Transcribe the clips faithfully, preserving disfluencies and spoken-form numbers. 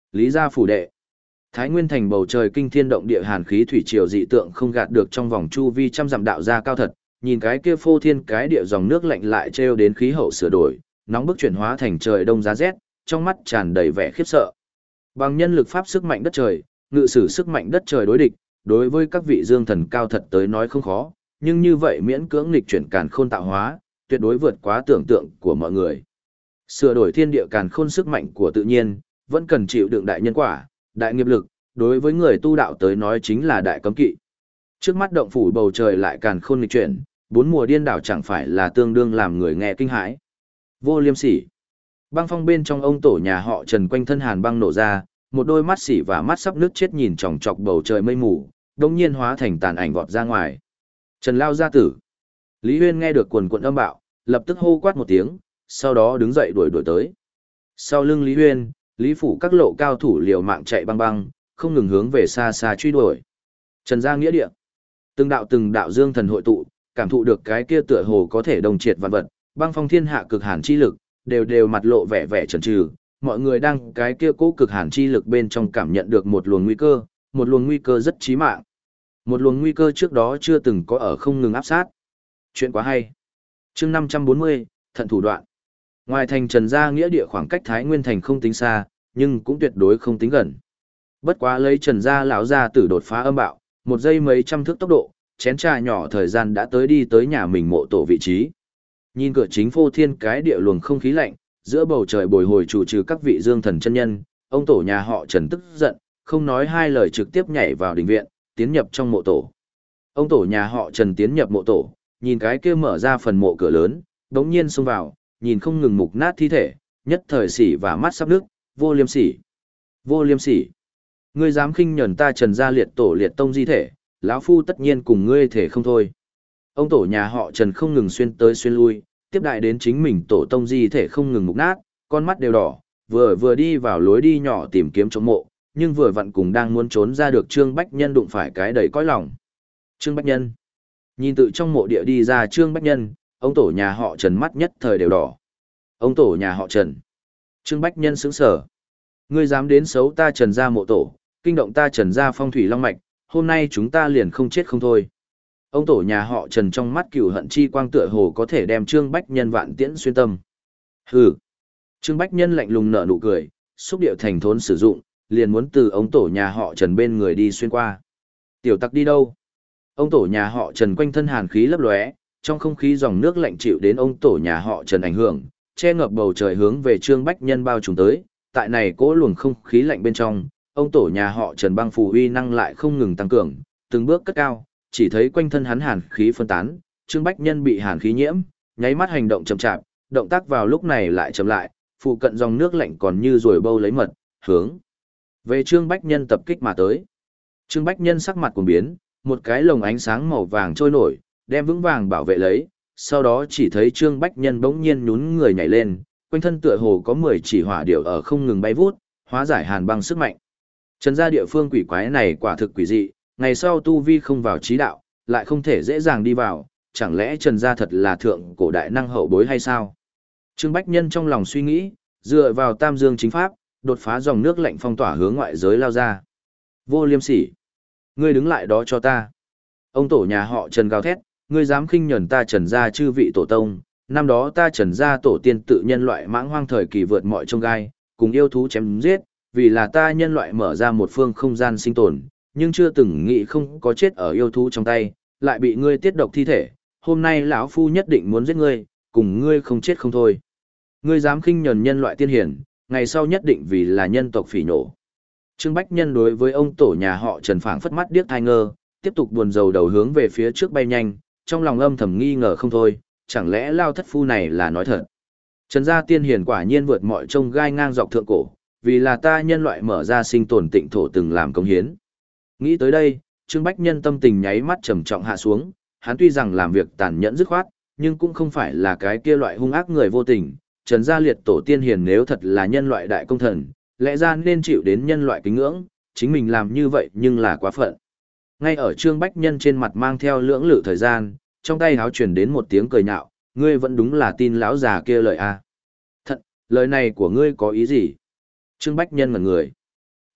Lý gia phủ đệ. Thái Nguyên thành bầu trời kinh thiên động địa hàn khí thủy triều dị tượng không gạt được trong vòng chu vi trăm dặm đạo gia cao thật, nhìn cái kia phô thiên cái địa dòng nước lạnh lại trêu đến khí hậu sửa đổi, nóng bức chuyển hóa thành trời đông giá rét, trong mắt tràn đầy vẻ khiếp sợ. Bằng nhân lực pháp sức mạnh đất trời, ngự sử sức mạnh đất trời đối địch, đối với các vị dương thần cao thật tới nói không khó, nhưng như vậy miễn cưỡng nghịch chuyển càn khôn tạo hóa, tuyệt đối vượt quá tưởng tượng của mọi người. Sửa đổi thiên địa càn khôn sức mạnh của tự nhiên, vẫn cần chịu đựng đại nhân quả, đại nghiệp lực, đối với người tu đạo tới nói chính là đại cấm kỵ. Trước mắt động phủ bầu trời lại càn khôn nghịch chuyển, bốn mùa điên đảo chẳng phải là tương đương làm người nghe kinh hãi. Vô liêm sỉ. Băng phong bên trong ông tổ nhà họ Trần quanh thân hàn băng nổ ra, một đôi mắt sỉ và mắt sắp nước chết nhìn chòng chọc bầu trời mây mù, đột nhiên hóa thành tàn ảnh vọt ra ngoài. Trần lao gia tử. Lý Huyên nghe được quần quần âm bạo, lập tức hô quát một tiếng, sau đó đứng dậy đuổi đuổi tới. Sau lưng Lý Huyên, Lý phủ các lộ cao thủ liều mạng chạy băng băng, không ngừng hướng về xa xa truy đuổi. Trần gia nghĩa địa. Từng đạo từng đạo dương thần hội tụ, cảm thụ được cái kia tựa hồ có thể đồng triệt vạn vật, băng phong thiên hạ cực hàn chi lực, đều đều mặt lộ vẻ vẻ chần chừ, mọi người đang cái kia cố cực hàn chi lực bên trong cảm nhận được một luồng nguy cơ, một luồng nguy cơ rất chí mạng. Một luồng nguy cơ trước đó chưa từng có ở không ngừng áp sát. Chuyện quá hay. Chương năm trăm bốn mươi, thận thủ đoạn. Ngoài thành Trần gia nghĩa địa khoảng cách Thái Nguyên thành không tính xa, nhưng cũng tuyệt đối không tính gần. Bất quá lấy Trần gia lão gia tử đột phá âm bạo, một giây mấy trăm thước tốc độ, chén trà nhỏ thời gian đã tới đi tới nhà mình mộ tổ vị trí. Nhìn cửa chính phô thiên cái địa luồng không khí lạnh, giữa bầu trời bồi hồi chủ trừ các vị dương thần chân nhân, ông tổ nhà họ Trần tức giận, không nói hai lời trực tiếp nhảy vào đình viện, tiến nhập trong mộ tổ. Ông tổ nhà họ Trần tiến nhập mộ tổ, nhìn cái kia mở ra phần mộ cửa lớn, đống nhiên xông vào, nhìn không ngừng mục nát thi thể, nhất thời sỉ và mắt sắp nước, vô liêm sỉ. Vô liêm sỉ. Ngươi dám khinh nhẫn ta Trần gia liệt tổ liệt tông di thể, lão phu tất nhiên cùng ngươi thể không thôi. Ông tổ nhà họ Trần không ngừng xuyên tới xuyên lui, tiếp đại đến chính mình tổ tông di thể không ngừng mục nát, con mắt đều đỏ, vừa vừa đi vào lối đi nhỏ tìm kiếm chỗ mộ, nhưng vừa vặn cùng đang muốn trốn ra được Trương Bách Nhân đụng phải cái đầy cõi lòng. Trương Bách Nhân. Nhìn tự trong mộ địa đi ra Trương Bách Nhân, ông tổ nhà họ Trần mắt nhất thời đều đỏ. Ông tổ nhà họ Trần. Trương Bách Nhân sững sờ. Ngươi dám đến xấu ta Trần gia mộ tổ, kinh động ta Trần gia phong thủy long mạch, hôm nay chúng ta liền không chết không thôi. Ông tổ nhà họ Trần trong mắt cừu hận chi quang tựa hồ có thể đem Trương Bách Nhân vạn tiễn xuyên tâm. Hừ. Trương Bách Nhân lạnh lùng nở nụ cười, xúc điệu thành thốn sử dụng, liền muốn từ ông tổ nhà họ Trần bên người đi xuyên qua. Tiểu tặc đi đâu? Ông tổ nhà họ Trần quanh thân hàn khí lấp lóe, trong không khí dòng nước lạnh chịu đến ông tổ nhà họ Trần ảnh hưởng, che ngập bầu trời hướng về Trương Bách Nhân bao trùm tới. Tại này cỗ luồng không khí lạnh bên trong, ông tổ nhà họ Trần băng phù uy năng lại không ngừng tăng cường, từng bước cất cao, chỉ thấy quanh thân hắn hàn khí phân tán, Trương Bách Nhân bị hàn khí nhiễm, nháy mắt hành động chậm chạp, động tác vào lúc này lại chậm lại, phụ cận dòng nước lạnh còn như rồi bâu lấy mật, hướng về Trương Bách Nhân tập kích mà tới. Trương Bách Nhân sắc mặt cuồng biến, một cái lồng ánh sáng màu vàng trôi nổi, đem vững vàng bảo vệ lấy, sau đó chỉ thấy Trương Bách Nhân bỗng nhiên nhún người nhảy lên, quanh thân tựa hồ có mười chỉ hỏa điểu ở không ngừng bay vút, hóa giải hàn băng sức mạnh. Trần gia địa phương quỷ quái này quả thực quỷ dị, ngày sau tu vi không vào trí đạo, lại không thể dễ dàng đi vào, chẳng lẽ Trần gia thật là thượng cổ đại năng hậu bối hay sao? Trương Bách Nhân trong lòng suy nghĩ, dựa vào Tam Dương chính pháp, đột phá dòng nước lạnh phong tỏa hướng ngoại giới lao ra. Vô liêm sỉ, ngươi đứng lại đó cho ta. Ông tổ nhà họ Trần gào thét, ngươi dám khinh nhẫn ta Trần gia chư vị tổ tông, năm đó ta Trần gia tổ tiên tự nhân loại mãng hoang thời kỳ vượt mọi chông gai, cùng yêu thú chém giết, vì là ta nhân loại mở ra một phương không gian sinh tồn, nhưng chưa từng nghĩ không có chết ở yêu thú trong tay, lại bị ngươi tiết độc thi thể, hôm nay lão phu nhất định muốn giết ngươi, cùng ngươi không chết không thôi. Ngươi dám khinh nhẫn nhân loại tiên hiển, ngày sau nhất định vì là nhân tộc phỉ nổ. Trương Bách Nhân đối với ông tổ nhà họ Trần phảng phất mắt điếc thai ngơ, tiếp tục buồn rầu đầu hướng về phía trước bay nhanh, trong lòng âm thầm nghi ngờ không thôi, chẳng lẽ lao thất phu này là nói thật. Trần gia tiên hiển quả nhiên vượt mọi trông gai ngang dọc thượng cổ, vì là ta nhân loại mở ra sinh tồn tịnh thổ từng làm công hiến. Nghĩ tới đây, Trương Bách Nhân tâm tình nháy mắt trầm trọng hạ xuống, hắn tuy rằng làm việc tàn nhẫn dứt khoát, nhưng cũng không phải là cái kia loại hung ác người vô tình. Trần gia liệt tổ tiên hiền nếu thật là nhân loại đại công thần, lẽ ra nên chịu đến nhân loại kính ngưỡng, chính mình làm như vậy nhưng là quá phận. Ngay ở Trương Bách Nhân trên mặt mang theo lưỡng lự thời gian, trong tay háo truyền đến một tiếng cười nhạo, ngươi vẫn đúng là tin lão già kia lời a. Thật, lời này của ngươi có ý gì? Trương Bách Nhân ngẩn người.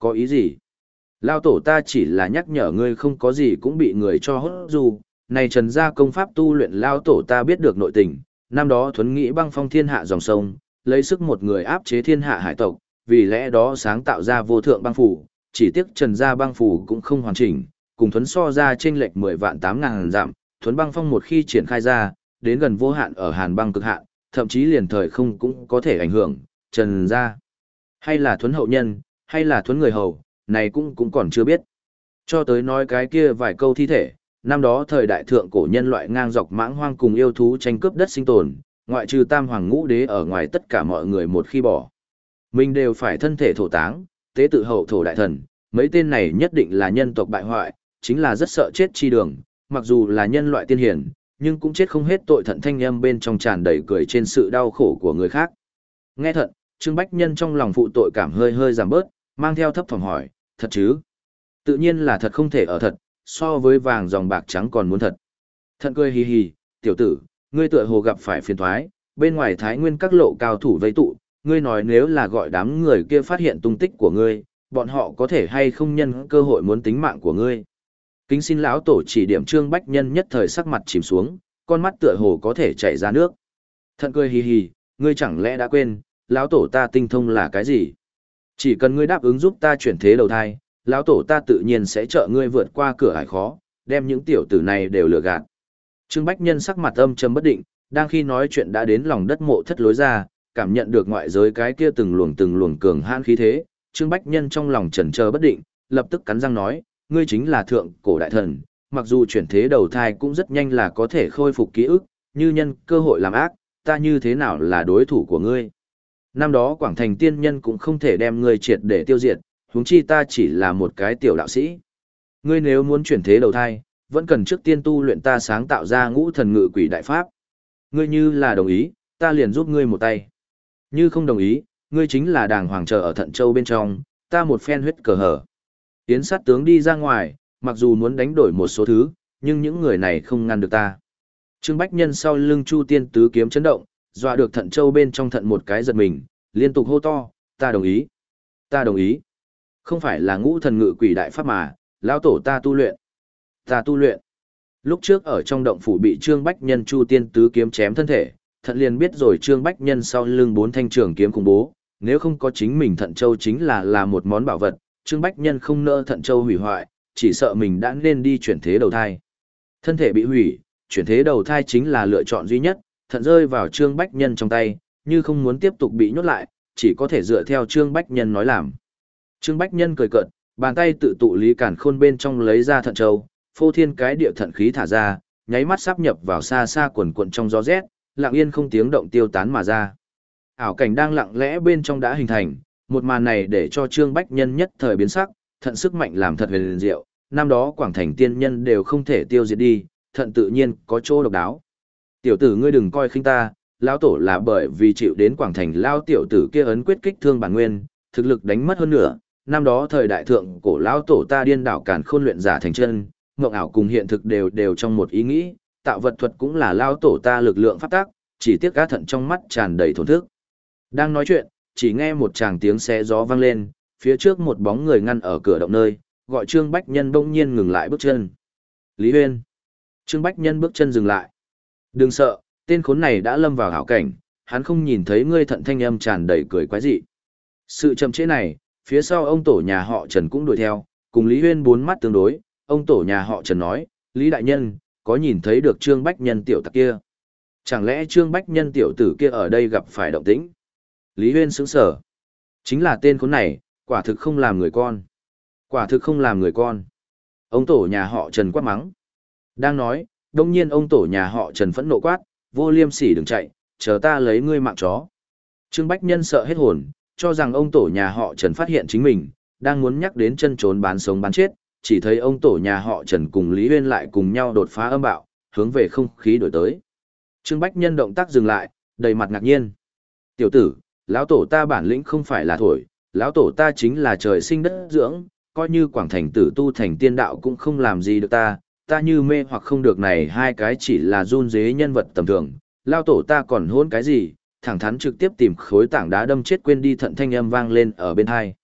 Có ý gì? Lao tổ ta chỉ là nhắc nhở ngươi không có gì cũng bị người cho hốt dù, này trần gia công pháp tu luyện Lao tổ ta biết được nội tình, năm đó thuấn nghĩ băng phong thiên hạ dòng sông, lấy sức một người áp chế thiên hạ hải tộc, vì lẽ đó sáng tạo ra vô thượng băng phủ, chỉ tiếc trần gia băng phủ cũng không hoàn chỉnh, cùng thuấn so ra chênh lệch mười vạn tám ngàn dặm, thuấn băng phong một khi triển khai ra, đến gần vô hạn ở hàn băng cực hạn, thậm chí liền thời không cũng có thể ảnh hưởng, trần gia. Hay là thuấn hậu nhân, hay là thuấn người hầu, này cũng cũng còn chưa biết. Cho tới nói cái kia vài câu thi thể, năm đó thời đại thượng cổ nhân loại ngang dọc mãng hoang cùng yêu thú tranh cướp đất sinh tồn, ngoại trừ tam hoàng ngũ đế ở ngoài tất cả mọi người một khi bỏ. Mình đều phải thân thể thổ táng, tế tự hậu thổ đại thần, mấy tên này nhất định là nhân tộc bại hoại, chính là rất sợ chết chi đường, mặc dù là nhân loại tiên hiển, nhưng cũng chết không hết tội thận thanh âm bên trong tràn đầy cười trên sự đau khổ của người khác. Nghe thận, Trương Bách Nhân trong lòng phụ tội cảm hơi hơi giảm bớt, mang theo thấp thỏm hỏi, thật chứ? Tự nhiên là thật không thể ở thật, so với vàng dòng bạc trắng còn muốn thật. Thận cười hì hì, tiểu tử, ngươi tựa hồ gặp phải phiền thoái, bên ngoài Thái Nguyên các lộ cao thủ vây tụ, ngươi nói nếu là gọi đám người kia phát hiện tung tích của ngươi, bọn họ có thể hay không nhân cơ hội muốn tính mạng của ngươi. Kính xin lão tổ chỉ điểm Trương Bách Nhân nhất thời sắc mặt chìm xuống, con mắt tựa hồ có thể chảy ra nước. Thận cười hì hì, ngươi chẳng lẽ đã quên, lão tổ ta tinh thông là cái gì? Chỉ cần ngươi đáp ứng giúp ta chuyển thế đầu thai, lão tổ ta tự nhiên sẽ trợ ngươi vượt qua cửa ải khó, đem những tiểu tử này đều lừa gạt. Trương Bách Nhân sắc mặt âm trầm bất định, đang khi nói chuyện đã đến lòng đất mộ thất lối ra, cảm nhận được ngoại giới cái kia từng luồng từng luồng cường hãn khí thế, Trương Bách Nhân trong lòng chần chờ bất định, lập tức cắn răng nói, ngươi chính là thượng cổ đại thần, mặc dù chuyển thế đầu thai cũng rất nhanh là có thể khôi phục ký ức, như nhân cơ hội làm ác, ta như thế nào là đối thủ của ngươi. Năm đó Quảng Thành tiên nhân cũng không thể đem ngươi triệt để tiêu diệt, huống chi ta chỉ là một cái tiểu đạo sĩ. Ngươi nếu muốn chuyển thế đầu thai, vẫn cần trước tiên tu luyện ta sáng tạo ra ngũ thần ngự quỷ đại pháp. Ngươi như là đồng ý, ta liền giúp ngươi một tay. Như không đồng ý, ngươi chính là đàng hoàng chờ ở Thận Châu bên trong, ta một phen huyết cờ hở. Yến sát tướng đi ra ngoài, mặc dù muốn đánh đổi một số thứ, nhưng những người này không ngăn được ta. Trương Bách Nhân sau lưng Chu Tiên tứ kiếm chấn động, dọa được Thận Châu bên trong thận một cái giật mình, liên tục hô to, ta đồng ý, ta đồng ý. Không phải là ngũ thần ngự quỷ đại pháp mà, lão tổ ta tu luyện, ta tu luyện. Lúc trước ở trong động phủ bị Trương Bách Nhân Chu Tiên tứ kiếm chém thân thể, thận liền biết rồi Trương Bách Nhân sau lưng bốn thanh trường kiếm khủng bố, nếu không có chính mình Thận Châu chính là là một món bảo vật, Trương Bách Nhân không nỡ Thận Châu hủy hoại, chỉ sợ mình đã nên đi chuyển thế đầu thai. Thân thể bị hủy, chuyển thế đầu thai chính là lựa chọn duy nhất, thận rơi vào Trương Bách Nhân trong tay, như không muốn tiếp tục bị nhốt lại, chỉ có thể dựa theo Trương Bách Nhân nói làm. Trương Bách Nhân cười cợt, bàn tay tự tụ lý cản khôn bên trong lấy ra Thận Châu, phô thiên cái địa thận khí thả ra, nháy mắt sáp nhập vào xa xa quần quần trong gió rét, lặng yên không tiếng động tiêu tán mà ra. Ảo cảnh đang lặng lẽ bên trong đã hình thành, một màn này để cho Trương Bách Nhân nhất thời biến sắc, thận sức mạnh làm thật huyền diệu, năm đó Quảng Thành tiên nhân đều không thể tiêu diệt đi, thận tự nhiên có chỗ độc đáo. Tiểu tử ngươi đừng coi khinh ta, lão tổ là bởi vì chịu đến Quảng Thành lao tiểu tử kia ấn quyết kích thương bản nguyên, thực lực đánh mất hơn nữa, năm đó thời đại thượng cổ lão tổ ta điên đảo càn khôn luyện giả thành chân, mộng ảo cùng hiện thực đều đều trong một ý nghĩ, tạo vật thuật cũng là lão tổ ta lực lượng pháp tác, chỉ tiếc cá thận trong mắt tràn đầy thổn thức. Đang nói chuyện, chỉ nghe một tràng tiếng xé gió vang lên, phía trước một bóng người ngăn ở cửa động nơi, gọi Trương Bách Nhân bỗng nhiên ngừng lại bước chân. Lý Huyên. Trương Bách Nhân bước chân dừng lại. Đừng sợ, tên khốn này đã lâm vào hảo cảnh, hắn không nhìn thấy ngươi thận thanh âm tràn đầy cười quái dị. Sự chậm trễ này, phía sau ông tổ nhà họ Trần cũng đuổi theo, cùng Lý Huyên bốn mắt tương đối, ông tổ nhà họ Trần nói, Lý Đại Nhân, có nhìn thấy được Trương Bách Nhân tiểu tặc kia? Chẳng lẽ Trương Bách Nhân tiểu tử kia ở đây gặp phải động tĩnh? Lý Huyên sững sờ. Chính là tên khốn này, quả thực không làm người con. Quả thực không làm người con. Ông tổ nhà họ Trần quát mắng. Đang nói, đông nhiên ông tổ nhà họ Trần phẫn nộ quát, vô liêm sỉ đừng chạy, chờ ta lấy ngươi mạng chó. Trương Bách Nhân sợ hết hồn, cho rằng ông tổ nhà họ Trần phát hiện chính mình, đang muốn nhắc đến chân trốn bán sống bán chết, chỉ thấy ông tổ nhà họ Trần cùng Lý Huyên lại cùng nhau đột phá âm bạo, hướng về không khí đổi tới. Trương Bách Nhân động tác dừng lại, đầy mặt ngạc nhiên. Tiểu tử, lão tổ ta bản lĩnh không phải là thổi, lão tổ ta chính là trời sinh đất dưỡng, coi như Quảng Thành tử tu thành tiên đạo cũng không làm gì được ta, ta như mê hoặc không được này hai cái chỉ là run dế nhân vật tầm thường, lão tổ ta còn hôn cái gì, thẳng thắn trực tiếp tìm khối tảng đá đâm chết quên đi thận thanh âm vang lên ở bên hai.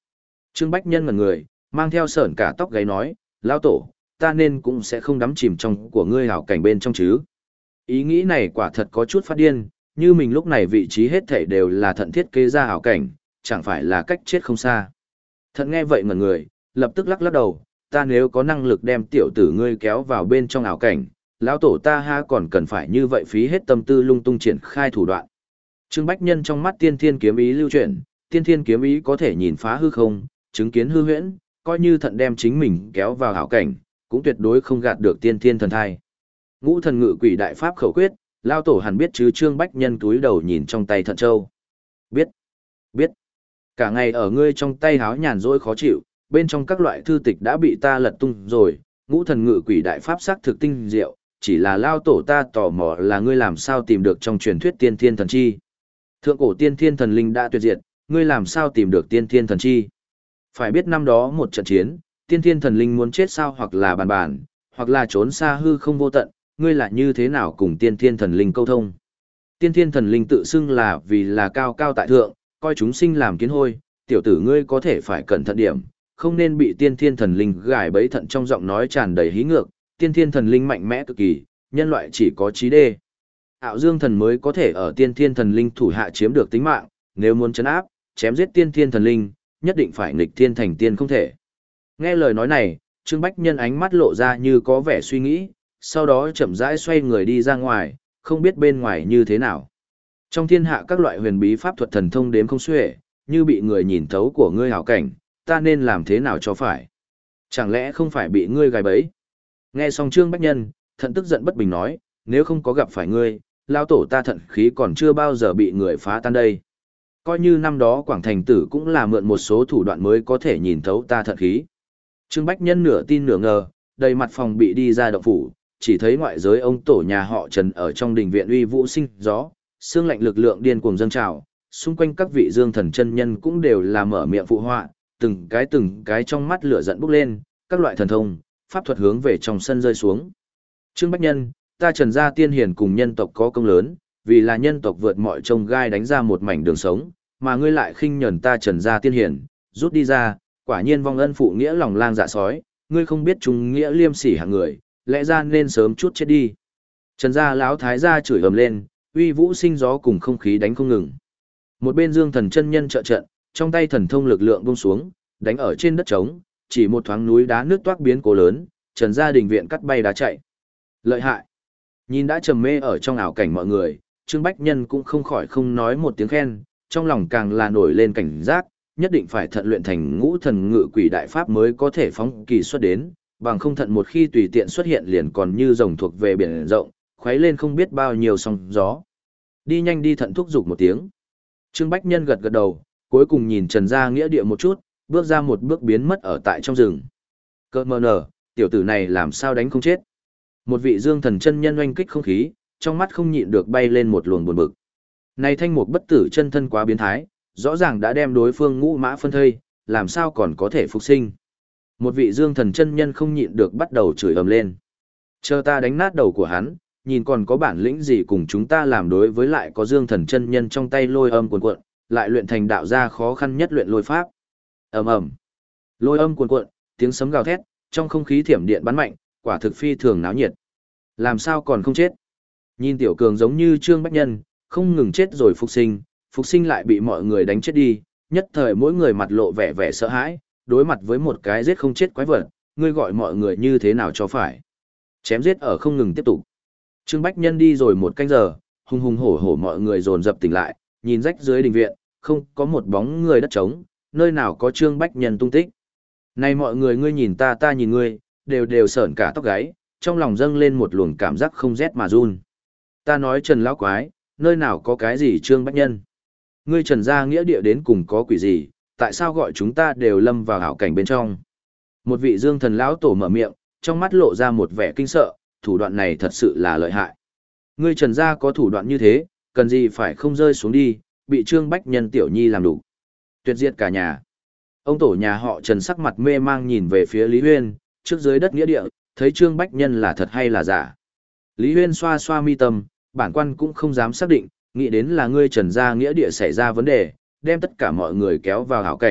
Trương Bách Nhân ngẩn người, mang theo sởn cả tóc gáy nói, lão tổ, ta nên cũng sẽ không đắm chìm trong của ngươi hảo cảnh bên trong chứ. Ý nghĩ này quả thật có chút phát điên, như mình lúc này vị trí hết thảy đều là thận thiết kế ra hảo cảnh, chẳng phải là cách chết không xa. Thận nghe vậy ngẩn người, lập tức lắc lắc đầu, ta nếu có năng lực đem tiểu tử ngươi kéo vào bên trong ảo cảnh, lão tổ ta ha còn cần phải như vậy phí hết tâm tư lung tung triển khai thủ đoạn. Trương Bách Nhân trong mắt tiên thiên kiếm ý lưu chuyển, tiên thiên kiếm ý có thể nhìn phá hư không, chứng kiến hư huyễn, coi như thận đem chính mình kéo vào ảo cảnh, cũng tuyệt đối không gạt được tiên thiên thần thai. Ngũ thần ngự quỷ đại pháp khẩu quyết, lao tổ hẳn biết chứ. Trương Bách Nhân túi đầu nhìn trong tay thận châu. Biết, biết. Cả ngày ở ngươi trong tay háo nhàn rỗi khó chịu, bên trong các loại thư tịch đã bị ta lật tung rồi, ngũ thần ngự quỷ đại pháp sắc thực tinh diệu, chỉ là lao tổ ta tò mò là ngươi làm sao tìm được trong truyền thuyết tiên thiên thần chi. Thượng cổ tiên thiên thần linh đã tuyệt diệt, ngươi làm sao tìm được tiên thiên thần chi. Phải biết năm đó một trận chiến, tiên thiên thần linh muốn chết sao hoặc là bàn bàn, hoặc là trốn xa hư không vô tận, ngươi là như thế nào cùng tiên thiên thần linh câu thông. Tiên thiên thần linh tự xưng là vì là cao cao tại thượng, coi chúng sinh làm kiến hôi, tiểu tử ngươi có thể phải cẩn thận điểm, không nên bị tiên thiên thần linh gài bẫy. Thận trong giọng nói tràn đầy hí ngược, tiên thiên thần linh mạnh mẽ cực kỳ, nhân loại chỉ có trí đê. Ảo dương thần mới có thể ở tiên thiên thần linh thủ hạ chiếm được tính mạng, nếu muốn chấn áp, chém giết tiên thiên thần linh, nhất định phải nghịch thiên thành tiên không thể. Nghe lời nói này, Trương Bách Nhân ánh mắt lộ ra như có vẻ suy nghĩ, sau đó chậm rãi xoay người đi ra ngoài, không biết bên ngoài như thế nào. Trong thiên hạ các loại huyền bí pháp thuật thần thông đếm không xuể, như bị người nhìn thấu của ngươi hảo cảnh, ta nên làm thế nào cho phải? Chẳng lẽ không phải bị ngươi gài bẫy? Nghe xong Trương Bách Nhân, thận tức giận bất bình nói, nếu không có gặp phải ngươi, lao tổ ta thận khí còn chưa bao giờ bị người phá tan đây. Coi như năm đó Quảng Thành Tử cũng là mượn một số thủ đoạn mới có thể nhìn thấu ta thận khí. Trương Bách Nhân nửa tin nửa ngờ, đầy mặt phòng bị đi ra động phủ, chỉ thấy ngoại giới ông tổ nhà họ Trần ở trong đình viện uy vũ sinh gió, xương lạnh lực lượng điên cuồng dâng trào, xung quanh các vị dương thần chân nhân cũng đều là mở miệng phụ họa, từng cái từng cái trong mắt lửa giận bốc lên, các loại thần thông, pháp thuật hướng về trong sân rơi xuống. Trương Bách Nhân, ta Trần gia tiên hiền cùng nhân tộc có công lớn, vì là nhân tộc vượt mọi trông gai đánh ra một mảnh đường sống, mà ngươi lại khinh nhẫn ta Trần gia tiên hiền, rút đi ra, quả nhiên vong ân phụ nghĩa lòng lang dạ sói, ngươi không biết trung nghĩa liêm sỉ hạng người, lẽ ra nên sớm chút chết đi. Trần gia lão thái gia chửi ầm lên, uy vũ sinh gió cùng không khí đánh không ngừng. Một bên Dương Thần chân nhân trợ trận, trong tay thần thông lực lượng buông xuống, đánh ở trên đất trống, chỉ một thoáng núi đá nước toát biến cố lớn, Trần gia đình viện cắt bay đá chạy. Lợi hại. Nhìn đã trầm mê ở trong ảo cảnh mọi người, Trương Bách Nhân cũng không khỏi không nói một tiếng khen, trong lòng càng là nổi lên cảnh giác, nhất định phải thận luyện thành ngũ thần ngự quỷ đại pháp mới có thể phóng kỳ xuất đến, bằng không thận một khi tùy tiện xuất hiện liền còn như rồng thuộc về biển rộng, khuấy lên không biết bao nhiêu sóng gió. Đi nhanh đi, thận thúc giục một tiếng. Trương Bách Nhân gật gật đầu, cuối cùng nhìn Trần gia nghĩa địa một chút, bước ra một bước biến mất ở tại trong rừng. Cơ mờ nở, tiểu tử này làm sao đánh không chết. Một vị dương thần chân nhân oanh kích không khí, trong mắt không nhịn được bay lên một luồng buồn bực. Này thanh mục bất tử chân thân quá biến thái, rõ ràng đã đem đối phương ngũ mã phân thây, làm sao còn có thể phục sinh. Một vị dương thần chân nhân không nhịn được bắt đầu chửi ầm lên. Chờ ta đánh nát đầu của hắn, nhìn còn có bản lĩnh gì cùng chúng ta làm. Đối với lại có dương thần chân nhân trong tay lôi âm cuồn cuộn, lại luyện thành đạo gia khó khăn nhất luyện lôi pháp. Ầm ầm. Lôi âm cuồn cuộn, tiếng sấm gào thét, trong không khí thiểm điện bắn mạnh, quả thực phi thường náo nhiệt. Làm sao còn không chết? Nhìn tiểu cường giống như Trương Bách Nhân, không ngừng chết rồi phục sinh, phục sinh lại bị mọi người đánh chết đi, nhất thời mỗi người mặt lộ vẻ vẻ sợ hãi, đối mặt với một cái giết không chết quái vật, ngươi gọi mọi người như thế nào cho phải. Chém giết ở không ngừng tiếp tục. Trương Bách Nhân đi rồi một canh giờ, hùng hùng hổ hổ mọi người dồn dập tỉnh lại, nhìn rách dưới đình viện, không có một bóng người đất trống, nơi nào có Trương Bách Nhân tung tích. Này mọi người, ngươi nhìn ta ta nhìn ngươi, đều đều sởn cả tóc gáy, trong lòng dâng lên một luồng cảm giác không rét mà run. Ta nói Trần lão quái, nơi nào có cái gì Trương Bách Nhân? Ngươi Trần gia nghĩa địa đến cùng có quỷ gì, tại sao gọi chúng ta đều lâm vào hảo cảnh bên trong? Một vị dương thần lão tổ mở miệng, trong mắt lộ ra một vẻ kinh sợ, thủ đoạn này thật sự là lợi hại. Ngươi Trần gia có thủ đoạn như thế, cần gì phải không rơi xuống đi, bị Trương Bách Nhân tiểu nhi làm đủ. Tuyệt diệt cả nhà. Ông tổ nhà họ Trần sắc mặt mê mang nhìn về phía Lý Huyên, trước dưới đất nghĩa địa, thấy Trương Bách Nhân là thật hay là giả. Lý Huyên xoa xoa mi tâm, bản quan cũng không dám xác định, nghĩ đến là ngươi Trần gia nghĩa địa xảy ra vấn đề, đem tất cả mọi người kéo vào hảo cảnh,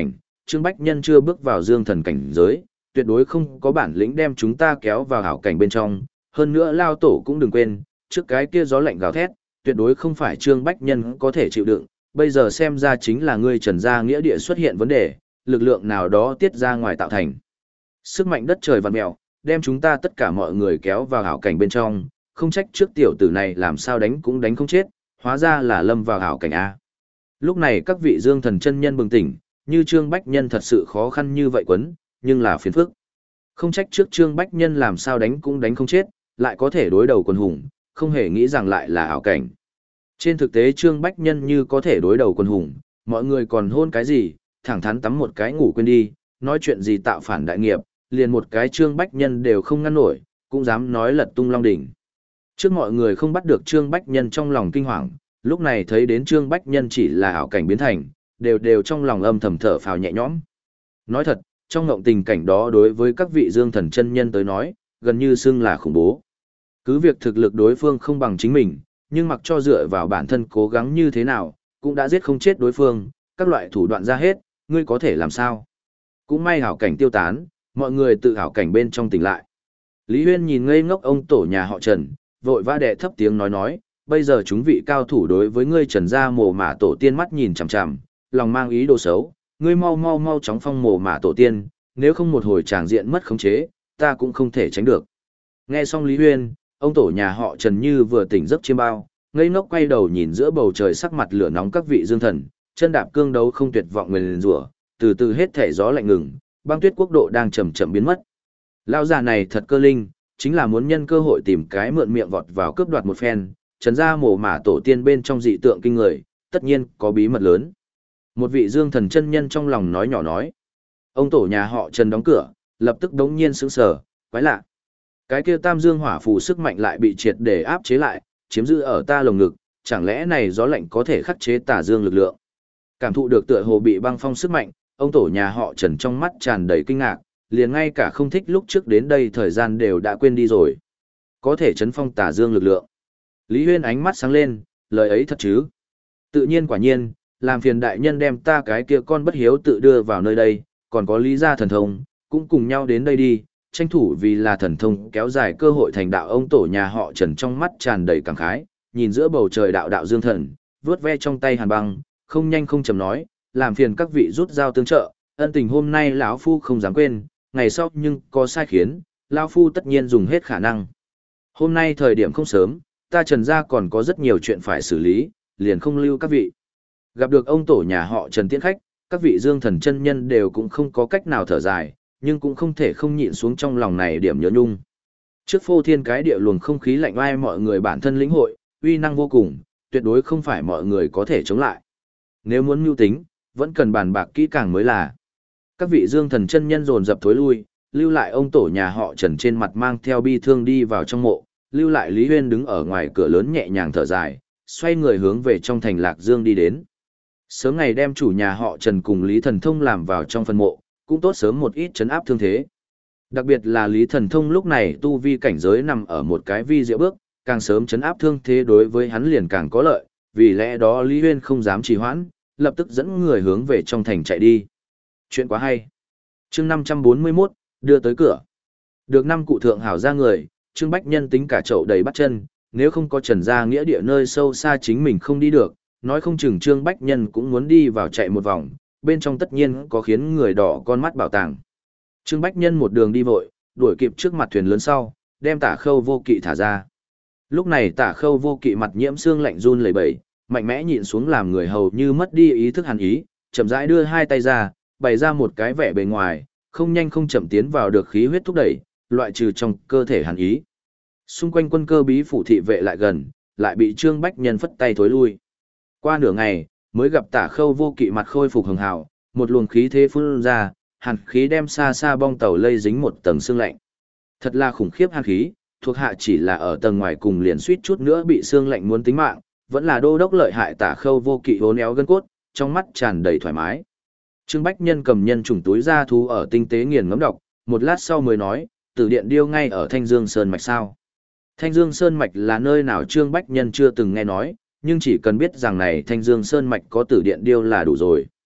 Trương Bách Nhân chưa bước vào dương thần cảnh giới, tuyệt đối không có bản lĩnh đem chúng ta kéo vào hảo cảnh bên trong, hơn nữa lao tổ cũng đừng quên, trước cái kia gió lạnh gào thét, tuyệt đối không phải Trương Bách Nhân có thể chịu đựng, bây giờ xem ra chính là ngươi Trần gia nghĩa địa xuất hiện vấn đề, lực lượng nào đó tiết ra ngoài tạo thành. Sức mạnh đất trời vặn mèo, đem chúng ta tất cả mọi người kéo vào hảo cảnh bên trong, không trách trước tiểu tử này làm sao đánh cũng đánh không chết, hóa ra là lâm vào hảo cảnh A. Lúc này các vị dương thần chân nhân bừng tỉnh, như Trương Bách Nhân thật sự khó khăn như vậy quấn, nhưng là phiền phức. Không trách trước Trương Bách Nhân làm sao đánh cũng đánh không chết, lại có thể đối đầu quân hùng, không hề nghĩ rằng lại là ảo cảnh. Trên thực tế Trương Bách Nhân như có thể đối đầu quân hùng, mọi người còn hôn cái gì, thẳng thắn tắm một cái ngủ quên đi, nói chuyện gì tạo phản đại nghiệp, liền một cái Trương Bách Nhân đều không ngăn nổi, cũng dám nói lật tung long đỉnh. Trước mọi người không bắt được Trương Bách Nhân trong lòng kinh hoàng, lúc này thấy đến Trương Bách Nhân chỉ là ảo cảnh biến thành, đều đều trong lòng âm thầm thở phào nhẹ nhõm. Nói thật, trong ngộng tình cảnh đó đối với các vị dương thần chân nhân tới nói, gần như xưng là khủng bố. Cứ việc thực lực đối phương không bằng chính mình, nhưng mặc cho dựa vào bản thân cố gắng như thế nào, cũng đã giết không chết đối phương, các loại thủ đoạn ra hết, ngươi có thể làm sao? Cũng may hảo cảnh tiêu tán, mọi người tự hảo cảnh bên trong tỉnh lại. Lý Huyên nhìn ngây ngốc ông tổ nhà họ Trần, vội vã đệ thấp tiếng nói nói, bây giờ chúng vị cao thủ đối với ngươi Trần gia mồ mả tổ tiên mắt nhìn chằm chằm, lòng mang ý đồ xấu, ngươi mau mau mau chóng phong mồ mả tổ tiên, nếu không một hồi tràng diện mất khống chế, ta cũng không thể tránh được. Nghe xong Lý Huyên, ông tổ nhà họ Trần như vừa tỉnh giấc chiêm bao, ngây ngốc quay đầu nhìn giữa bầu trời sắc mặt lửa nóng các vị dương thần, chân đạp cương đấu không tuyệt vọng nguyền rủa, từ từ hết thể gió lạnh ngừng, băng tuyết quốc độ đang chậm chậm biến mất. Lão già này thật cơ linh, chính là muốn nhân cơ hội tìm cái mượn miệng vọt vào cướp đoạt một phen, Trần gia mồ mả tổ tiên bên trong dị tượng kinh người, tất nhiên có bí mật lớn. Một vị dương thần chân nhân trong lòng nói nhỏ nói. Ông tổ nhà họ Trần đóng cửa, lập tức đống nhiên sững sờ, quái lạ. Cái kia tam dương hỏa phù sức mạnh lại bị triệt để áp chế lại, chiếm giữ ở ta lồng ngực, chẳng lẽ này gió lạnh có thể khắc chế tà dương lực lượng. Cảm thụ được tựa hồ bị băng phong sức mạnh, ông tổ nhà họ Trần trong mắt tràn đầy kinh ngạc, liền ngay cả không thích lúc trước đến đây thời gian đều đã quên đi rồi. Có thể chấn phong tà dương lực lượng. Lý Huyên ánh mắt sáng lên, lời ấy thật chứ. Tự nhiên quả nhiên, làm phiền đại nhân đem ta cái kia con bất hiếu tự đưa vào nơi đây, còn có lý gia thần thông, cũng cùng nhau đến đây đi, tranh thủ vì là thần thông kéo dài cơ hội thành đạo. Ông tổ nhà họ Trần trong mắt tràn đầy cảm khái, nhìn giữa bầu trời đạo đạo dương thần, vuốt ve trong tay hàn băng, không nhanh không chậm nói, làm phiền các vị rút dao tương trợ, ân tình hôm nay lão phu không dám quên, ngày sau nhưng có sai khiến, lão phu tất nhiên dùng hết khả năng. Hôm nay thời điểm không sớm, ta Trần gia còn có rất nhiều chuyện phải xử lý, liền không lưu các vị. Gặp được ông tổ nhà họ Trần tiễn khách, các vị dương thần chân nhân đều cũng không có cách nào thở dài, nhưng cũng không thể không nhịn xuống trong lòng này điểm nhớ nhung. Trước phô thiên cái địa luồng không khí lạnh oai mọi người bản thân lĩnh hội, uy năng vô cùng, tuyệt đối không phải mọi người có thể chống lại. Nếu muốn mưu tính, vẫn cần bàn bạc kỹ càng mới là. Các vị dương thần chân nhân dồn dập thối lui, lưu lại ông tổ nhà họ Trần trên mặt mang theo bi thương đi vào trong mộ, lưu lại Lý Huyên đứng ở ngoài cửa lớn nhẹ nhàng thở dài, xoay người hướng về trong thành Lạc Dương đi đến. Sớm ngày đem chủ nhà họ Trần cùng Lý Thần Thông làm vào trong phân mộ, cũng tốt sớm một ít chấn áp thương thế. Đặc biệt là Lý Thần Thông lúc này tu vi cảnh giới nằm ở một cái vi diệu bước, càng sớm chấn áp thương thế đối với hắn liền càng có lợi, vì lẽ đó Lý Huyên không dám trì hoãn, lập tức dẫn người hướng về trong thành chạy đi. Chuyện quá hay. Chương năm trăm bốn mươi mốt, đưa tới cửa. Được năm cụ thượng hảo ra người, Trương Bách Nhân tính cả chậu đầy bắt chân, nếu không có Trần gia nghĩa địa nơi sâu xa chính mình không đi được, nói không chừng Trương Bách Nhân cũng muốn đi vào chạy một vòng, bên trong tất nhiên có khiến người đỏ con mắt bảo tàng. Trương Bách Nhân một đường đi vội, đuổi kịp trước mặt thuyền lớn sau, đem Tả Khâu Vô Kỵ thả ra. Lúc này Tả Khâu Vô Kỵ mặt nhiễm xương lạnh run lẩy bẩy, mạnh mẽ nhịn xuống làm người hầu như mất đi ý thức hàn ý, chậm rãi đưa hai tay ra, bày ra một cái vẻ bề ngoài, không nhanh không chậm tiến vào được khí huyết thúc đẩy, loại trừ trong cơ thể hàn ý. Xung quanh quân cơ bí phủ thị vệ lại gần, lại bị Trương Bách Nhân phất tay thối lui. Qua nửa ngày, mới gặp Tả Khâu Vô Kỵ mặt khôi phục hường hào, một luồng khí thế phun ra, hàn khí đem xa xa bong tàu lây dính một tầng xương lạnh. Thật là khủng khiếp hàn khí, thuộc hạ chỉ là ở tầng ngoài cùng liền suýt chút nữa bị xương lạnh muốn tính mạng, vẫn là đô đốc lợi hại. Tả Khâu Vô Kỵ hố néo gân cốt, trong mắt tràn đầy thoải mái. Trương Bách Nhân cầm nhân trùng túi ra thú ở tinh tế nghiền ngẫm đọc, một lát sau mới nói, Tử Điện Điêu ngay ở Thanh Dương Sơn mạch sao? Thanh Dương Sơn mạch là nơi nào Trương Bách Nhân chưa từng nghe nói, nhưng chỉ cần biết rằng này Thanh Dương Sơn mạch có Tử Điện Điêu là đủ rồi.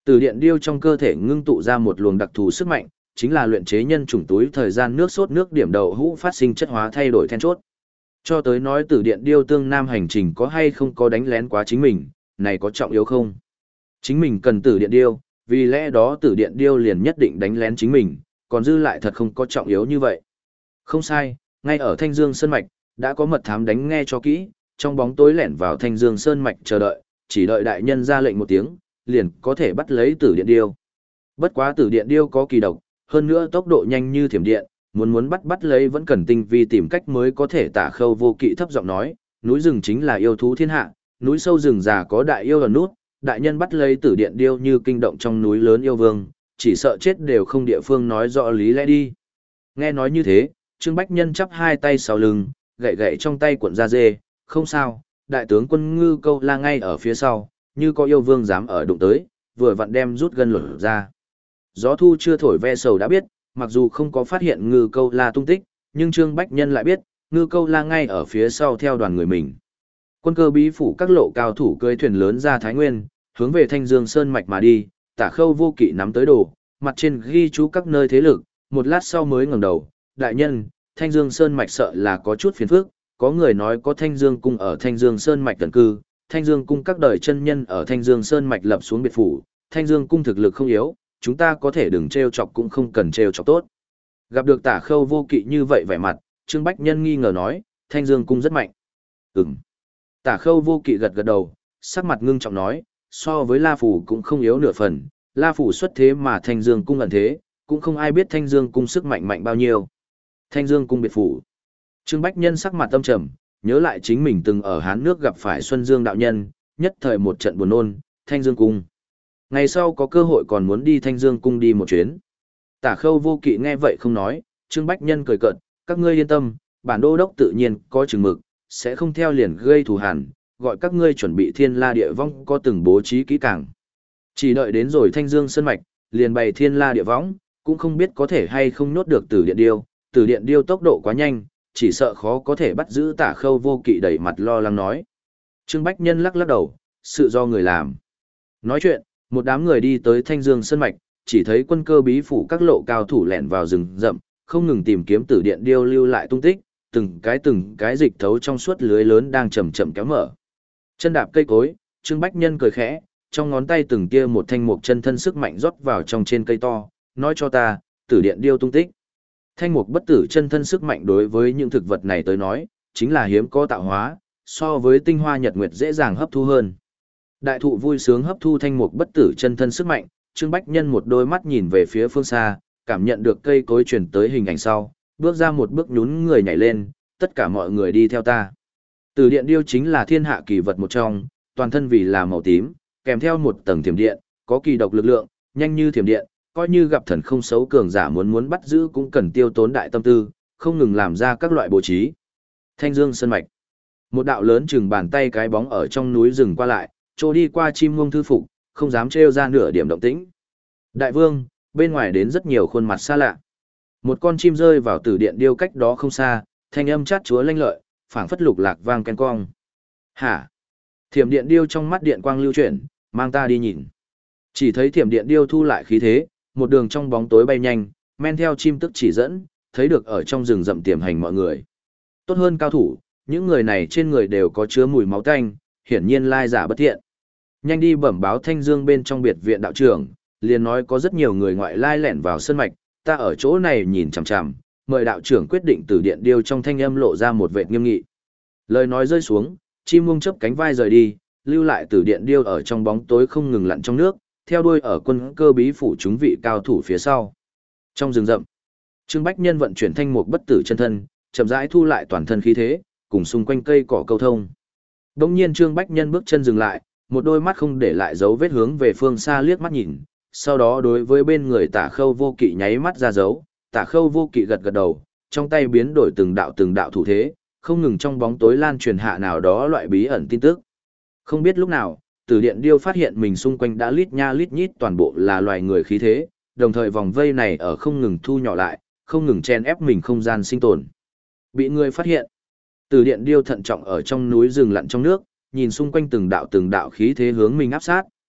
Từ điện điêu trong cơ thể ngưng tụ ra một luồng đặc thù sức mạnh, chính là luyện chế nhân chủng túi thời gian nước sốt nước điểm đậu hũ phát sinh chất hóa thay đổi then chốt. Cho tới nói từ điện điêu tương nam hành trình có hay không có đánh lén quá chính mình, này có trọng yếu không? Chính mình cần tử điện điêu, vì lẽ đó tử điện điêu liền nhất định đánh lén chính mình, còn dư lại thật không có trọng yếu như vậy. Không sai, ngay ở Thanh Dương Sơn Mạch, đã có mật thám đánh nghe cho kỹ, trong bóng tối lẻn vào Thanh Dương Sơn Mạch chờ đợi, chỉ đợi đại nhân ra lệnh một tiếng, liền có thể bắt lấy tử điện điêu. Bất quá tử điện điêu có kỳ độc, hơn nữa tốc độ nhanh như thiểm điện, muốn muốn bắt bắt lấy vẫn cần tinh vi tìm cách mới có thể. Tả Khâu Vô Kỵ thấp giọng nói, núi rừng chính là yêu thú thiên hạ, núi sâu rừng già có đại yêu ẩn nút, đại nhân bắt lấy tử điện điêu như kinh động trong núi lớn yêu vương, chỉ sợ chết đều không địa phương nói rõ lý lẽ đi. Nghe nói như thế, Trương Bách Nhân chắp hai tay sau lưng, gậy gậy trong tay cuộn da dê, không sao, đại tướng quân Ngư Câu La ngay ở phía sau, như có yêu vương dám ở đụng tới, vừa vặn đem rút gân lột ra. Gió thu chưa thổi ve sầu đã biết, mặc dù không có phát hiện Ngư Câu La tung tích, nhưng Trương Bách Nhân lại biết, Ngư Câu La ngay ở phía sau theo đoàn người mình. Quân Cơ Bí phủ các lộ cao thủ cưỡi thuyền lớn ra Thái Nguyên, hướng về Thanh Dương Sơn mạch mà đi. Tả Khâu Vô Kỵ nắm tới đồ, mặt trên ghi chú các nơi thế lực, một lát sau mới ngẩng đầu, đại nhân, Thanh Dương Sơn mạch sợ là có chút phiền phức, có người nói có Thanh Dương cung ở Thanh Dương Sơn mạch tận cư, Thanh Dương cung các đời chân nhân ở Thanh Dương Sơn mạch lập xuống biệt phủ, Thanh Dương cung thực lực không yếu, chúng ta có thể đừng trêu chọc cũng không cần trêu chọc tốt. Gặp được Tả Khâu Vô Kỵ như vậy vẻ mặt, Trương Bách Nhân nghi ngờ nói, Thanh Dương cung rất mạnh. Ừm. Tả Khâu Vô Kỵ gật gật đầu, sắc mặt ngưng trọng nói, so với La Phủ cũng không yếu nửa phần, La Phủ xuất thế mà Thanh Dương cung ẩn thế, cũng không ai biết Thanh Dương cung sức mạnh mạnh bao nhiêu. Thanh Dương cung biệt phủ. Trương Bách Nhân sắc mặt tâm trầm, nhớ lại chính mình từng ở Hán nước gặp phải Xuân Dương đạo nhân, nhất thời một trận buồn nôn, Thanh Dương cung. Ngày sau có cơ hội còn muốn đi Thanh Dương cung đi một chuyến. Tả Khâu Vô Kỵ nghe vậy không nói, Trương Bách Nhân cười cợt, các ngươi yên tâm, bản đô đốc tự nhiên có chừng mực, sẽ không theo liền gây thù hằn, gọi các ngươi chuẩn bị thiên la địa võng có từng bố trí kỹ càng. Chỉ đợi đến rồi Thanh Dương Sơn mạch, liền bày thiên la địa võng, cũng không biết có thể hay không nhốt được Tử Điện Điêu, Tử Điện Điêu tốc độ quá nhanh, chỉ sợ khó có thể bắt giữ. Tả Khâu Vô Kỵ đẩy mặt lo lắng nói. Trương Bách Nhân lắc lắc đầu, sự do người làm. Nói chuyện, một đám người đi tới Thanh Dương Sơn mạch, chỉ thấy Quân Cơ Bí phủ các lộ cao thủ lẻn vào rừng rậm, không ngừng tìm kiếm Tử Điện Điêu lưu lại tung tích, từng cái từng cái dịch thấu trong suốt lưới lớn đang chậm chậm kéo mở. Chân đạp cây cối, Trương Bách Nhân cười khẽ, trong ngón tay từng tia một thanh mục chân thân sức mạnh rót vào trong trên cây to, nói cho ta, Tử Điện Điêu tung tích. Thanh mục bất tử chân thân sức mạnh đối với những thực vật này tới nói, chính là hiếm có tạo hóa, so với tinh hoa nhật nguyệt dễ dàng hấp thu hơn. Đại thụ vui sướng hấp thu thanh mục bất tử chân thân sức mạnh, Trương Bách Nhân một đôi mắt nhìn về phía phương xa, cảm nhận được cây cối truyền tới hình ảnh sau, bước ra một bước nhún người nhảy lên, tất cả mọi người đi theo ta. Tử Điện Điêu chính là thiên hạ kỳ vật một trong, toàn thân vì là màu tím, kèm theo một tầng thiểm điện, có kỳ độc lực lượng, nhanh như thiểm điện, coi như gặp thần không xấu cường giả muốn muốn bắt giữ cũng cần tiêu tốn đại tâm tư, không ngừng làm ra các loại bố trí. Thanh Dương Sơn mạch. Một đạo lớn chừng bàn tay cái bóng ở trong núi rừng qua lại, trôi đi qua chim muông thư phục, không dám trêu ra nửa điểm động tĩnh. Đại vương, bên ngoài đến rất nhiều khuôn mặt xa lạ. Một con chim rơi vào Tử Điện Điêu cách đó không xa, thanh âm chát chúa lanh lợi, phảng phất lục lạc vang ken cong. Hả? Thiểm Điện Điêu trong mắt điện quang lưu chuyển, mang ta đi nhìn. Chỉ thấy Thiểm Điện Điêu thu lại khí thế, một đường trong bóng tối bay nhanh, men theo chim tức chỉ dẫn, thấy được ở trong rừng rậm tiềm hành mọi người. Tốt hơn cao thủ, những người này trên người đều có chứa mùi máu tanh, hiển nhiên lai giả bất thiện. Nhanh đi bẩm báo Thanh Dương bên trong biệt viện đạo trưởng, liền nói có rất nhiều người ngoại lai lẻn vào sơn mạch, ta ở chỗ này nhìn chằm chằm, mời đạo trưởng quyết định. Tử Điện Điêu trong thanh âm lộ ra một vệt nghiêm nghị. Lời nói rơi xuống, chim muông chớp cánh vai rời đi, lưu lại Tử Điện Điêu ở trong bóng tối không ngừng lặn trong nước, theo đuôi ở Quân Cơ Bí phủ chúng vị cao thủ phía sau. Trong rừng rậm, Trương Bách Nhân vận chuyển thanh mục bất tử chân thân, chậm rãi thu lại toàn thân khí thế, cùng xung quanh cây cỏ câu thông. Đống nhiên Trương Bách Nhân bước chân dừng lại, một đôi mắt không để lại dấu vết hướng về phương xa liếc mắt nhìn, sau đó đối với bên người Tả Khâu Vô Kỵ nháy mắt ra dấu. Tả Khâu Vô Kỵ gật gật đầu, trong tay biến đổi từng đạo từng đạo thủ thế, không ngừng trong bóng tối lan truyền hạ nào đó loại bí ẩn tin tức. Không biết lúc nào, Tử Điện Điêu phát hiện mình xung quanh đã lít nha lít nhít toàn bộ là loài người khí thế, đồng thời vòng vây này ở không ngừng thu nhỏ lại, không ngừng chen ép mình không gian sinh tồn. Bị người phát hiện. Tử Điện Điêu thận trọng ở trong núi rừng lặn trong nước, nhìn xung quanh từng đạo từng đạo khí thế hướng mình áp sát,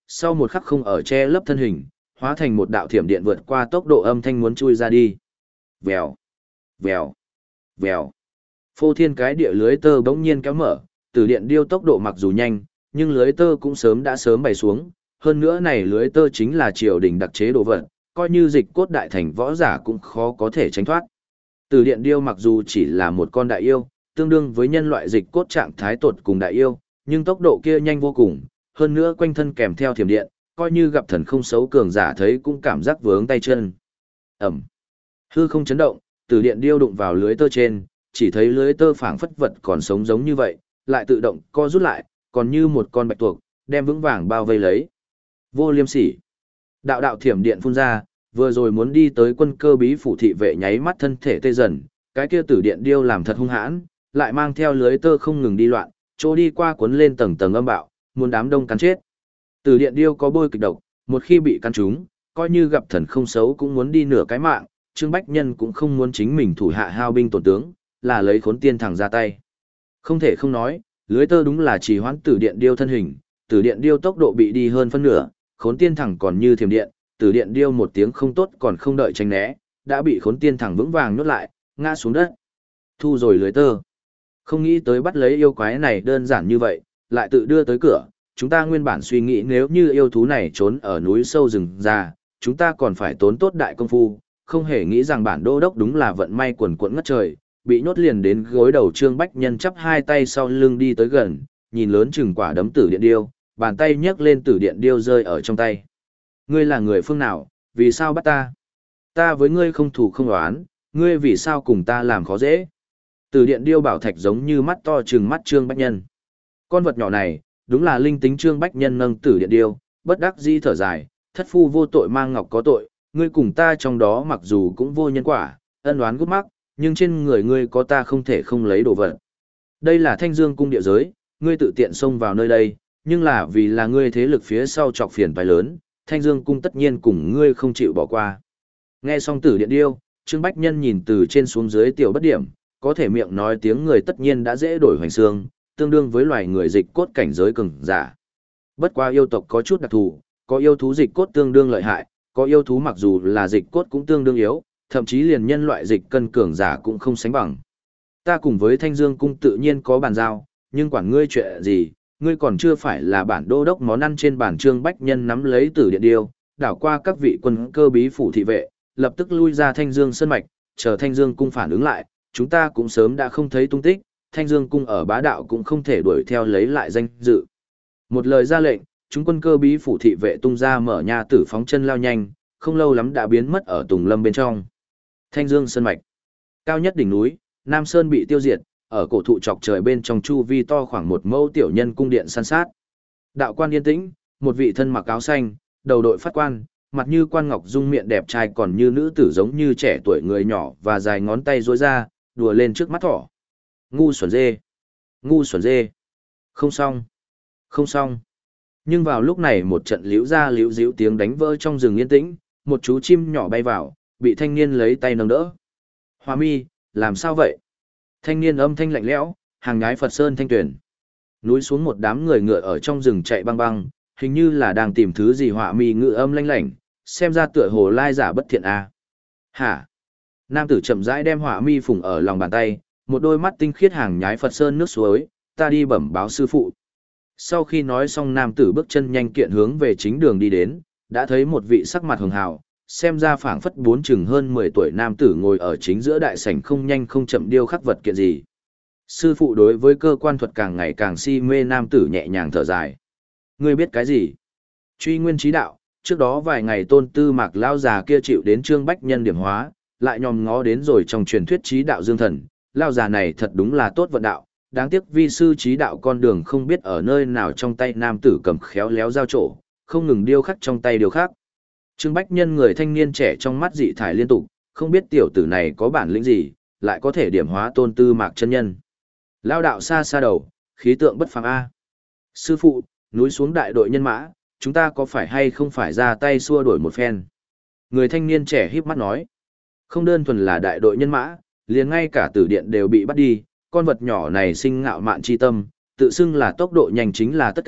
sau một khắc không ở che lấp thân hình, hóa thành một đạo thiểm điện vượt qua tốc độ âm thanh muốn chui ra đi. Vèo, vèo, vèo. Phô thiên cái địa lưới tơ bỗng nhiên kéo mở, tử điện điêu tốc độ mặc dù nhanh, nhưng lưới tơ cũng sớm đã sớm bày xuống, hơn nữa này lưới tơ chính là triều đình đặc chế đồ vật, coi như dịch cốt đại thành võ giả cũng khó có thể tránh thoát. Tử điện điêu mặc dù chỉ là một con đại yêu, tương đương với nhân loại dịch cốt trạng thái tột cùng đại yêu, nhưng tốc độ kia nhanh vô cùng, hơn nữa quanh thân kèm theo thiểm điện, coi như gặp thần không xấu cường giả thấy cũng cảm giác vướng tay chân. Ẩm. Hư không chấn động, tử điện điêu đụng vào lưới tơ trên, chỉ thấy lưới tơ phảng phất vật còn sống giống như vậy, lại tự động co rút lại, còn như một con bạch tuộc, đem vững vàng bao vây lấy. Vô liêm sỉ. Đạo đạo thiểm điện phun ra, vừa rồi muốn đi tới quân cơ bí phủ thị vệ nháy mắt thân thể tê dần, cái kia tử điện điêu làm thật hung hãn, lại mang theo lưới tơ không ngừng đi loạn, chỗ đi qua cuốn lên tầng tầng âm bạo, muốn đám đông cắn chết. Tử điện điêu có bôi kịch độc, một khi bị cắn trúng, coi như gặp thần không xấu cũng muốn đi nửa cái mạng, Trương Bách Nhân cũng không muốn chính mình thủ hạ hao binh tổn tướng, là lấy khốn tiên thẳng ra tay. Không thể không nói, lưới tơ đúng là chỉ hoãn tử điện điêu thân hình, tử điện điêu tốc độ bị đi hơn phân nửa, khốn tiên thẳng còn như thiểm điện, tử điện điêu một tiếng không tốt còn không đợi tránh né, đã bị khốn tiên thẳng vững vàng nhốt lại, ngã xuống đất. Thu rồi lưới tơ. Không nghĩ tới bắt lấy yêu quái này đơn giản như vậy, lại tự đưa tới cửa. Chúng ta nguyên bản suy nghĩ nếu như yêu thú này trốn ở núi sâu rừng già, chúng ta còn phải tốn tốt đại công phu, không hề nghĩ rằng bản đô đốc đúng là vận may quần quẫn ngất trời, bị nhốt liền đến gối đầu Trương Bách Nhân chắp hai tay sau lưng đi tới gần, nhìn lớn chừng quả đấm tử điện điêu, bàn tay nhấc lên tử điện điêu rơi ở trong tay. Ngươi là người phương nào, vì sao bắt ta? Ta với ngươi không thù không oán, ngươi vì sao cùng ta làm khó dễ? Tử điện điêu bảo thạch giống như mắt to trừng mắt Trương Bách Nhân. Con vật nhỏ này, đúng là linh tính Trương Bách Nhân nâng tử điện điêu, bất đắc dĩ thở dài, thất phu vô tội mang ngọc có tội, ngươi cùng ta trong đó mặc dù cũng vô nhân quả, ân oán gút mắc, nhưng trên người ngươi có ta không thể không lấy đồ vật. Đây là Thanh Dương cung địa giới, ngươi tự tiện xông vào nơi đây, nhưng là vì là ngươi thế lực phía sau chọc phiền phải lớn, Thanh Dương cung tất nhiên cùng ngươi không chịu bỏ qua. Nghe xong tử điện điêu, Trương Bách Nhân nhìn từ trên xuống dưới tiểu bất điểm, có thể miệng nói tiếng người tất nhiên đã dễ đổi hoành xương, tương đương với loài người dịch cốt cảnh giới cường giả. Bất qua yêu tộc có chút đặc thù, có yêu thú dịch cốt tương đương lợi hại, có yêu thú mặc dù là dịch cốt cũng tương đương yếu, thậm chí liền nhân loại dịch cân cường giả cũng không sánh bằng. Ta cùng với Thanh Dương cung tự nhiên có bàn giao, nhưng quản ngươi chuyện gì, ngươi còn chưa phải là bản đô đốc món ăn trên bàn. Trương Bách Nhân nắm lấy tử điện điêu, đảo qua các vị quân cơ bí phủ thị vệ, lập tức lui ra Thanh Dương sơn mạch, chờ Thanh Dương cung phản ứng lại, chúng ta cũng sớm đã không thấy tung tích, Thanh Dương cung ở bá đạo cũng không thể đuổi theo lấy lại danh dự. Một lời ra lệnh, chúng quân cơ bí phủ thị vệ tung ra mở nha tử phóng chân lao nhanh, không lâu lắm đã biến mất ở Tùng Lâm bên trong. Thanh Dương sơn mạch, cao nhất đỉnh núi, Nam Sơn bị tiêu diệt, ở cổ thụ chọc trời bên trong chu vi to khoảng một mẫu tiểu nhân cung điện san sát. Đạo quan yên tĩnh, một vị thân mặc áo xanh, đầu đội phát quan, mặt như quan ngọc dung miệng đẹp trai còn như nữ tử giống như trẻ tuổi người nhỏ và dài ngón tay duỗi ra, đùa lên trước mắt thỏ. Ngu xuẩn dê, ngu xuẩn dê. Không xong, không xong. Nhưng vào lúc này một trận liễu ra liễu díu tiếng đánh vỡ trong rừng yên tĩnh, một chú chim nhỏ bay vào, bị thanh niên lấy tay nâng đỡ. Hoa mi, làm sao vậy? Thanh niên âm thanh lạnh lẽo, hàng nhái Phật Sơn thanh tuyển. Núi xuống một đám người ngựa ở trong rừng chạy băng băng, hình như là đang tìm thứ gì. Họa mi ngự âm lanh lảnh, xem ra tựa hồ lai giả bất thiện a. À. Hả? Nam tử chậm rãi đem Họa mi phủng ở lòng bàn tay, một đôi mắt tinh khiết hàng nhái Phật Sơn nước suối, ta đi bẩm báo sư phụ. Sau khi nói xong nam tử bước chân nhanh kiện hướng về chính đường đi đến, đã thấy một vị sắc mặt hường hào, xem ra phảng phất bốn chừng hơn mười tuổi nam tử ngồi ở chính giữa đại sảnh không nhanh không chậm điêu khắc vật kiện gì. Sư phụ đối với cơ quan thuật càng ngày càng si mê, nam tử nhẹ nhàng thở dài. Ngươi biết cái gì? Truy nguyên trí đạo, trước đó vài ngày Tôn Tư Mạc lao già kia chịu đến Trương Bách Nhân điểm hóa, lại nhòm ngó đến rồi trong truyền thuyết trí đạo dương thần, lao già này thật đúng là tốt vận đạo, đáng tiếc vi sư trí đạo con đường không biết ở nơi nào. Trong tay nam tử cầm khéo léo dao trổ, không ngừng điêu khắc trong tay điêu khắc. Trương Bách Nhân người thanh niên trẻ trong mắt dị thải liên tục, không biết tiểu tử này có bản lĩnh gì, lại có thể điểm hóa Tôn Tư Mạc chân nhân. Lao đạo xa xa đầu, khí tượng bất phàm a. Sư phụ, núi xuống đại đội nhân mã, chúng ta có phải hay không phải ra tay xua đuổi một phen? Người thanh niên trẻ híp mắt nói. Không đơn thuần là đại đội nhân mã, liền ngay cả tử điện đều bị bắt đi, con vật nhỏ này sinh ngạo mạn chi tâm, tự xưng là tốc độ nhanh chính là tất cả,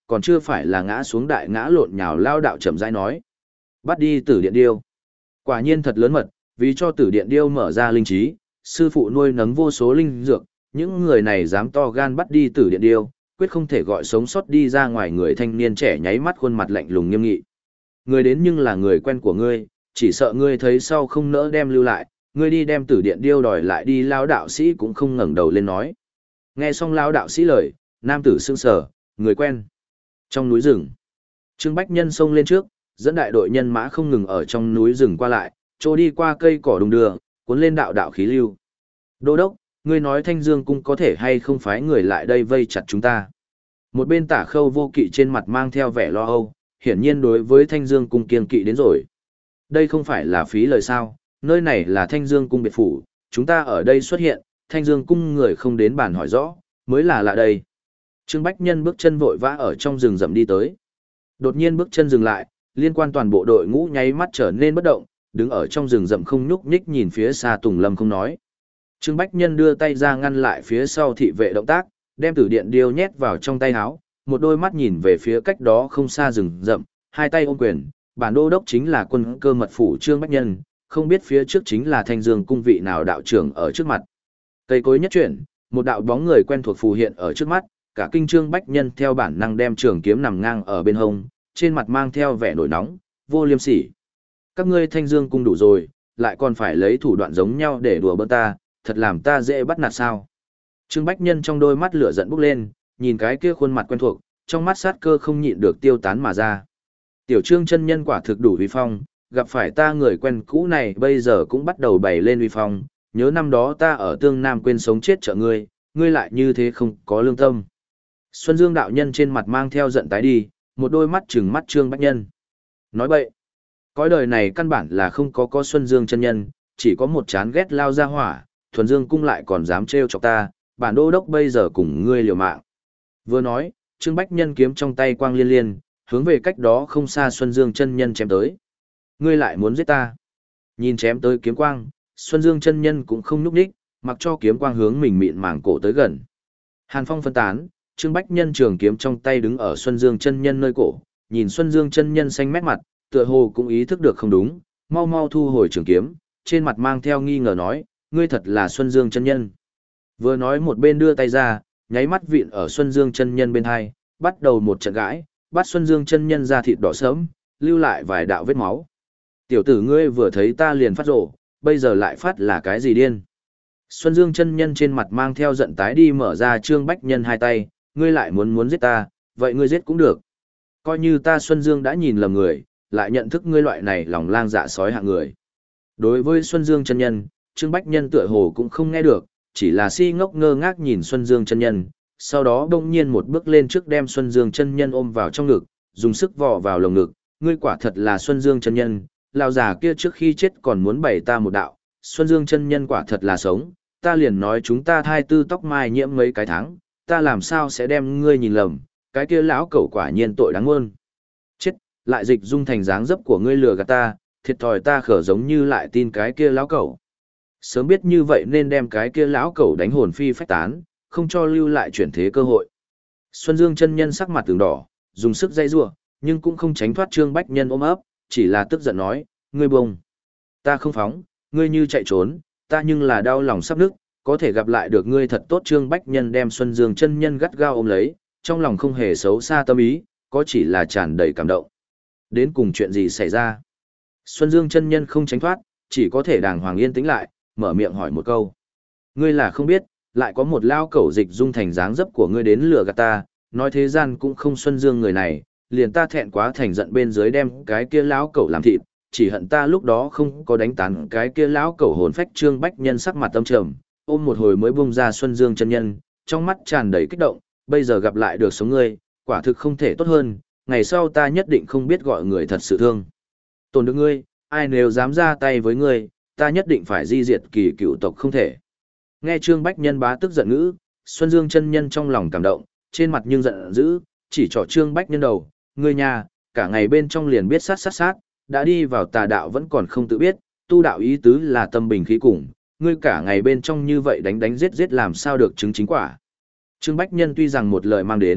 còn chưa phải là ngã xuống đại ngã lộn nhào lao đạo chậm rãi nói. Bắt đi tử điện điêu. Quả nhiên thật lớn mật, vì cho tử điện điêu mở ra linh trí, sư phụ nuôi nấng vô số linh dược, những người này dám to gan bắt đi tử điện điêu, quyết không thể gọi sống sót đi ra ngoài. Người thanh niên trẻ nháy mắt khuôn mặt lạnh lùng nghiêm nghị. Người đến nhưng là người quen của ngươi, chỉ sợ ngươi thấy sau không nỡ đem lưu lại, ngươi đi đem tử điện điêu đòi lại đi. Lao đạo sĩ cũng không ngẩng đầu lên nói. Nghe xong lao đạo sĩ lời, nam tử sững sờ, người quen. Trong núi rừng, Trương Bách Nhân xông lên trước, dẫn đại đội nhân mã không ngừng ở trong núi rừng qua lại, trôi đi qua cây cỏ đùng đưa, cuốn lên đạo đạo khí lưu. Đô đốc, ngươi nói Thanh Dương cung có thể hay không phái người lại đây vây chặt chúng ta? Một bên Tả Khâu Vô Kỵ trên mặt mang theo vẻ lo âu, hiển nhiên đối với Thanh Dương cung kiêng kỵ đến rồi. Đây không phải là phí lời sao, nơi này là Thanh Dương cung biệt phủ, chúng ta ở đây xuất hiện, Thanh Dương cung người không đến bàn hỏi rõ, mới là lạ đây. Trương Bách Nhân bước chân vội vã ở trong rừng rậm đi tới. Đột nhiên bước chân dừng lại, liên quan toàn bộ đội ngũ nháy mắt trở nên bất động, đứng ở trong rừng rậm không nhúc nhích nhìn phía xa Tùng Lâm không nói. Trương Bách Nhân đưa tay ra ngăn lại phía sau thị vệ động tác, đem tử điện điêu nhét vào trong tay áo, một đôi mắt nhìn về phía cách đó không xa rừng rậm, hai tay ôm quyền, bản đô đốc chính là quân cơ mật phủ Trương Bách Nhân, không biết phía trước chính là Thanh Dương cung vị nào đạo trưởng ở trước mặt. Cây cối nhất chuyển, một đạo bóng người quen thuộc phù hiện ở trước mắt, cả kinh Trương Bách Nhân theo bản năng đem trường kiếm nằm ngang ở bên hông, trên mặt mang theo vẻ nổi nóng, vô liêm sỉ. Các ngươi Thanh Dương cung đủ rồi, lại còn phải lấy thủ đoạn giống nhau để đùa bỡn ta, thật làm ta dễ bắt nạt sao? Trương Bách Nhân trong đôi mắt lửa giận bốc lên, nhìn cái kia khuôn mặt quen thuộc, trong mắt sát cơ không nhịn được tiêu tán mà ra. Tiểu Trương chân nhân quả thực đủ uy phong, gặp phải ta người quen cũ này bây giờ cũng bắt đầu bày lên uy phong, nhớ năm đó ta ở Tương Nam quên sống chết trợ ngươi, ngươi lại như thế không có lương tâm. Xuân Dương đạo nhân trên mặt mang theo giận tái đi, một đôi mắt trừng mắt Trương Bách Nhân. Nói bậy, cõi đời này căn bản là không có có Xuân Dương chân nhân, chỉ có một chán ghét lao ra hỏa, thuần dương cung lại còn dám trêu chọc ta, bản đô đốc bây giờ cùng ngươi liều mạng. Vừa nói, Trương Bách Nhân kiếm trong tay quang liên liên, hướng về cách đó không xa Xuân Dương chân nhân chém tới. Ngươi lại muốn giết ta? Nhìn chém tới kiếm quang, Xuân Dương chân nhân cũng không nhúc nhích, mặc cho kiếm quang hướng mình mịn màng cổ tới gần. Hàn phong phân tán, Trương Bách Nhân trường kiếm trong tay đứng ở Xuân Dương chân nhân nơi cổ, nhìn Xuân Dương chân nhân xanh mét mặt, tựa hồ cũng ý thức được không đúng, mau mau thu hồi trường kiếm, trên mặt mang theo nghi ngờ nói, ngươi thật là Xuân Dương chân nhân. Vừa nói một bên đưa tay ra, nháy mắt vịn ở Xuân Dương chân nhân bên hai, bắt đầu một trận gãi, bắt Xuân Dương chân nhân ra thịt đỏ sớm, lưu lại vài đạo vết máu. Tiểu tử ngươi vừa thấy ta liền phát rổ, bây giờ lại phát là cái gì điên? Xuân Dương chân nhân trên mặt mang theo giận tái đi mở ra Trương Bách Nhân hai tay, ngươi lại muốn muốn giết ta, vậy ngươi giết cũng được. Coi như ta Xuân Dương đã nhìn lầm người, lại nhận thức ngươi loại này lòng lang dạ sói hạng người. Đối với Xuân Dương chân nhân, Trương Bách Nhân tựa hồ cũng không nghe được, chỉ là si ngốc ngơ ngác nhìn Xuân Dương chân nhân, sau đó đông nhiên một bước lên trước đem Xuân Dương chân nhân ôm vào trong ngực, dùng sức vò vào lồng ngực, ngươi quả thật là Xuân Dương chân nhân, lão già kia trước khi chết còn muốn bày ta một đạo, Xuân Dương chân nhân quả thật là sống, ta liền nói chúng ta thai tư tóc mai nhiễm mấy cái tháng, ta làm sao sẽ đem ngươi nhìn lầm, cái kia lão cẩu quả nhiên tội đáng muôn. Chết, lại dịch dung thành dáng dấp của ngươi lừa gạt ta, thiệt thòi ta khở giống như lại tin cái kia lão cẩu. Sớm biết như vậy nên đem cái kia lão cẩu đánh hồn phi phách tán, không cho lưu lại chuyển thế cơ hội. Xuân Dương chân nhân sắc mặt từng đỏ, dùng sức dây rủa, nhưng cũng không tránh thoát Trương Bách Nhân ôm ấp, chỉ là tức giận nói, ngươi bông. Ta không phóng, ngươi như chạy trốn, ta nhưng là đau lòng sắp nức, có thể gặp lại được ngươi thật tốt. Trương Bách Nhân đem Xuân Dương chân nhân gắt gao ôm lấy, trong lòng không hề xấu xa tâm ý, có chỉ là tràn đầy cảm động. Đến cùng chuyện gì xảy ra? Xuân Dương chân nhân không tránh thoát, chỉ có thể đàng hoàng yên tĩnh lại, mở miệng hỏi một câu. Ngươi là không biết, lại có một lao cẩu dịch dung thành dáng dấp của ngươi đến lừa gạt ta, nói thế gian cũng không Xuân Dương người này, liền ta thẹn quá thành giận bên dưới đem cái kia lão cẩu làm thịt, chỉ hận ta lúc đó không có đánh tán cái kia lão cẩu hồn phách. Trương Bách Nhân sắc mặt tâm trầm, ôm một hồi mới buông ra Xuân Dương chân nhân, trong mắt tràn đầy kích động, bây giờ gặp lại được sống ngươi, quả thực không thể tốt hơn, ngày sau ta nhất định không biết gọi người thật sự thương tổn được ngươi, ai nếu dám ra tay với ngươi, ta nhất định phải di diệt kỳ cựu tộc không thể. Nghe Trương Bách Nhân bá tức giận ngữ, Xuân Dương chân nhân trong lòng cảm động, trên mặt nhưng giận dữ, chỉ trỏ Trương Bách Nhân đầu, ngươi nhà, cả ngày bên trong liền biết sát sát sát, đã đi vào tà đạo vẫn còn không tự biết, tu đạo ý tứ là tâm bình khí cùng, ngươi cả ngày bên trong như vậy đánh đánh giết giết làm sao được chứng chính quả. Trương Bách Nhân tuy rằng một lời mang đến,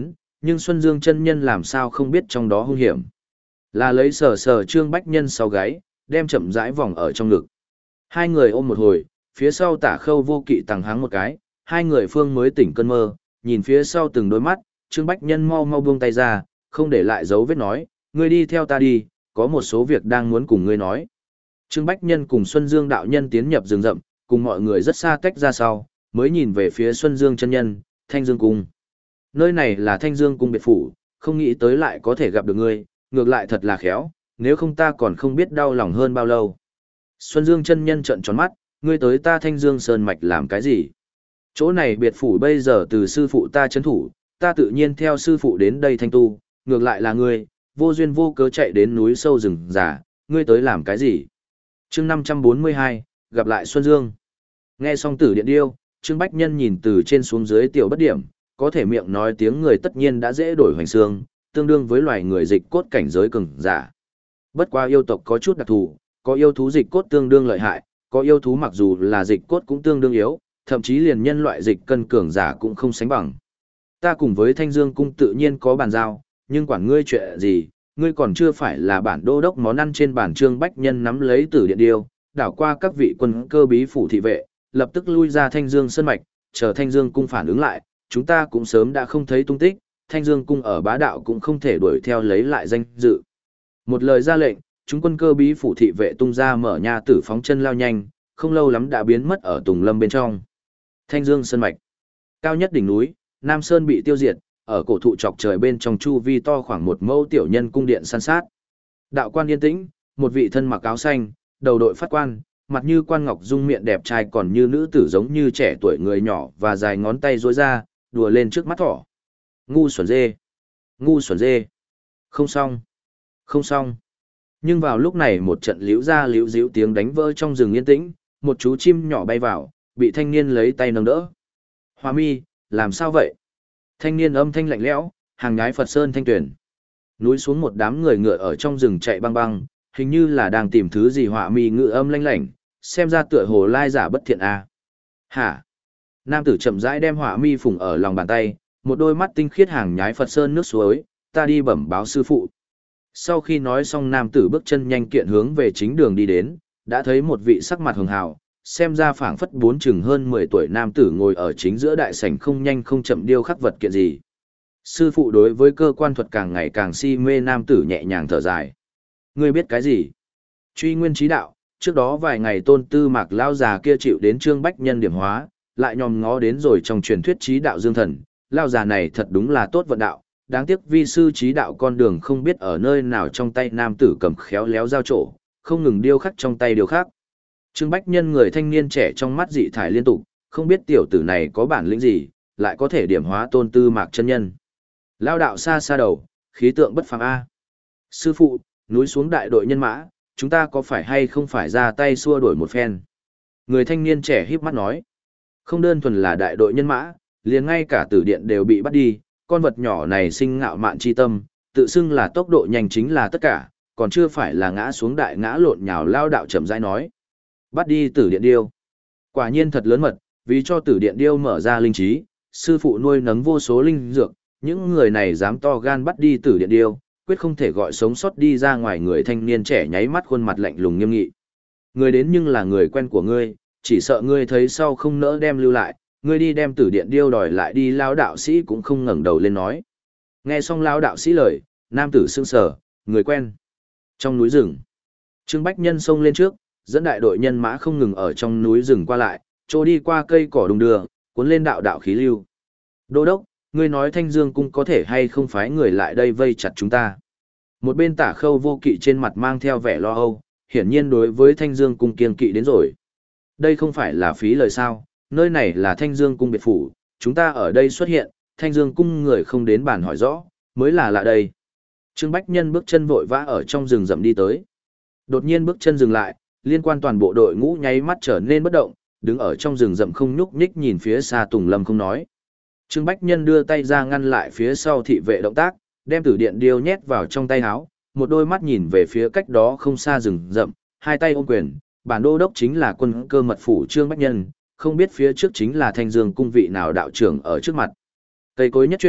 nhưng Xuân Dương chân nhân làm sao không biết trong đó hung hiểm. Là lấy sờ sờ Trương Bách Nhân sau gáy, đem chậm rãi vòng ở trong ngực. Hai người ôm một hồi, phía sau Tả Khâu Vô Kỵ tằng hắng một cái, hai người phương mới tỉnh cơn mơ, nhìn phía sau từng đôi mắt, Trương Bách Nhân mau mau buông tay ra, không để lại dấu vết nói, ngươi đi theo ta đi, có một số việc đang muốn cùng ngươi nói. Trương Bách Nhân cùng Xuân Dương đạo nhân tiến nhập rừng rậm, cùng mọi người rất xa cách ra sau, mới nhìn về phía Xuân Dương chân nhân, Thanh Dương cung. Nơi này là Thanh Dương cung biệt phủ, không nghĩ tới lại có thể gặp được ngươi, ngược lại thật là khéo, nếu không ta còn không biết đau lòng hơn bao lâu. Xuân Dương chân nhân trợn tròn mắt, ngươi tới ta Thanh Dương sơn mạch làm cái gì? Chỗ này biệt phủ bây giờ từ sư phụ ta trấn thủ, ta tự nhiên theo sư phụ đến đây thanh tu, ngược lại là ngươi, vô duyên vô cớ chạy đến núi sâu rừng già, ngươi tới làm cái gì? Chương năm trăm bốn mươi hai, gặp lại Xuân Dương. Nghe xong Tử Điện Điêu, Trương Bách Nhân nhìn từ trên xuống dưới tiểu bất điểm, có thể miệng nói tiếng người tất nhiên đã dễ đổi hoành xương, tương đương với loài người dịch cốt cảnh giới cường giả. Bất qua yêu tộc có chút đặc thù, có yêu thú dịch cốt tương đương lợi hại, có yêu thú mặc dù là dịch cốt cũng tương đương yếu, thậm chí liền nhân loại dịch cân cường giả cũng không sánh bằng. Ta cùng với Thanh Dương cung tự nhiên có bàn giao, nhưng quản ngươi chuyện gì, ngươi còn chưa phải là bản đô đốc món ăn trên bàn. Trương Bách Nhân nắm lấy Tử Điện Điêu, đảo qua các vị quân cơ bí phủ thị vệ, lập tức lui ra Thanh Dương sơn mạch, chờ Thanh Dương cung phản ứng lại, chúng ta cũng sớm đã không thấy tung tích, Thanh Dương cung ở bá đạo cũng không thể đuổi theo lấy lại danh dự. Một lời ra lệnh, chúng quân cơ bí phủ thị vệ tung ra mở nha tử phóng chân lao nhanh, không lâu lắm đã biến mất ở Tùng Lâm bên trong. Thanh Dương sơn mạch, cao nhất đỉnh núi, Nam Sơn bị tiêu diệt, ở cổ thụ chọc trời bên trong chu vi to khoảng một mẫu tiểu nhân cung điện san sát. Đạo quan yên tĩnh, một vị thân mặc áo xanh, đầu đội phát quan, mặt như quan ngọc dung miệng đẹp trai còn như nữ tử giống như trẻ tuổi người nhỏ và dài ngón tay rối ra, đùa lên trước mắt thỏ. Ngu xuẩn dê, ngu xuẩn dê. Không xong, không xong. Nhưng vào lúc này một trận liễu ra liễu díu tiếng đánh vỡ trong rừng yên tĩnh, một chú chim nhỏ bay vào, bị thanh niên lấy tay nâng đỡ. Hoa mi, làm sao vậy? Thanh niên âm thanh lạnh lẽo, hàng nhái Phật Sơn thanh tuyển. Núi xuống một đám người ngựa ở trong rừng chạy băng băng, hình như là đang tìm thứ gì. Họa mi ngự âm lanh lảnh, xem ra tựa hồ lai giả bất thiện a. À. Hả? Nam tử chậm rãi đem Họa mi phùng ở lòng bàn tay, một đôi mắt tinh khiết hàng nhái Phật Sơn nước suối, ta đi bẩm báo sư phụ. Sau khi nói xong nam tử bước chân nhanh kiện hướng về chính đường đi đến, đã thấy một vị sắc mặt hường hào, xem ra phảng phất bốn chừng hơn mười tuổi nam tử ngồi ở chính giữa đại sảnh không nhanh không chậm điêu khắc vật kiện gì. Sư phụ đối với cơ quan thuật càng ngày càng si mê nam tử nhẹ nhàng thở dài. Ngươi biết cái gì? Truy nguyên trí đạo, trước đó vài ngày tôn tư mạc lao già kia chịu đến Trương Bách Nhân điểm hóa, lại nhòm ngó đến rồi trong truyền thuyết trí đạo dương thần, lao già này thật đúng là tốt vận đạo, đáng tiếc vi sư trí đạo con đường không biết ở nơi nào. Trong tay nam tử cầm khéo léo dao trổ, không ngừng điêu khắc trong tay điêu khắc. Trương Bách Nhân người thanh niên trẻ trong mắt dị thải liên tục, không biết tiểu tử này có bản lĩnh gì, lại có thể điểm hóa tôn tư mạc chân nhân. Lao đạo xa xa đầu, khí tượng bất phàm A. Sư phụ, núi xuống đại đội nhân mã, chúng ta có phải hay không phải ra tay xua đuổi một phen? Người thanh niên trẻ híp mắt nói. Không đơn thuần là đại đội nhân mã, liền ngay cả tử điện đều bị bắt đi, con vật nhỏ này sinh ngạo mạn chi tâm, tự xưng là tốc độ nhanh chính là tất cả, còn chưa phải là ngã xuống đại ngã lộn nhào. Lao đạo chậm rãi nói. Bắt đi tử điện điêu. Quả nhiên thật lớn mật, vì cho tử điện điêu mở ra linh trí, sư phụ nuôi nấng vô số linh dược, những người này dám to gan bắt đi tử điện điêu, quyết không thể gọi sống sót đi ra ngoài. Người thanh niên trẻ nháy mắt khuôn mặt lạnh lùng nghiêm nghị. Người đến nhưng là người quen của ngươi, chỉ sợ ngươi thấy sau không nỡ đem lưu lại, ngươi đi đem tử điện điêu đòi lại đi. Lão đạo sĩ cũng không ngẩng đầu lên nói. Nghe xong lão đạo sĩ lời, nam tử sững sờ, người quen. Trong núi rừng, Trương Bách Nhân xông lên trước, dẫn đại đội nhân mã không ngừng ở trong núi rừng qua lại, trôi đi qua cây cỏ đùng đưa, cuốn lên đạo đạo khí lưu. Đô đốc, ngươi nói Thanh Dương cung có thể hay không phái người lại đây vây chặt chúng ta? Một bên Tả Khâu Vô Kỵ trên mặt mang theo vẻ lo âu, hiển nhiên đối với Thanh Dương cung kiêng kỵ đến rồi. Đây không phải là phí lời sao, nơi này là Thanh Dương cung biệt phủ, chúng ta ở đây xuất hiện, Thanh Dương cung người không đến bàn hỏi rõ, mới là lạ đây. Trương Bách Nhân bước chân vội vã ở trong rừng rậm đi tới. Đột nhiên bước chân dừng lại, liên quan toàn bộ đội ngũ nháy mắt trở nên bất động, đứng ở trong rừng rậm không nhúc nhích nhìn phía xa Tùng Lâm không nói. Trương Bách Nhân đưa tay ra ngăn lại phía sau thị vệ động tác, đem tử điện điêu nhét vào trong tay áo, một đôi mắt nhìn về phía cách đó không xa rừng rậm, hai tay ôm quyền, bản đô đốc chính là quân cơ mật phủ Trương Bách Nhân, không biết phía trước chính là Thanh Dương cung vị nào đạo trưởng ở trước mặt. Cây cối nhất chuyển,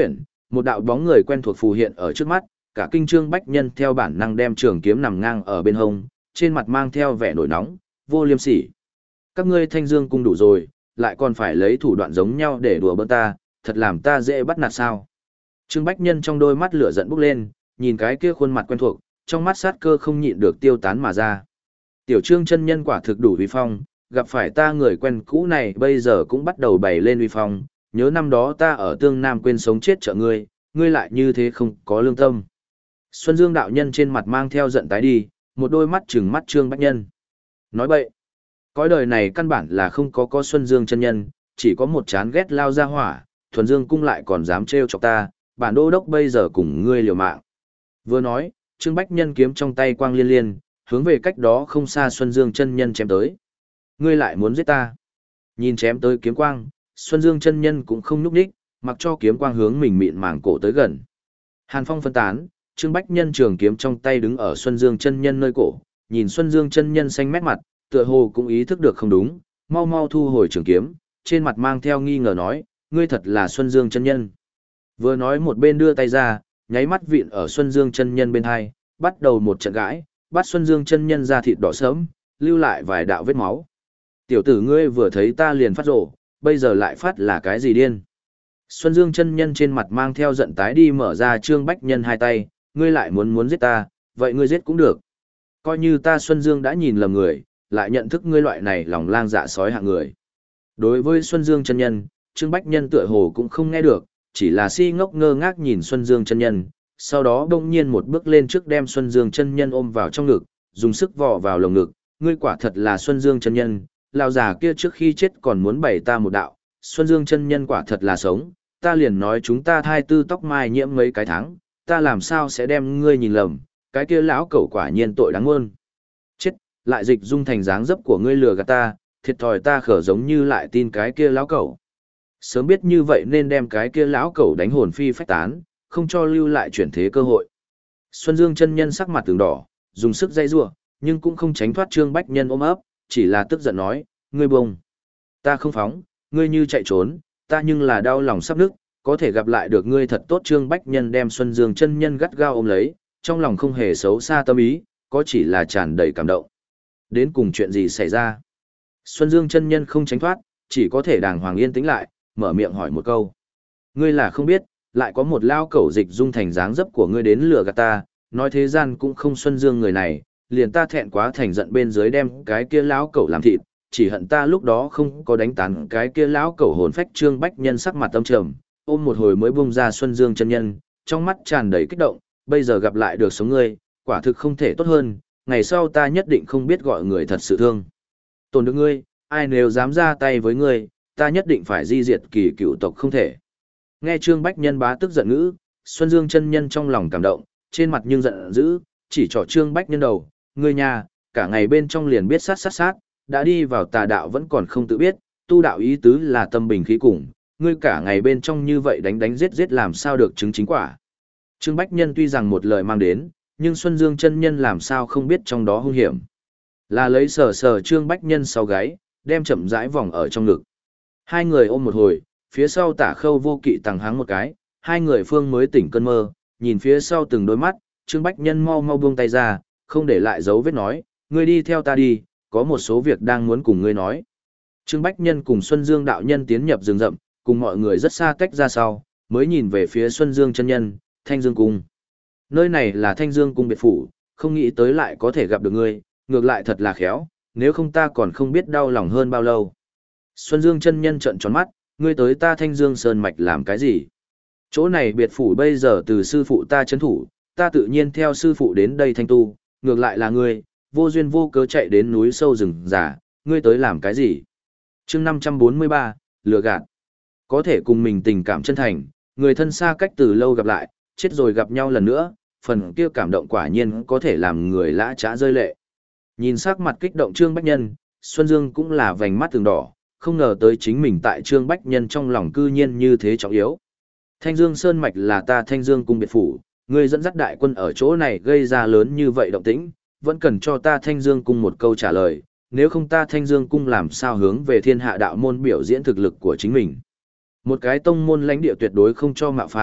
Một đạo bóng người quen thuộc phù hiện ở trước mắt, cả kinh Trương Bách Nhân theo bản năng đem trường kiếm nằm ngang ở bên hông, trên mặt mang theo vẻ nổi nóng, vô liêm sỉ. Các ngươi Thanh Dương cung đủ rồi, lại còn phải lấy thủ đoạn giống nhau để đùa bỡn ta, thật làm ta dễ bắt nạt sao? Trương Bách Nhân trong đôi mắt lửa giận bốc lên, nhìn cái kia khuôn mặt quen thuộc, trong mắt sát cơ không nhịn được tiêu tán mà ra. Tiểu Trương chân nhân quả thực đủ uy phong, gặp phải ta người quen cũ này bây giờ cũng bắt đầu bày lên uy phong, nhớ năm đó ta ở Tương Nam quên sống chết trợ ngươi, ngươi lại như thế không có lương tâm. Xuân Dương đạo nhân trên mặt mang theo giận tái đi, một đôi mắt trừng mắt Trương Bách Nhân. Nói bậy, cõi đời này căn bản là không có có Xuân Dương chân nhân, chỉ có một chán ghét lao ra hỏa, thuần dương cung lại còn dám trêu chọc ta, bản đô đốc bây giờ cùng ngươi liều mạng. Vừa nói, Trương Bách Nhân kiếm trong tay quang liên liên, hướng về cách đó không xa Xuân Dương chân nhân chém tới. Ngươi lại muốn giết ta? Nhìn chém tới kiếm quang, Xuân Dương chân nhân cũng không nhúc nhích, mặc cho kiếm quang hướng mình mịn màng cổ tới gần. Hàn phong phân tán, Trương Bách Nhân trường kiếm trong tay đứng ở Xuân Dương chân nhân nơi cổ, nhìn Xuân Dương chân nhân xanh mét mặt, tựa hồ cũng ý thức được không đúng, mau mau thu hồi trường kiếm, trên mặt mang theo nghi ngờ nói, ngươi thật là Xuân Dương chân nhân. Vừa nói một bên đưa tay ra, nháy mắt vịn ở Xuân Dương chân nhân bên hai, bắt đầu một trận gãi, bắt Xuân Dương chân nhân ra thịt đỏ sớm, lưu lại vài đạo vết máu. Tiểu tử ngươi vừa thấy ta liền phát rổ, bây giờ lại phát là cái gì điên? Xuân Dương chân nhân trên mặt mang theo giận tái đi mở ra Trương Bách Nhân hai tay, ngươi lại muốn muốn giết ta, vậy ngươi giết cũng được. Coi như ta Xuân Dương đã nhìn lầm người, lại nhận thức ngươi loại này lòng lang dạ sói hạng người. Đối với Xuân Dương chân nhân, Trương Bách Nhân tựa hồ cũng không nghe được, chỉ là si ngốc ngơ ngác nhìn Xuân Dương chân nhân, sau đó đông nhiên một bước lên trước đem Xuân Dương chân nhân ôm vào trong ngực, dùng sức vò vào lồng ngực, ngươi quả thật là Xuân Dương chân nhân, lão già kia trước khi chết còn muốn bày ta một đạo, Xuân Dương chân nhân quả thật là sống, ta liền nói chúng ta thai tư tóc mai nhiễm mấy cái tháng, ta làm sao sẽ đem ngươi nhìn lầm, cái kia lão cẩu quả nhiên tội đáng muôn. Chết, lại dịch dung thành dáng dấp của ngươi lừa gạt ta, thiệt thòi ta khở giống như lại tin cái kia lão cẩu. Sớm biết như vậy nên đem cái kia lão cẩu đánh hồn phi phách tán, không cho lưu lại chuyển thế cơ hội. Xuân Dương chân nhân sắc mặt tường đỏ, dùng sức dây rủa, nhưng cũng không tránh thoát Trương Bách Nhân ôm ấp, chỉ là tức giận nói, ngươi bông. Ta không phóng, ngươi như chạy trốn, ta nhưng là đau lòng sắp nức, có thể gặp lại được ngươi thật tốt. Trương Bách Nhân đem Xuân Dương chân nhân gắt gao ôm lấy, trong lòng không hề xấu xa tâm ý, có chỉ là tràn đầy cảm động. Đến cùng chuyện gì xảy ra? Xuân Dương chân nhân không tránh thoát, chỉ có thể đàng hoàng yên tĩnh lại, mở miệng hỏi một câu. Ngươi là không biết, lại có một lao cẩu dịch dung thành dáng dấp của ngươi đến lừa gạt ta, nói thế gian cũng không Xuân Dương người này, liền ta thẹn quá thành giận bên dưới đem cái kia lão cẩu làm thịt, chỉ hận ta lúc đó không có đánh tán cái kia lão cẩu hồn phách. Trương Bách Nhân sắc mặt tâm trầm, ôm một hồi mới buông ra Xuân Dương chân nhân, trong mắt tràn đầy kích động, bây giờ gặp lại được sống ngươi, quả thực không thể tốt hơn, ngày sau ta nhất định không biết gọi người thật sự thương tổn được ngươi, ai nếu dám ra tay với ngươi, ta nhất định phải di diệt kỳ cựu tộc không thể. Nghe Trương Bách Nhân bá tức giận ngữ, Xuân Dương chân nhân trong lòng cảm động, trên mặt nhưng giận dữ, chỉ trỏ Trương Bách Nhân đầu, ngươi nhà, cả ngày bên trong liền biết sát sát sát, đã đi vào tà đạo vẫn còn không tự biết, tu đạo ý tứ là tâm bình khí cùng, ngươi cả ngày bên trong như vậy đánh đánh giết giết làm sao được chứng chính quả. Trương Bách Nhân tuy rằng một lời mang đến, nhưng Xuân Dương chân nhân làm sao không biết trong đó hung hiểm. Là lấy sờ sờ Trương Bách Nhân sau gáy, đem chậm rãi vòng ở trong ngực. Hai người ôm một hồi, phía sau Tả Khâu Vô Kỵ tàng háng một cái, hai người phương mới tỉnh cơn mơ, nhìn phía sau từng đôi mắt, Trương Bách Nhân mau mau buông tay ra, không để lại dấu vết nói, ngươi đi theo ta đi, có một số việc đang muốn cùng ngươi nói. Trương Bách Nhân cùng Xuân Dương đạo nhân tiến nhập rừng rậm, cùng mọi người rất xa cách ra sau, mới nhìn về phía Xuân Dương chân nhân, Thanh Dương cung. Nơi này là Thanh Dương cung biệt phủ, không nghĩ tới lại có thể gặp được ngươi, ngược lại thật là khéo, nếu không ta còn không biết đau lòng hơn bao lâu. Xuân Dương chân nhân trợn tròn mắt, ngươi tới ta Thanh Dương Sơn Mạch làm cái gì? Chỗ này biệt phủ bây giờ từ sư phụ ta chấn thủ, ta tự nhiên theo sư phụ đến đây thanh tu, ngược lại là ngươi, vô duyên vô cớ chạy đến núi sâu rừng già, ngươi tới làm cái gì? Chương năm trăm bốn mươi ba, lừa gạt. Có thể cùng mình tình cảm chân thành, người thân xa cách từ lâu gặp lại, chết rồi gặp nhau lần nữa, phần kia cảm động quả nhiên có thể làm người lã trá rơi lệ. Nhìn sắc mặt kích động Trương Bách Nhân, Xuân Dương cũng là vành mắt từng đỏ, không ngờ tới chính mình tại Trương Bách Nhân trong lòng cư nhiên như thế trọng yếu. Thanh Dương Sơn Mạch là ta Thanh Dương cung biệt phủ, ngươi dẫn dắt đại quân ở chỗ này gây ra lớn như vậy động tĩnh, vẫn cần cho ta Thanh Dương cung một câu trả lời, nếu không ta Thanh Dương cung làm sao hướng về thiên hạ đạo môn biểu diễn thực lực của chính mình. Một cái tông môn lãnh địa tuyệt đối không cho mạo phạm,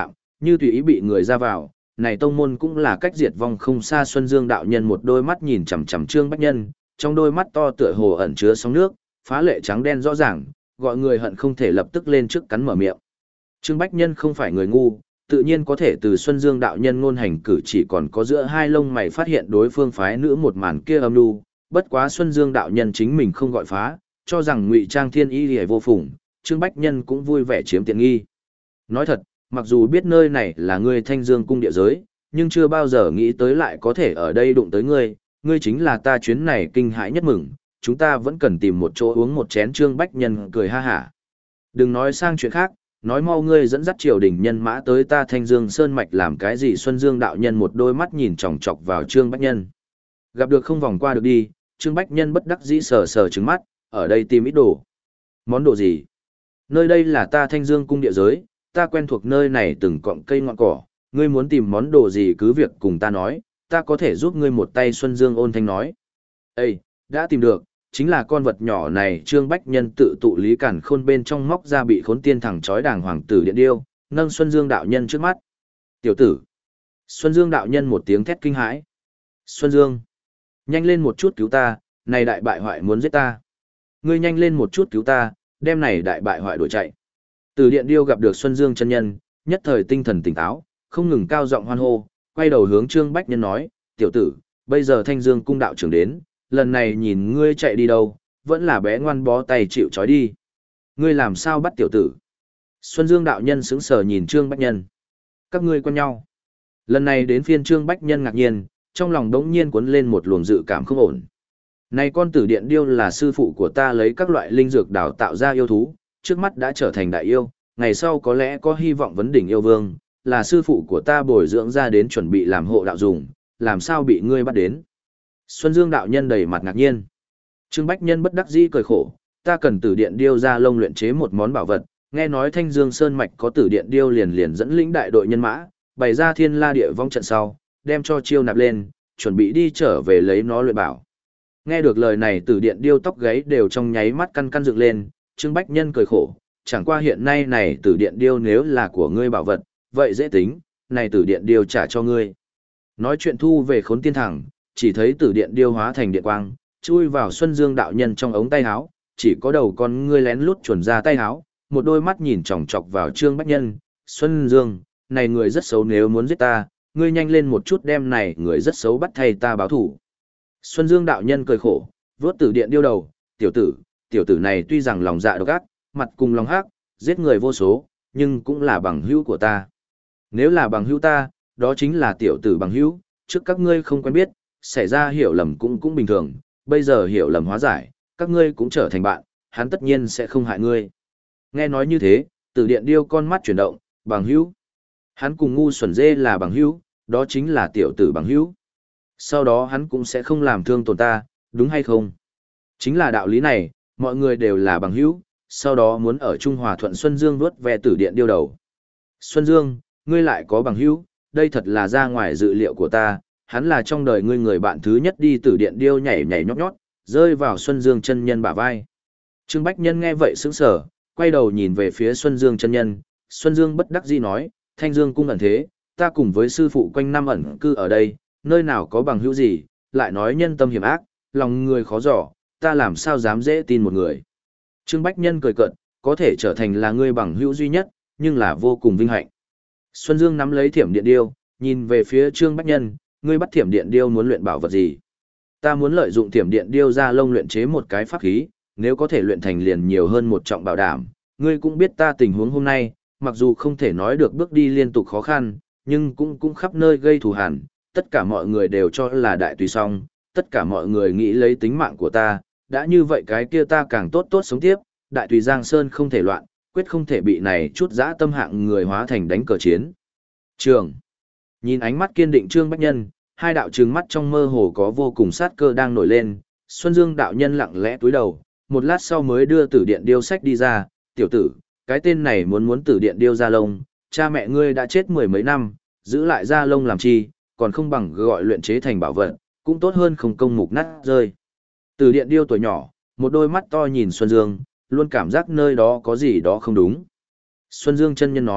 như tùy ý bị người ra vào, này tông môn cũng là cách diệt vong không xa. Xuân Dương đạo nhân một đôi mắt nhìn chằm chằm Trương Bách Nhân, trong đôi mắt to tựa hồ ẩn chứa sóng nước, phá lệ trắng đen rõ ràng, gọi người hận không thể lập tức lên trước cắn mở miệng. Trương Bách Nhân không phải người ngu, tự nhiên có thể từ Xuân Dương đạo nhân ngôn hành cử chỉ còn có giữa hai lông mày phát hiện đối phương phái nữ một màn kia âm lưu, bất quá Xuân Dương đạo nhân chính mình không gọi phá, cho rằng ngụy trang thiên y liễu vô phùng, Trương Bách Nhân cũng vui vẻ chiếm tiện nghi. Nói thật, mặc dù biết nơi này là ngươi Thanh Dương cung địa giới, nhưng chưa bao giờ nghĩ tới lại có thể ở đây đụng tới ngươi, ngươi chính là ta chuyến này kinh hãi nhất mừng, chúng ta vẫn cần tìm một chỗ uống một chén. Trương Bách Nhân cười ha hả. Đừng nói sang chuyện khác, nói mau ngươi dẫn dắt triều đình nhân mã tới ta Thanh Dương Sơn Mạch làm cái gì? Xuân Dương đạo nhân một đôi mắt nhìn chòng chọc vào Trương Bách Nhân. Gặp được không vòng qua được đi, Trương Bách Nhân bất đắc dĩ sờ sờ trứng mắt, ở đây tìm ít đồ. Món đồ gì? Nơi đây là ta Thanh Dương cung địa giới, ta quen thuộc nơi này từng cọng cây ngọn cỏ, ngươi muốn tìm món đồ gì cứ việc cùng ta nói, ta có thể giúp ngươi một tay. Xuân Dương ôn thanh nói. Ê, đã tìm được, chính là con vật nhỏ này. Trương Bách Nhân tự tụ lý cản khôn bên trong móc ra bị khốn tiên thẳng trói đàng hoàng tử điện điêu, nâng Xuân Dương đạo nhân trước mắt. Tiểu tử! Xuân Dương đạo nhân một tiếng thét kinh hãi. Xuân Dương! Nhanh lên một chút cứu ta, này đại bại hoại muốn giết ta. Ngươi nhanh lên một chút cứu ta, đem này đại bại hoại đuổi chạy. Tử điện điêu gặp được Xuân Dương chân nhân, nhất thời tinh thần tỉnh táo, không ngừng cao giọng hoan hô, quay đầu hướng Trương Bách Nhân nói, tiểu tử, bây giờ Thanh Dương cung đạo trưởng đến, lần này nhìn ngươi chạy đi đâu, vẫn là bé ngoan bó tay chịu trói đi. Ngươi làm sao bắt tiểu tử? Xuân Dương đạo nhân sững sờ nhìn Trương Bách Nhân. Các ngươi quen nhau. Lần này đến phiên Trương Bách Nhân ngạc nhiên, trong lòng đống nhiên cuốn lên một luồng dự cảm không ổn. Này con tử điện điêu là sư phụ của ta lấy các loại linh dược đào tạo ra yêu thú, trước mắt đã trở thành đại yêu, ngày sau có lẽ có hy vọng vấn đỉnh yêu vương, là sư phụ của ta bồi dưỡng ra đến chuẩn bị làm hộ đạo dùng, làm sao bị ngươi bắt đến? Xuân Dương đạo nhân đầy mặt ngạc nhiên. Trương Bách Nhân bất đắc dĩ cười khổ, ta cần tử điện điêu ra lông luyện chế một món bảo vật, nghe nói Thanh Dương Sơn Mạch có tử điện điêu liền liền dẫn lĩnh đại đội nhân mã, bày ra thiên la địa vong trận sau, đem cho chiêu nạp lên, chuẩn bị đi trở về lấy nó luyện bảo. Nghe được lời này tử điện điêu tóc gáy đều trong nháy mắt căn căn dựng lên, Trương Bách Nhân cười khổ, chẳng qua hiện nay này tử điện điêu nếu là của ngươi bảo vật, vậy dễ tính, này tử điện điêu trả cho ngươi. Nói chuyện thu về khốn tiên thẳng, chỉ thấy tử điện điêu hóa thành điện quang, chui vào Xuân Dương đạo nhân trong ống tay áo, chỉ có đầu con ngươi lén lút chuẩn ra tay áo, một đôi mắt nhìn chòng chọc vào Trương Bách Nhân, Xuân Dương, này người rất xấu, nếu muốn giết ta, ngươi nhanh lên một chút đem này người rất xấu bắt thay ta báo thủ. Xuân Dương đạo nhân cười khổ, vớt tử điện điêu đầu, tiểu tử, tiểu tử này tuy rằng lòng dạ độc ác, mặt cùng lòng hắc, giết người vô số, nhưng cũng là bằng hữu của ta. Nếu là bằng hữu ta, đó chính là tiểu tử bằng hữu, trước các ngươi không quen biết, xảy ra hiểu lầm cũng cũng bình thường, bây giờ hiểu lầm hóa giải, các ngươi cũng trở thành bạn, hắn tất nhiên sẽ không hại ngươi. Nghe nói như thế, tử điện điêu con mắt chuyển động, bằng hữu. Hắn cùng ngu xuẩn dê là bằng hữu, đó chính là tiểu tử bằng hữu. Sau đó hắn cũng sẽ không làm thương tổn ta, đúng hay không? Chính là đạo lý này, mọi người đều là bằng hữu, sau đó muốn ở Trung Hòa Thuận. Xuân Dương vuốt ve tử điện điêu đầu. Xuân Dương, ngươi lại có bằng hữu, đây thật là ra ngoài dự liệu của ta, hắn là trong đời ngươi người bạn thứ nhất. Đi tử điện điêu nhảy nhảy nhót nhót, rơi vào Xuân Dương chân nhân bả vai. Trương Bách Nhân nghe vậy sững sờ, quay đầu nhìn về phía Xuân Dương chân nhân, Xuân Dương bất đắc dĩ nói, Thanh Dương cung ẩn thế, ta cùng với sư phụ quanh năm ẩn cư ở đây, nơi nào có bằng hữu gì, lại nói nhân tâm hiểm ác, lòng người khó dò, ta làm sao dám dễ tin một người. Trương Bách Nhân cười cợt, có thể trở thành là ngươi bằng hữu duy nhất, nhưng là vô cùng vinh hạnh. Xuân Dương nắm lấy thiểm điện điêu, nhìn về phía Trương Bách Nhân, ngươi bắt thiểm điện điêu muốn luyện bảo vật gì? Ta muốn lợi dụng thiểm điện điêu ra lông luyện chế một cái pháp khí, nếu có thể luyện thành liền nhiều hơn một trọng bảo đảm. Ngươi cũng biết ta tình huống hôm nay, mặc dù không thể nói được bước đi liên tục khó khăn, nhưng cũng cũng khắp nơi gây thù hằn, tất cả mọi người đều cho là đại tùy song, tất cả mọi người nghĩ lấy tính mạng của ta, đã như vậy cái kia ta càng tốt tốt sống tiếp, đại tùy Giang Sơn không thể loạn, quyết không thể bị này chút dã tâm hạng người hóa thành đánh cờ chiến. Trường. Nhìn ánh mắt kiên định Trương Bách Nhân, hai đạo trừng mắt trong mơ hồ có vô cùng sát cơ đang nổi lên, Xuân Dương đạo nhân lặng lẽ cúi đầu, một lát sau mới đưa tử điện điêu sách đi ra, tiểu tử, cái tên này muốn muốn tử điện điêu ra lông, cha mẹ ngươi đã chết mười mấy năm, giữ lại ra lông làm chi, còn không bằng gọi luyện chế thành bảo vật, cũng tốt hơn không công mục nát rơi. Tử điện điêu tuổi nhỏ, một đôi mắt to nhìn Xuân Dương, luôn cảm giác nơi đó có gì đó không đúng. Xuân Dương chân nhân nói,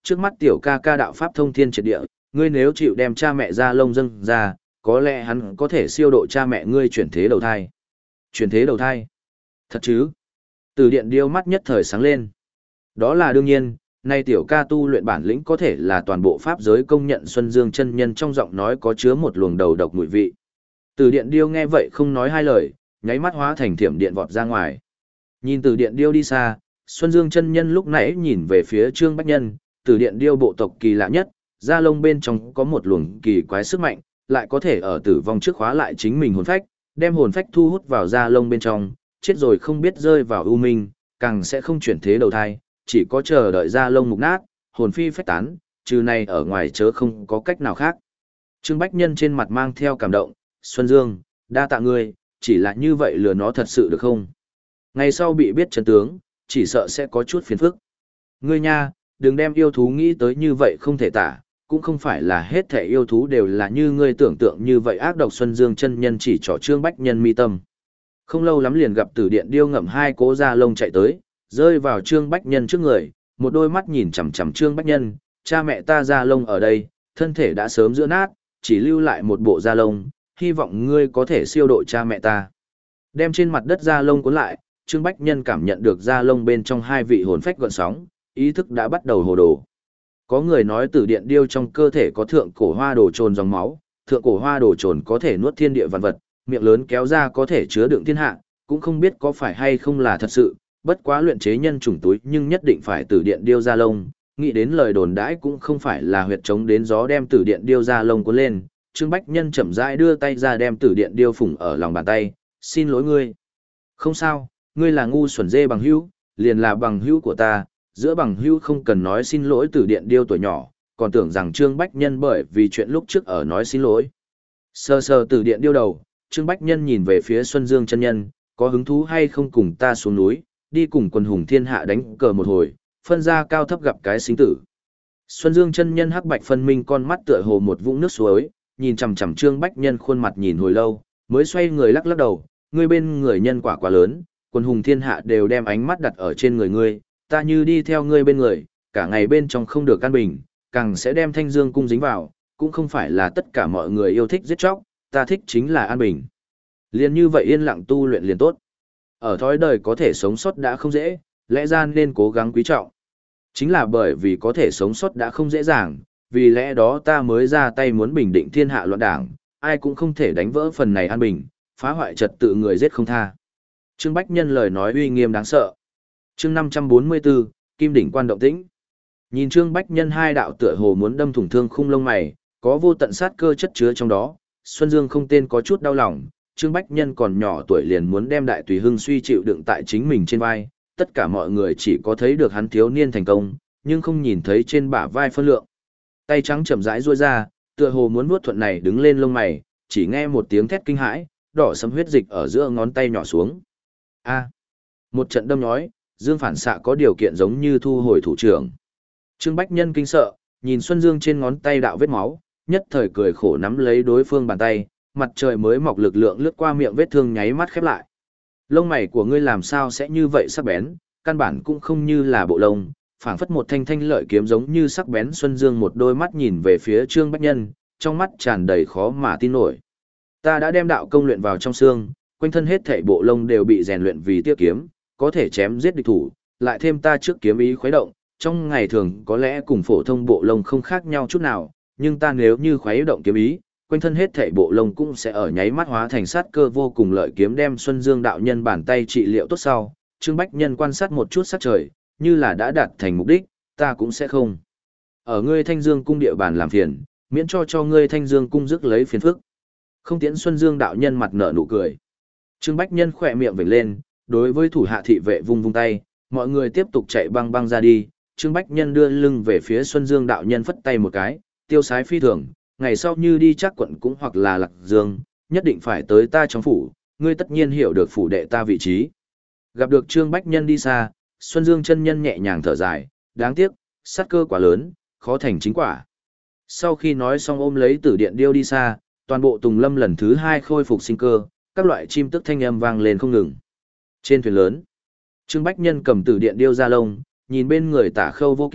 trước mắt tiểu ca ca đạo pháp thông thiên triệt địa, ngươi nếu chịu đem cha mẹ ra lông dâng ra, có lẽ hắn có thể siêu độ cha mẹ ngươi chuyển thế đầu thai. Chuyển thế đầu thai? Thật chứ? Từ điện điêu mắt nhất thời sáng lên. Đó là đương nhiên, nay tiểu ca tu luyện bản lĩnh có thể là toàn bộ pháp giới công nhận Xuân Dương chân nhân trong giọng nói có chứa một luồng đầu độc mùi vị. Từ điện điêu nghe vậy không nói hai lời, nháy mắt hóa thành thiểm điện vọt ra ngoài. Nhìn từ điện điêu đi xa, Xuân Dương chân nhân lúc nãy nhìn về phía Trương Bách Nhân, từ điện điêu bộ tộc kỳ lạ nhất, da lông bên trong có một luồng kỳ quái sức mạnh, lại có thể ở tử vong trước khóa lại chính mình hồn phách, đem hồn phách thu hút vào da lông bên trong, chết rồi không biết rơi vào u minh, càng sẽ không chuyển thế đầu thai, chỉ có chờ đợi da lông mục nát, hồn phi phách tán, trừ này ở ngoài chớ không có cách nào khác. Trương Bách Nhân trên mặt mang theo cảm động, Xuân Dương, đa tạ ngươi, chỉ là như vậy lừa nó thật sự được không? Ngày sau bị biết chân tướng, chỉ sợ sẽ có chút phiền phức. Ngươi nha, đừng đem yêu thú nghĩ tới như vậy không thể tả, cũng không phải là hết thể yêu thú đều là như ngươi tưởng tượng như vậy ác độc. Xuân Dương chân nhân chỉ trỏ Trương Bách Nhân mi tâm. Không lâu lắm liền gặp Tử Điện điêu ngậm hai cố da lông chạy tới, rơi vào Trương Bách Nhân trước người, một đôi mắt nhìn chằm chằm Trương Bách Nhân, cha mẹ ta da lông ở đây, thân thể đã sớm giữa nát, chỉ lưu lại một bộ da lông, hy vọng ngươi có thể siêu độ cha mẹ ta. Đem trên mặt đất da lông cuốn lại, Trương Bách Nhân cảm nhận được da lông bên trong hai vị hồn phách gợn sóng, ý thức đã bắt đầu hồ đồ. Có người nói Tử Điện điêu trong cơ thể có thượng cổ hoa đồ trồn dòng máu, thượng cổ hoa đồ trồn có thể nuốt thiên địa vạn vật, miệng lớn kéo ra có thể chứa đựng thiên hạ, cũng không biết có phải hay không là thật sự, bất quá luyện chế nhân chủng túi nhưng nhất định phải Tử Điện điêu da lông, nghĩ đến lời đồn đãi cũng không phải là huyệt chống đến gió đem Tử Điện điêu da lông cuốn lên. Trương Bách Nhân chậm rãi đưa tay ra đem Tử Điện điêu phủng ở lòng bàn tay, xin lỗi ngươi. Không sao, ngươi là ngu xuẩn dê bằng hữu, liền là bằng hữu của ta, giữa bằng hữu không cần nói xin lỗi. Tử Điện điêu tuổi nhỏ, còn tưởng rằng Trương Bách Nhân bởi vì chuyện lúc trước ở nói xin lỗi. Sờ sờ Tử Điện điêu đầu, Trương Bách Nhân nhìn về phía Xuân Dương chân nhân, có hứng thú hay không cùng ta xuống núi, đi cùng quần hùng thiên hạ đánh cờ một hồi, phân ra cao thấp gặp cái sinh tử. Xuân Dương chân nhân hắc bạch phân minh con mắt tựa hồ một vũng nước suối, nhìn chằm chằm Trương Bách Nhân khuôn mặt nhìn hồi lâu, mới xoay người lắc lắc đầu, ngươi bên người nhân quả quá lớn, quần hùng thiên hạ đều đem ánh mắt đặt ở trên người ngươi, ta như đi theo ngươi bên người, cả ngày bên trong không được an bình, càng sẽ đem Thanh Dương cung dính vào, cũng không phải là tất cả mọi người yêu thích giết chóc, ta thích chính là an bình. Liền như vậy yên lặng tu luyện liền tốt. Ở thói đời có thể sống sót đã không dễ, lẽ ra nên cố gắng quý trọng. Chính là bởi vì có thể sống sót đã không dễ dàng, vì lẽ đó ta mới ra tay muốn bình định thiên hạ loạn đảng, ai cũng không thể đánh vỡ phần này an bình, phá hoại trật tự người giết không tha. Trương Bách Nhân lời nói uy nghiêm đáng sợ. Chương năm trăm bốn mươi tư, Kim đỉnh quan động tĩnh. Nhìn Trương Bách Nhân hai đạo tựa hồ muốn đâm thủng thương khung lông mày, có vô tận sát cơ chất chứa trong đó, Xuân Dương không tên có chút đau lòng, Trương Bách Nhân còn nhỏ tuổi liền muốn đem đại tùy hưng suy chịu đựng tại chính mình trên vai, tất cả mọi người chỉ có thấy được hắn thiếu niên thành công, nhưng không nhìn thấy trên bả vai phân lượng. Tay trắng chậm rãi duỗi ra, tựa hồ muốn vuốt thuận này đứng lên lông mày, chỉ nghe một tiếng thét kinh hãi, đỏ sẫm huyết dịch ở giữa ngón tay nhỏ xuống. A! Một trận đâm nhói, Dương phản xạ có điều kiện giống như thu hồi thủ trưởng. Trương Bách Nhân kinh sợ, nhìn Xuân Dương trên ngón tay đạo vết máu, nhất thời cười khổ nắm lấy đối phương bàn tay, mặt trời mới mọc lực lượng lướt qua miệng vết thương nháy mắt khép lại. Lông mày của ngươi làm sao sẽ như vậy sắc bén, căn bản cũng không như là bộ lông, phảng phất một thanh thanh lợi kiếm giống như sắc bén. Xuân Dương một đôi mắt nhìn về phía Trương Bách Nhân, trong mắt tràn đầy khó mà tin nổi. Ta đã đem đạo công luyện vào trong xương, quanh thân hết thảy bộ lông đều bị rèn luyện vì tiêu kiếm, có thể chém giết địch thủ, lại thêm ta trước kiếm ý khuấy động, trong ngày thường có lẽ cùng phổ thông bộ lông không khác nhau chút nào, nhưng ta nếu như khuấy động kiếm ý, quanh thân hết thảy bộ lông cũng sẽ ở nháy mắt hóa thành sát cơ vô cùng lợi kiếm. Đem Xuân Dương đạo nhân bàn tay trị liệu tốt sau, Trương Bách Nhân quan sát một chút sắc trời, như là đã đạt thành mục đích, ta cũng sẽ không ở ngươi Thanh Dương cung địa bàn làm phiền, miễn cho cho ngươi Thanh Dương cung rước lấy phiền phức. Không tiễn. Xuân Dương đạo nhân mặt nở nụ cười. Trương Bách Nhân khỏe miệng vểnh lên, đối với thủ hạ thị vệ vung vung tay, mọi người tiếp tục chạy băng băng ra đi. Trương Bách Nhân đưa lưng về phía Xuân Dương đạo nhân phất tay một cái, tiêu sái phi thường, ngày sau như đi chắc quận cũng hoặc là Lạc Dương, nhất định phải tới ta trong phủ, ngươi tất nhiên hiểu được phủ đệ ta vị trí. Gặp được Trương Bách Nhân đi xa, Xuân Dương chân nhân nhẹ nhàng thở dài, đáng tiếc, sát cơ quá lớn, khó thành chính quả. Sau khi nói xong ôm lấy Tử Điện điêu đi xa, toàn bộ Tùng Lâm lần thứ hai khôi phục sinh cơ, các loại chim tức thanh âm vang lên không ngừng. Trên thuyền lớn, Trương Bách Nhân cầm Tử Điện điêu ra lông, nhìn bên người Tả Khâu Vô Kỵ,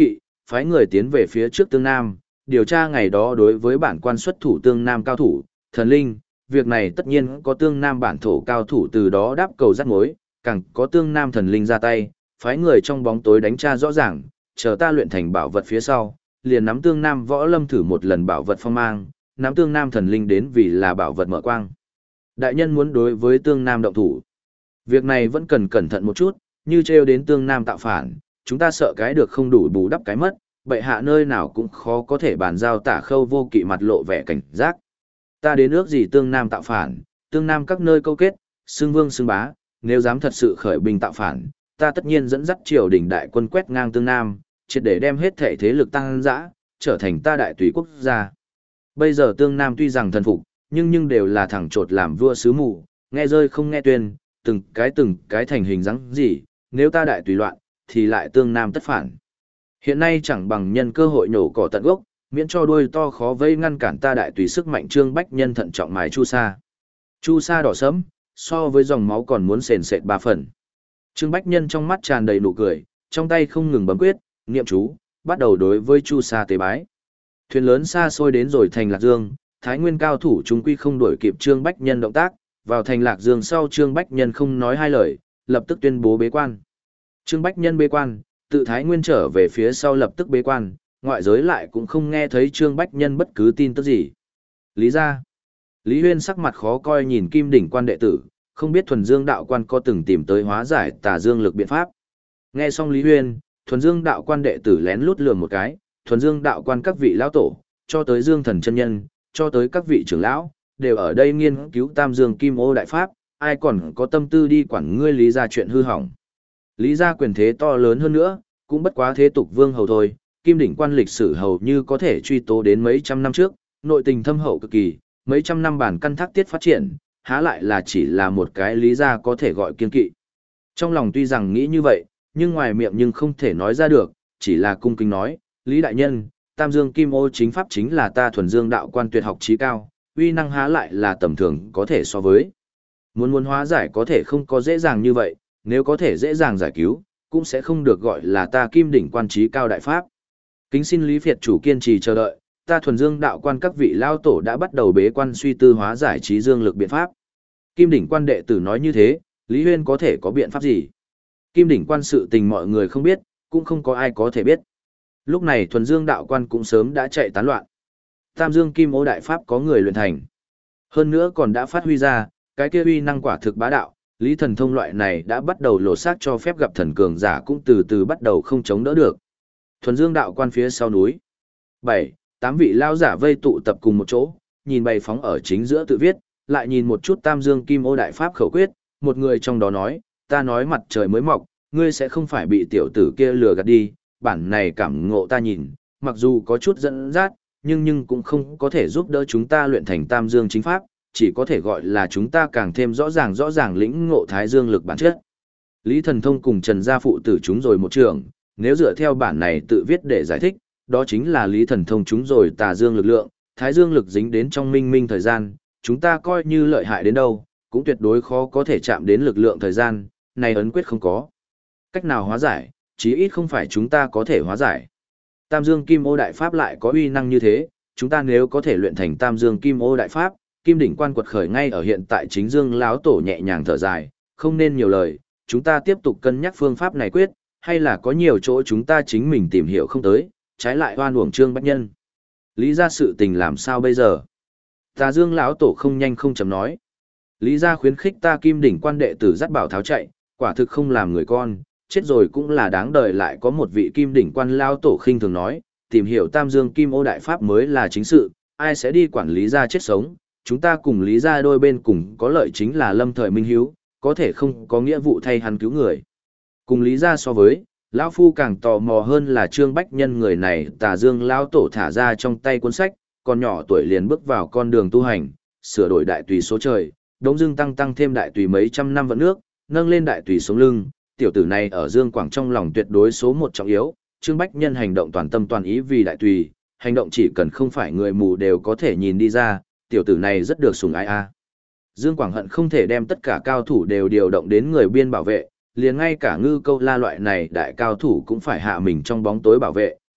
phái người tiến về phía trước Tương Nam, điều tra ngày đó đối với bản quan xuất thủ Tương Nam cao thủ, thần linh, việc này tất nhiên có Tương Nam bản thổ cao thủ từ đó đáp cầu dắt mối, càng có Tương Nam thần linh ra tay, phái người trong bóng tối đánh tra rõ ràng, chờ ta luyện thành bảo vật phía sau, liền nắm Tương Nam võ lâm thử một lần bảo vật phong mang, nắm Tương Nam thần linh đến vì là bảo vật mở quang. Đại nhân muốn đối với Tương Nam động thủ. Việc này vẫn cần cẩn thận một chút, như trêu đến Tương Nam tạo phản, chúng ta sợ cái được không đủ bù đắp cái mất, bệ hạ nơi nào cũng khó có thể bàn giao Tả Khâu Vô Kỵ mặt lộ vẻ cảnh giác. Ta đến ước gì Tương Nam tạo phản, Tương Nam các nơi câu kết, xưng vương xưng bá, nếu dám thật sự khởi binh tạo phản, ta tất nhiên dẫn dắt triều đình đại quân quét ngang Tương Nam, triệt để đem hết thể thế lực tăng dã, trở thành ta đại tùy quốc gia. Bây giờ Tương Nam tuy rằng thần phục, nhưng nhưng đều là thằng trột làm vua sứ mù, nghe rơi không nghe tuyên, từng cái từng cái thành hình dáng gì, nếu ta đại tùy loạn, thì lại Tương Nam tất phản. Hiện nay chẳng bằng nhân cơ hội nổ cỏ tận gốc, miễn cho đuôi to khó vây ngăn cản ta đại tùy sức mạnh. Trương Bách Nhân thận trọng mài chu sa. Chu sa đỏ sẫm, so với dòng máu còn muốn sền sệt ba phần. Trương Bách Nhân trong mắt tràn đầy nụ cười, trong tay không ngừng bấm quyết, niệm chú, bắt đầu đối với chu sa tế bái. Thuyền lớn xa xôi đến rồi thành Lạc Dương, Thái Nguyên cao thủ chúng quy không đuổi kịp Trương Bách Nhân động tác, vào thành Lạc Dương sau Trương Bách Nhân không nói hai lời, lập tức tuyên bố bế quan. Trương Bách Nhân bế quan, tự Thái Nguyên trở về phía sau lập tức bế quan, ngoại giới lại cũng không nghe thấy Trương Bách Nhân bất cứ tin tức gì. Lý gia. Lý Huyên sắc mặt khó coi nhìn Kim Đỉnh quan đệ tử, không biết Thuần Dương đạo quan có từng tìm tới hóa giải tà dương lực biện pháp. Nghe xong Lý Huyên, Thuần Dương đạo quan đệ tử lén lút lườm một cái, Thuần Dương đạo quan các vị lão tổ, cho tới Dương Thần chân nhân, cho tới các vị trưởng lão, đều ở đây nghiên cứu Tam Dương Kim Ô đại pháp, ai còn có tâm tư đi quản ngươi Lý gia chuyện hư hỏng. Lý gia quyền thế to lớn hơn nữa, cũng bất quá thế tục vương hầu thôi, Kim Đỉnh quan lịch sử hầu như có thể truy tố đến mấy trăm năm trước, nội tình thâm hậu cực kỳ, mấy trăm năm bản căn thác tiết phát triển, há lại là chỉ là một cái Lý gia có thể gọi kiên kỵ. Trong lòng tuy rằng nghĩ như vậy, nhưng ngoài miệng nhưng không thể nói ra được, chỉ là cung kính nói, Lý đại nhân, Tam Dương Kim Ô chính pháp chính là ta Thuần Dương đạo quan tuyệt học trí cao, uy năng há lại là tầm thường có thể so với. Muốn muốn hóa giải có thể không có dễ dàng như vậy, nếu có thể dễ dàng giải cứu, cũng sẽ không được gọi là ta Kim Đỉnh quan trí cao đại pháp. Kính xin Lý Việt chủ kiên trì chờ đợi, ta Thuần Dương đạo quan các vị lao tổ đã bắt đầu bế quan suy tư hóa giải trí dương lực biện pháp. Kim Đỉnh quan đệ tử nói như thế, Lý Huyên có thể có biện pháp gì? Kim Đỉnh quan sự tình mọi người không biết, cũng không có ai có thể biết. Lúc này Thuần Dương đạo quan cũng sớm đã chạy tán loạn. Tam Dương Kim Ô đại pháp có người luyện thành. Hơn nữa còn đã phát huy ra, cái kia uy năng quả thực bá đạo, Lý Thần Thông loại này đã bắt đầu lột xác cho phép gặp thần cường giả cũng từ từ bắt đầu không chống đỡ được. Thuần Dương đạo quan phía sau núi. bảy, tám vị lao giả vây tụ tập cùng một chỗ, nhìn bày phóng ở chính giữa tự viết, lại nhìn một chút Tam Dương Kim Ô đại pháp khẩu quyết, một người trong đó nói, ta nói mặt trời mới mọc, ngươi sẽ không phải bị tiểu tử kia lừa gạt đi, bản này cảm ngộ ta nhìn, mặc dù có chút dẫn dắt, nhưng nhưng cũng không có thể giúp đỡ chúng ta luyện thành Tam Dương chính pháp, chỉ có thể gọi là chúng ta càng thêm rõ ràng rõ ràng lĩnh ngộ Thái Dương lực bản chất. Lý Thần Thông cùng Trần Gia phụ tử chúng rồi một trường, nếu dựa theo bản này tự viết để giải thích, đó chính là Lý Thần Thông chúng rồi Tà Dương lực lượng, Thái Dương lực dính đến trong minh minh thời gian, chúng ta coi như lợi hại đến đâu, cũng tuyệt đối khó có thể chạm đến lực lượng thời gian, này ấn quyết không có cách nào hóa giải, chí ít không phải chúng ta có thể hóa giải. Tam Dương Kim Ô đại pháp lại có uy năng như thế, chúng ta nếu có thể luyện thành Tam Dương Kim Ô đại pháp, Kim Đỉnh quan quật khởi ngay ở hiện tại chính Dương lão tổ nhẹ nhàng thở dài, không nên nhiều lời, chúng ta tiếp tục cân nhắc phương pháp này quyết, hay là có nhiều chỗ chúng ta chính mình tìm hiểu không tới, trái lại oan uổng Trương Bách Nhân. Lý gia sự tình làm sao bây giờ? Ta Dương lão tổ không nhanh không chậm nói. Lý gia khuyến khích ta Kim Đỉnh quan đệ tử dắt bảo tháo chạy, quả thực không làm người con, chết rồi cũng là đáng đời. Lại có một vị Kim Đỉnh quan lão tổ khinh thường nói, tìm hiểu Tam Dương Kim Ô đại pháp mới là chính sự, ai sẽ đi quản Lý gia chết sống, chúng ta cùng Lý gia đôi bên cùng có lợi chính là lâm thời minh hiếu, có thể không có nghĩa vụ thay hắn cứu người. Cùng Lý gia so với, lão phu càng tò mò hơn là Trương Bách Nhân người này. Tà Dương lão tổ thả ra trong tay cuốn sách, còn nhỏ tuổi liền bước vào con đường tu hành, sửa đổi đại tùy số trời, đống dưng tăng tăng thêm đại tùy mấy trăm năm vận nước, nâng lên đại tùy sống lưng, tiểu tử này ở Dương Quảng trong lòng tuyệt đối số một trọng yếu. Trương Bách Nhân hành động toàn tâm toàn ý vì đại tùy, hành động chỉ cần không phải người mù đều có thể nhìn đi ra, tiểu tử này rất được sủng ái a. Dương Quảng hận không thể đem tất cả cao thủ đều điều động đến người biên bảo vệ, liền ngay cả Ngư Câu La loại này đại cao thủ cũng phải hạ mình trong bóng tối bảo vệ,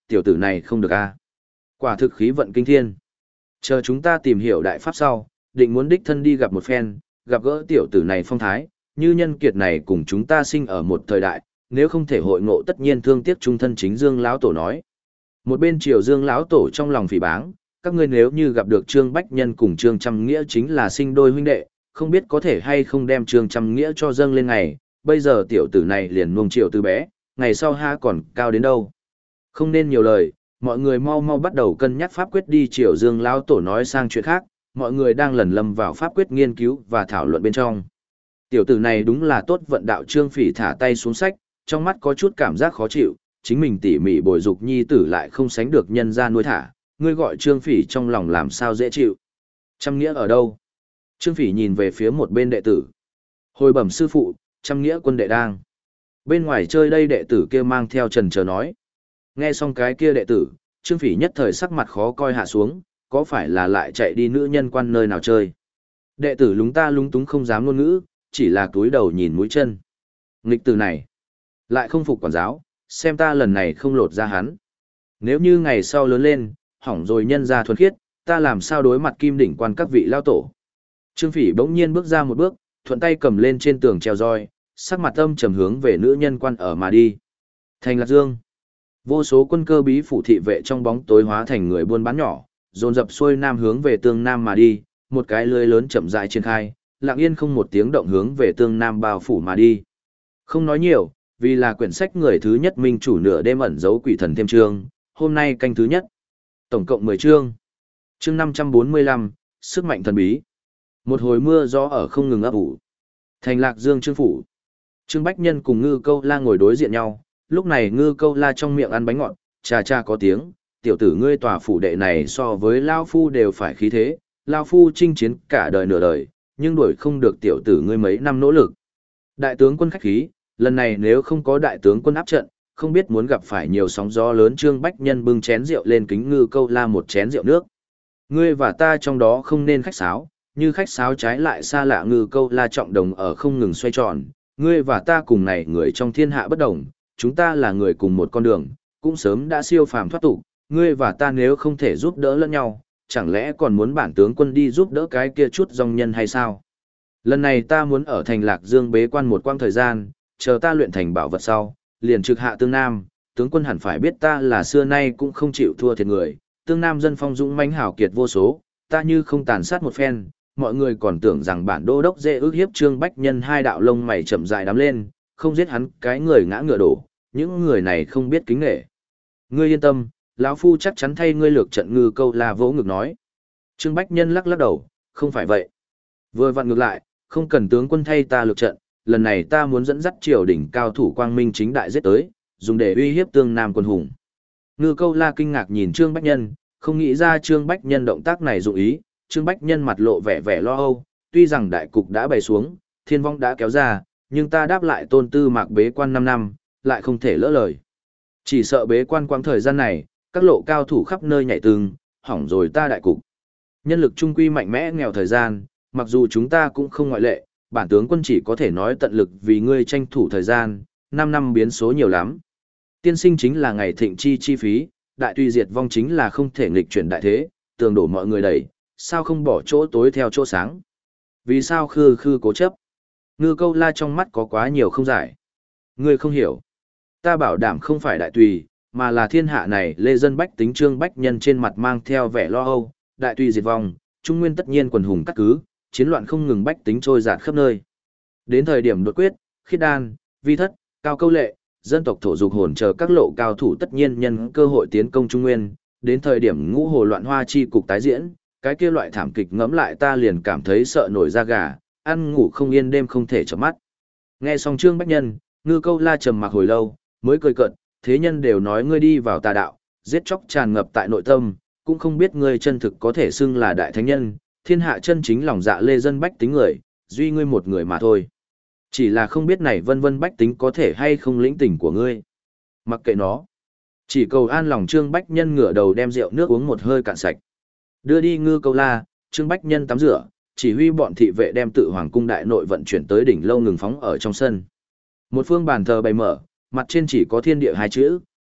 tiểu tử này không được a. Quả thực khí vận kinh thiên. Chờ chúng ta tìm hiểu đại pháp sau, định muốn đích thân đi gặp một phen, gặp gỡ tiểu tử này phong thái, như nhân kiệt này cùng chúng ta sinh ở một thời đại, nếu không thể hội ngộ tất nhiên thương tiếc trung thân chính Dương lão tổ nói. Một bên Triều Dương lão tổ trong lòng phỉ báng, các ngươi nếu như gặp được Trương Bách Nhân cùng Trương Trăm Nghĩa chính là sinh đôi huynh đệ, không biết có thể hay không đem Trương Trăm Nghĩa cho dâng lên ngày, bây giờ tiểu tử này liền nuông chiều từ bé, ngày sau ha còn cao đến đâu. Không nên nhiều lời, mọi người mau mau bắt đầu cân nhắc pháp quyết đi. Triều Dương lão tổ nói sang chuyện khác, mọi người đang lẩn lâm vào pháp quyết nghiên cứu và thảo luận bên trong. Tiểu tử này đúng là tốt vận đạo. Trương Phỉ thả tay xuống sách, trong mắt có chút cảm giác khó chịu, chính mình tỉ mỉ bồi dục nhi tử lại không sánh được nhân gia nuôi thả, ngươi gọi Trương Phỉ trong lòng làm sao dễ chịu. Trăm Nghĩa ở đâu? Trương Phỉ nhìn về phía một bên đệ tử. Hồi bẩm sư phụ, Trăm Nghĩa quân đệ đang bên ngoài chơi đây. Đệ tử kia mang theo trần chờ nói. Nghe xong cái kia đệ tử, Trương Phỉ nhất thời sắc mặt khó coi hạ xuống, có phải là lại chạy đi nữ nhân quan nơi nào chơi? Đệ tử lúng ta lúng túng không dám ngôn ngữ, chỉ là cúi đầu nhìn mũi chân. Nghịch tử này, lại không phục quản giáo, xem ta lần này không lột ra hắn. Nếu như ngày sau lớn lên, hỏng rồi nhân ra thuần khiết, ta làm sao đối mặt kim đỉnh quan các vị lao tổ. Trương Phỉ bỗng nhiên bước ra một bước, thuận tay cầm lên trên tường treo roi, sắc mặt âm trầm hướng về nữ nhân quan ở mà đi. Thành Lạc Dương, vô số quân cơ bí phủ thị vệ trong bóng tối hóa thành người buôn bán nhỏ, dồn dập xuôi nam hướng về tương nam mà đi, một cái lưới lớn chậm rãi triển khai, lặng yên không một tiếng động hướng về tương nam bao phủ mà đi. Không nói nhiều, vì là quyển sách người thứ nhất minh chủ nửa đêm ẩn giấu quỷ thần thêm chương, hôm nay canh thứ nhất. Tổng cộng mười chương. Chương năm trăm bốn mươi lăm, sức mạnh thần bí. Một hồi mưa gió ở không ngừng ấp ủ. Thành Lạc Dương Trương phủ. Trương Bách Nhân cùng Ngư Câu La ngồi đối diện nhau, lúc này Ngư Câu La trong miệng ăn bánh ngọt, cha cha có tiếng, tiểu tử ngươi tòa phủ đệ này so với lao phu đều phải khí thế, lao phu chinh chiến cả đời nửa đời, nhưng đuổi không được tiểu tử ngươi mấy năm nỗ lực. Đại tướng quân khách khí, lần này nếu không có đại tướng quân áp trận, không biết muốn gặp phải nhiều sóng gió lớn. Trương Bách Nhân bưng chén rượu lên kính Ngư Câu La một chén rượu nước. Ngươi và ta trong đó không nên khách sáo, như khách sáo trái lại xa lạ. Ngư Câu La trọng đồng ở không ngừng xoay tròn, ngươi và ta cùng này người trong thiên hạ bất đồng, chúng ta là người cùng một con đường, cũng sớm đã siêu phàm thoát tục, ngươi và ta nếu không thể giúp đỡ lẫn nhau, chẳng lẽ còn muốn bản tướng quân đi giúp đỡ cái kia chút dòng nhân hay sao? Lần này ta muốn ở thành Lạc Dương bế quan một quãng thời gian, chờ ta luyện thành bảo vật sau, liền trực hạ tương nam, tướng quân hẳn phải biết ta là xưa nay cũng không chịu thua thiệt người, tương nam dân phong dũng mãnh hảo kiệt vô số, ta như không tàn sát một phen, mọi người còn tưởng rằng bản đô đốc dễ ước hiếp. Trương Bách Nhân hai đạo lông mày chậm rãi đắm lên, không giết hắn cái người ngã ngựa đổ, những người này không biết kính nể. Ngươi yên tâm, lão phu chắc chắn thay ngươi lược trận. Ngư Câu La vỗ ngực nói. Trương Bách Nhân lắc lắc đầu, không phải vậy. Vừa vặn ngược lại, không cần tướng quân thay ta lược trận, lần này ta muốn dẫn dắt triều đỉnh cao thủ quang minh chính đại giết tới, dùng để uy hiếp tương nam quân hùng. Ngư Câu La kinh ngạc nhìn Trương Bách Nhân, không nghĩ ra Trương Bách Nhân động tác này dụng ý. Trương Bách Nhân mặt lộ vẻ vẻ lo âu, tuy rằng đại cục đã bày xuống, thiên vong đã kéo ra, nhưng ta đáp lại tôn tư mạc bế quan năm năm, lại không thể lỡ lời. Chỉ sợ bế quan quãng thời gian này, các lộ cao thủ khắp nơi nhảy tường, hỏng rồi ta đại cục. Nhân lực trung quy mạnh mẽ nghèo thời gian, mặc dù chúng ta cũng không ngoại lệ, bản tướng quân chỉ có thể nói tận lực vì ngươi tranh thủ thời gian, năm năm biến số nhiều lắm. Tiên sinh chính là ngày thịnh chi chi phí, đại tùy diệt vong chính là không thể nghịch chuyển đại thế, tường đổ mọi người đẩy, sao không bỏ chỗ tối theo chỗ sáng. Vì sao khư khư cố chấp? Ngư Câu La trong mắt có quá nhiều không giải. Ngươi không hiểu. Ta bảo đảm không phải đại tùy, mà là thiên hạ này lê dân bách tính. Trương Bách Nhân trên mặt mang theo vẻ lo âu, đại tùy diệt vong, trung nguyên tất nhiên quần hùng cắt cứ, chiến loạn không ngừng, bách tính trôi dạt khắp nơi. Đến thời điểm đột quyết, khiết đan, vi thất, cao câu lệ, dân tộc thổ dục hồn chờ các lộ cao thủ tất nhiên nhân cơ hội tiến công trung nguyên, đến thời điểm ngũ hồ loạn hoa chi cục tái diễn, cái kia loại thảm kịch ngẫm lại ta liền cảm thấy sợ nổi da gà, ăn ngủ không yên đêm không thể chợp mắt. Nghe xong Trương Bách Nhân, Ngư Câu La trầm mặc hồi lâu, mới cười cợt, thế nhân đều nói ngươi đi vào tà đạo, giết chóc tràn ngập tại nội tâm, cũng không biết ngươi chân thực có thể xưng là đại thánh nhân, thiên hạ chân chính lòng dạ lê dân bách tính người, duy ngươi một người mà thôi. Chỉ là không biết này vân vân bách tính có thể hay không lĩnh tình của ngươi. Mặc kệ nó. Chỉ cầu an lòng. Trương Bách Nhân ngửa đầu đem rượu nước uống một hơi cạn sạch. Đưa đi Ngư Câu La, Trương Bách Nhân tắm rửa, chỉ huy bọn thị vệ đem tự hoàng cung đại nội vận chuyển tới đỉnh lâu ngừng phóng ở trong sân. Một phương bàn thờ bày mở, mặt trên chỉ có thiên địa hai chữ,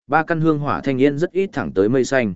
ba căn hương hỏa thanh yên rất ít thẳng tới mây xanh.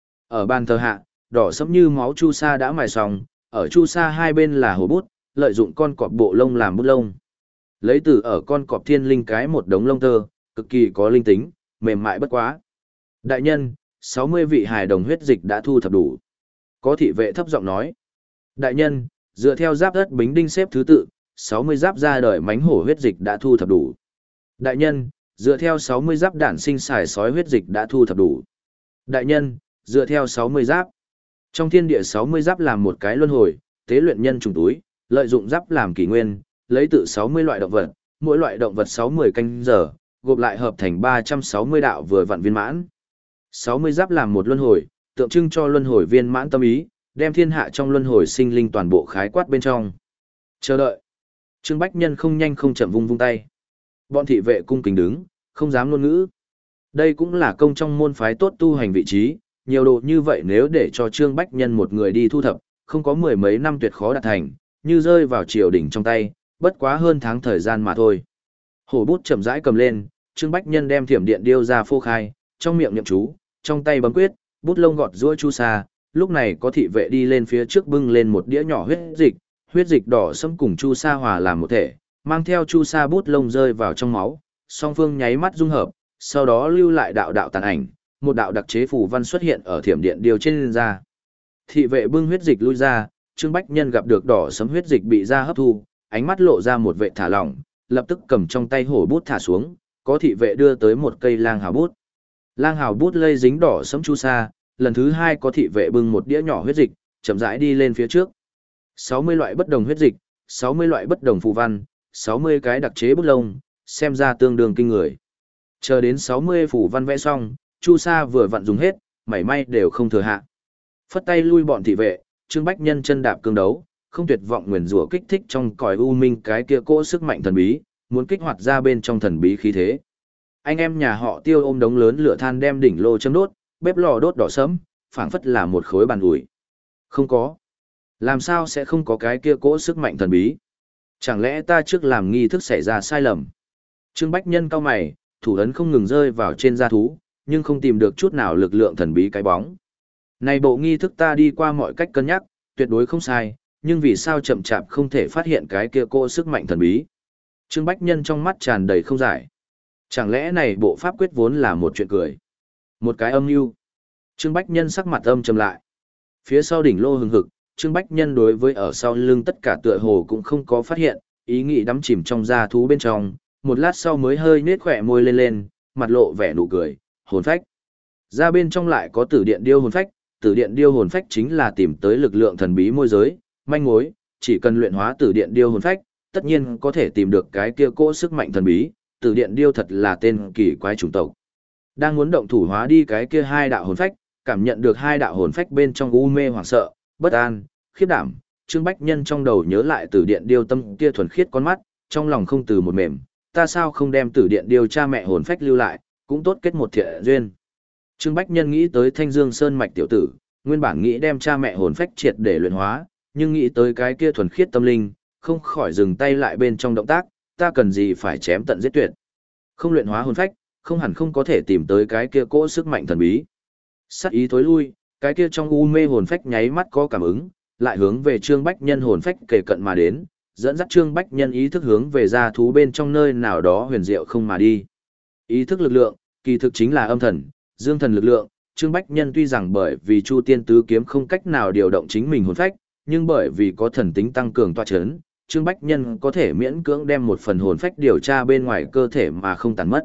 Ở bàn thờ hạ, đỏ sẫm như máu chu sa đã mài xong, ở chu sa hai bên là hồ bút, lợi dụng con cọp bộ lông làm bút lông. Lấy từ ở con cọp thiên linh cái một đống lông tơ, cực kỳ có linh tính, mềm mại bất quá. Đại nhân, sáu mươi vị hài đồng huyết dịch đã thu thập đủ. Có thị vệ thấp giọng nói. Đại nhân, dựa theo giáp đất bính đinh xếp thứ tự, sáu mươi giáp ra đời mánh hổ huyết dịch đã thu thập đủ. Đại nhân, dựa theo sáu mươi giáp đản sinh xài sói huyết dịch đã thu thập đủ. Đại nhân, dựa theo sáu mươi giáp. Trong thiên địa sáu mươi giáp làm một cái luân hồi, tế luyện nhân trùng túi, lợi dụng giáp làm kỷ nguyên, lấy tự sáu mươi loại động vật, mỗi loại động vật sáu mươi canh giờ, gộp lại hợp thành ba trăm sáu mươi đạo vừa vặn viên mãn. sáu mươi giáp làm một luân hồi, tượng trưng cho luân hồi viên mãn tâm ý, đem thiên hạ trong luân hồi sinh linh toàn bộ khái quát bên trong. Chờ đợi. Trương Bách Nhân không nhanh không chậm vung vung tay. Bọn thị vệ cung kính đứng, không dám ngôn ngữ. Đây cũng là công trong môn phái tốt tu hành vị trí, nhiều đồ như vậy nếu để cho Trương Bách Nhân một người đi thu thập, không có mười mấy năm tuyệt khó đạt thành, như rơi vào triều đỉnh trong tay, bất quá hơn tháng thời gian mà thôi. Hổ bút chậm rãi cầm lên, Trương Bách Nhân đem thiểm điện điêu ra phô khai, trong miệng niệm chú, trong tay bấm quyết, bút lông gọt giũa chu sa, lúc này có thị vệ đi lên phía trước bưng lên một đĩa nhỏ huyết dịch, huyết dịch đỏ sẫm cùng chu sa hòa làm một thể, mang theo chu sa bút lông rơi vào trong máu, song phương nháy mắt dung hợp, sau đó lưu lại đạo đạo tàn ảnh, một đạo đặc chế phù văn xuất hiện ở thiểm điện điêu trên da. Thị vệ bưng huyết dịch lui ra, Trương Bách Nhân gặp được đỏ sẫm huyết dịch bị da hấp thu, ánh mắt lộ ra một vệ thả lỏng, lập tức cầm trong tay hổ bút thả xuống, có thị vệ đưa tới một cây lang hào bút. Lang hào bút lây dính đỏ sẫm chu sa, lần thứ hai có thị vệ bưng một đĩa nhỏ huyết dịch, chậm rãi đi lên phía trước. sáu mươi loại bất đồng huyết dịch, sáu mươi loại bất đồng phù văn, sáu mươi cái đặc chế bút lông, xem ra tương đương kinh người. Chờ đến sáu mươi phù văn vẽ xong, chu sa vừa vặn dùng hết, mảy may đều không thừa hạ. Phất tay lui bọn thị vệ, Trương Bách Nhân chân đạp cương đấu, không tuyệt vọng nguyền rủa kích thích trong cõi u minh cái kia cỗ sức mạnh thần bí, muốn kích hoạt ra bên trong thần bí khí thế. Anh em nhà họ Tiêu ôm đống lớn lửa than đem đỉnh lô châm đốt, bếp lò đốt đỏ sẫm, phảng phất là một khối bàn ủi. Không có. Làm sao sẽ không có cái kia cỗ sức mạnh thần bí? Chẳng lẽ ta trước làm nghi thức xảy ra sai lầm? Trương Bách Nhân cau mày, thủ ấn không ngừng rơi vào trên da thú, nhưng không tìm được chút nào lực lượng thần bí cái bóng. Này bộ nghi thức ta đi qua mọi cách cân nhắc, tuyệt đối không sai, nhưng vì sao chậm chạp không thể phát hiện cái kia cỗ sức mạnh thần bí? Trương Bách Nhân trong mắt tràn đầy không giải. Chẳng lẽ này bộ pháp quyết vốn là một chuyện cười? Một cái âm mưu. Trương Bách Nhân sắc mặt âm trầm lại. Phía sau đỉnh lô hừng hực, Trương Bách Nhân đối với ở sau lưng tất cả tựa hồ cũng không có phát hiện, ý nghĩ đắm chìm trong da thú bên trong, một lát sau mới hơi nết khỏe môi lên lên, mặt lộ vẻ nụ cười, hồn phách. Ra bên trong lại có tử điện điêu hồn phách, tử điện điêu hồn phách chính là tìm tới lực lượng thần bí môi giới, manh mối, chỉ cần luyện hóa tử điện điêu hồn phách, tất nhiên có thể tìm được cái kia cỗ sức mạnh thần bí, tử điện điêu thật là tên kỳ quái chủng tộc. Đang muốn động thủ hóa đi cái kia hai đạo hồn phách, cảm nhận được hai đạo hồn phách bên trong u mê hoảng sợ, bất an, khiếp đảm, Trương Bách Nhân trong đầu nhớ lại tử điện điêu tâm kia thuần khiết con mắt, trong lòng không từ một mềm, ta sao không đem tử điện điêu cha mẹ hồn phách lưu lại, cũng tốt kết một thiện duyên. Trương Bách Nhân nghĩ tới Thanh Dương Sơn mạch tiểu tử, nguyên bản nghĩ đem cha mẹ hồn phách triệt để luyện hóa, nhưng nghĩ tới cái kia thuần khiết tâm linh, không khỏi dừng tay lại bên trong động tác, ta cần gì phải chém tận giết tuyệt. Không luyện hóa hồn phách, không hẳn không có thể tìm tới cái kia cỗ sức mạnh thần bí. Sát ý tối lui, cái kia trong u mê hồn phách nháy mắt có cảm ứng, lại hướng về Trương Bách Nhân hồn phách kề cận mà đến, dẫn dắt Trương Bách Nhân ý thức hướng về ra thú bên trong nơi nào đó huyền diệu không mà đi. Ý thức lực lượng, kỳ thực chính là âm thần, dương thần lực lượng, Trương Bách Nhân tuy rằng bởi vì Chu Tiên Tứ Kiếm không cách nào điều động chính mình hồn phách, nhưng bởi vì có thần tính tăng cường tọa chấn, Trương Bách Nhân có thể miễn cưỡng đem một phần hồn phách điều tra bên ngoài cơ thể mà không tàn mất.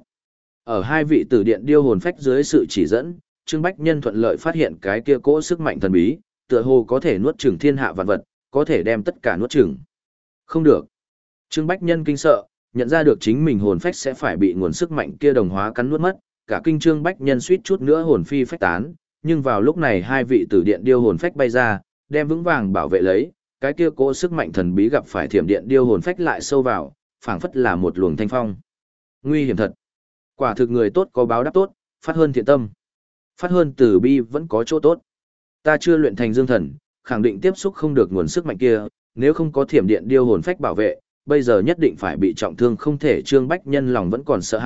Ở hai vị tử điện điêu hồn phách dưới sự chỉ dẫn, Trương Bách Nhân thuận lợi phát hiện cái kia cỗ sức mạnh thần bí, tựa hồ có thể nuốt chửng thiên hạ vạn vật, có thể đem tất cả nuốt chửng. Không được. Trương Bách Nhân kinh sợ, nhận ra được chính mình hồn phách sẽ phải bị nguồn sức mạnh kia đồng hóa cắn nuốt mất, cả kinh Trương Bách Nhân suýt chút nữa hồn phi phách tán, nhưng vào lúc này hai vị tử điện điêu hồn phách bay ra, đem vững vàng bảo vệ lấy, cái kia cỗ sức mạnh thần bí gặp phải thiểm điện điêu hồn phách lại sâu vào, phảng phất là một luồng thanh phong. Nguy hiểm thật. Quả thực người tốt có báo đáp tốt, phát hơn thiện tâm. Phát hơn từ bi vẫn có chỗ tốt. Ta chưa luyện thành dương thần, khẳng định tiếp xúc không được nguồn sức mạnh kia, nếu không có thiểm điện điêu hồn phách bảo vệ, bây giờ nhất định phải bị trọng thương không thể. Trương Bách Nhân lòng vẫn còn sợ hãi,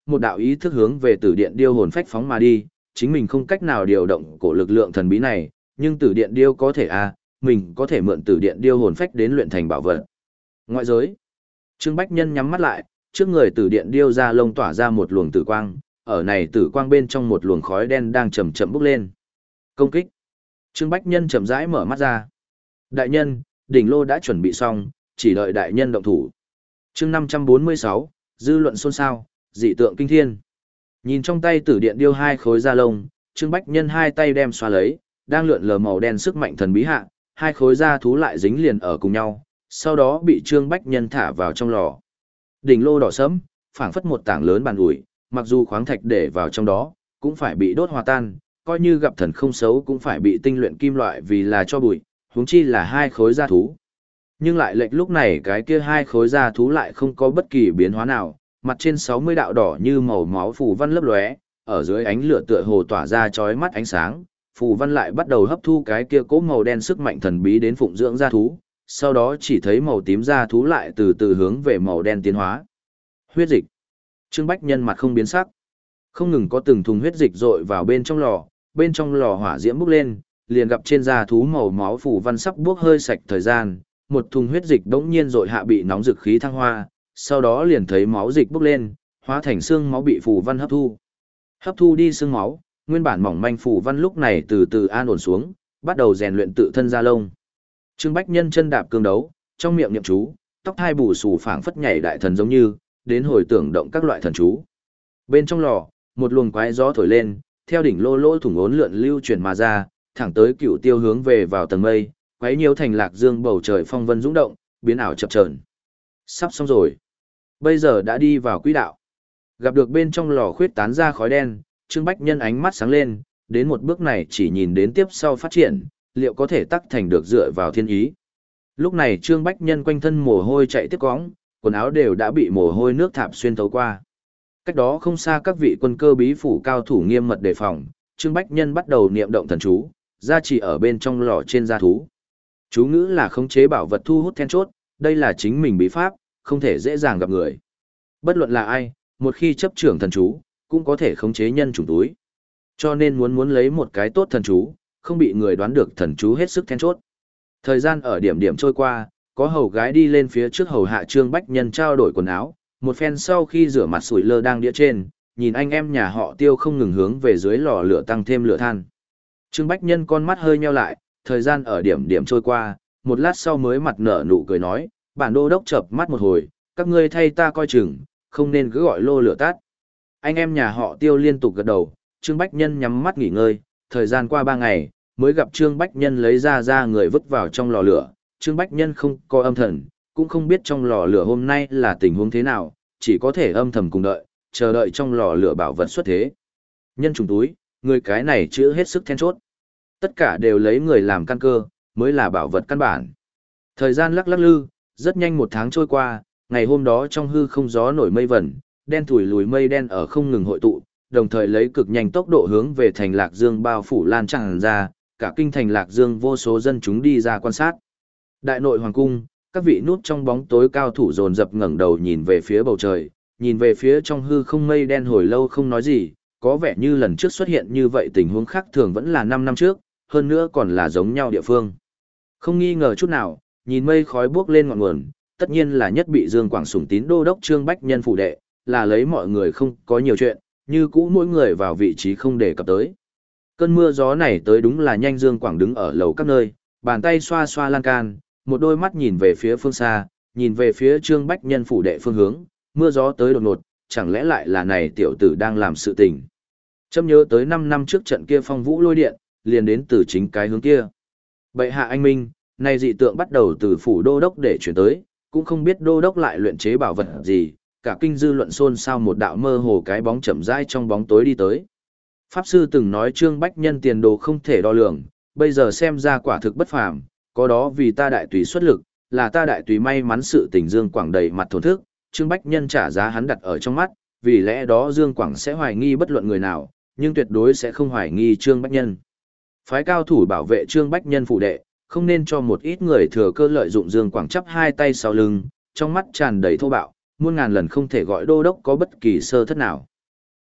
một đạo ý thức hướng về tử điện điêu hồn phách phóng mà đi, chính mình không cách nào điều động cổ lực lượng thần bí này, nhưng tử điện điêu có thể a, mình có thể mượn tử điện điêu hồn phách đến luyện thành bảo vật. Ngoại giới. Trương Bách Nhân nhắm mắt lại, trước người tử điện điêu ra lông tỏa ra một luồng tử quang, ở này tử quang bên trong một luồng khói đen đang chậm chậm bốc lên. Công kích. Trương Bách Nhân chậm rãi mở mắt ra. Đại nhân, đỉnh lô đã chuẩn bị xong, chỉ đợi đại nhân động thủ. Chương năm trăm bốn mươi sáu, dư luận xôn xao, dị tượng kinh thiên. Nhìn trong tay tử điện điêu hai khối da lông, Trương Bách Nhân hai tay đem xoa lấy, đang lượn lờ màu đen sức mạnh thần bí hạ, hai khối da thú lại dính liền ở cùng nhau, sau đó bị Trương Bách Nhân thả vào trong lò. Đỉnh lô đỏ sẫm, phảng phất một tảng lớn bàn ủi, mặc dù khoáng thạch để vào trong đó, cũng phải bị đốt hòa tan, coi như gặp thần không xấu cũng phải bị tinh luyện kim loại vì là cho bụi, huống chi là hai khối da thú. Nhưng lại lệch lúc này cái kia hai khối da thú lại không có bất kỳ biến hóa nào, mặt trên sáu mươi đạo đỏ như màu máu phù văn lấp lóe, ở dưới ánh lửa tựa hồ tỏa ra chói mắt ánh sáng, phù văn lại bắt đầu hấp thu cái kia cố màu đen sức mạnh thần bí đến phụng dưỡng da thú, sau đó chỉ thấy màu tím da thú lại từ từ hướng về màu đen tiến hóa. Huyết dịch. Trương Bách Nhân mặt không biến sắc. Không ngừng có từng thùng huyết dịch dội vào bên trong lò, bên trong lò hỏa diễm bốc lên, liền gặp trên da thú màu máu phù văn sắp bốc hơi sạch thời gian, một thùng huyết dịch đống nhiên dội hạ bị nóng dực khí thăng hoa, sau đó liền thấy máu dịch bốc lên, hóa thành xương máu bị phù văn hấp thu. Hấp thu đi xương máu, nguyên bản mỏng manh phù văn lúc này từ từ an ổn xuống, bắt đầu rèn luyện tự thân da lông. Trương Bách Nhân chân đạp cương đấu, trong miệng niệm chú, tóc hai bù xù phảng phất nhảy đại thần giống như, đến hồi tưởng động các loại thần chú. Bên trong lò, một luồng quái gió thổi lên, theo đỉnh lô lô thủng ốn lượn lưu chuyển mà ra, thẳng tới Cửu Tiêu hướng về vào tầng mây, quấy nhiễu thành lạc dương bầu trời phong vân dũng động, biến ảo chập chờn. Sắp xong rồi. Bây giờ đã đi vào quỹ đạo. Gặp được bên trong lò khuyết tán ra khói đen, Trương Bách Nhân ánh mắt sáng lên, đến một bước này chỉ nhìn đến tiếp sau phát triển, liệu có thể tắc thành được dựa vào thiên ý. Lúc này Trương Bách Nhân quanh thân mồ hôi chạy tiếp cóng, quần áo đều đã bị mồ hôi nước thảm xuyên thấu qua. Cách đó không xa các vị quân cơ bí phủ cao thủ nghiêm mật đề phòng, Trương Bách Nhân bắt đầu niệm động thần chú, gia trì ở bên trong lò trên da thú. Chú ngữ là khống chế bảo vật thu hút then chốt, đây là chính mình bí pháp, không thể dễ dàng gặp người. Bất luận là ai, một khi chấp trưởng thần chú, cũng có thể khống chế nhân chủng túi. Cho nên muốn muốn lấy một cái tốt thần chú, không bị người đoán được thần chú hết sức then chốt. Thời gian ở điểm điểm trôi qua, có hầu gái đi lên phía trước hầu hạ Trương Bách Nhân trao đổi quần áo, một phen sau khi rửa mặt sủi lơ đang đĩa trên, nhìn anh em nhà họ Tiêu không ngừng hướng về dưới lò lửa tăng thêm lửa than. Trương Bách Nhân con mắt hơi nheo lại, thời gian ở điểm điểm trôi qua, một lát sau mới mặt nở nụ cười nói, bản đô đốc chợp mắt một hồi, các ngươi thay ta coi chừng, không nên cứ gọi lô lửa tắt. Anh em nhà họ Tiêu liên tục gật đầu, Trương Bách Nhân nhắm mắt nghỉ ngơi, thời gian qua ba ngày, mới gặp Trương Bách Nhân lấy ra ra người vứt vào trong lò lửa, Trương Bách Nhân không có âm thần, cũng không biết trong lò lửa hôm nay là tình huống thế nào, chỉ có thể âm thầm cùng đợi, chờ đợi trong lò lửa bảo vật xuất thế. Nhân trùng túi, người cái này chữ hết sức then chốt. Tất cả đều lấy người làm căn cơ, mới là bảo vật căn bản. Thời gian lắc lắc lư, rất nhanh một tháng trôi qua, ngày hôm đó trong hư không gió nổi mây vẩn, đen thủi lùi mây đen ở không ngừng hội tụ, đồng thời lấy cực nhanh tốc độ hướng về thành Lạc Dương bao phủ lan tràn ra, cả kinh thành Lạc Dương vô số dân chúng đi ra quan sát. Đại nội hoàng cung, các vị núp trong bóng tối cao thủ dồn dập ngẩng đầu nhìn về phía bầu trời, nhìn về phía trong hư không mây đen hồi lâu không nói gì, có vẻ như lần trước xuất hiện như vậy tình huống khác thường vẫn là năm năm trước, hơn nữa còn là giống nhau địa phương. Không nghi ngờ chút nào, nhìn mây khói bốc lên ngọn nguồn, tất nhiên là nhất bị Dương Quảng sủng tín đô đốc Trương Bách Nhân phủ đệ, là lấy mọi người không có nhiều chuyện, như cũ mỗi người vào vị trí không để cập tới. Cơn mưa gió này tới đúng là nhanh. Dương Quảng đứng ở lầu các nơi, bàn tay xoa xoa lan can, một đôi mắt nhìn về phía phương xa, nhìn về phía Trương Bách Nhân phủ đệ phương hướng, mưa gió tới đột ngột, chẳng lẽ lại là này tiểu tử đang làm sự tình. Châm nhớ tới năm năm trước trận kia phong vũ lôi điện, liền đến từ chính cái hướng kia. Bệ hạ anh minh, này dị tượng bắt đầu từ phủ đô đốc để chuyển tới, cũng không biết đô đốc lại luyện chế bảo vật gì, cả kinh dư luận xôn xao một đạo mơ hồ cái bóng chậm rãi trong bóng tối đi tới. Pháp sư từng nói Trương Bách Nhân tiền đồ không thể đo lường, bây giờ xem ra quả thực bất phàm, có đó vì ta đại tùy xuất lực, là ta đại tùy may mắn sự tình Dương Quảng đầy mặt thổn thức, Trương Bách Nhân trả giá hắn đặt ở trong mắt, vì lẽ đó Dương Quảng sẽ hoài nghi bất luận người nào, nhưng tuyệt đối sẽ không hoài nghi Trương Bách Nhân. Phái cao thủ bảo vệ Trương Bách Nhân phủ đệ, không nên cho một ít người thừa cơ lợi dụng Dương Quảng chắp hai tay sau lưng, trong mắt tràn đầy thô bạo, muôn ngàn lần không thể gọi đô đốc có bất kỳ sơ thất nào.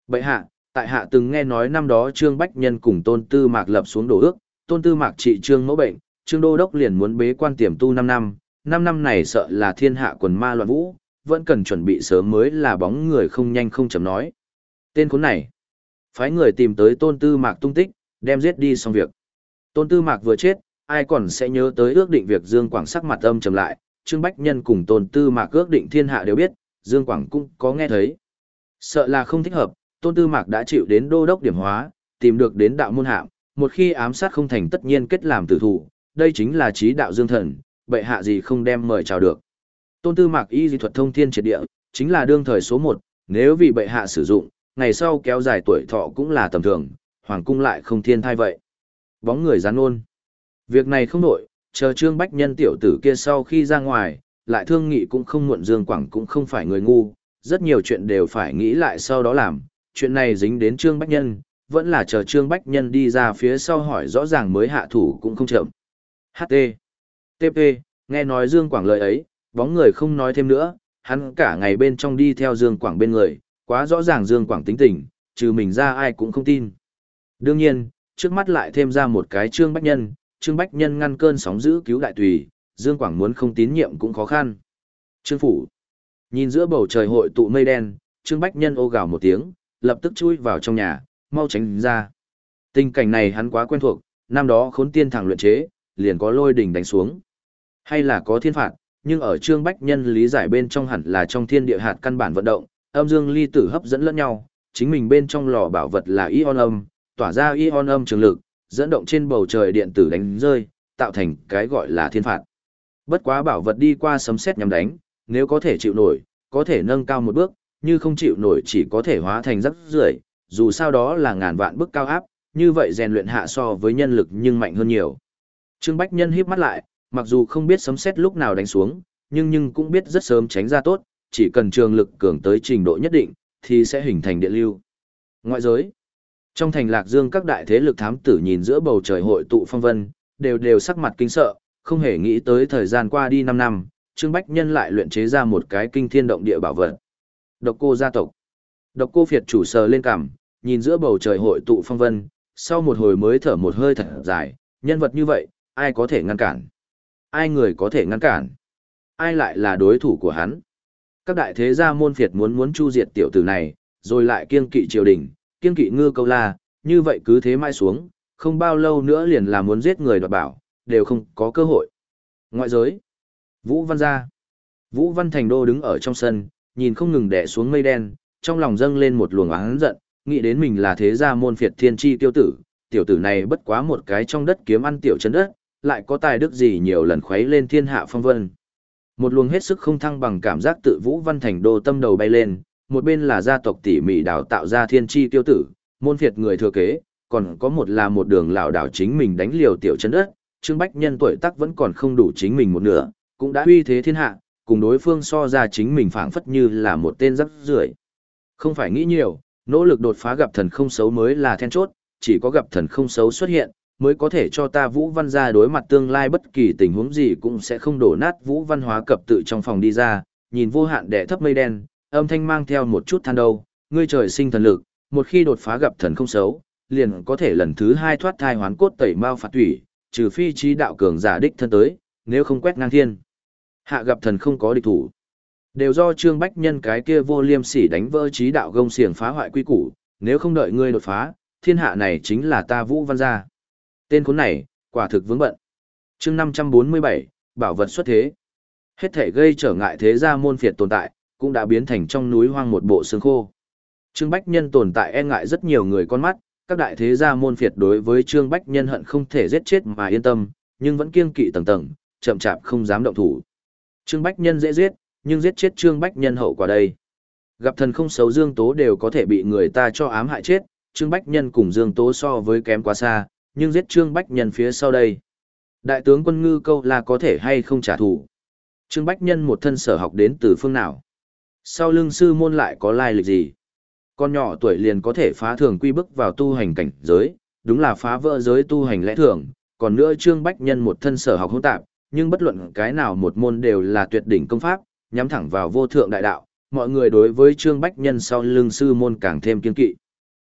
Bệ hạ, tại hạ từng nghe nói năm đó Trương Bách Nhân cùng Tôn Tư Mạc lập xuống đồ ước, Tôn Tư Mạc trị Trương mẫu bệnh, Trương Đô Đốc liền muốn bế quan tiềm tu năm năm, năm năm này sợ là thiên hạ quần ma loạn vũ, vẫn cần chuẩn bị sớm mới là bóng người không nhanh không chậm nói. Tên khốn này, phái người tìm tới Tôn Tư Mạc tung tích, đem giết đi xong việc. Tôn Tư Mạc vừa chết, ai còn sẽ nhớ tới ước định việc Dương Quảng sắc mặt âm trầm lại, Trương Bách Nhân cùng Tôn Tư Mạc ước định thiên hạ đều biết, Dương Quảng cũng có nghe thấy. Sợ là không thích hợp, Tôn Tư Mạc đã chịu đến đô đốc điểm hóa, tìm được đến đạo môn hạm, một khi ám sát không thành tất nhiên kết làm tử thủ, đây chính là trí đạo Dương Thần, bệ hạ gì không đem mời chào được. Tôn Tư Mạc y di thuật thông thiên triệt địa, chính là đương thời số một, nếu vì bệ hạ sử dụng, ngày sau kéo dài tuổi thọ cũng là tầm thường, hoàng cung lại không thiên thai vậy. Bóng người gián ôn. Việc này không nổi, chờ Trương Bách Nhân tiểu tử kia sau khi ra ngoài, lại thương nghị cũng không muộn. Dương Quảng cũng không phải người ngu, rất nhiều chuyện đều phải nghĩ lại sau đó làm, chuyện này dính đến Trương Bách Nhân, vẫn là chờ Trương Bách Nhân đi ra phía sau hỏi rõ ràng mới hạ thủ cũng không chậm. hát tê tê pê, nghe nói Dương Quảng lời ấy, bóng người không nói thêm nữa, hắn cả ngày bên trong đi theo Dương Quảng bên người, quá rõ ràng Dương Quảng tính tình, trừ mình ra ai cũng không tin. Đương nhiên, trước mắt lại thêm ra một cái Trương Bách Nhân, Trương Bách Nhân ngăn cơn sóng dữ cứu đại tùy, Dương Quảng muốn không tín nhiệm cũng khó khăn. Trương phủ. Nhìn giữa bầu trời hội tụ mây đen, Trương Bách Nhân ô gào một tiếng, lập tức chui vào trong nhà, mau tránh ra. Tình cảnh này hắn quá quen thuộc, năm đó Khốn Tiên thẳng luyện chế, liền có lôi đỉnh đánh xuống. Hay là có thiên phạt, nhưng ở Trương Bách Nhân lý giải bên trong hẳn là trong thiên địa hạt căn bản vận động, âm dương ly tử hấp dẫn lẫn nhau, chính mình bên trong lò bảo vật là ion âm, tỏa ra ion âm trường lực, dẫn động trên bầu trời điện tử đánh rơi, tạo thành cái gọi là thiên phạt. Bất quá bảo vật đi qua sấm sét nhắm đánh, nếu có thể chịu nổi, có thể nâng cao một bước, như không chịu nổi chỉ có thể hóa thành rắc rưởi, dù sao đó là ngàn vạn bước cao áp, như vậy rèn luyện hạ so với nhân lực nhưng mạnh hơn nhiều. Trương Bách Nhân híp mắt lại, mặc dù không biết sấm sét lúc nào đánh xuống, nhưng nhưng cũng biết rất sớm tránh ra tốt, chỉ cần trường lực cường tới trình độ nhất định, thì sẽ hình thành điện lưu. Ngoại giới. Trong thành Lạc Dương các đại thế lực thám tử nhìn giữa bầu trời hội tụ phong vân, đều đều sắc mặt kinh sợ, không hề nghĩ tới thời gian qua đi năm năm, Trương Bách Nhân lại luyện chế ra một cái kinh thiên động địa bảo vật. Độc Cô gia tộc. Độc Cô Phiệt chủ sờ lên cằm, nhìn giữa bầu trời hội tụ phong vân, sau một hồi mới thở một hơi thật dài, nhân vật như vậy, ai có thể ngăn cản? Ai người có thể ngăn cản? Ai lại là đối thủ của hắn? Các đại thế gia môn phiệt muốn muốn chu diệt tiểu tử này, rồi lại kiêng kỵ triều đình, kiêng kỵ Ngư Câu La, như vậy cứ thế mai xuống, không bao lâu nữa liền là muốn giết người đoạt bảo, đều không có cơ hội. Ngoại giới. Vũ Văn gia. Vũ Văn Thành Đô đứng ở trong sân, nhìn không ngừng đè xuống mây đen, trong lòng dâng lên một luồng oán giận, nghĩ đến mình là thế gia môn phiệt thiên chi tiêu tử, tiểu tử này bất quá một cái trong đất kiếm ăn tiểu chân đất, lại có tài đức gì nhiều lần khuấy lên thiên hạ phong vân. Một luồng hết sức không thăng bằng cảm giác tự Vũ Văn Thành Đô tâm đầu bay lên, một bên là gia tộc tỉ mỉ đào tạo ra thiên chi tiêu tử, môn phiệt người thừa kế, còn có một là một đường lão đảo chính mình đánh liều tiểu chân đất, Trương Bách Nhân tuổi tác vẫn còn không đủ chính mình một nửa, cũng đã uy thế thiên hạ, cùng đối phương so ra chính mình phảng phất như là một tên rắc rưởi. Không phải nghĩ nhiều, nỗ lực đột phá gặp thần không xấu mới là then chốt, chỉ có gặp thần không xấu xuất hiện, mới có thể cho ta Vũ Văn gia đối mặt tương lai bất kỳ tình huống gì cũng sẽ không đổ nát. Vũ Văn hóa cập tự trong phòng đi ra, nhìn vô hạn đẻ thấp mây đen, âm thanh mang theo một chút than đâu, ngươi trời sinh thần lực, một khi đột phá gặp thần không xấu, liền có thể lần thứ hai thoát thai hoán cốt tẩy mao phạt thủy, trừ phi trí đạo cường giả đích thân tới, nếu không quét ngang thiên. Hạ gặp thần không có địch thủ. Đều do Trương Bách Nhân cái kia vô liêm sỉ đánh vỡ trí đạo gông xiềng phá hoại quy củ, nếu không đợi ngươi đột phá, thiên hạ này chính là ta Vũ Văn gia. Tên khốn này, quả thực vướng bận. Chương năm trăm bốn mươi bảy, bảo vật xuất thế. Hết thể gây trở ngại thế gia môn phiệt tồn tại, cũng đã biến thành trong núi hoang một bộ xương khô. Trương Bách Nhân tồn tại e ngại rất nhiều người con mắt, các đại thế gia môn phiệt đối với Trương Bách Nhân hận không thể giết chết mà yên tâm, nhưng vẫn kiêng kỵ tầng tầng, chậm chạp không dám động thủ. Trương Bách Nhân dễ giết, nhưng giết chết Trương Bách Nhân hậu quả đây. Gặp thần không xấu Dương Tố đều có thể bị người ta cho ám hại chết, Trương Bách Nhân cùng Dương Tố so với kém quá xa, nhưng giết Trương Bách Nhân phía sau đây. Đại tướng quân Ngư Câu là có thể hay không trả thù. Trương Bách Nhân một thân sở học đến từ phương nào? Sau lưng sư môn lại có lai lịch gì? Con nhỏ tuổi liền có thể phá thường quy bức vào tu hành cảnh giới, đúng là phá vỡ giới tu hành lẽ thường. Còn nữa Trương Bách Nhân một thân sở học hỗn tạp, nhưng bất luận cái nào một môn đều là tuyệt đỉnh công pháp, nhắm thẳng vào vô thượng đại đạo. Mọi người đối với Trương Bách Nhân sau lưng sư môn càng thêm kiên kỵ.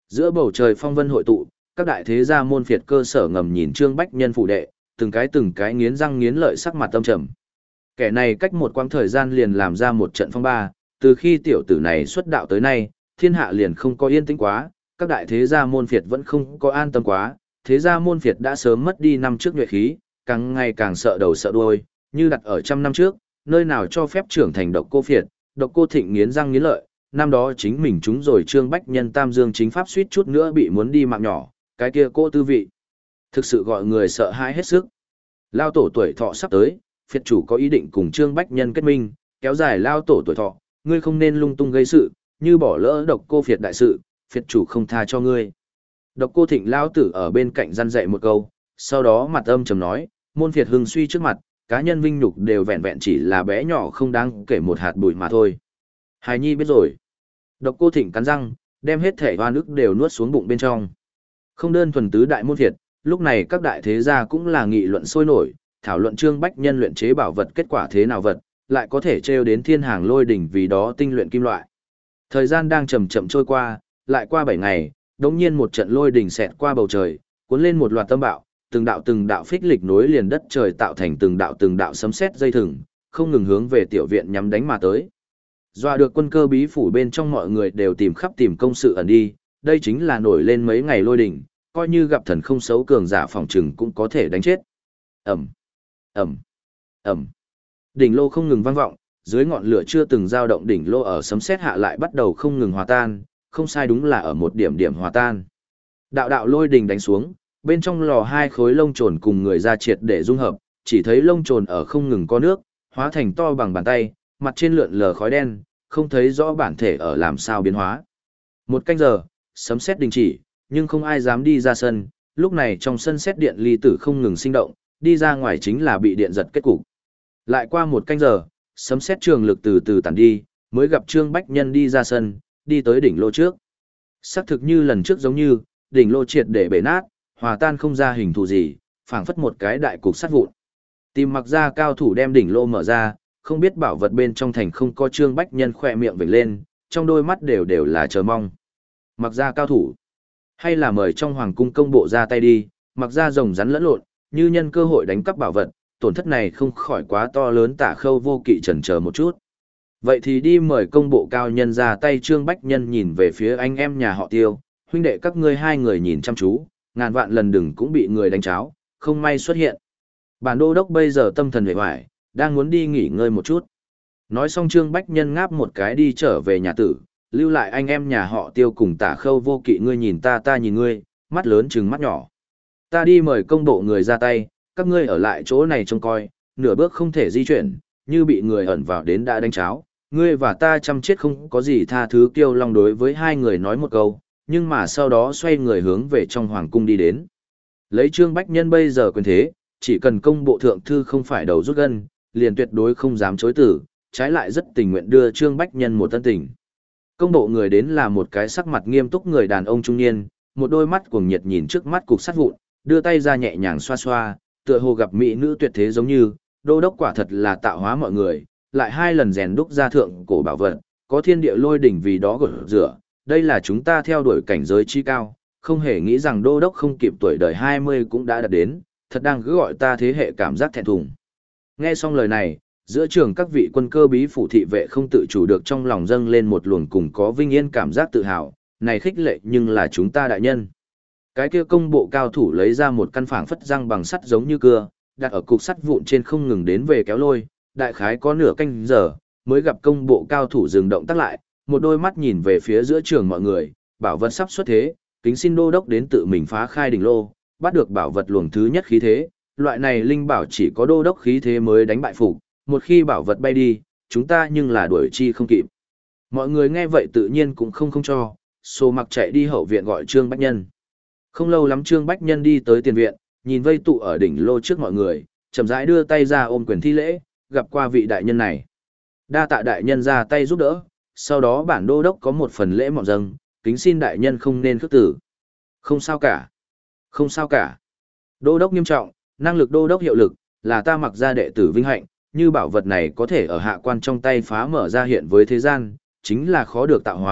Giữa bầu trời phong vân hội tụ, các đại thế gia môn phiệt cơ sở ngầm nhìn Trương Bách Nhân phụ đệ, từng cái từng cái nghiến răng nghiến lợi sắc mặt tâm trầm. Kẻ này cách một quãng thời gian liền làm ra một trận phong ba, từ khi tiểu tử này xuất đạo tới nay, thiên hạ liền không có yên tĩnh quá, các đại thế gia môn phiệt vẫn không có an tâm quá, thế gia môn phiệt đã sớm mất đi năm trước nhuệ khí, càng ngày càng sợ đầu sợ đuôi, như đặt ở trăm năm trước, nơi nào cho phép trưởng thành độc cô phiệt, độc cô thịnh nghiến răng nghiến lợi, năm đó chính mình chúng rồi Trương Bách Nhân tam dương chính pháp suýt chút nữa bị muốn đi mạng nhỏ, cái kia cô tư vị. Thực sự gọi người sợ hãi hết sức. Lao tổ tuổi thọ sắp tới, phiệt chủ có ý định cùng Trương Bách Nhân kết minh, kéo dài lao tổ tuổi thọ, ngươi không nên lung tung gây sự, như bỏ lỡ độc cô phiệt đại sự, phiệt chủ không tha cho ngươi. Độc cô thịnh lao tử ở bên cạnh răn dạy một câu, sau đó mặt âm trầm nói, môn phiệt hưng suy trước mặt, cá nhân vinh nhục đều vẹn vẹn chỉ là bé nhỏ không đáng kể một hạt bụi mà thôi. Hài nhi biết rồi. Độc cô thịnh cắn răng, đem hết thể hoa nước đều nuốt xuống bụng bên trong. Không đơn thuần tứ đại môn phiệt, lúc này các đại thế gia cũng là nghị luận sôi nổi, thảo luận Trương Bách Nhân luyện chế bảo vật kết quả thế nào vật, lại có thể trêu đến thiên hàng lôi đỉnh vì đó tinh luyện kim loại. Thời gian đang chậm chậm trôi qua, lại qua bảy ngày, đống nhiên một trận lôi đỉnh xẹt qua bầu trời, cuốn lên một loạt tâm bạo, từng đạo từng đạo phích lịch nối liền đất trời tạo thành từng đạo từng đạo sấm sét dây thừng, không ngừng hướng về tiểu viện nhắm đánh mà tới. Dọa được quân cơ bí phủ bên trong mọi người đều tìm khắp tìm công sự ẩn đi, đây chính là nổi lên mấy ngày lôi đỉnh, coi như gặp thần không xấu cường giả phòng trừng cũng có thể đánh chết. Ẩm, Ẩm, Ẩm. Đỉnh lô không ngừng vang vọng, dưới ngọn lửa chưa từng dao động đỉnh lô ở sấm sét hạ lại bắt đầu không ngừng hòa tan, không sai đúng là ở một điểm điểm hòa tan. Đạo đạo lôi đỉnh đánh xuống, bên trong lò hai khối lông trồn cùng người ra triệt để dung hợp, chỉ thấy lông trồn ở không ngừng có nước, hóa thành to bằng bàn tay, mặt trên lượn lờ khói đen, không thấy rõ bản thể ở làm sao biến hóa. Một canh giờ, sấm sét đình chỉ, nhưng không ai dám đi ra sân, lúc này trong sân sét điện ly tử không ngừng sinh động, đi ra ngoài chính là bị điện giật kết cục. Lại qua một canh giờ, sấm sét trường lực từ từ tản đi, mới gặp Trương Bách Nhân đi ra sân, đi tới đỉnh lô trước. Xác thực như lần trước giống như, đỉnh lô triệt để bể nát, hòa tan không ra hình thù gì, phảng phất một cái đại cục sắt vụn. Tìm mặc ra cao thủ đem đỉnh lô mở ra, không biết bảo vật bên trong thành không có Trương Bách Nhân khỏe miệng vểnh lên, trong đôi mắt đều đều là chờ mong. Mặc ra cao thủ, hay là mời trong hoàng cung công bộ ra tay đi, mặc ra rồng rắn lẫn lộn, như nhân cơ hội đánh cắp bảo vật, tổn thất này không khỏi quá to lớn. Tả Khâu Vô Kỵ chần chờ một chút. Vậy thì đi mời công bộ cao nhân ra tay. Trương Bách Nhân nhìn về phía anh em nhà họ Tiêu, huynh đệ các ngươi hai người nhìn chăm chú, ngàn vạn lần đừng cũng bị người đánh cháo, không may xuất hiện. Bản đô đốc bây giờ tâm thần hề hoài, đang muốn đi nghỉ ngơi một chút. Nói xong Trương Bách Nhân ngáp một cái đi trở về nhà tử, lưu lại anh em nhà họ Tiêu cùng Tả Khâu Vô Kỵ, ngươi nhìn ta ta nhìn ngươi, mắt lớn chừng mắt nhỏ. Ta đi mời công bộ người ra tay, các ngươi ở lại chỗ này trông coi, nửa bước không thể di chuyển, như bị người ẩn vào đến đã đánh cháo. Ngươi và ta chăm chết không có gì tha thứ. Kiêu Long đối với hai người nói một câu, nhưng mà sau đó xoay người hướng về trong hoàng cung đi đến. Lấy Trương Bách Nhân bây giờ quyền thế, chỉ cần công bộ thượng thư không phải đầu rút gân, liền tuyệt đối không dám chối từ, trái lại rất tình nguyện đưa Trương Bách Nhân một tân tình. Công bộ người đến là một cái sắc mặt nghiêm túc người đàn ông trung niên, một đôi mắt cuồng nhiệt nhìn trước mắt cục sắt vụn, đưa tay ra nhẹ nhàng xoa xoa, tựa hồ gặp mỹ nữ tuyệt thế giống như, đô đốc quả thật là tạo hóa mọi người, lại hai lần rèn đúc ra thượng cổ bảo vật, có thiên địa lôi đỉnh vì đó gột rửa, đây là chúng ta theo đuổi cảnh giới chi cao, không hề nghĩ rằng đô đốc không kịp tuổi đời hai mươi cũng đã đạt đến, thật đang cứ gọi ta thế hệ cảm giác thẹn thùng. Nghe xong lời này, giữa trường các vị quân cơ bí phủ thị vệ không tự chủ được trong lòng dâng lên một luồng cùng có vinh yên cảm giác tự hào, này khích lệ nhưng là chúng ta đại nhân. Cái kia công bộ cao thủ lấy ra một căn phảng phất răng bằng sắt giống như cưa, đặt ở cục sắt vụn trên không ngừng đến về kéo lôi, đại khái có nửa canh giờ, mới gặp công bộ cao thủ dừng động tác lại, một đôi mắt nhìn về phía giữa trường mọi người, bảo vật sắp xuất thế, kính xin đô đốc đến tự mình phá khai đỉnh lô, bắt được bảo vật luồng thứ nhất khí thế, loại này linh bảo chỉ có đô đốc khí thế mới đánh bại phục, một khi bảo vật bay đi, chúng ta nhưng là đuổi chi không kịp. Mọi người nghe vậy tự nhiên cũng không không cho, xô mặc chạy đi hậu viện gọi Trương Bách Nhân. Không lâu lắm Trương Bách Nhân đi tới tiền viện, nhìn vây tụ ở đỉnh lô trước mọi người, chậm rãi đưa tay ra ôm quyền thi lễ, gặp qua vị đại nhân này. Đa tạ đại nhân ra tay giúp đỡ, sau đó bản đô đốc có một phần lễ mọn dâng, kính xin đại nhân không nên khước tử. Không sao cả. Không sao cả. Đô đốc nghiêm trọng, năng lực đô đốc hiệu lực, là ta mặc ra đệ tử vinh hạnh, như bảo vật này có thể ở hạ quan trong tay phá mở ra hiện với thế gian, chính là khó được tạo hóa,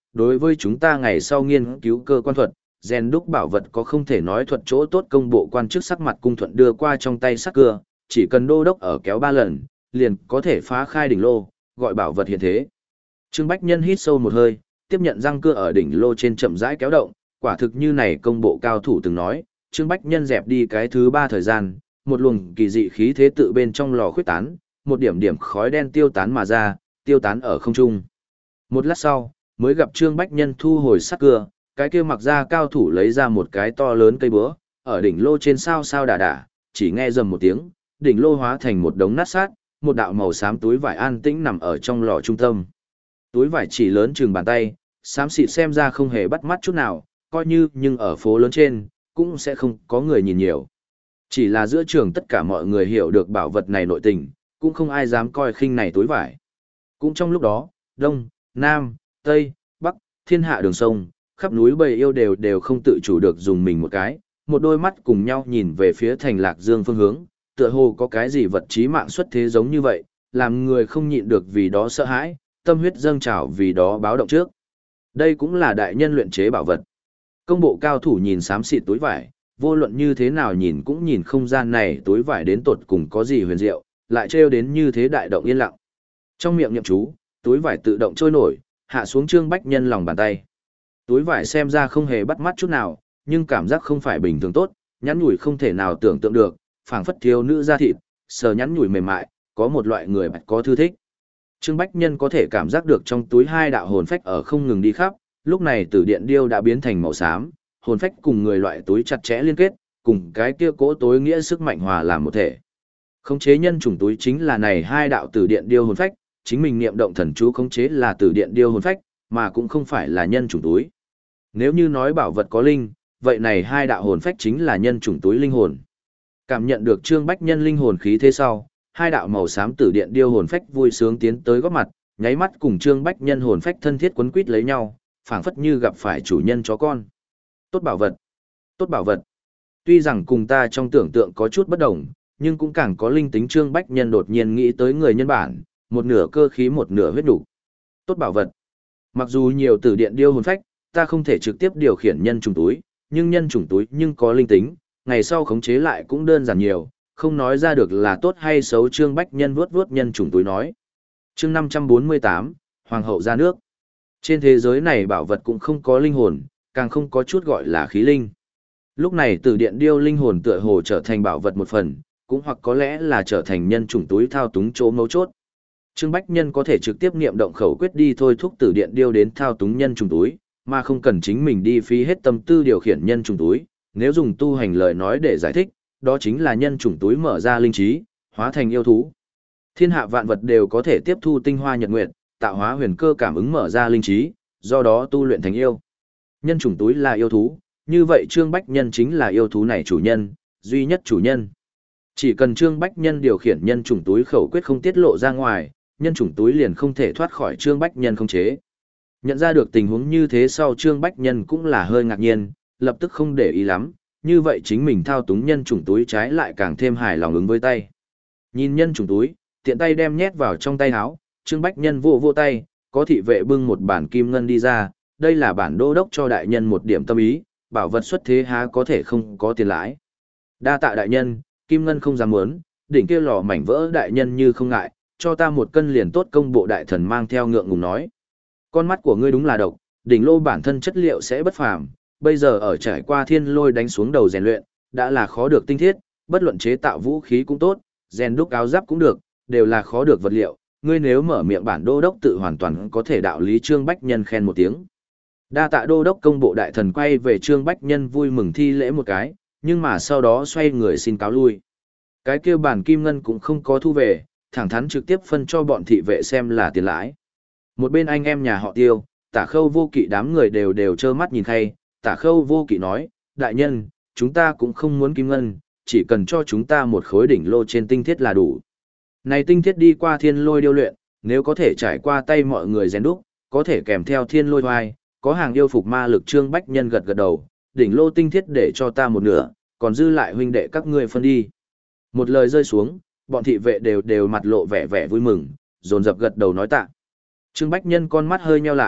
đối với chúng ta ngày sau nghiên cứu cơ quan thuật, rèn đúc bảo vật có không thể nói thuật chỗ tốt. Công bộ quan chức sắc mặt cung thuận đưa qua trong tay sắc cưa, chỉ cần đô đốc ở kéo ba lần, liền có thể phá khai đỉnh lô, gọi bảo vật hiện thế. Trương Bách Nhân hít sâu một hơi, tiếp nhận răng cưa ở đỉnh lô trên chậm rãi kéo động, quả thực như này công bộ cao thủ từng nói, Trương Bách Nhân dẹp đi cái thứ ba thời gian, một luồng kỳ dị khí thế tự bên trong lò khuyết tán, một điểm điểm khói đen tiêu tán mà ra, tiêu tán ở không trung. Một lát sau, mới gặp Trương Bách Nhân thu hồi sắc cưa, cái kia mặc ra cao thủ lấy ra một cái to lớn cây búa, ở đỉnh lô trên sao sao đả đả, chỉ nghe rầm một tiếng, đỉnh lô hóa thành một đống nát sát, một đạo màu xám túi vải an tĩnh nằm ở trong lò trung tâm. Túi vải chỉ lớn chừng bàn tay, xám xịt xem ra không hề bắt mắt chút nào, coi như nhưng ở phố lớn trên, cũng sẽ không có người nhìn nhiều. Chỉ là giữa trường tất cả mọi người hiểu được bảo vật này nội tình, cũng không ai dám coi khinh này túi vải. Cũng trong lúc đó, Đông, Nam, Tây, Bắc, thiên hạ đường sông, khắp núi bầy yêu đều đều không tự chủ được dùng mình một cái, một đôi mắt cùng nhau nhìn về phía thành Lạc Dương phương hướng, tựa hồ có cái gì vật chí mạng xuất thế giống như vậy, làm người không nhịn được vì đó sợ hãi, tâm huyết dâng trào vì đó báo động trước. Đây cũng là đại nhân luyện chế bảo vật. Công bộ cao thủ nhìn xám xịt túi vải, vô luận như thế nào nhìn cũng nhìn không gian này túi vải đến tột cùng có gì huyền diệu, lại trêu đến như thế đại động yên lặng. Trong miệng niệm chú, túi vải tự động trôi nổi, hạ xuống Trương Bách Nhân lòng bàn tay. Túi vải xem ra không hề bắt mắt chút nào, nhưng cảm giác không phải bình thường tốt, nhắn nhủi không thể nào tưởng tượng được, phảng phất thiếu nữ da thịt, sờ nhắn nhủi mềm mại, có một loại người bạch có thư thích. Trương Bách Nhân có thể cảm giác được trong túi hai đạo hồn phách ở không ngừng đi khắp, lúc này tử điện điêu đã biến thành màu xám, hồn phách cùng người loại túi chặt chẽ liên kết, cùng cái kia cố tối nghĩa sức mạnh hòa làm một thể. Khống chế nhân chủng túi chính là này hai đạo tử điện điêu hồn phách, chính mình niệm động thần chú khống chế là tử điện điêu hồn phách, mà cũng không phải là nhân chủng túi. Nếu như nói bảo vật có linh, vậy này hai đạo hồn phách chính là nhân chủng túi linh hồn. Cảm nhận được Trương Bách Nhân linh hồn khí thế sau, hai đạo màu xám tử điện điêu hồn phách vui sướng tiến tới góp mặt, nháy mắt cùng Trương Bách Nhân hồn phách thân thiết quấn quýt lấy nhau, phảng phất như gặp phải chủ nhân chó con. Tốt bảo vật, tốt bảo vật. Tuy rằng cùng ta trong tưởng tượng có chút bất đồng, nhưng cũng càng có linh tính. Trương Bách Nhân đột nhiên nghĩ tới người nhân bản, một nửa cơ khí một nửa huyết đủ. Tốt bảo vật. Mặc dù nhiều tử điện điêu hồn phách, ta không thể trực tiếp điều khiển nhân trùng túi, nhưng nhân trùng túi nhưng có linh tính, ngày sau khống chế lại cũng đơn giản nhiều, không nói ra được là tốt hay xấu. Trương Bách Nhân vuốt vuốt nhân trùng túi nói. Chương năm trăm bốn mươi tám, Hoàng hậu ra nước. Trên thế giới này bảo vật cũng không có linh hồn, càng không có chút gọi là khí linh. Lúc này tử điện điêu linh hồn tựa hồ trở thành bảo vật một phần, cũng hoặc có lẽ là trở thành nhân chủng túi thao túng chỗ mấu chốt. Trương Bách Nhân có thể trực tiếp niệm động khẩu quyết đi thôi thúc tử điện điêu đến thao túng nhân chủng túi, mà không cần chính mình đi phí hết tâm tư điều khiển nhân chủng túi. Nếu dùng tu hành lời nói để giải thích, đó chính là nhân chủng túi mở ra linh trí, hóa thành yêu thú. Thiên hạ vạn vật đều có thể tiếp thu tinh hoa nhật nguyệt, tạo hóa huyền cơ cảm ứng mở ra linh trí, do đó tu luyện thành yêu. Nhân chủng túi là yêu thú, như vậy Trương Bách Nhân chính là yêu thú này chủ nhân, duy nhất chủ nhân. Chỉ cần Trương Bách Nhân điều khiển nhân chủng túi khẩu quyết không tiết lộ ra ngoài, nhân chủng túi liền không thể thoát khỏi Trương Bách Nhân khống chế. Nhận ra được tình huống như thế sau, Trương Bách Nhân cũng là hơi ngạc nhiên, lập tức không để ý lắm, như vậy chính mình thao túng nhân chủng túi trái lại càng thêm hài lòng ứng với tay. Nhìn nhân chủng túi, tiện tay đem nhét vào trong tay áo, Trương Bách Nhân vô vô tay, có thị vệ bưng một bản kim ngân đi ra, đây là bản đô đốc cho đại nhân một điểm tâm ý, bảo vật xuất thế há có thể không có tiền lãi. Đa tạ đại nhân, kim ngân không dám muốn, đỉnh kia lò mảnh vỡ đại nhân như không ngại, cho ta một cân liền tốt. Công bộ đại thần mang theo ngượng ngùng nói. Con mắt của ngươi đúng là độc, đỉnh lô bản thân chất liệu sẽ bất phàm, bây giờ ở trải qua thiên lôi đánh xuống đầu rèn luyện, đã là khó được tinh thiết, bất luận chế tạo vũ khí cũng tốt, rèn đúc áo giáp cũng được, đều là khó được vật liệu, ngươi nếu mở miệng bản đô đốc tự hoàn toàn có thể đạo lý. Trương Bách Nhân khen một tiếng. Đa tạ đô đốc. Công bộ đại thần quay về Trương Bách Nhân vui mừng thi lễ một cái, nhưng mà sau đó xoay người xin cáo lui. Cái kia bản kim ngân cũng không có thu về, thẳng thắn trực tiếp phân cho bọn thị vệ xem là tiền lãi. Một bên anh em nhà họ Tiêu, Tả Khâu Vô Kỵ đám người đều đều trơ mắt nhìn khay. Tả Khâu Vô Kỵ nói, đại nhân, chúng ta cũng không muốn kim ngân, chỉ cần cho chúng ta một khối đỉnh lô trên tinh thiết là đủ. Này tinh thiết đi qua thiên lôi điêu luyện, nếu có thể trải qua tay mọi người rèn đúc, có thể kèm theo thiên lôi hoài, có hàng yêu phục ma lực. Trương Bách Nhân gật gật đầu, đỉnh lô tinh thiết để cho ta một nửa, còn dư lại huynh đệ các ngươi phân đi. Một lời rơi xuống, bọn thị vệ đều đều mặt lộ vẻ vẻ vui mừng, dồn dập gật đầu nói tạ. Trương Bách Nhân con mắt hơi nheo lại,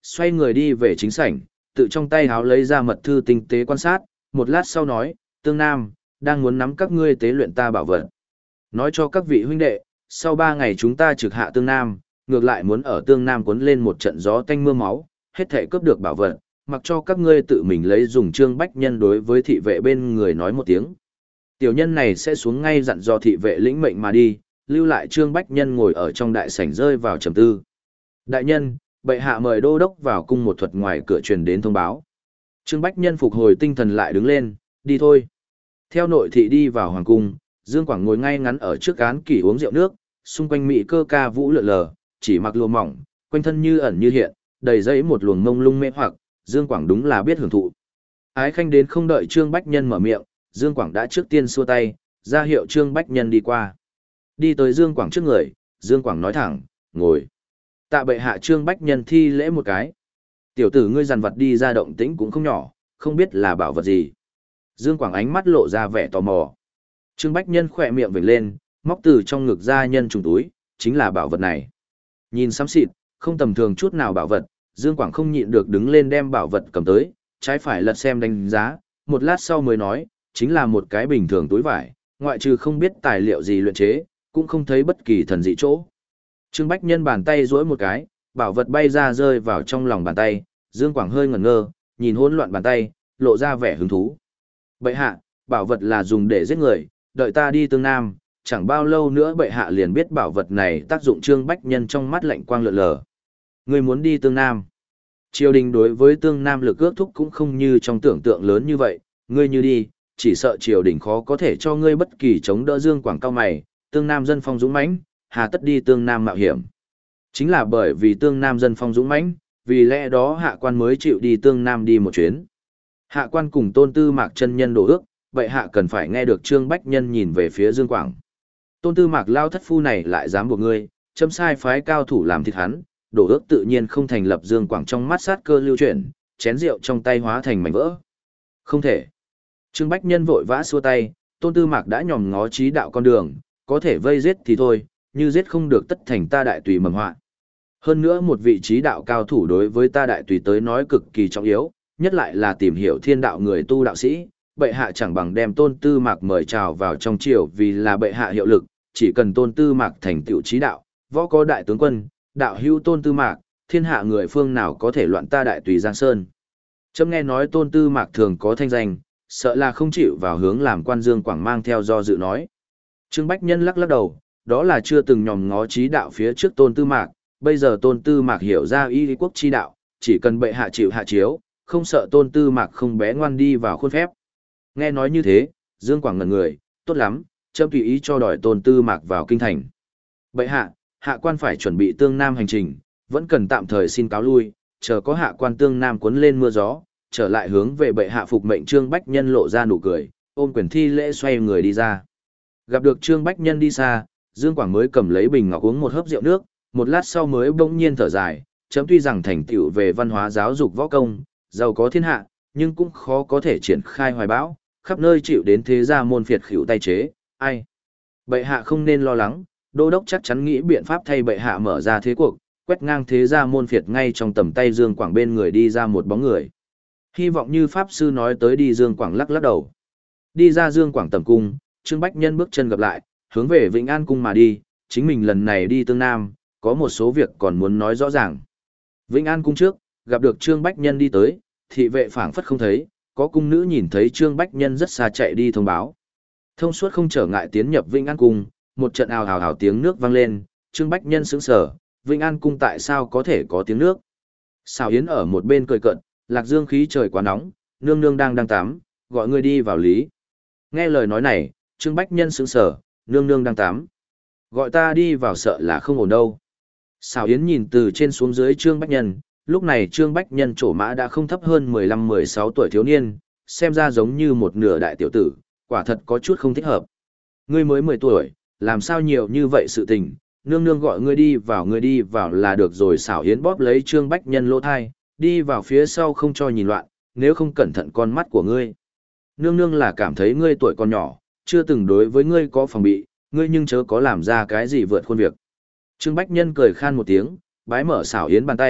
xoay người đi về chính sảnh, tự trong tay háo lấy ra mật thư tinh tế quan sát, một lát sau nói, Tương Nam, đang muốn nắm các ngươi tế luyện ta bảo vật. Nói cho các vị huynh đệ, sau ba ngày chúng ta trực hạ Tương Nam, ngược lại muốn ở Tương Nam cuốn lên một trận gió tanh mưa máu, hết thể cướp được bảo vật, mặc cho các ngươi tự mình lấy dùng Trương Bách Nhân đối với thị vệ bên người nói một tiếng. Tiểu nhân này sẽ xuống ngay dặn dò thị vệ lĩnh mệnh mà đi, lưu lại Trương Bách Nhân ngồi ở trong đại sảnh rơi vào trầm tư. Đại nhân, bệ hạ mời đô đốc vào cung một thuật ngoài cửa truyền đến thông báo. Trương Bách Nhân phục hồi tinh thần lại đứng lên, đi thôi. Theo nội thị đi vào hoàng cung, Dương Quảng ngồi ngay ngắn ở trước án kỷ uống rượu nước, xung quanh mỹ cơ ca vũ lượn lờ, chỉ mặc lụa mỏng, quanh thân như ẩn như hiện, đầy dẫy một luồng mông lung mê hoặc, Dương Quảng đúng là biết hưởng thụ. Ái khanh đến không đợi Trương Bách Nhân mở miệng, Dương Quảng đã trước tiên xua tay, ra hiệu Trương Bách Nhân đi qua. Đi tới Dương Quảng trước người, Dương Quảng nói thẳng, ngồi. Tạ bệ hạ Trương Bách Nhân thi lễ một cái. Tiểu tử ngươi dằn vặt đi ra động tĩnh cũng không nhỏ, không biết là bảo vật gì. Dương Quảng ánh mắt lộ ra vẻ tò mò. Trương Bách Nhân khỏe miệng vểnh lên, móc từ trong ngực ra nhân trùng túi, chính là bảo vật này. Nhìn xám xịt, không tầm thường chút nào bảo vật, Dương Quảng không nhịn được đứng lên đem bảo vật cầm tới, trái phải lật xem đánh giá, một lát sau mới nói, chính là một cái bình thường túi vải, ngoại trừ không biết tài liệu gì luyện chế, cũng không thấy bất kỳ thần dị chỗ. Trương Bách Nhân bàn tay duỗi một cái, bảo vật bay ra rơi vào trong lòng bàn tay, Dương Quảng hơi ngẩn ngơ, nhìn hỗn loạn bàn tay, lộ ra vẻ hứng thú. Bệ hạ, bảo vật là dùng để giết người, đợi ta đi Tương Nam, chẳng bao lâu nữa bệ hạ liền biết bảo vật này tác dụng. Trương Bách Nhân trong mắt lạnh quang lượn lờ. Ngươi muốn đi Tương Nam? Triều đình đối với Tương Nam lực ước thúc cũng không như trong tưởng tượng lớn như vậy, ngươi như đi, chỉ sợ triều đình khó có thể cho ngươi bất kỳ chống đỡ. Dương Quảng cao mày, Tương Nam dân phong dũng mãnh, hà tất đi Tương Nam mạo hiểm? Chính là bởi vì Tương Nam dân phong dũng mãnh, vì lẽ đó hạ quan mới chịu đi Tương Nam đi một chuyến. Hạ quan cùng Tôn Tư Mạc chân nhân đổ ước, vậy hạ cần phải nghe được. Trương Bách Nhân nhìn về phía Dương Quảng. Tôn Tư Mạc lao thất phu này lại dám buộc ngươi, châm sai phái cao thủ làm thịt hắn, đổ ước tự nhiên không thành lập. Dương Quảng trong mắt sát cơ lưu chuyển, chén rượu trong tay hóa thành mảnh vỡ. Không thể. Trương Bách Nhân vội vã xua tay, Tôn Tư Mạc đã nhòm ngó trí đạo con đường, có thể vây giết thì thôi, như giết không được tất thành ta đại tùy mầm họa. Hơn nữa một vị trí đạo cao thủ đối với ta đại tùy tới nói cực kỳ trọng yếu, nhất lại là tìm hiểu thiên đạo người tu đạo sĩ. Bệ hạ chẳng bằng đem Tôn Tư Mạc mời chào vào trong triều, vì là bệ hạ hiệu lực, chỉ cần Tôn Tư Mạc thành tựu trí đạo, võ có đại tướng quân, đạo hữu Tôn Tư Mạc, thiên hạ người phương nào có thể loạn ta đại tùy Giang Sơn. Chấm nghe nói Tôn Tư Mạc thường có thanh danh, sợ là không chịu vào hướng làm quan. Dương Quảng mang theo do dự nói. Trương Bách Nhân lắc lắc đầu, đó là chưa từng nhòm ngó trí đạo phía trước Tôn Tư Mạc, bây giờ Tôn Tư Mạc hiểu ra y quốc chi đạo, chỉ cần bệ hạ chịu hạ chiếu, không sợ Tôn Tư Mạc không bé ngoan đi vào khuôn phép. Nghe nói như thế, Dương Quảng ngẩn người, tốt lắm, chấm tùy ý cho đòi Tôn Tư Mạc vào kinh thành. Bệ hạ, hạ quan phải chuẩn bị Tương Nam hành trình, vẫn cần tạm thời xin cáo lui, chờ có hạ quan Tương Nam cuốn lên mưa gió, trở lại hướng về bệ hạ phục mệnh. Trương Bách Nhân lộ ra nụ cười, ôm quyền thi lễ xoay người đi ra. Gặp được Trương Bách Nhân đi xa, Dương Quảng mới cầm lấy bình ngọc uống một hớp rượu nước, một lát sau mới bỗng nhiên thở dài, chấm tuy rằng thành tựu về văn hóa giáo dục võ công, giàu có thiên hạ, nhưng cũng khó có thể triển khai hoài bão, khắp nơi chịu đến thế gia môn phiệt khỉu tay chế, ai. Bệ hạ không nên lo lắng, đô đốc chắc chắn nghĩ biện pháp thay bệ hạ mở ra thế cuộc, quét ngang thế gia môn phiệt. Ngay trong tầm tay Dương Quảng bên người đi ra một bóng người. Hy vọng như Pháp Sư nói tới đi. Dương Quảng lắc lắc đầu. Đi ra Dương Quảng tầm cung, Trương Bách Nhân bước chân gặp lại, hướng về Vĩnh An Cung mà đi, chính mình lần này đi Tương Nam, có một số việc còn muốn nói rõ ràng. Vĩnh An Cung trước, gặp được Trương Bách Nhân đi tới, thị vệ phảng phất không thấy, có cung nữ nhìn thấy Trương Bách Nhân rất xa chạy đi thông báo. Thông suốt không trở ngại tiến nhập Vĩnh An Cung, một trận ào ào ào tiếng nước vang lên, Trương Bách Nhân sững sờ, Vĩnh An Cung tại sao có thể có tiếng nước? Sào Yến ở một bên cười cợt, Lạc Dương khí trời quá nóng, nương nương đang đang tắm, gọi ngươi đi vào lý. Nghe lời nói này, Trương Bách Nhân sững sờ, nương nương đang tắm, gọi ta đi vào sợ là không ổn đâu. Sào Yến nhìn từ trên xuống dưới Trương Bách Nhân, lúc này Trương Bách Nhân trổ mã đã không thấp hơn mười lăm mười sáu tuổi thiếu niên, xem ra giống như một nửa đại tiểu tử, quả thật có chút không thích hợp. Ngươi mới mười tuổi, làm sao nhiều như vậy sự tình, nương nương gọi ngươi đi vào ngươi đi vào là được rồi. Sào Yến bóp lấy Trương Bách Nhân lỗ thai, đi vào phía sau không cho nhìn loạn, nếu không cẩn thận con mắt của ngươi. Nương nương là cảm thấy ngươi tuổi còn nhỏ, chưa từng đối với ngươi có phòng bị, ngươi nhưng chớ có làm ra cái gì vượt khuôn việc. Trương Bách Nhân cười khan một tiếng, bái mở Sào Yến bàn tay,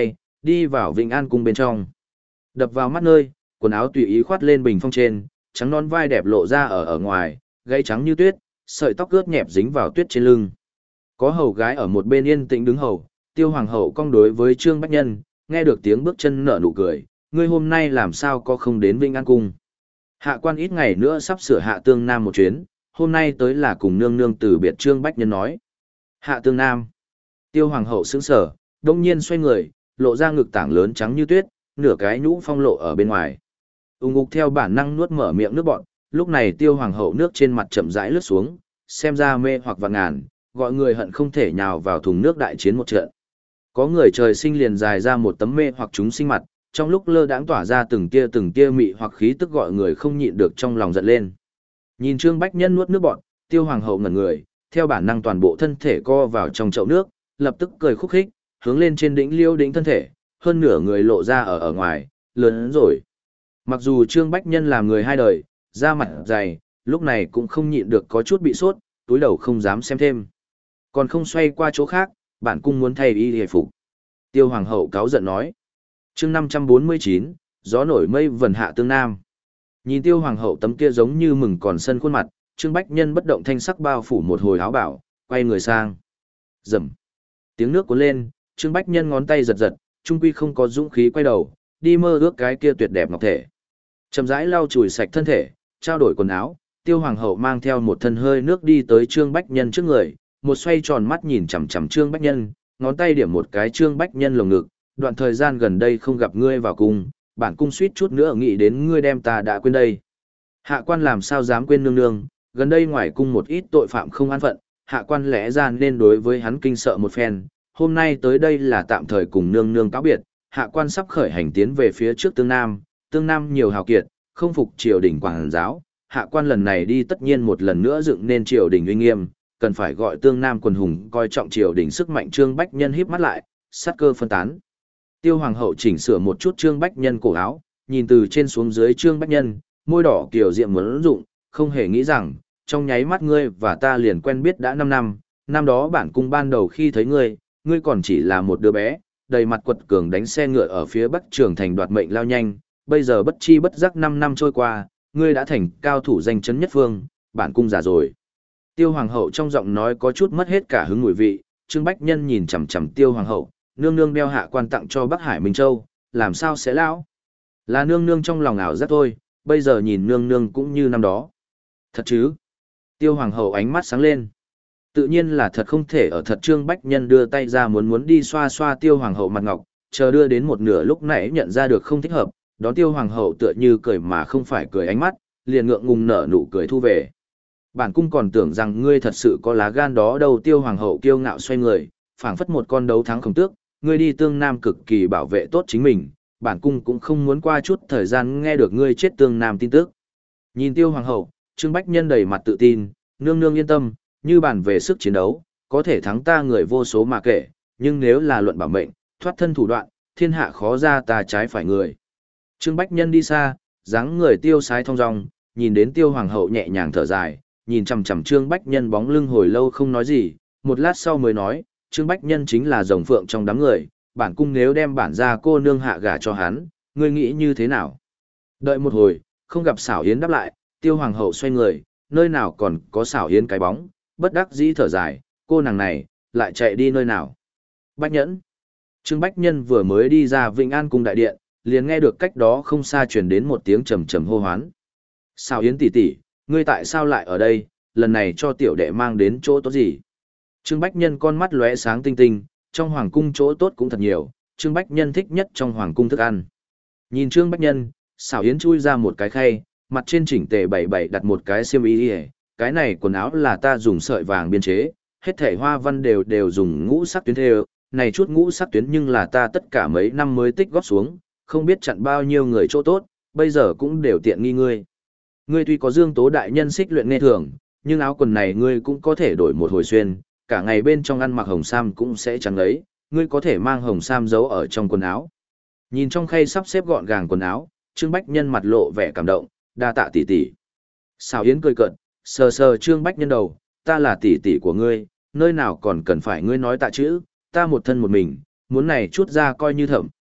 đi vào Vĩnh An cung bên trong. Đập vào mắt nơi, quần áo tùy ý khoát lên bình phong trên, trắng non vai đẹp lộ ra ở ở ngoài, gáy trắng như tuyết, sợi tóc ướt nhẹp dính vào tuyết trên lưng. Có hầu gái ở một bên yên tĩnh đứng hầu, Tiêu hoàng hậu cong đối với Trương Bách Nhân, nghe được tiếng bước chân nở nụ cười, ngươi hôm nay làm sao có không đến Vĩnh An cung? Hạ quan ít ngày nữa sắp sửa hạ tương nam một chuyến, hôm nay tới là cùng nương nương từ biệt. Trương Bách Nhân nói. Hạ tương nam. Tiêu hoàng hậu sững sờ, đông nhiên xoay người, lộ ra ngực tảng lớn trắng như tuyết, nửa cái nhũ phong lộ ở bên ngoài. Ung ục theo bản năng nuốt mở miệng nước bọt, lúc này Tiêu hoàng hậu nước trên mặt chậm rãi lướt xuống, xem ra mê hoặc vạn ngàn, gọi người hận không thể nhào vào thùng nước đại chiến một trận. Có người trời sinh liền dài ra một tấm mê hoặc chúng sinh mặt, trong lúc lơ đãng tỏa ra từng tia từng tia mị hoặc khí tức gọi người không nhịn được trong lòng giận lên. Nhìn Trương Bách Nhân nuốt nước bọt, Tiêu hoàng hậu ngẩn người, theo bản năng toàn bộ thân thể co vào trong chậu nước, lập tức cười khúc khích, hướng lên trên đỉnh liêu đỉnh thân thể, hơn nửa người lộ ra ở ở ngoài, lớn rồi. Mặc dù Trương Bách Nhân là người hai đời, da mặt dày, lúc này cũng không nhịn được có chút bị sốt, túi đầu không dám xem thêm. Còn không xoay qua chỗ khác, bản cung muốn thay y hề phục. Tiêu hoàng hậu cáu giận nói. Chương năm trăm bốn mươi chín, gió nổi mây vần hạ tương nam. Nhìn Tiêu hoàng hậu tấm kia giống như mừng còn sân khuôn mặt, Trương Bách Nhân bất động thanh sắc bao phủ một hồi áo bảo, quay người sang. Rầm. Tiếng nước cuốn lên, Trương Bách Nhân ngón tay giật giật, trung quy không có dũng khí quay đầu, đi mơ ước cái kia tuyệt đẹp ngọc thể. Chậm rãi lau chùi sạch thân thể, trao đổi quần áo, Tiêu hoàng hậu mang theo một thân hơi nước đi tới Trương Bách Nhân trước người, một xoay tròn mắt nhìn chằm chằm Trương Bách Nhân, ngón tay điểm một cái Trương Bách Nhân lồng ngực, đoạn thời gian gần đây không gặp ngươi vào cung, bản cung suýt chút nữa nghĩ đến ngươi đem ta đã quên đây. Hạ quan làm sao dám quên nương nương, gần đây ngoài cung một ít tội phạm không an phận, hạ quan lẽ ra nên đối với hắn kinh sợ một phen, hôm nay tới đây là tạm thời cùng nương nương cáo biệt, hạ quan sắp khởi hành tiến về phía trước tương nam, tương nam nhiều hào kiệt, không phục triều đình quảng giáo, hạ quan lần này đi tất nhiên một lần nữa dựng nên triều đình uy nghiêm, cần phải gọi tương nam quần hùng coi trọng triều đình sức mạnh. Trương Bách Nhân híp mắt lại, sát cơ phân tán. Tiêu hoàng hậu chỉnh sửa một chút Trương Bách Nhân cổ áo, nhìn từ trên xuống dưới Trương Bách Nhân, môi đỏ kiều diệm muốn dụng, không hề nghĩ rằng, trong nháy mắt ngươi và ta liền quen biết đã năm năm, năm đó bản cung ban đầu khi thấy ngươi, ngươi còn chỉ là một đứa bé, đầy mặt quật cường đánh xe ngựa ở phía Bắc Trường Thành đoạt mệnh lao nhanh, bây giờ bất chi bất giác năm năm trôi qua, ngươi đã thành cao thủ danh chấn nhất phương, bản cung già rồi. Tiêu hoàng hậu trong giọng nói có chút mất hết cả hứng mùi vị, Trương Bách Nhân nhìn chằm chằm Tiêu hoàng hậu, nương nương đeo hạ quan tặng cho Bắc Hải Minh Châu, làm sao sẽ lão? Là nương nương trong lòng ảo giác thôi, bây giờ nhìn nương nương cũng như năm đó. Thật chứ? Tiêu hoàng hậu ánh mắt sáng lên. Tự nhiên là thật không thể ở thật. Trương Bách Nhân đưa tay ra muốn muốn đi xoa xoa Tiêu hoàng hậu mặt ngọc, chờ đưa đến một nửa lúc nãy nhận ra được không thích hợp, đón Tiêu hoàng hậu tựa như cười mà không phải cười ánh mắt, liền ngượng ngùng nở nụ cười thu về. Bản cung còn tưởng rằng ngươi thật sự có lá gan đó đâu. Tiêu hoàng hậu kiêu ngạo xoay người, phảng phất một con đấu thắng khổng tước, ngươi đi tương nam cực kỳ bảo vệ tốt chính mình, bản cung cũng không muốn qua chút thời gian nghe được ngươi chết tương nam tin tức. Nhìn Tiêu hoàng hậu, Trương Bách Nhân đầy mặt tự tin, nương nương yên tâm, như bàn về sức chiến đấu, có thể thắng ta người vô số mà kể, nhưng nếu là luận bảo mệnh, thoát thân thủ đoạn, thiên hạ khó ra ta trái phải người. Trương Bách Nhân đi xa, dáng người tiêu sái thong dong, nhìn đến Tiêu hoàng hậu nhẹ nhàng thở dài, nhìn chằm chằm Trương Bách Nhân bóng lưng hồi lâu không nói gì, một lát sau mới nói, Trương Bách Nhân chính là rồng phượng trong đám người, bản cung nếu đem bản gia cô nương hạ gả cho hắn, ngươi nghĩ như thế nào? Đợi một hồi, không gặp Xảo Yến đáp lại, Tiêu hoàng hậu xoay người, nơi nào còn có Xảo Yến cái bóng, bất đắc dĩ thở dài, cô nàng này, lại chạy đi nơi nào? Bách Nhẫn. Trương Bách Nhân vừa mới đi ra Vĩnh An cung đại điện, liền nghe được cách đó không xa truyền đến một tiếng trầm trầm hô hoán. Xảo Yến tỷ tỷ, ngươi tại sao lại ở đây, lần này cho tiểu đệ mang đến chỗ tốt gì? Trương Bách Nhân con mắt lóe sáng tinh tinh, trong hoàng cung chỗ tốt cũng thật nhiều, Trương Bách Nhân thích nhất trong hoàng cung thức ăn. Nhìn Trương Bách Nhân, Xảo Yến chui ra một cái khay, mặt trên chỉnh tề bảy bảy đặt một cái xiêm y, cái này quần áo là ta dùng sợi vàng biên chế, hết thảy hoa văn đều đều dùng ngũ sắc tuyến thêu, này chút ngũ sắc tuyến nhưng là ta tất cả mấy năm mới tích góp xuống, không biết chặn bao nhiêu người chỗ tốt, bây giờ cũng đều tiện nghi ngươi. Ngươi tuy có Dương Tố đại nhân xích luyện nghe thường, nhưng áo quần này ngươi cũng có thể đổi một hồi xuyên, cả ngày bên trong ăn mặc hồng sam cũng sẽ chẳng lấy, ngươi có thể mang hồng sam giấu ở trong quần áo. Nhìn trong khay sắp xếp gọn gàng quần áo, Trương Bách Nhân mặt lộ vẻ cảm động, đa tạ tỷ tỷ. Xảo Yến cười cợt, sờ sờ Trương Bách Nhân đầu, ta là tỷ tỷ của ngươi, nơi nào còn cần phải ngươi nói tạ chữ, ta một thân một mình, muốn này chút ra coi như thậm,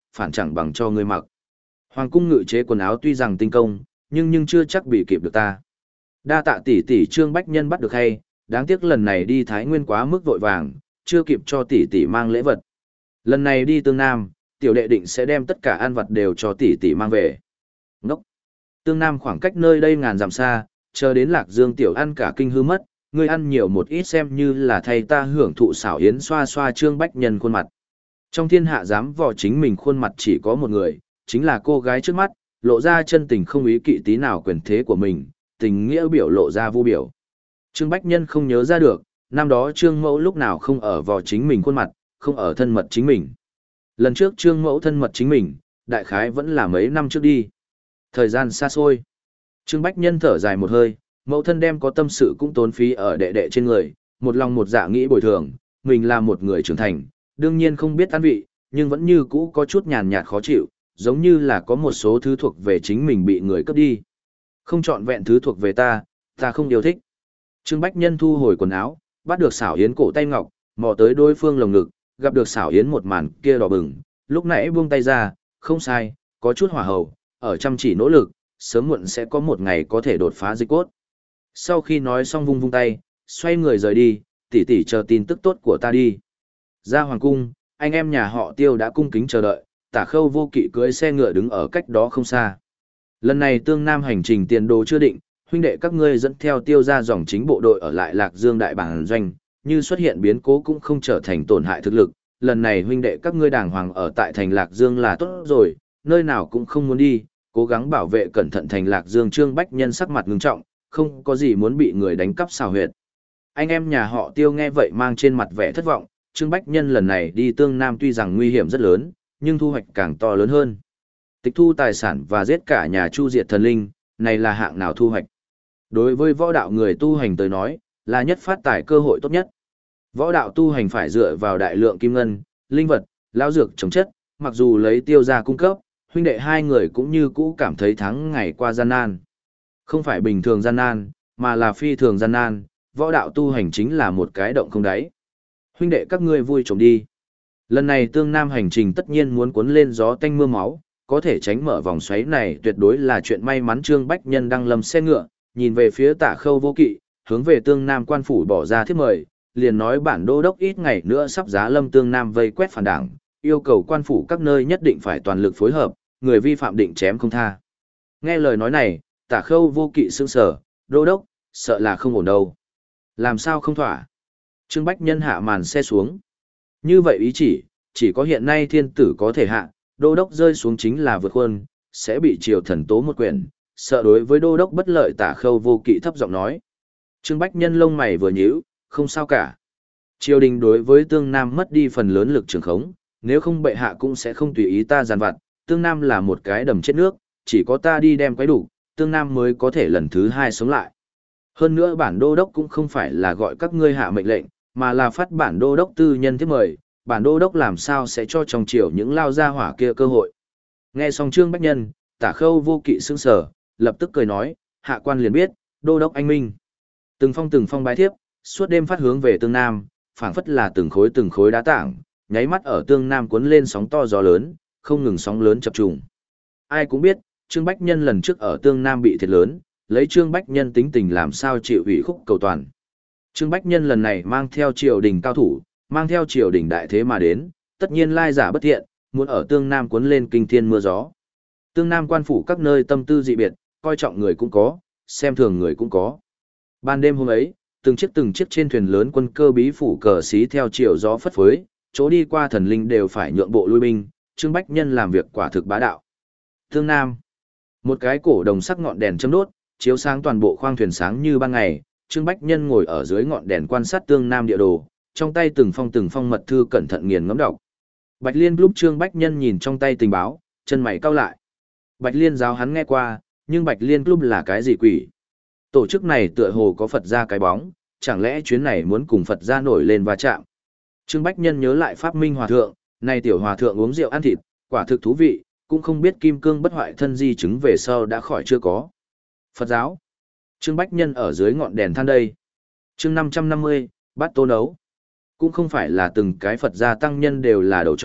phản chẳng bằng cho ngươi mặc. Hoàng cung ngự chế quần áo tuy rằng tinh công, nhưng nhưng chưa chắc bị kịp được ta. Đa tạ tỷ tỷ Trương Bách Nhân bắt được hay, đáng tiếc lần này đi Thái Nguyên quá mức vội vàng, chưa kịp cho tỷ tỷ mang lễ vật. Lần này đi Tương Nam, tiểu đệ định sẽ đem tất cả ăn vật đều cho tỷ tỷ mang về. Ngốc! Tương Nam khoảng cách nơi đây ngàn dặm xa, chờ đến Lạc Dương tiểu ăn cả kinh hư mất, ngươi ăn nhiều một ít xem như là thay ta hưởng thụ xảo yến. Xoa xoa Trương Bách Nhân khuôn mặt. Trong thiên hạ dám vò chính mình khuôn mặt chỉ có một người, chính là cô gái trước mắt, lộ ra chân tình không ý kỵ tí nào quyền thế của mình, tình nghĩa biểu lộ ra vu biểu. Trương Bách Nhân không nhớ ra được, năm đó Trương Mẫu lúc nào không ở vò chính mình khuôn mặt, không ở thân mật chính mình. Lần trước Trương Mẫu thân mật chính mình, đại khái vẫn là mấy năm trước đi. Thời gian xa xôi. Trương Bách Nhân thở dài một hơi, mẫu thân đem có tâm sự cũng tốn phí ở đệ đệ trên người, một lòng một dạ nghĩ bồi thường, mình là một người trưởng thành, đương nhiên không biết ăn vị, nhưng vẫn như cũ có chút nhàn nhạt khó chịu, giống như là có một số thứ thuộc về chính mình bị người cướp đi. Không chọn vẹn thứ thuộc về ta, ta không yêu thích. Trương Bách Nhân thu hồi quần áo, bắt được xảo yến cổ tay ngọc, mò tới đối phương lồng ngực, gặp được xảo yến một màn kia đỏ bừng, lúc nãy buông tay ra, không sai, có chút hỏa hầu, ở chăm chỉ nỗ lực, sớm muộn sẽ có một ngày có thể đột phá dịch cốt. Sau khi nói xong vung vung tay, xoay người rời đi, tỷ tỷ chờ tin tức tốt của ta đi. Ra hoàng cung, anh em nhà họ Tiêu đã cung kính chờ đợi, Tả Khâu Vô Kỵ cưỡi xe ngựa đứng ở cách đó không xa. Lần này Tương Nam hành trình tiền đồ chưa định, huynh đệ các ngươi dẫn theo Tiêu ra dòng chính bộ đội ở lại Lạc Dương đại bản doanh, như xuất hiện biến cố cũng không trở thành tổn hại thực lực. Lần này huynh đệ các ngươi đàng hoàng ở tại thành Lạc Dương là tốt rồi, nơi nào cũng không muốn đi, cố gắng bảo vệ cẩn thận thành Lạc Dương. Trương Bách Nhân sắc mặt ngưng trọng, không có gì muốn bị người đánh cắp xào huyệt. Anh em nhà họ Tiêu nghe vậy mang trên mặt vẻ thất vọng, Trương Bách Nhân lần này đi Tương Nam tuy rằng nguy hiểm rất lớn, nhưng thu hoạch càng to lớn hơn. Tịch thu tài sản và giết cả nhà chu diệt thần linh, này là hạng nào thu hoạch? Đối với võ đạo người tu hành tới nói, là nhất phát tài cơ hội tốt nhất. Võ đạo tu hành phải dựa vào đại lượng kim ngân, linh vật, lao dược chống chất, mặc dù lấy Tiêu ra cung cấp, huynh đệ hai người cũng như cũ cảm thấy tháng ngày qua gian nan. Không phải bình thường gian nan, mà là phi thường gian nan, võ đạo tu hành chính là một cái động không đáy. Huynh đệ các ngươi vui trộm đi. Lần này Tương Nam hành trình tất nhiên muốn cuốn lên gió tanh mưa máu, có thể tránh mở vòng xoáy này tuyệt đối là chuyện may mắn. Trương Bách Nhân đang lâm xe ngựa, nhìn về phía Tả Khâu Vô Kỵ, hướng về Tương Nam quan phủ bỏ ra thiếp mời, liền nói bản đô đốc ít ngày nữa sắp giá lâm Tương Nam vây quét phản đảng, yêu cầu quan phủ các nơi nhất định phải toàn lực phối hợp, người vi phạm định chém không tha. Nghe lời nói này, Tả Khâu Vô Kỵ sững sờ, đô đốc, sợ là không ổn đâu. Làm sao không thỏa? Trương Bách Nhân hạ màn xe xuống. Như vậy ý chỉ, chỉ có hiện nay thiên tử có thể hạ, đô đốc rơi xuống chính là vượt khuôn, sẽ bị triều thần tố một quyền, sợ đối với đô đốc bất lợi. Tả Khâu Vô Kỵ thấp giọng nói. Trương Bách Nhân lông mày vừa nhíu, không sao cả. Triều đình đối với Tương Nam mất đi phần lớn lực trường khống, nếu không bệ hạ cũng sẽ không tùy ý ta giàn vặt. Tương Nam là một cái đầm chết nước, chỉ có ta đi đem quấy đủ, Tương Nam mới có thể lần thứ hai sống lại. Hơn nữa bản đô đốc cũng không phải là gọi các ngươi hạ mệnh lệnh, mà là phát bản đô đốc tư nhân thiết mời, bản đô đốc làm sao sẽ cho trong triều những lao gia hỏa kia cơ hội. Nghe xong Trương Bách Nhân, Tả Khâu Vô Kỵ sững sờ, lập tức cười nói, hạ quan liền biết, đô đốc anh minh. Từng phong từng phong bái thiếp, suốt đêm phát hướng về Tương Nam, phảng phất là từng khối từng khối đá tảng, nháy mắt ở Tương Nam cuốn lên sóng to gió lớn, không ngừng sóng lớn chập trùng. Ai cũng biết, Trương Bách Nhân lần trước ở Tương Nam bị thiệt lớn, lấy Trương Bách Nhân tính tình làm sao chịu ủy khúc cầu toàn. Trương Bách Nhân lần này mang theo triều đình cao thủ, mang theo triều đình đại thế mà đến, tất nhiên lai giả bất thiện, muốn ở Tương Nam cuốn lên kinh thiên mưa gió. Tương Nam quan phủ các nơi tâm tư dị biệt, coi trọng người cũng có, xem thường người cũng có. Ban đêm hôm ấy, từng chiếc từng chiếc trên thuyền lớn quân cơ bí phủ cờ xí theo chiều gió phất phới, chỗ đi qua thần linh đều phải nhượng bộ lui binh, Trương Bách Nhân làm việc quả thực bá đạo. Tương Nam, một cái cổ đồng sắc ngọn đèn châm đốt, chiếu sáng toàn bộ khoang thuyền sáng như ban ngày. Trương Bách Nhân ngồi ở dưới ngọn đèn quan sát Tương Nam địa đồ, trong tay từng phong từng phong mật thư cẩn thận nghiền ngẫm đọc. Bạch Liên lúc Trương Bách Nhân nhìn trong tay tình báo, chân mày cau lại. Bạch Liên giáo hắn nghe qua, nhưng Bạch Liên Club là cái gì quỷ? Tổ chức này tựa hồ có Phật gia cái bóng, chẳng lẽ chuyến này muốn cùng Phật gia nổi lên va chạm? Trương Bách Nhân nhớ lại Pháp Minh Hòa Thượng, này tiểu Hòa Thượng uống rượu ăn thịt, quả thực thú vị, cũng không biết kim cương bất hoại thân di chứng về sau đã khỏi chưa có. Phật giáo. Trương Bách Nhân ở dưới ngọn đèn than đây. Chương năm trăm năm mươi, bát tô nấu. Cũng không phải là từng cái Phật gia tăng nhân đều là đầu trọc,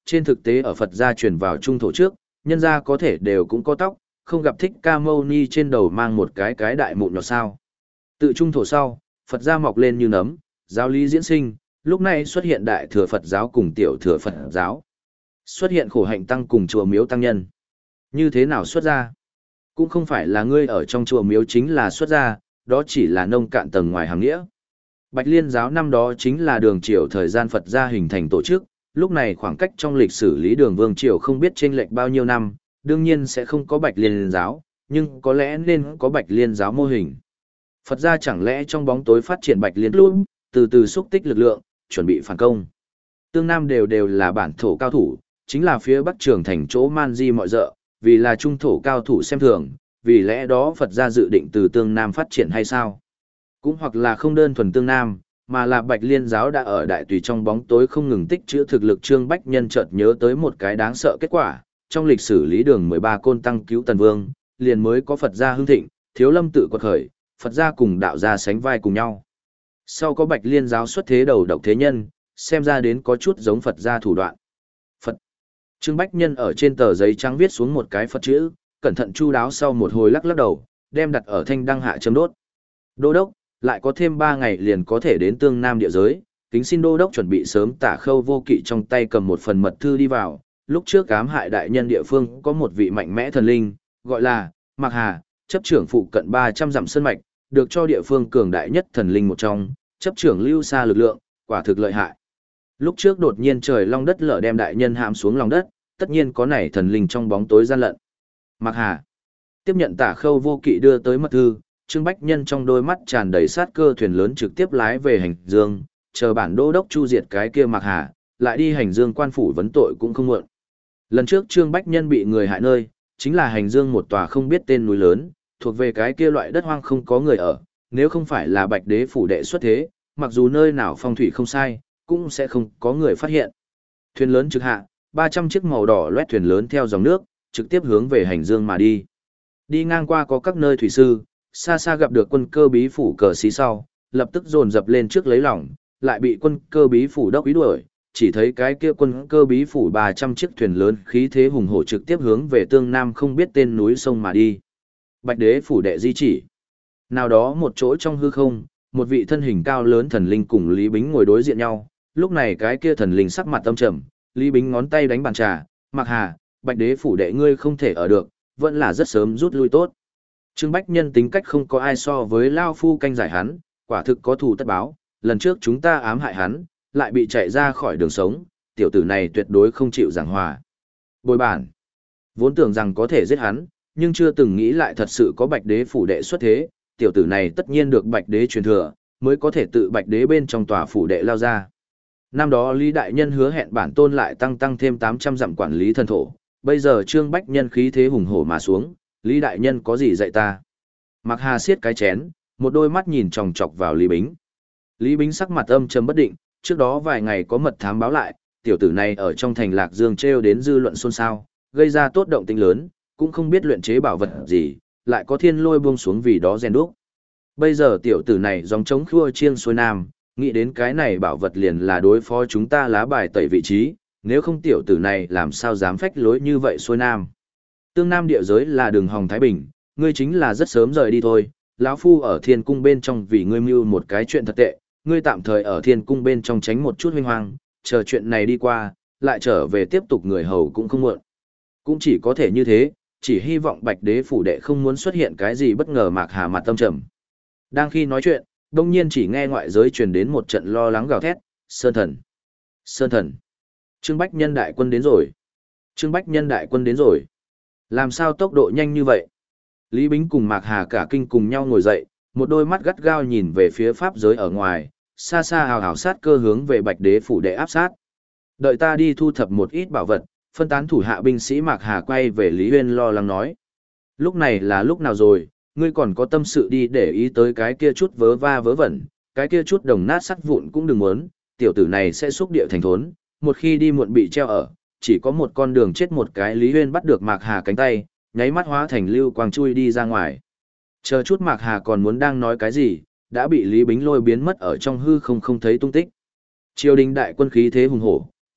Trên thực tế ở Phật gia truyền vào trung thổ trước, nhân gia có thể đều cũng có tóc, không gặp Thích Ca Mâu Ni trên đầu mang một cái cái đại mụn nhọt sao. Tự trung thổ sau, Phật gia mọc lên như nấm, giáo lý diễn sinh, lúc này xuất hiện đại thừa Phật giáo cùng tiểu thừa Phật giáo. Xuất hiện khổ hạnh tăng cùng chùa miếu tăng nhân. Như thế nào xuất ra? Cũng không phải là ngươi ở trong chùa miếu chính là xuất ra, đó chỉ là nông cạn tầng ngoài hàng nghĩa. Bạch Liên giáo năm đó chính là đường triều thời gian Phật gia hình thành tổ chức, lúc này khoảng cách trong lịch sử lý đường vương triều không biết chênh lệch bao nhiêu năm, đương nhiên sẽ không có Bạch Liên giáo, nhưng có lẽ nên có Bạch Liên giáo mô hình. Phật gia chẳng lẽ trong bóng tối phát triển Bạch Liên luôn, từ từ xúc tích lực lượng, chuẩn bị phản công. Tương Nam đều đều là bản thổ cao thủ, chính là phía Bắc Trường thành chỗ man di mọi dợ, vì là trung thổ cao thủ xem thường, vì lẽ đó Phật gia dự định từ Tương Nam phát triển hay sao? Cũng hoặc là không đơn thuần Tương Nam, mà là Bạch Liên giáo đã ở đại tùy trong bóng tối không ngừng tích trữ thực lực. Trương Bách Nhân chợt nhớ tới một cái đáng sợ kết quả, trong lịch sử lý đường mười ba côn tăng cứu Tần Vương, liền mới có Phật gia hưng thịnh, Thiếu Lâm tự quật khởi, Phật gia cùng đạo gia sánh vai cùng nhau. Sau có Bạch Liên giáo xuất thế đầu độc thế nhân, xem ra đến có chút giống Phật gia thủ đoạn. Phật. Trương Bách Nhân ở trên tờ giấy trắng viết xuống một cái Phật chữ, cẩn thận chu đáo sau một hồi lắc lắc đầu, đem đặt ở thanh đăng hạ châm đốt. Đô đốc, lại có thêm ba ngày liền có thể đến Tương Nam địa giới, kính xin đô đốc chuẩn bị sớm. Tả Khâu Vô Kỵ trong tay cầm một phần mật thư đi vào, lúc trước ám hại đại nhân địa phương có một vị mạnh mẽ thần linh, gọi là Mạc Hà, chấp trưởng phụ cận ba trăm dặm sơn mạch, được cho địa phương cường đại nhất thần linh một trong, chấp trưởng lưu xa lực lượng, quả thực lợi hại. Lúc trước đột nhiên trời long đất lở đem đại nhân hãm xuống lòng đất, tất nhiên có nảy thần linh trong bóng tối gian lận. Mạc Hà tiếp nhận Tả Khâu Vô Kỵ đưa tới mật thư, Trương Bách Nhân trong đôi mắt tràn đầy sát cơ, thuyền lớn trực tiếp lái về Hành Dương, chờ bản đô đốc chu diệt cái kia Mạc Hà, lại đi Hành Dương quan phủ vấn tội cũng không muộn. Lần trước Trương Bách Nhân bị người hại nơi, chính là Hành Dương một tòa không biết tên núi lớn, thuộc về cái kia loại đất hoang không có người ở, nếu không phải là Bạch Đế phủ đệ xuất thế, mặc dù nơi nào phong thủy không sai, cũng sẽ không có người phát hiện. Thuyền lớn trực hạ, ba trăm chiếc màu đỏ loét thuyền lớn theo dòng nước, trực tiếp hướng về Hành Dương mà đi. Đi ngang qua có các nơi thủy sư, xa xa gặp được quân cơ bí phủ cờ xí sau, lập tức dồn dập lên trước lấy lòng, lại bị quân cơ bí phủ đốc ý đuổi, chỉ thấy cái kia quân cơ bí phủ ba trăm chiếc thuyền lớn khí thế hùng hổ trực tiếp hướng về Tương Nam không biết tên núi sông mà đi. Bạch Đế phủ đệ di chỉ. Nào đó một chỗ trong hư không, một vị thân hình cao lớn thần linh cùng Lý Bính ngồi đối diện nhau, lúc này cái kia thần linh sắc mặt âm trầm, Lý Bính ngón tay đánh bàn trà, Mạc Hà, Bạch Đế phủ đệ ngươi không thể ở được, vẫn là rất sớm rút lui tốt. Trương Bách Nhân tính cách không có ai so với Lao Phu canh giải hắn, quả thực có thù tất báo, lần trước chúng ta ám hại hắn, lại bị chạy ra khỏi đường sống, tiểu tử này tuyệt đối không chịu giảng hòa. Bồi bản, vốn tưởng rằng có thể giết hắn, nhưng chưa từng nghĩ lại thật sự có Bạch Đế phủ đệ xuất thế, tiểu tử này tất nhiên được Bạch Đế truyền thừa, mới có thể tự Bạch Đế bên trong tòa phủ đệ lao ra. Năm đó Lý Đại Nhân hứa hẹn bản tôn lại tăng tăng thêm tám trăm dặm quản lý thần thổ, bây giờ Trương Bách Nhân khí thế hùng hổ mà xuống, Lý Đại Nhân có gì dạy ta? Mạc Hà siết cái chén, một đôi mắt nhìn chòng chọc vào Lý Bính. Lý Bính sắc mặt âm trầm bất định, trước đó vài ngày có mật thám báo lại, tiểu tử này ở trong thành Lạc Dương trêu đến dư luận xôn xao, gây ra tốt động tĩnh lớn, cũng không biết luyện chế bảo vật gì, lại có thiên lôi buông xuống vì đó rèn đúc. Bây giờ tiểu tử này dòng chống khua chiêng xuôi nam, nghĩ đến cái này bảo vật liền là đối phó chúng ta lá bài tẩy vị trí, nếu không tiểu tử này làm sao dám phách lối như vậy xuôi nam. Tương Nam địa giới là đường hòng Thái Bình, ngươi chính là rất sớm rời đi thôi, lão phu ở thiên cung bên trong vì ngươi mưu một cái chuyện thật tệ, ngươi tạm thời ở thiên cung bên trong tránh một chút huynh hoang, chờ chuyện này đi qua, lại trở về tiếp tục người hầu cũng không muộn. Cũng chỉ có thể như thế, chỉ hy vọng Bạch Đế phủ đệ không muốn xuất hiện cái gì bất ngờ. Mạc Hà mặt tâm trầm. Đang khi nói chuyện, đông nhiên chỉ nghe ngoại giới truyền đến một trận lo lắng gào thét, Sơn Thần! Sơn Thần! Trương Bách Nhân đại quân đến rồi! Trương Bách Nhân đại quân đến rồi! Làm sao tốc độ nhanh như vậy? Lý Bính cùng Mạc Hà cả kinh cùng nhau ngồi dậy, một đôi mắt gắt gao nhìn về phía pháp giới ở ngoài, xa xa hào hào sát cơ hướng về Bạch Đế phủ đệ áp sát. Đợi ta đi thu thập một ít bảo vật, phân tán thủ hạ binh sĩ. Mạc Hà quay về Lý Huyên lo lắng nói. Lúc này là lúc nào rồi, ngươi còn có tâm sự đi để ý tới cái kia chút vớ va vớ vẩn, cái kia chút đồng nát sắt vụn cũng đừng muốn, tiểu tử này sẽ xúc địa thành thốn, một khi đi muộn bị treo ở, chỉ có một con đường chết một cái. Lý Huyên bắt được Mạc Hà cánh tay, nháy mắt hóa thành lưu quang chui đi ra ngoài. Chờ chút Mạc Hà còn muốn đang nói cái gì, đã bị Lý Bính lôi biến mất ở trong hư không không thấy tung tích. Triều đình đại quân khí thế hùng hổ,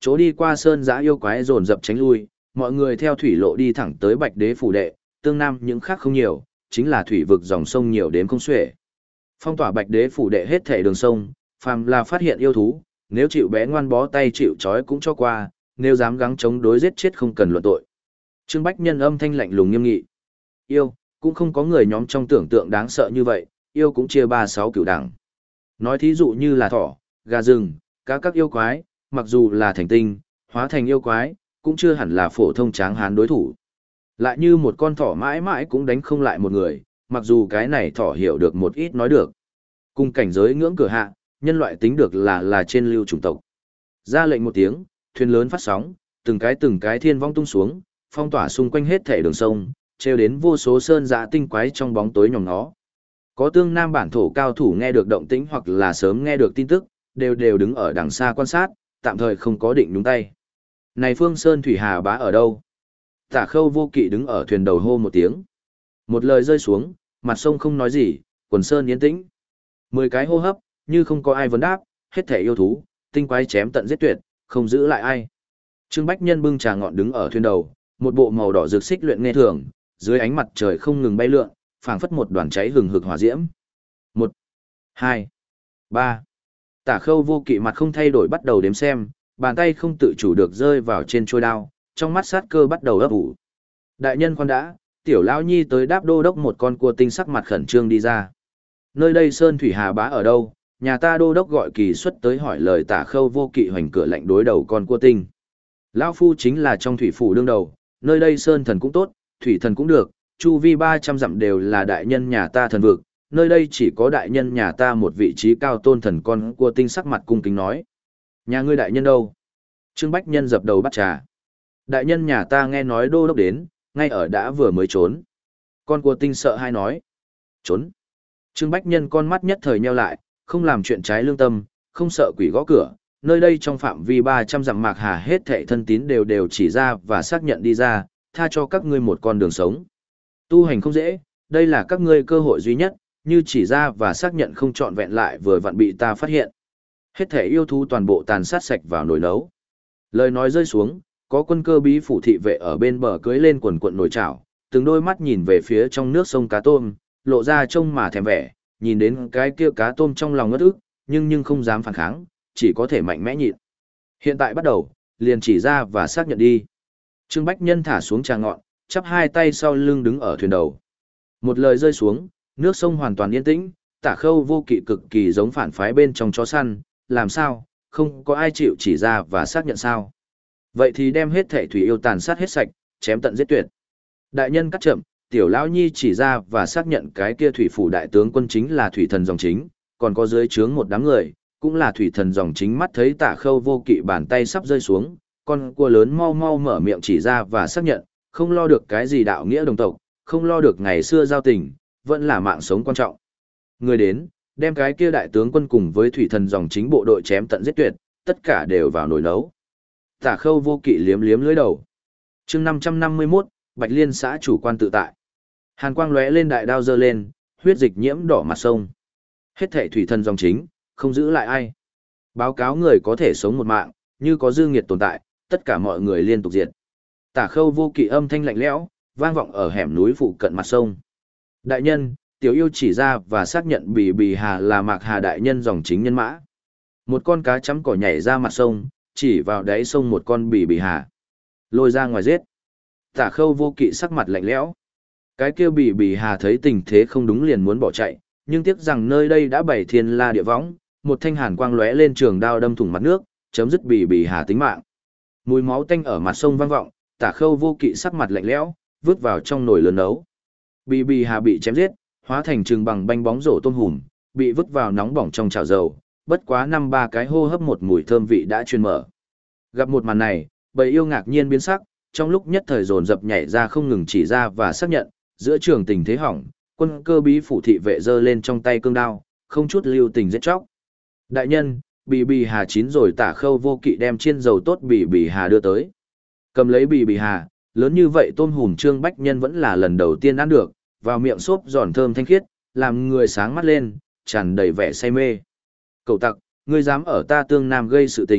chỗ đi qua sơn giã yêu quái dồn dập tránh lui, mọi người theo thủy lộ đi thẳng tới Bạch Đế phủ đệ, tương nam những khác không nhiều, chính là thủy vực dòng sông nhiều đến không xuể. Phong tỏa Bạch Đế phủ đệ hết thể đường sông, phàm là phát hiện yêu thú, nếu chịu bé ngoan bó tay chịu trói cũng cho qua, nếu dám gắng chống đối giết chết không cần luận tội. Trương Bách Nhân âm thanh lạnh lùng nghiêm nghị. Yêu, cũng không có người nhóm trong tưởng tượng đáng sợ như vậy, yêu cũng chia ba sáu cửu đẳng. Nói thí dụ như là thỏ, gà rừng, cá các yêu quái, mặc dù là thành tinh, hóa thành yêu quái, cũng chưa hẳn là phổ thông tráng hán đối thủ. Lại như một con thỏ mãi mãi cũng đánh không lại một người, mặc dù cái này thỏ hiểu được một ít nói được. Cùng cảnh giới ngưỡng cửa hạ, nhân loại tính được là là trên lưu chủng tộc. Ra lệnh một tiếng, thuyền lớn phát sóng, từng cái từng cái thiên vong tung xuống, phong tỏa xung quanh hết thể đường sông, treo đến vô số sơn dã tinh quái trong bóng tối nhòm nó. Có tương nam bản thổ cao thủ nghe được động tĩnh hoặc là sớm nghe được tin tức, đều đều đứng ở đằng xa quan sát, tạm thời không có định nhúng tay. Này Phương Sơn Thủy Hà bá ở đâu? Tả Khâu Vô Kỵ đứng ở thuyền đầu hô một tiếng. Một lời rơi xuống, mặt sông không nói gì, quần sơn yên tĩnh. Mười cái hô hấp, như không có ai vấn đáp, hết thể yêu thú, tinh quái chém tận giết tuyệt, không giữ lại ai. Trương Bách Nhân bưng trà ngọn đứng ở thuyền đầu, một bộ màu đỏ rực xích luyện nghe thường, dưới ánh mặt trời không ngừng bay lượn, phảng phất một đoàn cháy hừng hực hỏa diễm. Một, hai, ba. Tả Khâu Vô Kỵ mặt không thay đổi bắt đầu đếm xem, bàn tay không tự chủ được rơi vào trên chuôi đao, trong mắt sát cơ bắt đầu ấp ủ. Đại nhân khoan đã, tiểu lão nhi tới đáp đô đốc một con cua tinh sắc mặt khẩn trương đi ra. Nơi đây Sơn Thủy Hà bá ở đâu? Nhà ta đô đốc gọi kỳ xuất tới hỏi lời. Tả Khâu Vô Kỵ hoành cửa lạnh đối đầu con cua tinh. Lão phu chính là trong thủy phủ đương đầu, nơi đây sơn thần cũng tốt, thủy thần cũng được, chu vi ba trăm dặm đều là đại nhân nhà ta thần vực, nơi đây chỉ có đại nhân nhà ta một vị trí cao tôn thần. Con cua tinh sắc mặt cung kính nói. Nhà ngươi đại nhân đâu? Trương Bách Nhân dập đầu bắt trà. Đại nhân nhà ta nghe nói đô đốc đến, ngay ở đã vừa mới trốn. Con cua tinh sợ hai nói. Trốn. Trương Bách Nhân con mắt nhất thời nheo lại, không làm chuyện trái lương tâm, không sợ quỷ gõ cửa. Nơi đây trong phạm vi ba trăm dặm Mạc Hà hết thảy thân tín đều đều chỉ ra và xác nhận đi ra, tha cho các ngươi một con đường sống. Tu hành không dễ, đây là các ngươi cơ hội duy nhất, như chỉ ra và xác nhận không trọn vẹn lại vừa vặn bị ta phát hiện. Hết thảy yêu thú toàn bộ tàn sát sạch vào nồi nấu. Lời nói rơi xuống, có quân cơ bí phủ thị vệ ở bên bờ cưới lên quần quận nồi chảo, từng đôi mắt nhìn về phía trong nước sông cá tôm, lộ ra trông mà thèm vẻ, nhìn đến cái kia cá tôm trong lòng ngất ức, nhưng nhưng không dám phản kháng, chỉ có thể mạnh mẽ nhịn. Hiện tại bắt đầu, liền chỉ ra và xác nhận đi. Trương Bách Nhân thả xuống trà ngọn, chắp hai tay sau lưng đứng ở thuyền đầu. Một lời rơi xuống, nước sông hoàn toàn yên tĩnh, Tả Khâu Vô Kỵ cực kỳ giống phản phái bên trong chó săn, làm sao, không có ai chịu chỉ ra và xác nhận sao. Vậy thì đem hết thể thủy yêu tàn sát hết sạch, chém tận giết tuyệt. Đại nhân cắt chậm, tiểu lão nhi chỉ ra và xác nhận cái kia thủy phủ đại tướng quân chính là thủy thần dòng chính, còn có dưới trướng một đám người, cũng là thủy thần dòng chính. Mắt thấy Tả Khâu Vô Kỵ bàn tay sắp rơi xuống, con cua lớn mau mau mở miệng chỉ ra và xác nhận, không lo được cái gì đạo nghĩa đồng tộc, không lo được ngày xưa giao tình, vẫn là mạng sống quan trọng. Người đến, đem cái kia đại tướng quân cùng với thủy thần dòng chính bộ đội chém tận giết tuyệt, tất cả đều vào nồi nấu. Tả Khâu Vô Kỵ liếm liếm lưỡi đầu. Chương năm trăm năm mươi mốt, Bạch Liên xã chủ quan tự tại. Hàn quang lóe lên, đại đao giơ lên, huyết dịch nhiễm đỏ mặt sông. Hết thảy thủy thần dòng chính, không giữ lại ai. Báo cáo người có thể sống một mạng, như có dư nghiệt tồn tại, tất cả mọi người liên tục diệt. Tả Khâu Vô Kỵ âm thanh lạnh lẽo, vang vọng ở hẻm núi phụ cận mặt sông. Đại nhân, tiểu yêu chỉ ra và xác nhận Bì Bì Hà là Mạc Hà đại nhân dòng chính nhân mã. Một con cá chấm cỏ nhảy ra mặt sông, chỉ vào đáy sông một con Bì Bì Hà. Lôi ra ngoài giết. Tả Khâu Vô Kỵ sắc mặt lạnh lẽo. Cái kia Bì Bì Hà thấy tình thế không đúng liền muốn bỏ chạy, nhưng tiếc rằng nơi đây đã bày thiên la địa võng, một thanh hàn quang lóe lên, trường đao đâm thủng mặt nước, chấm dứt Bì Bì Hà tính mạng. Mùi máu tanh ở mặt sông vang vọng, Tả Khâu Vô Kỵ sắc mặt lạnh lẽo, vứt vào trong nồi lớn nấu. Bì Bì Hà bị chém giết, hóa thành trường bằng banh bóng rổ tôm hùm, bị vứt vào nóng bỏng trong chảo dầu, bất quá năm ba cái hô hấp một mùi thơm vị đã truyền mở. Gặp một màn này, bầy yêu ngạc nhiên biến sắc, trong lúc nhất thời dồn dập nhảy ra không ngừng chỉ ra và xác nhận, giữa trường tình thế hỏng, quân cơ bí phủ thị vệ giơ lên trong tay cương đao, không chút lưu tình giết chóc. Đại nhân, Bì Bì Hà chín rồi. Tả Khâu Vô Kỵ đem chiên dầu tốt Bì Bì Hà đưa tới. Cầm lấy Bì Bì Hà, lớn như vậy tôm hùm Trương Bách Nhân vẫn là lần đầu tiên ăn được, vào miệng xốp giòn thơm thanh khiết, làm người sáng mắt lên, tràn đầy vẻ say mê. Cậu tặc, ngươi dám ở ta Tương Nam gây sự tình,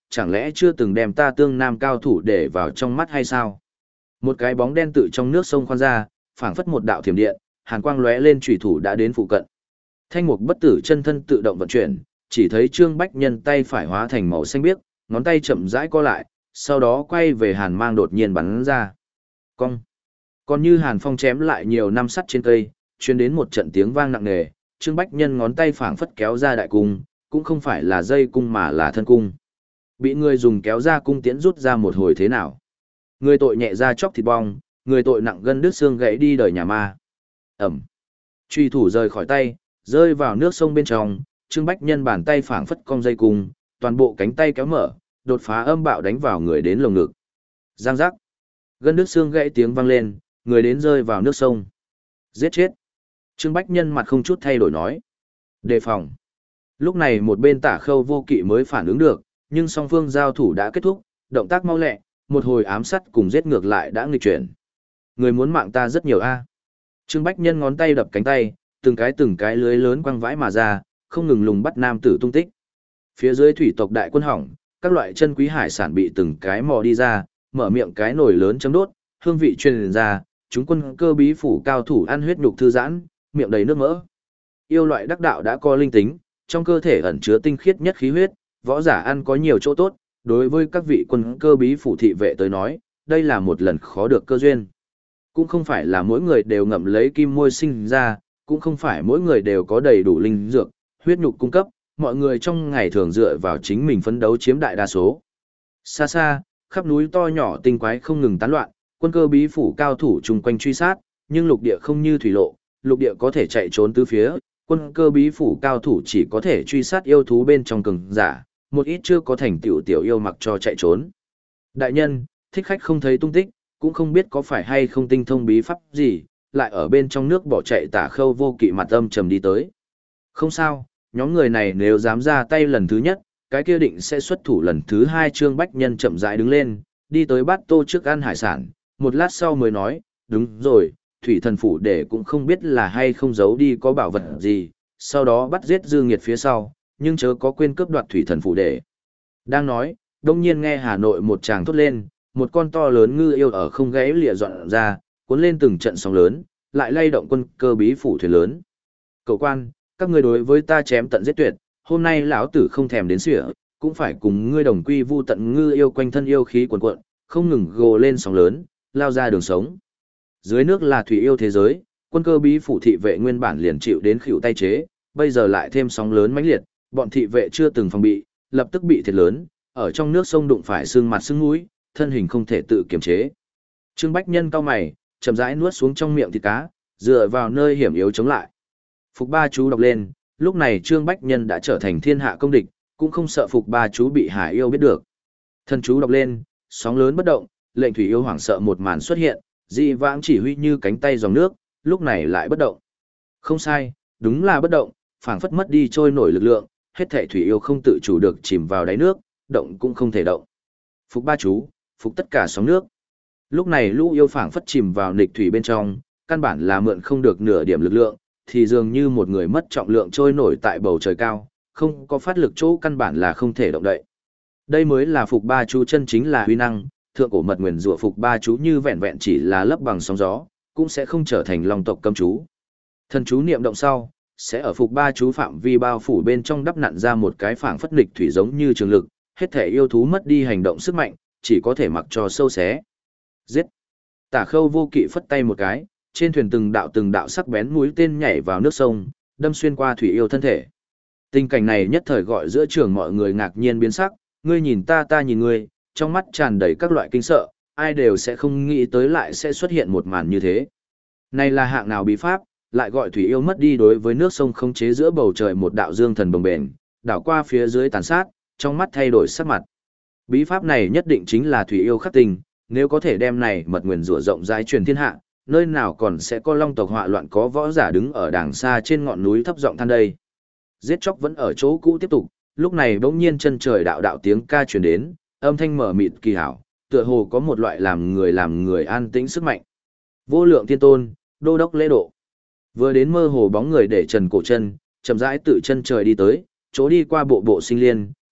chẳng lẽ chưa từng đem ta tương nam cao thủ để vào trong mắt hay sao? Một cái bóng đen tự trong nước sông khoan ra, phảng phất một đạo thiểm điện, hàn quang lóe lên chủy thủ đã đến phụ cận. Thanh mục bất tử chân thân tự động vận chuyển, chỉ thấy Trương Bách Nhân tay phải hóa thành màu xanh biếc, ngón tay chậm rãi co lại, sau đó quay về hàn mang đột nhiên bắn ra. Cong. Còn như hàn phong chém lại nhiều năm sắt trên cây, truyền đến một trận tiếng vang nặng nề, Trương Bách Nhân ngón tay phảng phất kéo ra đại cung, cũng không phải là dây cung mà là thân cung. Bị người dùng kéo ra cung tiễn rút ra một hồi thế nào? Người tội nhẹ ra chóc thịt bong, người tội nặng gân đứt xương gãy đi đời nhà ma. Ẩm. Truy thủ rời khỏi tay, rơi vào nước sông bên trong, Trương Bách Nhân bàn tay phảng phất cong dây cung, toàn bộ cánh tay kéo mở, đột phá âm bạo đánh vào người đến lồng ngực. Giang giác. Gân đứt xương gãy tiếng vang lên, người đến rơi vào nước sông. Giết chết. Trương Bách Nhân mặt không chút thay đổi nói. Đề phòng. Lúc này một bên Tả Khâu Vô Kỵ mới phản ứng được, nhưng song phương giao thủ đã kết thúc, động tác mau lẹ, một hồi ám sát cùng giết ngược lại đã nghịch chuyển. Người muốn mạng ta rất nhiều a. Trương Bách Nhân ngón tay đập cánh tay, từng cái từng cái lưới lớn quăng vãi mà ra, không ngừng lùng bắt nam tử tung tích. Phía dưới thủy tộc đại quân hỏng, các loại chân quý hải sản bị từng cái mò đi ra, mở miệng cái nồi lớn chấm đốt, hương vị truyền ra, chúng quân cơ bí phủ cao thủ ăn huyết nhục thư giãn, miệng đầy nước mỡ. Yêu loại đắc đạo đã có linh tính, trong cơ thể ẩn chứa tinh khiết nhất khí huyết, võ giả ăn có nhiều chỗ tốt, đối với các vị quân cơ bí phủ thị vệ tới nói, đây là một lần khó được cơ duyên. Cũng không phải là mỗi người đều ngậm lấy kim môi sinh ra, cũng không phải mỗi người đều có đầy đủ linh dược, huyết nhục cung cấp, mọi người trong ngày thường dựa vào chính mình phấn đấu chiếm đại đa số. Xa xa, khắp núi to nhỏ tinh quái không ngừng tán loạn, quân cơ bí phủ cao thủ chung quanh truy sát, nhưng lục địa không như thủy lộ, lục địa có thể chạy trốn tứ phía, quân cơ bí phủ cao thủ chỉ có thể truy sát yêu thú bên trong cường giả, một ít chưa có thành tựu tiểu yêu mặc cho chạy trốn. Đại nhân, thích khách không thấy tung tích, cũng không biết có phải hay không tinh thông bí pháp gì, lại ở bên trong nước bỏ chạy Tả Khâu Vô Kỵ mặt âm trầm đi tới. Không sao, nhóm người này nếu dám ra tay lần thứ nhất, cái kia định sẽ xuất thủ lần thứ hai. Trương Bách Nhân chậm rãi đứng lên, đi tới bát tô trước ăn hải sản, một lát sau mới nói, đúng rồi, thủy thần phủ để cũng không biết là hay không giấu đi có bảo vật gì, sau đó bắt giết dư nghiệt phía sau, nhưng chớ có quên cướp đoạt thủy thần phủ để. Đang nói, đông nhiên nghe Hà Nội một tràng thốt lên, một con to lớn ngư yêu ở không gãy lìa dọn ra, cuốn lên từng trận sóng lớn, lại lay động quân cơ bí phủ thuyền lớn. Cầu quan, các ngươi đối với ta chém tận giết tuyệt, hôm nay lão tử không thèm đến sỉa, cũng phải cùng ngươi đồng quy vu tận. Ngư yêu quanh thân yêu khí cuồn cuộn, không ngừng gồ lên sóng lớn, lao ra đường sống. Dưới nước là thủy yêu thế giới, quân cơ bí phủ thị vệ nguyên bản liền chịu đến khuỷu tay chế, bây giờ lại thêm sóng lớn mãnh liệt, bọn thị vệ chưa từng phòng bị, lập tức bị thiệt lớn, ở trong nước sông đụng phải xương mặt xương mũi, thân hình không thể tự kiềm chế. Trương Bách Nhân cau mày, chậm rãi nuốt xuống trong miệng thịt cá, dựa vào nơi hiểm yếu chống lại. Phục ba chú đọc lên, lúc này Trương Bách Nhân đã trở thành thiên hạ công địch, cũng không sợ Phục ba chú bị Hải yêu biết được. Thần chú đọc lên, sóng lớn bất động, lệnh thủy yêu hoảng sợ một màn xuất hiện, dị vãng chỉ huy như cánh tay dòng nước, lúc này lại bất động. Không sai, đúng là bất động, phảng phất mất đi trôi nổi lực lượng, hết thảy thủy yêu không tự chủ được chìm vào đáy nước, động cũng không thể động. Phục ba chú, phục tất cả sóng nước. Lúc này lũ yêu phảng phất chìm vào nghịch thủy bên trong, căn bản là mượn không được nửa điểm lực lượng, thì dường như một người mất trọng lượng trôi nổi tại bầu trời cao, không có phát lực chỗ căn bản là không thể động đậy. Đây mới là phục ba chú chân chính là huy năng, thượng cổ mật nguyền rủa phục ba chú như vẹn vẹn chỉ là lấp bằng sóng gió, cũng sẽ không trở thành long tộc cấm chú. Thần chú niệm động sau, sẽ ở phục ba chú phạm vi bao phủ bên trong đắp nặn ra một cái phảng phất nghịch thủy giống như trường lực, hết thể yêu thú mất đi hành động sức mạnh, chỉ có thể mặc cho sâu xé. Giết! Tả Khâu Vô Kỵ phất tay một cái, trên thuyền từng đạo từng đạo sắc bén mũi tên nhảy vào nước sông, đâm xuyên qua thủy yêu thân thể. Tình cảnh này nhất thời gọi giữa trường mọi người ngạc nhiên biến sắc, ngươi nhìn ta ta nhìn ngươi, trong mắt tràn đầy các loại kinh sợ, ai đều sẽ không nghĩ tới lại sẽ xuất hiện một màn như thế. Này là hạng nào bí pháp, lại gọi thủy yêu mất đi đối với nước sông không chế giữa bầu trời một đạo dương thần bồng bềnh, đảo qua phía dưới tàn sát, trong mắt thay đổi sắc mặt. Bí pháp này nhất định chính là thủy yêu khắc tình, nếu có thể đem này mật nguyền rủa rộng rãi truyền thiên hạ, nơi nào còn sẽ có long tộc họa loạn có võ giả đứng ở đàng xa trên ngọn núi thấp giọng than đây. Giết chóc vẫn ở chỗ cũ tiếp tục, lúc này bỗng nhiên chân trời đạo đạo tiếng ca truyền đến, âm thanh mở mịt kỳ hảo, tựa hồ có một loại làm người làm người an tĩnh sức mạnh. Vô lượng thiên tôn, đô đốc lễ độ. Vừa đến mơ hồ bóng người để trần cổ chân, chậm rãi tự chân trời đi tới, chỗ đi qua bộ bộ sinh liên,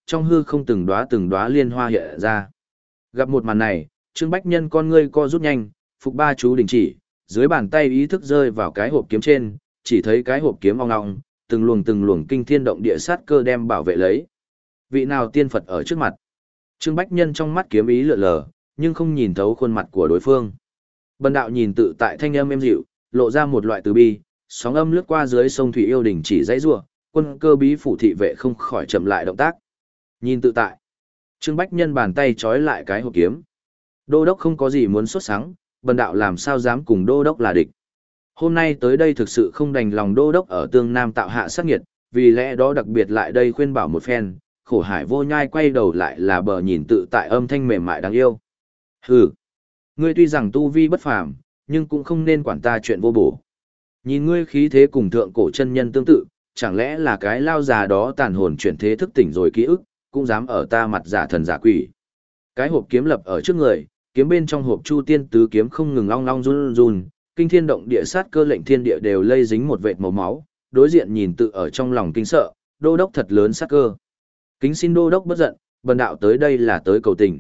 trong hư không từng đóa từng đóa liên hoa hiện ra. Gặp một màn này, Trương Bách Nhân con ngươi co rút nhanh, phục ba chú đình chỉ, dưới bàn tay ý thức rơi vào cái hộp kiếm trên, chỉ thấy cái hộp kiếm ong ong, từng luồng từng luồng kinh thiên động địa sát cơ đem bảo vệ lấy. Vị nào tiên Phật ở trước mặt? Trương Bách Nhân trong mắt kiếm ý lượn lờ, nhưng không nhìn thấu khuôn mặt của đối phương. Bần đạo nhìn tự tại thanh âm êm dịu, lộ ra một loại từ bi, sóng âm lướt qua dưới sông thủy yêu đỉnh chỉ dãy rủa, quân cơ bí phủ thị vệ không khỏi chậm lại động tác. Nhìn tự tại. Trương Bách Nhân bàn tay trói lại cái hộp kiếm. Đô đốc không có gì muốn xuất sáng, bần đạo làm sao dám cùng đô đốc là địch. Hôm nay tới đây thực sự không đành lòng đô đốc ở tương nam tạo hạ sát nghiệt, vì lẽ đó đặc biệt lại đây khuyên bảo một phen, khổ hải vô nhai quay đầu lại là bờ nhìn tự tại âm thanh mềm mại đáng yêu. Hừ, ngươi tuy rằng tu vi bất phàm, nhưng cũng không nên quản ta chuyện vô bổ. Nhìn ngươi khí thế cùng thượng cổ chân nhân tương tự, chẳng lẽ là cái lao già đó tàn hồn chuyển thế thức tỉnh rồi ký ức, cũng dám ở ta mặt giả thần giả quỷ. Cái hộp kiếm lập ở trước người, kiếm bên trong hộp chu tiên tứ kiếm không ngừng long long run run, kinh thiên động địa sát cơ lệnh thiên địa đều lây dính một vệt màu máu, đối diện nhìn tự ở trong lòng kinh sợ, đô đốc thật lớn sát cơ. Kính xin đô đốc bất giận, bần đạo tới đây là tới cầu tình.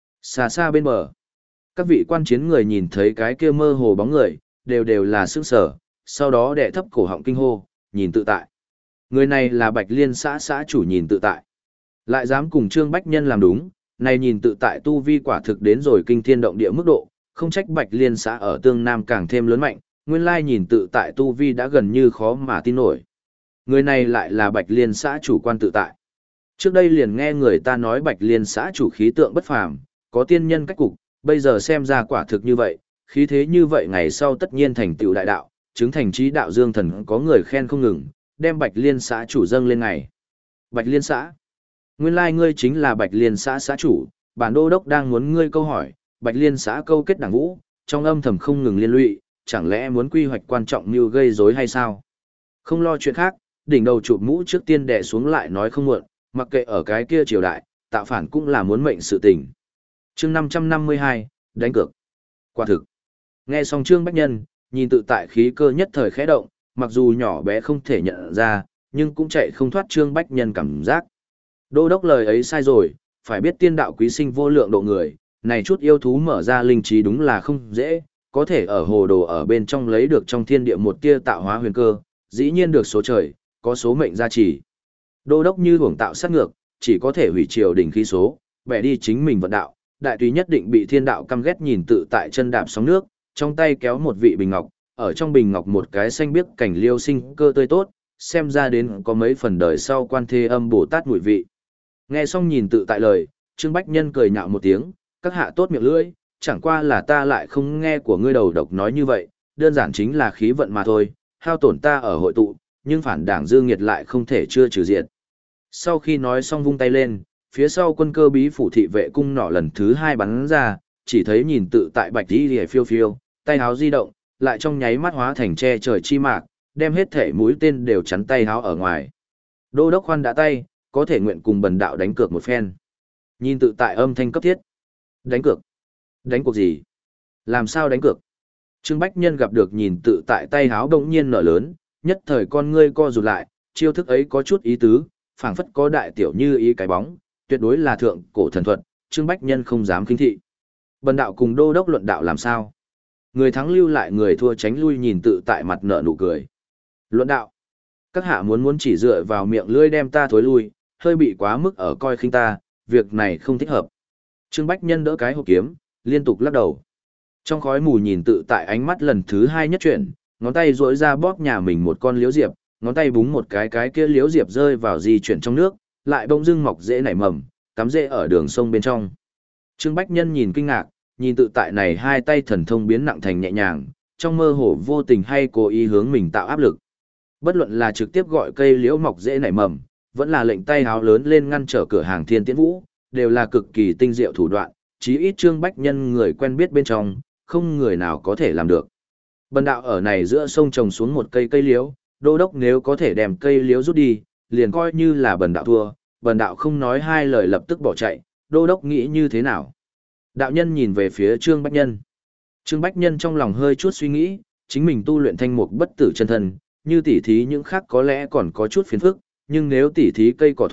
Xa xa bên bờ, các vị quan chiến người nhìn thấy cái kia mơ hồ bóng người, đều đều là sức sở, sau đó đệ thấp cổ họng kinh hô, nhìn tự tại. Người này là Bạch Liên xã xã chủ nhìn tự tại. Lại dám cùng Trương Bách Nhân làm đúng, này nhìn tự tại tu vi quả thực đến rồi kinh thiên động địa mức độ, không trách Bạch Liên xã ở tương nam càng thêm lớn mạnh, nguyên lai nhìn tự tại tu vi đã gần như khó mà tin nổi. Người này lại là Bạch Liên xã chủ quan tự tại. Trước đây liền nghe người ta nói Bạch Liên xã chủ khí tượng bất phàm, có tiên nhân cách cục, bây giờ xem ra quả thực như vậy, khí thế như vậy ngày sau tất nhiên thành tựu đại đạo, chứng thành trí đạo dương thần có người khen không ngừng, đem Bạch Liên xã chủ dâng lên ngày. Bạch Liên xã, nguyên lai ngươi chính là Bạch Liên xã xã chủ, bản đô đốc đang muốn ngươi câu hỏi, Bạch Liên xã câu kết đảng vũ, trong âm thầm không ngừng liên lụy, chẳng lẽ muốn quy hoạch quan trọng như gây rối hay sao? Không lo chuyện khác, đỉnh đầu chụp mũ trước tiên đè xuống lại nói không muộn, mặc kệ ở cái kia triều đại, tạo phản cũng là muốn mệnh sự tình. Chương năm trăm năm mươi hai, đánh cược. Quả thực. Nghe xong Trương Bách Nhân, nhìn tự tại khí cơ nhất thời khẽ động, mặc dù nhỏ bé không thể nhận ra, nhưng cũng chạy không thoát Trương Bách Nhân cảm giác. Đô đốc lời ấy sai rồi, phải biết tiên đạo quý sinh vô lượng độ người, này chút yêu thú mở ra linh trí đúng là không dễ, có thể ở hồ đồ ở bên trong lấy được trong thiên địa một tia tạo hóa huyền cơ, dĩ nhiên được số trời, có số mệnh gia trì. Đô đốc như hưởng tạo sát ngược, chỉ có thể hủy triều đỉnh khí số, bẻ đi chính mình vận đạo, đại túy nhất định bị thiên đạo căm ghét nhìn tự tại chân đạp sóng nước, trong tay kéo một vị bình ngọc, ở trong bình ngọc một cái xanh biếc cảnh liêu sinh cơ tươi tốt, xem ra đến có mấy phần đời sau quan thế âm Bồ Tát mùi vị. Nghe xong nhìn tự tại lời, Trương Bách Nhân cười nhạo một tiếng, các hạ tốt miệng lưỡi, chẳng qua là ta lại không nghe của ngươi đầu độc nói như vậy, đơn giản chính là khí vận mà thôi, hao tổn ta ở hội tụ, nhưng phản đảng dư nghiệt lại không thể chưa trừ diệt. Sau khi nói xong vung tay lên, phía sau quân cơ bí phủ thị vệ cung nỏ lần thứ hai bắn ra, chỉ thấy nhìn tự tại bạch đi rìa phiêu phiêu, tay háo di động, lại trong nháy mắt hóa thành che trời chi mạc, đem hết thể mũi tên đều chắn tay háo ở ngoài. Đô đốc khoan đã tay, có thể nguyện cùng bần đạo đánh cược một phen. Nhìn tự tại âm thanh cấp thiết. Đánh cược? Đánh cuộc gì? Làm sao đánh cược? Trương Bách Nhân gặp được nhìn tự tại tay háo đông nhiên nở lớn, nhất thời con ngươi co rụt lại, chiêu thức ấy có chút ý tứ, phảng phất có đại tiểu như ý cái bóng, tuyệt đối là thượng cổ thần thuật, Trương Bách Nhân không dám khinh thị. Bần đạo cùng đô đốc luận đạo làm sao? Người thắng lưu lại người thua tránh lui nhìn tự tại mặt nở nụ cười. Luận đạo. Các hạ muốn muốn chỉ dựa vào miệng lưỡi đem ta thối lui, hơi bị quá mức ở coi khinh ta, việc này không thích hợp. Trương Bách Nhân đỡ cái hộp kiếm, liên tục lắc đầu. Trong khói mù nhìn tự tại ánh mắt lần thứ hai nhất chuyển, ngón tay duỗi ra bóp nhà mình một con liễu diệp, ngón tay búng một cái cái kia liễu diệp rơi vào di chuyển trong nước, lại bỗng dưng mọc rễ nảy mầm, cắm rễ ở đường sông bên trong. Trương Bách Nhân nhìn kinh ngạc, nhìn tự tại này hai tay thần thông biến nặng thành nhẹ nhàng, trong mơ hồ vô tình hay cố ý hướng mình tạo áp lực. Bất luận là trực tiếp gọi cây liễu mọc rễ nảy mầm, vẫn là lệnh tay háo lớn lên ngăn trở cửa hàng Thiên Tiễn Vũ, đều là cực kỳ tinh diệu thủ đoạn, chí ít Trương Bách Nhân người quen biết bên trong, không người nào có thể làm được. Bần đạo ở này giữa sông trồng xuống một cây cây liễu, đô đốc nếu có thể đem cây liễu rút đi, liền coi như là bần đạo thua, bần đạo không nói hai lời lập tức bỏ chạy, đô đốc nghĩ như thế nào? Đạo nhân nhìn về phía Trương Bách Nhân. Trương Bách Nhân trong lòng hơi chút suy nghĩ, chính mình tu luyện thanh mục bất tử chân thân, như tỉ thí những khác có lẽ còn có chút phiền phức, nhưng nếu tỉ thí cây cỏ thuật,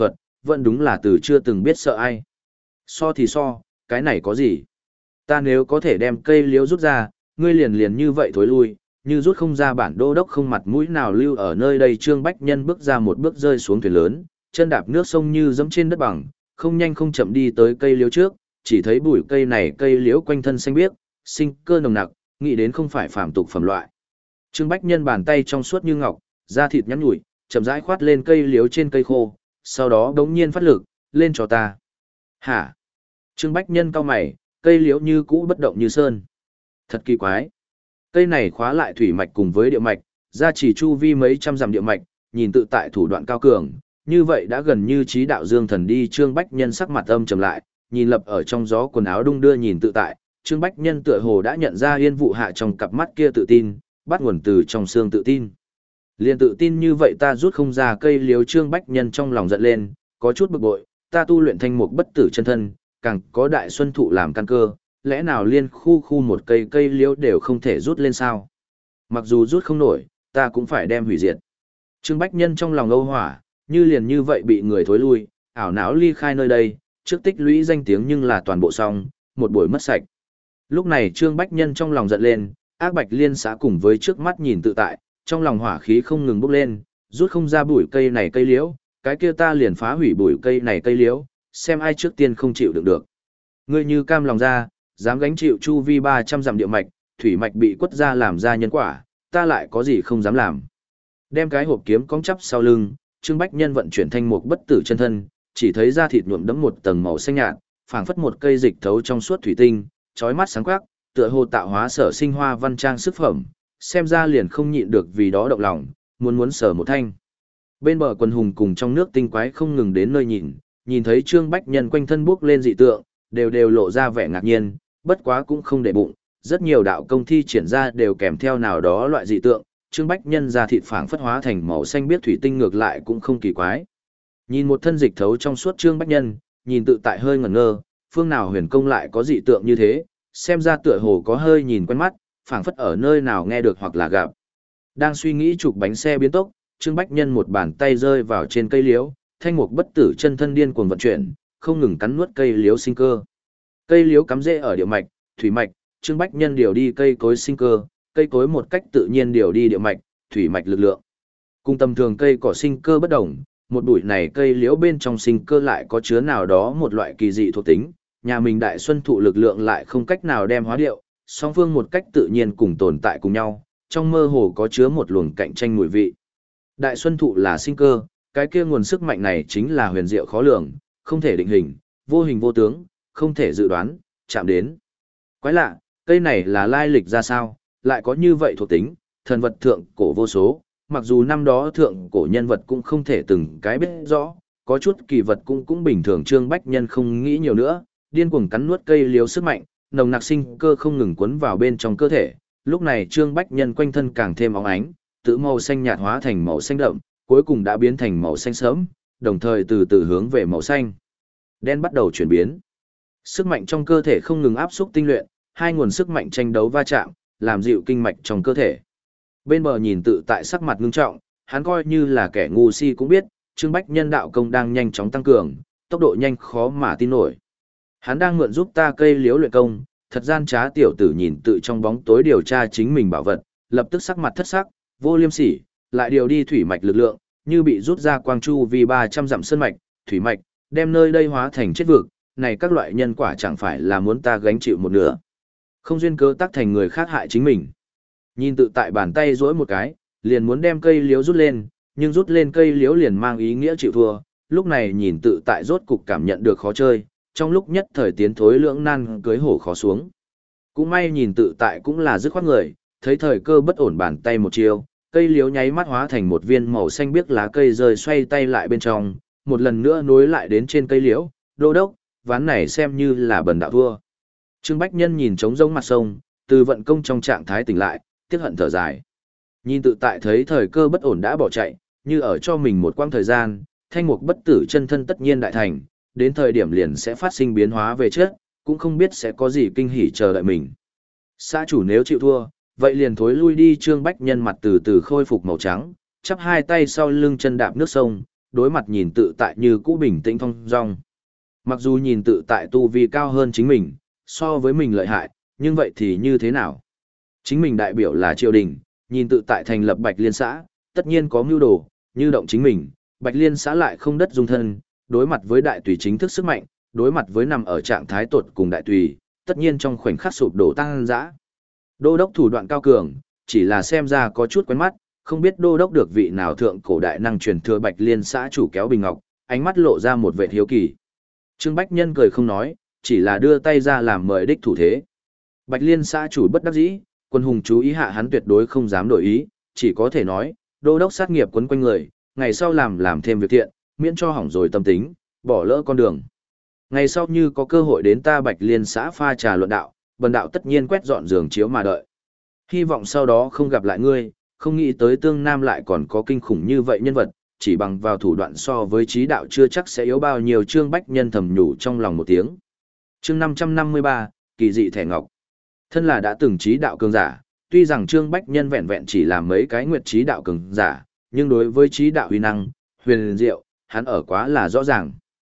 vẫn đúng là từ chưa từng biết sợ ai. So thì so, cái này có gì? Ta nếu có thể đem cây liễu rút ra, ngươi liền liền như vậy thối lui, như rút không ra bản đô đốc không mặt mũi nào lưu ở nơi đây. Trương Bách Nhân bước ra một bước rơi xuống thuyền lớn, chân đạp nước sông như dẫm trên đất bằng, không nhanh không chậm đi tới cây liễu trước, chỉ thấy bụi cây này cây liễu quanh thân xanh biếc, sinh cơ nồng nặc, nghĩ đến không phải phàm tục phẩm loại. Trương Bách Nhân bàn tay trong suốt như ngọc, da thịt nhắn nhủi, chậm rãi khoát lên cây liễu trên cây khô, sau đó đống nhiên phát lực, lên cho ta. Hả? Trương Bách Nhân cau mày, cây liễu như cũ bất động như sơn. Thật kỳ quái. Cây này khóa lại thủy mạch cùng với địa mạch, gia trì chu vi mấy trăm dặm địa mạch, nhìn tự tại thủ đoạn cao cường, như vậy đã gần như trí đạo dương thần đi. Trương Bách Nhân sắc mặt âm trầm lại, nhìn lập ở trong gió quần áo đung đưa nhìn tự tại, Trương Bách Nhân tựa hồ đã nhận ra Yên Vụ Hạ trong cặp mắt kia tự tin, bắt nguồn từ trong xương tự tin. Liền tự tin như vậy ta rút không ra cây liễu. Trương Bách Nhân trong lòng giận lên, có chút bực bội, ta tu luyện thanh mục bất tử chân thân, càng có đại xuân thụ làm căn cơ, lẽ nào liên khu khu một cây cây liễu đều không thể rút lên sao? Mặc dù rút không nổi, ta cũng phải đem hủy diệt. Trương Bách Nhân trong lòng âu hỏa, như liền như vậy bị người thối lui, ảo não ly khai nơi đây, trước tích lũy danh tiếng nhưng là toàn bộ xong, một buổi mất sạch. Lúc này Trương Bách Nhân trong lòng giận lên, ác bạch liên xã cùng với trước mắt nhìn tự tại, trong lòng hỏa khí không ngừng bốc lên, rút không ra bụi cây này cây liễu, cái kia ta liền phá hủy bụi cây này cây liễu, xem ai trước tiên không chịu đựng được. Ngươi như cam lòng ra, dám gánh chịu chu vi ba trăm dặm địa mạch, thủy mạch bị quất ra làm ra nhân quả, ta lại có gì không dám làm. Đem cái hộp kiếm cong chắp sau lưng, Trương Bách Nhân vận chuyển thanh mục bất tử chân thân, chỉ thấy da thịt nhuộm đẫm một tầng màu xanh nhạt, phảng phất một cây dịch thấu trong suốt thủy tinh, chói mắt sáng quắc, tựa hồ tạo hóa sở sinh hoa văn trang sức phẩm, xem ra liền không nhịn được vì đó động lòng, muốn muốn sở một thanh. Bên bờ quần hùng cùng trong nước tinh quái không ngừng đến nơi nhìn, nhìn thấy Trương Bách Nhân quanh thân bước lên dị tượng, đều đều lộ ra vẻ ngạc nhiên, bất quá cũng không để bụng, rất nhiều đạo công thi triển ra đều kèm theo nào đó loại dị tượng, Trương Bách Nhân ra thịt phảng phất hóa thành màu xanh biếc thủy tinh ngược lại cũng không kỳ quái. Nhìn một thân dịch thấu trong suốt Trương Bách Nhân, nhìn tự tại hơi ngẩn ngơ, phương nào huyền công lại có dị tượng như thế, xem ra tựa hồ có hơi nhìn quen mắt, phảng phất ở nơi nào nghe được hoặc là gặp. Đang suy nghĩ chụp bánh xe biến tốc, Trương Bách Nhân một bàn tay rơi vào trên cây liễu, thanh mục bất tử chân thân điên cuồng vận chuyển, không ngừng cắn nuốt cây liễu sinh cơ. Cây liễu cắm rễ ở địa mạch, thủy mạch, Trương Bách Nhân điều đi cây cối sinh cơ, cây cối một cách tự nhiên điều đi địa mạch, thủy mạch lực lượng. Cùng tầm thường cây cỏ sinh cơ bất đồng, một bụi này cây liễu bên trong sinh cơ lại có chứa nào đó một loại kỳ dị thuộc tính, nhà mình đại xuân thụ lực lượng lại không cách nào đem hóa điệu, song phương một cách tự nhiên cùng tồn tại cùng nhau, trong mơ hồ có chứa một luồng cạnh tranh mùi vị. Đại xuân thụ là sinh cơ, cái kia nguồn sức mạnh này chính là huyền diệu khó lường, không thể định hình, vô hình vô tướng, không thể dự đoán, chạm đến. Quái lạ, cây này là lai lịch ra sao, lại có như vậy thuộc tính, thần vật thượng cổ vô số, mặc dù năm đó thượng cổ nhân vật cũng không thể từng cái biết rõ, có chút kỳ vật cũng cũng bình thường. Trương Bách Nhân không nghĩ nhiều nữa, điên cuồng cắn nuốt cây liễu sức mạnh, nồng nặc sinh cơ không ngừng cuốn vào bên trong cơ thể. Lúc này Trương Bách Nhân quanh thân càng thêm óng ánh, tự màu xanh nhạt hóa thành màu xanh đậm, cuối cùng đã biến thành màu xanh sớm, đồng thời từ từ hướng về màu xanh đen bắt đầu chuyển biến. Sức mạnh trong cơ thể không ngừng áp xúc tinh luyện, hai nguồn sức mạnh tranh đấu va chạm, làm dịu kinh mạch trong cơ thể. Bên bờ nhìn tự tại sắc mặt ngưng trọng, hắn coi như là kẻ ngu si cũng biết, Trương Bách Nhân đạo công đang nhanh chóng tăng cường, tốc độ nhanh khó mà tin nổi. Hắn đang mượn giúp ta cây liễu luyện công, thật gian trá tiểu tử nhìn tự trong bóng tối điều tra chính mình bảo vật, lập tức sắc mặt thất sắc, vô liêm sỉ, lại điều đi thủy mạch lực lượng, như bị rút ra quang chu vì ba trăm dặm sơn mạch, thủy mạch, đem nơi đây hóa thành chết vực, này các loại nhân quả chẳng phải là muốn ta gánh chịu một nửa. Không duyên cớ tác thành người khác hại chính mình. Nhìn tự tại bàn tay duỗi một cái, liền muốn đem cây liễu rút lên, nhưng rút lên cây liễu liền mang ý nghĩa chịu thua, lúc này nhìn tự tại rốt cục cảm nhận được khó chơi, trong lúc nhất thời tiến thối lưỡng nan cưới hổ khó xuống. Cũng may nhìn tự tại cũng là dứt khoát người, thấy thời cơ bất ổn bàn tay một chiêu, cây liễu nháy mắt hóa thành một viên màu xanh biếc lá cây rơi xoay tay lại bên trong, một lần nữa nối lại đến trên cây liễu, đô đốc, ván này xem như là bần đạo thua. Trương Bách Nhân nhìn trống rỗng mặt sông, từ vận công trong trạng thái tỉnh lại, tiếc hận thở dài. Nhìn tự tại thấy thời cơ bất ổn đã bỏ chạy, như ở cho mình một quãng thời gian, thanh mục bất tử chân thân tất nhiên đại thành, đến thời điểm liền sẽ phát sinh biến hóa về trước, cũng không biết sẽ có gì kinh hỉ chờ đợi mình. Xã chủ nếu chịu thua, vậy liền thối lui đi. Trương Bách Nhân mặt từ từ khôi phục màu trắng, chắp hai tay sau lưng chân đạp nước sông, đối mặt nhìn tự tại như cũ bình tĩnh thong dong. Mặc dù nhìn tự tại tu vi cao hơn chính mình, so với mình lợi hại, nhưng vậy thì như thế nào? Chính mình đại biểu là triều đình, nhìn tự tại thành lập Bạch Liên xã, tất nhiên có mưu đồ, như động chính mình, Bạch Liên xã lại không đất dung thân, đối mặt với đại tùy chính thức sức mạnh, đối mặt với nằm ở trạng thái tột cùng đại tùy, tất nhiên trong khoảnh khắc sụp đổ tăng dã. Đô đốc thủ đoạn cao cường, chỉ là xem ra có chút quen mắt, không biết đô đốc được vị nào thượng cổ đại năng truyền thừa Bạch Liên xã chủ kéo bình ngọc, ánh mắt lộ ra một vẻ hiếu kỳ. Trương Bách Nhân cười không nói, chỉ là đưa tay ra làm mời đích thủ thế. Bạch Liên xã chủ bất đắc dĩ, quân hùng chú ý hạ hắn tuyệt đối không dám đổi ý, chỉ có thể nói, đô đốc sát nghiệp quấn quanh người, ngày sau làm làm thêm việc thiện, miễn cho hỏng rồi tâm tính, bỏ lỡ con đường. Ngày sau như có cơ hội đến ta Bạch Liên xã pha trà luận đạo, bần đạo tất nhiên quét dọn giường chiếu mà đợi. Hy vọng sau đó không gặp lại ngươi, không nghĩ tới tương nam lại còn có kinh khủng như vậy nhân vật, chỉ bằng vào thủ đoạn so với trí đạo chưa chắc sẽ yếu bao nhiêu. Trương Bách Nhân thầm nhủ trong lòng một tiếng. Chương năm trăm năm mươi ba, kỳ dị thẻ ngọc. Thân là đã từng trí đạo cường giả, tuy rằng Trương Bách Nhân vẹn vẹn chỉ là mấy cái nguyệt trí đạo cường giả, nhưng đối với trí đạo uy năng, huyền diệu, hắn ở quá là rõ ràng.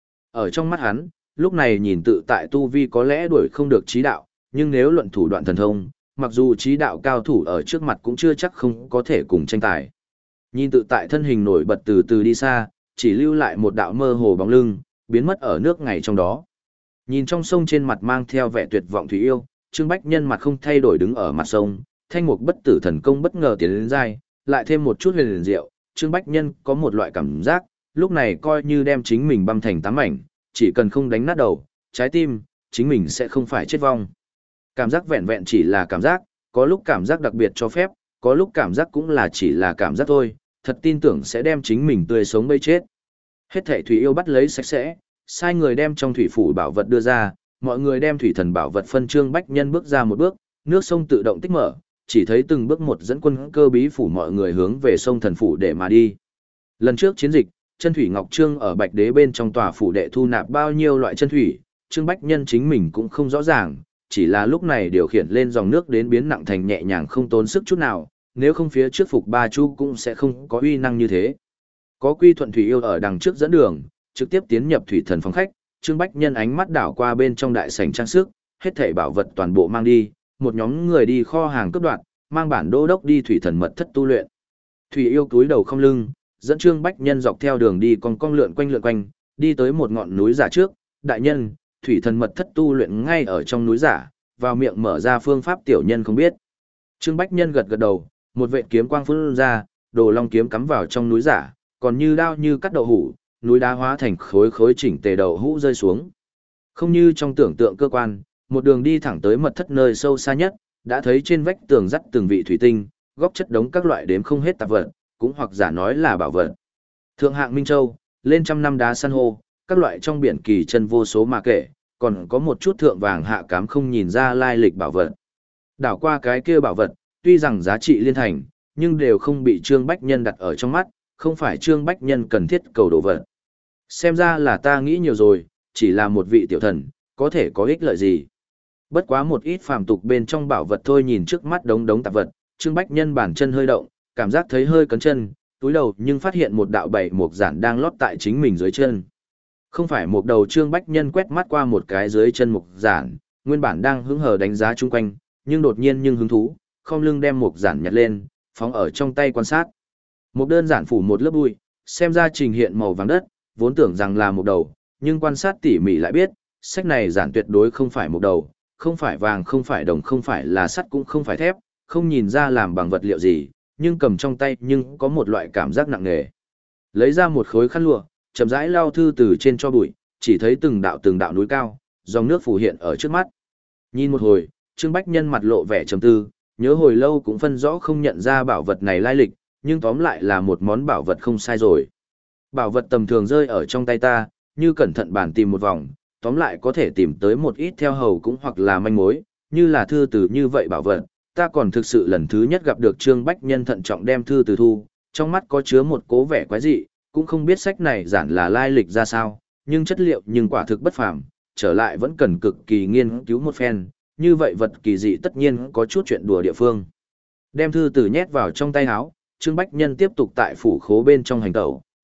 Ở trong mắt hắn, lúc này nhìn tự tại tu vi có lẽ đuổi không được trí đạo, nhưng nếu luận thủ đoạn thần thông, mặc dù trí đạo cao thủ ở trước mặt cũng chưa chắc không có thể cùng tranh tài. Nhìn tự tại thân hình nổi bật từ từ đi xa, chỉ lưu lại một đạo mơ hồ bóng lưng, biến mất ở nước ngày trong đó. Nhìn trong sông trên mặt mang theo vẻ tuyệt vọng thủy yêu, Trương Bách Nhân mặt không thay đổi đứng ở mặt sông, thanh mục bất tử thần công bất ngờ tiến đến dai, lại thêm một chút huyền diệu, Trương Bách Nhân có một loại cảm giác, lúc này coi như đem chính mình băm thành tám mảnh, chỉ cần không đánh nát đầu, trái tim, chính mình sẽ không phải chết vong. Cảm giác vẹn vẹn chỉ là cảm giác, có lúc cảm giác đặc biệt cho phép, có lúc cảm giác cũng là chỉ là cảm giác thôi, thật tin tưởng sẽ đem chính mình tươi sống bây chết. Hết thảy thủy yêu bắt lấy sạch sẽ, sai người đem trong thủy phủ bảo vật đưa ra, mọi người đem thủy thần bảo vật phân. Trương Bách Nhân bước ra một bước, nước sông tự động tích mở, chỉ thấy từng bước một dẫn quân cơ bí phủ mọi người hướng về sông thần phủ để mà đi. Lần trước chiến dịch, chân thủy Ngọc Trương ở Bạch Đế bên trong tòa phủ đệ thu nạp bao nhiêu loại chân thủy, Trương Bách Nhân chính mình cũng không rõ ràng, chỉ là lúc này điều khiển lên dòng nước đến biến nặng thành nhẹ nhàng không tốn sức chút nào, nếu không phía trước phục ba chu cũng sẽ không có uy năng như thế. Có Quy Thuận Thủy yêu ở đằng trước dẫn đường, trực tiếp tiến nhập thủy thần phòng khách, Trương Bách Nhân ánh mắt đảo qua bên trong đại sảnh trang sức, hết thảy bảo vật toàn bộ mang đi, một nhóm người đi kho hàng cướp đoạt, mang bản đô đốc đi thủy thần mật thất tu luyện. Thủy yêu cúi đầu không lưng, dẫn Trương Bách Nhân dọc theo đường đi con cong lượn quanh lượn quanh, đi tới một ngọn núi giả trước, đại nhân, thủy thần mật thất tu luyện ngay ở trong núi giả, vào miệng mở ra phương pháp tiểu nhân không biết. Trương Bách Nhân gật gật đầu, một vệt kiếm quang phun ra, đồ long kiếm cắm vào trong núi giả, còn như đao như cắt đậu hũ, núi đá hóa thành khối khối chỉnh tề đậu hũ rơi xuống. Không như trong tưởng tượng cơ quan, một đường đi thẳng tới mật thất nơi sâu xa nhất, đã thấy trên vách tường dắt từng vị thủy tinh, góc chất đống các loại đếm không hết tạp vật, cũng hoặc giả nói là bảo vật. Thượng hạng Minh Châu, lên trăm năm đá san hô, các loại trong biển kỳ chân vô số mà kể, còn có một chút thượng vàng hạ cám không nhìn ra lai lịch bảo vật. Đảo qua cái kia bảo vật, tuy rằng giá trị liên thành, nhưng đều không bị Trương Bách Nhân đặt ở trong mắt, không phải Trương Bách Nhân cần thiết cầu đồ vật. Xem ra là ta nghĩ nhiều rồi, chỉ là một vị tiểu thần, có thể có ích lợi gì. Bất quá một ít phàm tục bên trong bảo vật thôi. Nhìn trước mắt đống đống tạp vật, Trương Bách Nhân bản chân hơi động, cảm giác thấy hơi cấn chân, túi đầu nhưng phát hiện một đạo bảy mục giản đang lót tại chính mình dưới chân. Không phải một đầu. Trương Bách Nhân quét mắt qua một cái dưới chân mục giản, nguyên bản đang hứng hờ đánh giá chung quanh, nhưng đột nhiên nhưng hứng thú, không lưng đem mục giản nhặt lên, phóng ở trong tay quan sát. Một đơn giản phủ một lớp bụi, xem ra trình hiện màu vàng đất, vốn tưởng rằng là một đầu, nhưng quan sát tỉ mỉ lại biết, sách này giản tuyệt đối không phải một đầu, không phải vàng, không phải đồng, không phải là sắt, cũng không phải thép, không nhìn ra làm bằng vật liệu gì, nhưng cầm trong tay nhưng có một loại cảm giác nặng nề. Lấy ra một khối khăn lụa, chậm rãi lau thư từ trên cho bụi, chỉ thấy từng đạo từng đạo núi cao, dòng nước phù hiện ở trước mắt. Nhìn một hồi, Trương Bách Nhân mặt lộ vẻ trầm tư, nhớ hồi lâu cũng phân rõ không nhận ra bảo vật này lai lịch, nhưng tóm lại là một món bảo vật không sai rồi. Bảo vật tầm thường rơi ở trong tay ta, như cẩn thận bản tìm một vòng, tóm lại có thể tìm tới một ít theo hầu cũng hoặc là manh mối, như là thư từ như vậy bảo vật, ta còn thực sự lần thứ nhất gặp được. Trương Bách Nhân thận trọng đem thư từ thu, trong mắt có chứa một cố vẻ quái dị, cũng không biết sách này giản là lai lịch ra sao, nhưng chất liệu nhưng quả thực bất phàm, trở lại vẫn cần cực kỳ nghiên cứu một phen, như vậy vật kỳ dị tất nhiên có chút chuyện đùa địa phương. Đem thư từ nhét vào trong tay áo, Trương Bách Nhân tiếp tục tại phủ khố bên trong hành tẩu,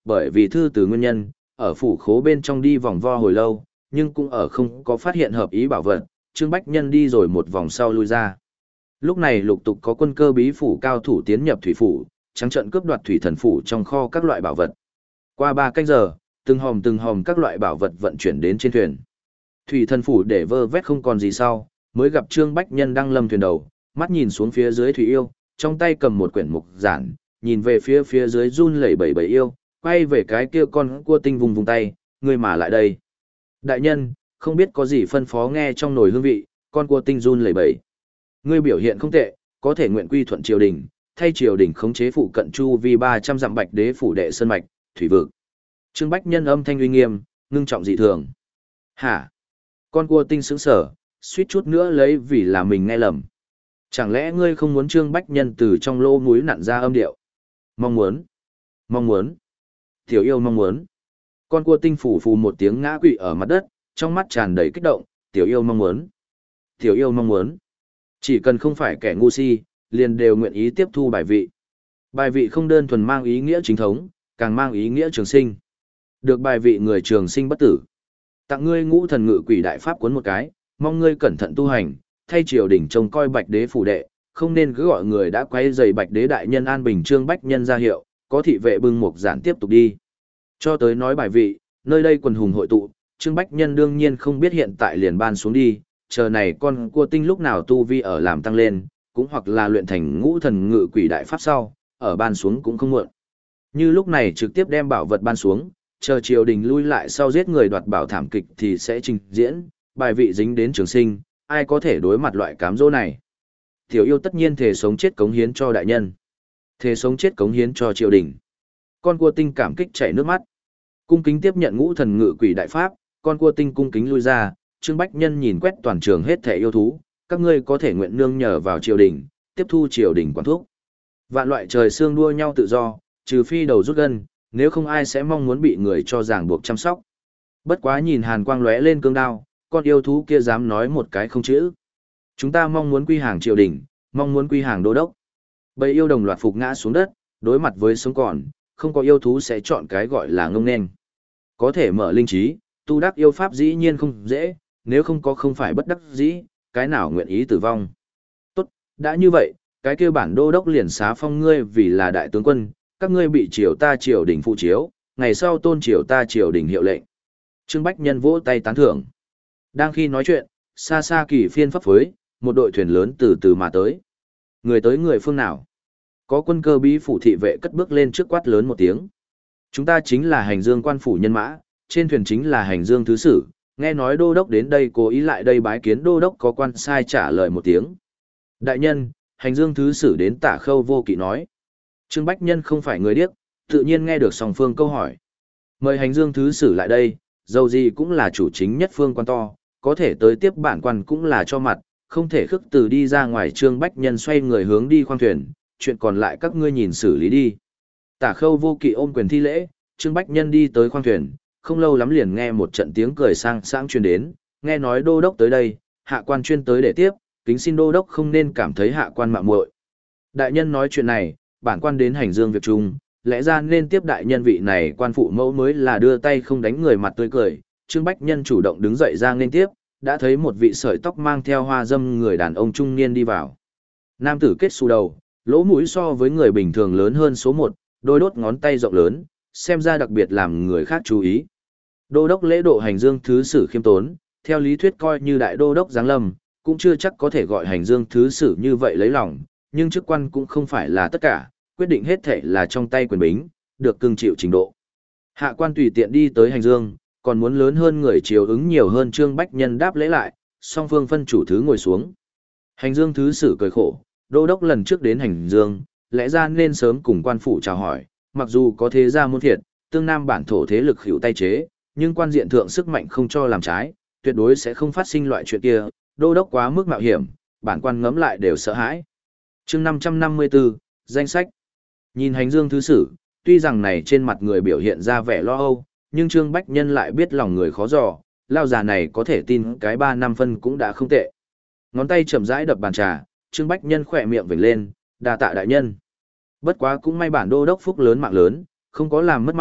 bởi vì thư từ nguyên nhân, ở phủ khố bên trong đi vòng vo hồi lâu, nhưng cũng ở không có phát hiện hợp ý bảo vật, Trương Bách Nhân đi rồi một vòng sau lui ra. Lúc này lục tục có quân cơ bí phủ cao thủ tiến nhập thủy phủ, trắng trận cướp đoạt thủy thần phủ trong kho các loại bảo vật. Qua ba canh giờ, từng hòm từng hòm các loại bảo vật vận chuyển đến trên thuyền. Thủy thần phủ để vơ vét không còn gì sau, mới gặp Trương Bách Nhân đang lâm thuyền đầu, mắt nhìn xuống phía dưới thủy yêu, trong tay cầm một quyển mục giản, nhìn về phía phía dưới run lẩy bẩy bẩy yêu, quay về cái kia con cua tinh vùng vùng tay, người mà lại đây. Đại nhân, không biết có gì phân phó nghe trong nồi hương vị, con cua tinh run lẩy bẩy. Ngươi biểu hiện không tệ, có thể nguyện quy thuận triều đình, thay triều đình khống chế phụ cận chu vi ba trăm dặm bạch đế phủ đệ sơn mạch, thủy vực. Trương Bách Nhân âm thanh uy nghiêm, ngưng trọng dị thường. Hả? Con cua tinh sững sở, suýt chút nữa lấy vì là mình nghe lầm. Chẳng lẽ ngươi không muốn Trương Bách Nhân từ trong lỗ mũi nặn ra âm điệu? Mong muốn. Mong muốn. Tiểu yêu mong muốn. Con cua tinh phủ phù một tiếng ngã quỵ ở mặt đất, trong mắt tràn đầy kích động, tiểu yêu mong muốn. Tiểu yêu mong muốn. Chỉ cần không phải kẻ ngu si, liền đều nguyện ý tiếp thu bài vị. Bài vị không đơn thuần mang ý nghĩa chính thống, càng mang ý nghĩa trường sinh. Được bài vị người trường sinh bất tử. Tặng ngươi ngũ thần ngự quỷ đại pháp cuốn một cái, mong ngươi cẩn thận tu hành, thay triều đình trông coi bạch đế phủ đệ, không nên cứ gọi người đã quay dày bạch đế đại nhân an bình. Trương Bách Nhân ra hiệu, có thị vệ bưng mục giản tiếp tục đi. Cho tới nói bài vị, nơi đây quần hùng hội tụ, Trương Bách Nhân đương nhiên không biết hiện tại liền ban xuống đi, chờ này con cua tinh lúc nào tu vi ở làm tăng lên, cũng hoặc là luyện thành ngũ thần ngự quỷ đại pháp sau, ở ban xuống cũng không muộn. Như lúc này trực tiếp đem bảo vật ban xuống, chờ triều đình lui lại sau giết người đoạt bảo thảm kịch thì sẽ trình diễn, bài vị dính đến trường sinh, ai có thể đối mặt loại cám dỗ này. Tiểu yêu tất nhiên thể sống chết cống hiến cho đại nhân, thể sống chết cống hiến cho triều đình. Con cua tinh cảm kích chảy nước mắt. Cung kính tiếp nhận ngũ thần ngự quỷ đại pháp, con cua tinh cung kính lui ra, Trương Bách Nhân nhìn quét toàn trường hết thể yêu thú, các ngươi có thể nguyện nương nhờ vào triều đình, tiếp thu triều đình quản thúc. Vạn loại trời xương đua nhau tự do, trừ phi đầu rút gân, nếu không ai sẽ mong muốn bị người cho ràng buộc chăm sóc. Bất quá nhìn hàn quang lóe lên cương đao, con yêu thú kia dám nói một cái không chữ. Chúng ta mong muốn quy hàng triều đình, mong muốn quy hàng đô đốc. Bầy yêu đồng loạt phục ngã xuống đất, đối mặt với sống còn, không có yêu thú sẽ chọn cái gọi là ngông nên. Có thể mở linh trí, tu đắc yêu pháp dĩ nhiên không dễ, nếu không có không phải bất đắc dĩ, cái nào nguyện ý tử vong. Tốt, đã như vậy, cái kia bản đô đốc liền xá phong ngươi vì là đại tướng quân, các ngươi bị triều ta triều đình phụ chiếu, ngày sau tôn triều ta triều đình hiệu lệnh. Trương Bách Nhân vỗ tay tán thưởng. Đang khi nói chuyện, xa xa kỳ phiên phấp phới, một đội thuyền lớn từ từ mà tới. Người tới người phương nào? Có quân cơ bí phủ thị vệ cất bước lên trước quát lớn một tiếng. Chúng ta chính là hành dương quan phủ nhân mã, trên thuyền chính là hành dương thứ sử, nghe nói đô đốc đến đây cố ý lại đây bái kiến đô đốc có quan sai trả lời một tiếng. Đại nhân, hành dương thứ sử đến Tả Khâu Vô Kỵ nói. Trương Bách Nhân không phải người điếc, tự nhiên nghe được song phương câu hỏi. Mời hành dương thứ sử lại đây, dầu gì cũng là chủ chính nhất phương quan to, có thể tới tiếp bản quan cũng là cho mặt, không thể khước từ đi ra ngoài. Trương Bách Nhân xoay người hướng đi khoang thuyền, chuyện còn lại các ngươi nhìn xử lý đi. Tả Khâu Vô Kỵ ôm quyền thi lễ, Trương Bách Nhân đi tới khoang thuyền, không lâu lắm liền nghe một trận tiếng cười sang sảng truyền đến, nghe nói đô đốc tới đây, hạ quan chuyên tới để tiếp, kính xin đô đốc không nên cảm thấy hạ quan mạo muội. Đại nhân nói chuyện này, bản quan đến hành dương việc chung, lẽ ra nên tiếp đại nhân vị này quan phụ mẫu mới là đưa tay không đánh người mặt tươi cười. Trương Bách Nhân chủ động đứng dậy ra nên tiếp, đã thấy một vị sợi tóc mang theo hoa dâm người đàn ông trung niên đi vào. Nam tử kết xù đầu, lỗ mũi so với người bình thường lớn hơn số một, đôi đốt ngón tay rộng lớn, xem ra đặc biệt làm người khác chú ý. Đô đốc lễ độ hành dương thứ sử khiêm tốn, theo lý thuyết coi như đại đô đốc giáng lâm, cũng chưa chắc có thể gọi hành dương thứ sử như vậy lấy lòng, nhưng chức quan cũng không phải là tất cả, quyết định hết thể là trong tay quyền bính, được cưng chịu trình độ. Hạ quan tùy tiện đi tới hành dương, còn muốn lớn hơn người chiều ứng nhiều hơn. Trương Bách Nhân đáp lễ lại, song phương phân chủ thứ ngồi xuống. Hành dương thứ sử cười khổ, đô đốc lần trước đến hành dương, lẽ ra nên sớm cùng quan phủ chào hỏi, mặc dù có thế gia môn thiệt, tương nam bản thổ thế lực hữu tay chế, nhưng quan diện thượng sức mạnh không cho làm trái, tuyệt đối sẽ không phát sinh loại chuyện kia, đô đốc quá mức mạo hiểm, bản quan ngấm lại đều sợ hãi. Chương năm trăm năm mươi tư, danh sách. Nhìn hành dương thứ sử, tuy rằng này trên mặt người biểu hiện ra vẻ lo âu, nhưng Trương Bách Nhân lại biết lòng người khó dò, lao già này có thể tin cái ba năm phân cũng đã không tệ. Ngón tay chậm rãi đập bàn trà, Trương Bách Nhân khỏe miệng vểnh lên, đa tạ đại nhân. Bất quá cũng may bản đô đốc phúc lớn mạng lớn, không có làm mất mạng,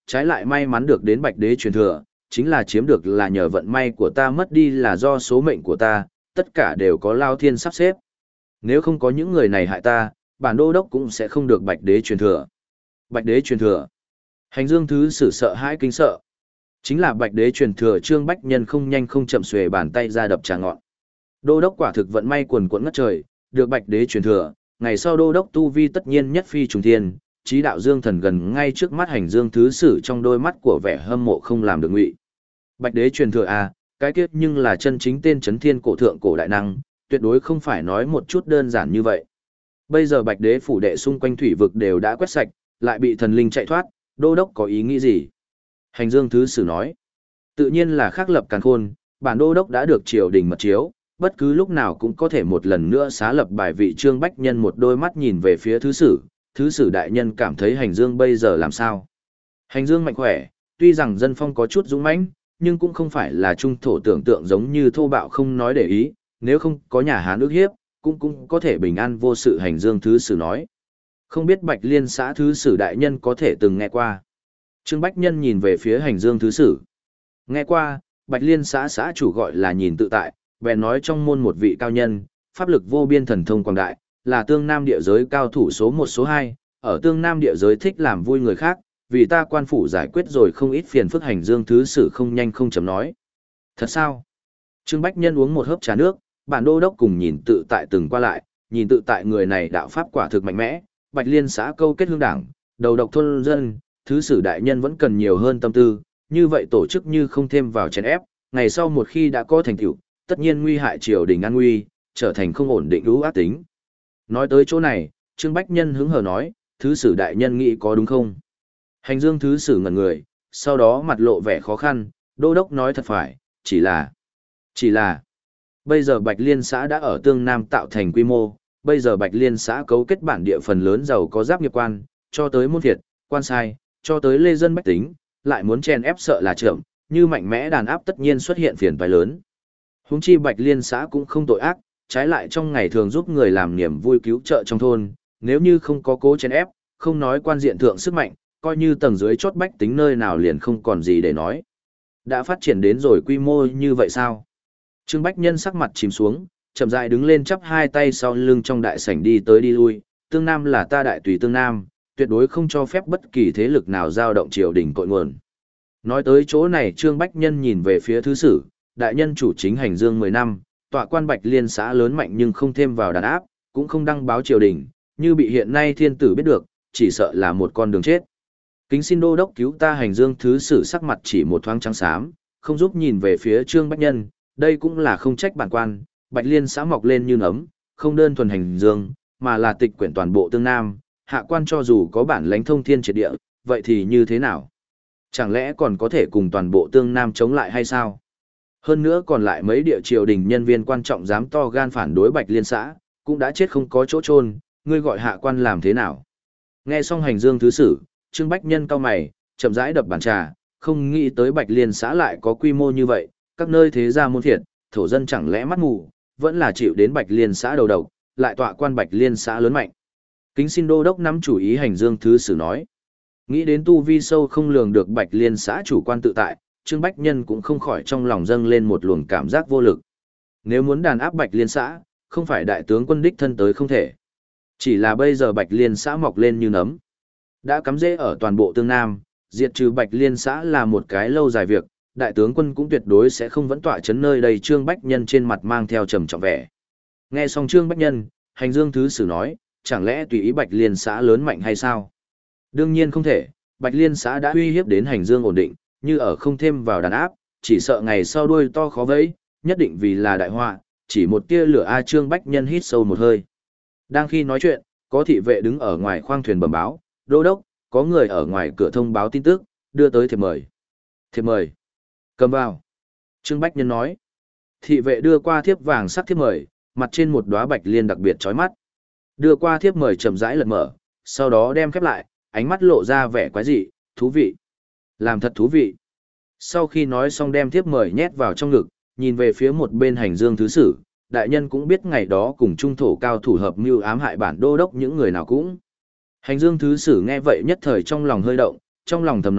trái lại may mắn được đến Bạch Đế truyền thừa, chính là chiếm được là nhờ vận may của ta, mất đi là do số mệnh của ta, tất cả đều có Lao Thiên sắp xếp. Nếu không có những người này hại ta, bản đô đốc cũng sẽ không được Bạch Đế truyền thừa. Bạch Đế truyền thừa. Hành Dương Thứ Sử sợ hãi kinh sợ. Chính là Bạch Đế truyền thừa. Trương Bách Nhân không nhanh không chậm xuề bàn tay ra đập trà ngọn. Đô đốc quả thực vận may quần quẫn ngất trời, được Bạch Đế truyền thừa, ngày sau đô đốc tu vi tất nhiên nhất phi trùng thiên, chí đạo dương thần gần ngay trước mắt. Hành Dương Thứ Sử trong đôi mắt của vẻ hâm mộ không làm được ngụy. Bạch Đế truyền thừa à, cái kiếp nhưng là chân chính tên chấn thiên cổ thượng cổ đại năng, tuyệt đối không phải nói một chút đơn giản như vậy. Bây giờ Bạch Đế phủ đệ xung quanh thủy vực đều đã quét sạch, lại bị thần linh chạy thoát, đô đốc có ý nghĩ gì? Hành Dương Thứ Sử nói, tự nhiên là khắc lập càn khôn, bản đô đốc đã được triều đình mật chiếu, bất cứ lúc nào cũng có thể một lần nữa xá lập bài vị. Trương Bách Nhân một đôi mắt nhìn về phía Thứ Sử, Thứ Sử đại nhân cảm thấy Hành Dương bây giờ làm sao? Hành Dương mạnh khỏe, tuy rằng dân phong có chút dũng mãnh, nhưng cũng không phải là trung thổ tưởng tượng giống như thô bạo không nói để ý, nếu không có nhà Hán ức hiếp, cũng cũng có thể bình an vô sự. Hành Dương Thứ Sử nói, không biết Bạch Liên xã Thứ Sử đại nhân có thể từng nghe qua. Trương Bách Nhân nhìn về phía Hành Dương Thứ Sử. Nghe qua, Bạch Liên xã xã chủ gọi là Nhìn Tự Tại, bèn nói trong môn một vị cao nhân, pháp lực vô biên thần thông quảng đại, là tương nam địa giới cao thủ số một số hai, ở tương nam địa giới thích làm vui người khác, vì ta quan phủ giải quyết rồi không ít phiền phức. Hành Dương Thứ Sử không nhanh không chậm nói. Thật sao? Trương Bách Nhân uống một hớp trà nước, bản đô đốc cùng Nhìn Tự Tại từng qua lại, Nhìn Tự Tại người này đạo pháp quả thực mạnh mẽ, Bạch Liên xã câu kết hương đảng, đầu độc thôn dân, Thứ Sử đại nhân vẫn cần nhiều hơn tâm tư, như vậy tổ chức như không thêm vào chèn ép, ngày sau một khi đã có thành tựu, tất nhiên nguy hại triều đình an nguy, trở thành không ổn định lũ ác tính. Nói tới chỗ này, Trương Bách Nhân hứng hờ nói, Thứ Sử đại nhân nghĩ có đúng không? Hành Dương Thứ Sử ngẩn người, sau đó mặt lộ vẻ khó khăn, đô đốc nói thật phải, chỉ là, chỉ là, bây giờ Bạch Liên xã đã ở Tương Nam tạo thành quy mô, bây giờ Bạch Liên xã cấu kết bản địa phần lớn giàu có giáp nghiệp quan, cho tới môn phiệt, quan sai, cho tới lê dân bách tính, lại muốn chen ép sợ là chậm, như mạnh mẽ đàn áp tất nhiên xuất hiện phiền toái lớn. Huống chi Bạch Liên xã cũng không tội ác, trái lại trong ngày thường giúp người làm niềm vui cứu trợ trong thôn, nếu như không có cố chen ép, không nói quan diện thượng sức mạnh, coi như tầng dưới chốt bách tính nơi nào liền không còn gì để nói. Đã phát triển đến rồi quy mô như vậy sao? Trương Bách Nhân sắc mặt chìm xuống, chậm rãi đứng lên chắp hai tay sau lưng trong đại sảnh đi tới đi lui, Tương Nam là ta đại tùy Tương Nam, tuyệt đối không cho phép bất kỳ thế lực nào dao động triều đình cội nguồn. Nói tới chỗ này Trương Bách Nhân nhìn về phía Thứ Sử, đại nhân chủ chính hành dương mười năm, tọa quan Bạch Liên xã lớn mạnh nhưng không thêm vào đàn áp, cũng không đăng báo triều đình, như bị hiện nay thiên tử biết được, chỉ sợ là một con đường chết. Kính xin đô đốc cứu ta. Hành Dương Thứ Sử sắc mặt chỉ một thoáng trắng xám, không giúp nhìn về phía Trương Bách Nhân, đây cũng là không trách bản quan, Bạch Liên xã mọc lên như nấm, không đơn thuần hành dương, mà là tịch quyển toàn bộ Tương Nam, hạ quan cho dù có bản lãnh thông thiên triệt địa, vậy thì như thế nào? Chẳng lẽ còn có thể cùng toàn bộ Tương Nam chống lại hay sao? Hơn nữa còn lại mấy địa triều đình nhân viên quan trọng dám to gan phản đối Bạch Liên xã, cũng đã chết không có chỗ chôn, ngươi gọi hạ quan làm thế nào? Nghe xong Hành Dương Thứ Sử, Trương Bách Nhân cau mày, chậm rãi đập bàn trà, không nghĩ tới Bạch Liên xã lại có quy mô như vậy, các nơi thế gia môn phiệt, thổ dân chẳng lẽ mắt mù, vẫn là chịu đến Bạch Liên xã đầu độc, lại tọa quan Bạch Liên xã lớn mạnh. Kính xin đô đốc nắm chủ ý. Hành Dương Thứ Sử nói. Nghĩ đến tu vi sâu không lường được Bạch Liên xã chủ quan tự tại, Trương Bách Nhân cũng không khỏi trong lòng dâng lên một luồng cảm giác vô lực. Nếu muốn đàn áp Bạch Liên xã, không phải đại tướng quân đích thân tới không thể. Chỉ là bây giờ Bạch Liên xã mọc lên như nấm, đã cắm rễ ở toàn bộ Tương Nam, diệt trừ Bạch Liên xã là một cái lâu dài việc, đại tướng quân cũng tuyệt đối sẽ không vẫn tọa chấn nơi đây. Trương Bách Nhân trên mặt mang theo trầm trọng vẻ. Nghe xong Trương Bách Nhân, Hành Dương Thứ Sử nói, chẳng lẽ tùy ý Bạch Liên xã lớn mạnh hay sao? Đương nhiên không thể, Bạch Liên xã đã uy hiếp đến hành dương ổn định, như ở không thêm vào đàn áp, chỉ sợ ngày sau đuôi to khó vẫy, nhất định vì là đại họa, chỉ một tia lửa. A. Trương Bách Nhân hít sâu một hơi. Đang khi nói chuyện, có thị vệ đứng ở ngoài khoang thuyền bẩm báo, đô đốc, có người ở ngoài cửa thông báo tin tức, đưa tới thiệp mời. Thiệp mời. Cầm vào. Trương Bách Nhân nói. Thị vệ đưa qua thiếp vàng sắc thiếp mời, mặt trên một đóa bạch liên đặc biệt chói mắt. Đưa qua thiếp mời chậm rãi lật mở, sau đó đem khép lại, ánh mắt lộ ra vẻ quái dị, thú vị. Làm thật thú vị. Sau khi nói xong đem thiếp mời nhét vào trong ngực, nhìn về phía một bên Hành Dương Thứ Sử, đại nhân cũng biết ngày đó cùng trung thổ cao thủ hợp mưu ám hại bản đô đốc những người nào cũng. Hành Dương Thứ Sử nghe vậy nhất thời trong lòng hơi động, trong lòng thầm nói,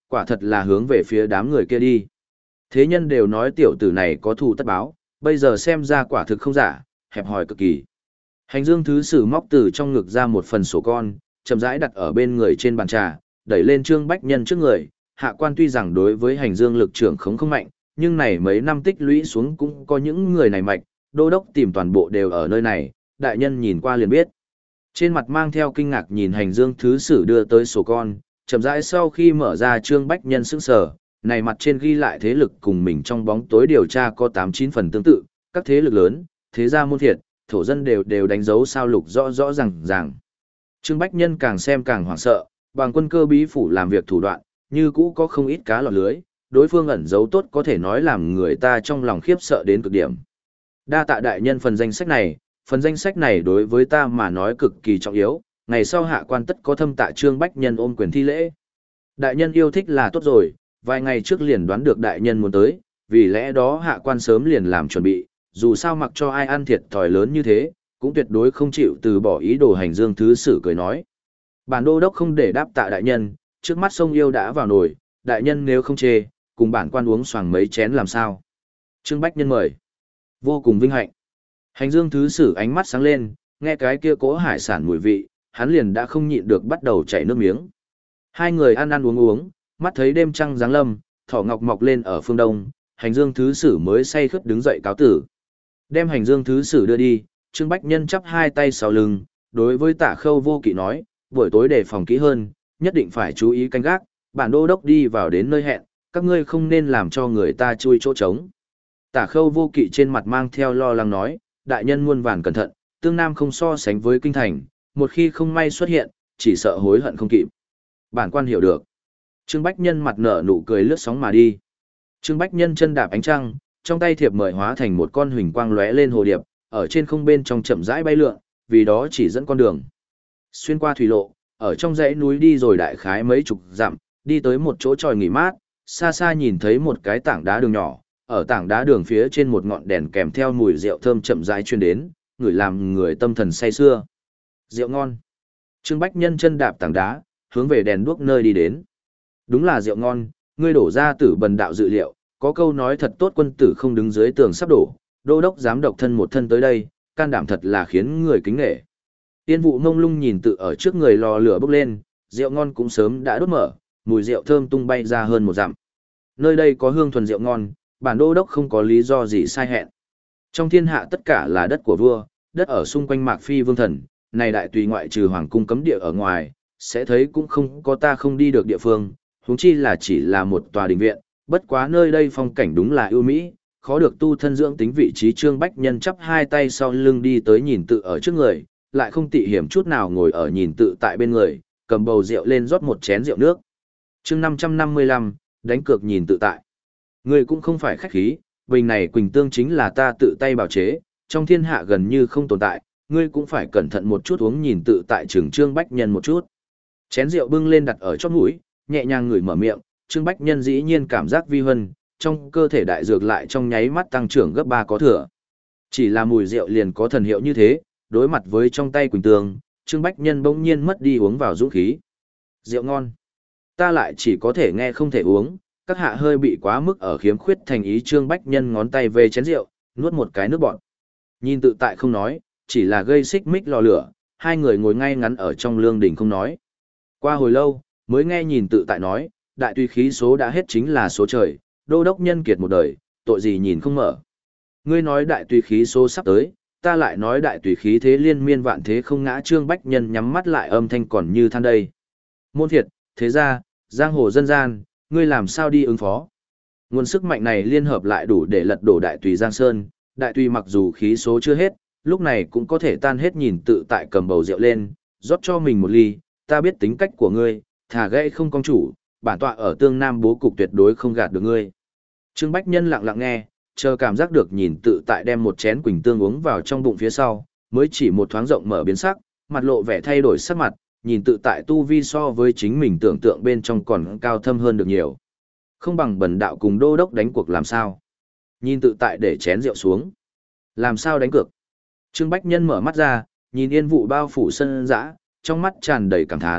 quả thật là hướng về phía đám người kia đi. Thế nhân đều nói tiểu tử này có thù tất báo, bây giờ xem ra quả thực không giả, hẹp hòi cực kỳ. Hành Dương Thứ Sử móc từ trong ngực ra một phần sổ con, chậm rãi đặt ở bên người trên bàn trà, đẩy lên Trương Bách Nhân trước người. Hạ quan tuy rằng đối với hành dương lực trưởng khống không mạnh, nhưng này mấy năm tích lũy xuống cũng có những người này mạnh, đô đốc tìm toàn bộ đều ở nơi này, đại nhân nhìn qua liền biết. Trên mặt mang theo kinh ngạc nhìn hành dương thứ sử đưa tới sổ con, chậm rãi sau khi mở ra Trương Bách Nhân sững sờ, này mặt trên ghi lại thế lực cùng mình trong bóng tối điều tra có tám chín phần tương tự, các thế lực lớn, thế gia môn thiệt, thổ dân đều đều đánh dấu sao lục rõ rõ ràng ràng. Trương Bách Nhân càng xem càng hoảng sợ, bằng quân cơ bí phủ làm việc thủ đoạn, như cũ có không ít cá lọt lưới, đối phương ẩn giấu tốt có thể nói làm người ta trong lòng khiếp sợ đến cực điểm. Đa tạ đại nhân phần danh sách này, phần danh sách này đối với ta mà nói cực kỳ trọng yếu, ngày sau hạ quan tất có thâm tạ Trương Bách Nhân ôm quyền thi lễ. Đại nhân yêu thích là tốt rồi, vài ngày trước liền đoán được đại nhân muốn tới, vì lẽ đó hạ quan sớm liền làm chuẩn bị, dù sao mặc cho ai ăn thiệt thòi lớn như thế, cũng tuyệt đối không chịu từ bỏ ý đồ. Hành dương thứ sử cười nói. Bản đô đốc không để đáp tạ đại nhân, trước mắt sông yêu đã vào nồi, đại nhân nếu không chê, cùng bản quan uống xoàng mấy chén làm sao. Trương Bách Nhân mời. Vô cùng vinh hạnh. Hành dương thứ sử ánh mắt sáng lên, nghe cái kia cỗ hải sản mùi vị, hắn liền đã không nhịn được bắt đầu chảy nước miếng. Hai người ăn ăn uống uống, mắt thấy đêm trăng giáng lâm, thỏ ngọc mọc lên ở phương đông, hành dương thứ sử mới say khướt đứng dậy cáo tử. Đem hành dương thứ sử đưa đi, Trương Bách Nhân chắp hai tay sau lưng, đối với Tả Khâu Vô Kỵ nói, buổi tối đề phòng kỹ hơn, nhất định phải chú ý canh gác, bản đô đốc đi vào đến nơi hẹn, các ngươi không nên làm cho người ta chui chỗ trống. Tả Khâu Vô Kỵ trên mặt mang theo lo lắng nói, đại nhân muôn vàn cẩn thận, tương nam không so sánh với kinh thành, một khi không may xuất hiện, chỉ sợ hối hận không kịp. Bản quan hiểu được. Trương Bách Nhân mặt nở nụ cười lướt sóng mà đi. Trương Bách Nhân chân đạp ánh trăng, trong tay thiệp mời hóa thành một con huỳnh quang lóe lên hồ điệp, ở trên không bên trong chậm rãi bay lượn, vì đó chỉ dẫn con đường. Xuyên qua thủy lộ, ở trong dãy núi đi rồi đại khái mấy chục dặm, đi tới một chỗ tròi nghỉ mát, xa xa nhìn thấy một cái tảng đá đường nhỏ, ở tảng đá đường phía trên một ngọn đèn kèm theo mùi rượu thơm chậm rãi truyền đến, người làm người tâm thần say sưa. Rượu ngon. Trương Bách Nhân chân đạp tảng đá, hướng về đèn đuốc nơi đi đến. Đúng là rượu ngon, ngươi đổ ra tử bần đạo dự liệu, có câu nói thật tốt quân tử không đứng dưới tường sắp đổ, đô đốc dám độc thân một thân tới đây, can đảm thật là khiến người kính nể. Tiên vụ mông lung nhìn tự ở trước người lò lửa bốc lên, rượu ngon cũng sớm đã đốt mở, mùi rượu thơm tung bay ra hơn một dặm. Nơi đây có hương thuần rượu ngon, bản đô đốc không có lý do gì sai hẹn. Trong thiên hạ tất cả là đất của vua, đất ở xung quanh Mạc Phi vương thần, này đại tùy ngoại trừ hoàng cung cấm địa ở ngoài, sẽ thấy cũng không có ta không đi được địa phương, huống chi là chỉ là một tòa đình viện, bất quá nơi đây phong cảnh đúng là ưu mỹ, khó được tu thân dưỡng tính. Vị trí Trương Bách Nhân chắp hai tay sau lưng đi tới nhìn tự ở trước người, lại không tị hiểm chút nào ngồi ở nhìn tự tại bên người, cầm bầu rượu lên rót một chén rượu nước. Chương năm trăm năm mươi lăm, đánh cược nhìn tự tại. Người cũng không phải khách khí, bình này quỳnh tương chính là ta tự tay bào chế, trong thiên hạ gần như không tồn tại, ngươi cũng phải cẩn thận một chút uống nhìn tự tại trường Trương Bách Nhân một chút. Chén rượu bưng lên đặt ở chóp mũi, nhẹ nhàng ngửi mở miệng, Trương Bách Nhân dĩ nhiên cảm giác vi huân, trong cơ thể đại dược lại trong nháy mắt tăng trưởng gấp ba có thừa. Chỉ là mùi rượu liền có thần hiệu như thế, đối mặt với trong tay quỳnh tương, Trương Bách Nhân bỗng nhiên mất đi uống vào dũng khí. Rượu ngon. Ta lại chỉ có thể nghe không thể uống, các hạ hơi bị quá mức ở khiếm khuyết thành ý. Trương Bách Nhân ngón tay về chén rượu, nuốt một cái nước bọt. Nhìn tự tại không nói, chỉ là gây xích mích lò lửa, hai người ngồi ngay ngắn ở trong lương đình không nói. Qua hồi lâu, mới nghe nhìn tự tại nói, đại tùy khí số đã hết chính là số trời, đô đốc nhân kiệt một đời, tội gì nhìn không mở. Ngươi nói đại tùy khí số sắp tới, ta lại nói đại tùy khí thế liên miên vạn thế không ngã. Trương Bách Nhân nhắm mắt lại, âm thanh còn như than đây. Môn thiệt, thế ra, giang hồ dân gian, ngươi làm sao đi ứng phó. Nguồn sức mạnh này liên hợp lại đủ để lật đổ đại tùy Giang Sơn, đại tùy mặc dù khí số chưa hết, lúc này cũng có thể tan hết. Nhìn tự tại cầm bầu rượu lên, rót cho mình một ly, ta biết tính cách của ngươi, thả gãy không công chủ, bản tọa ở tương nam bố cục tuyệt đối không gạt được ngươi. Trương Bách Nhân lặng lặng nghe, chờ cảm giác được nhìn tự tại đem một chén quỳnh tương uống vào trong bụng phía sau, mới chỉ một thoáng rộng mở biến sắc, mặt lộ vẻ thay đổi sắc mặt, nhìn tự tại tu vi so với chính mình tưởng tượng bên trong còn cao thâm hơn được nhiều. Không bằng bần đạo cùng đô đốc đánh cuộc làm sao. Nhìn tự tại để chén rượu xuống. Làm sao đánh cược? Trương Bách Nhân mở mắt ra, nhìn yên vụ bao phủ sân dã, trong mắt tràn đầy cảm thán,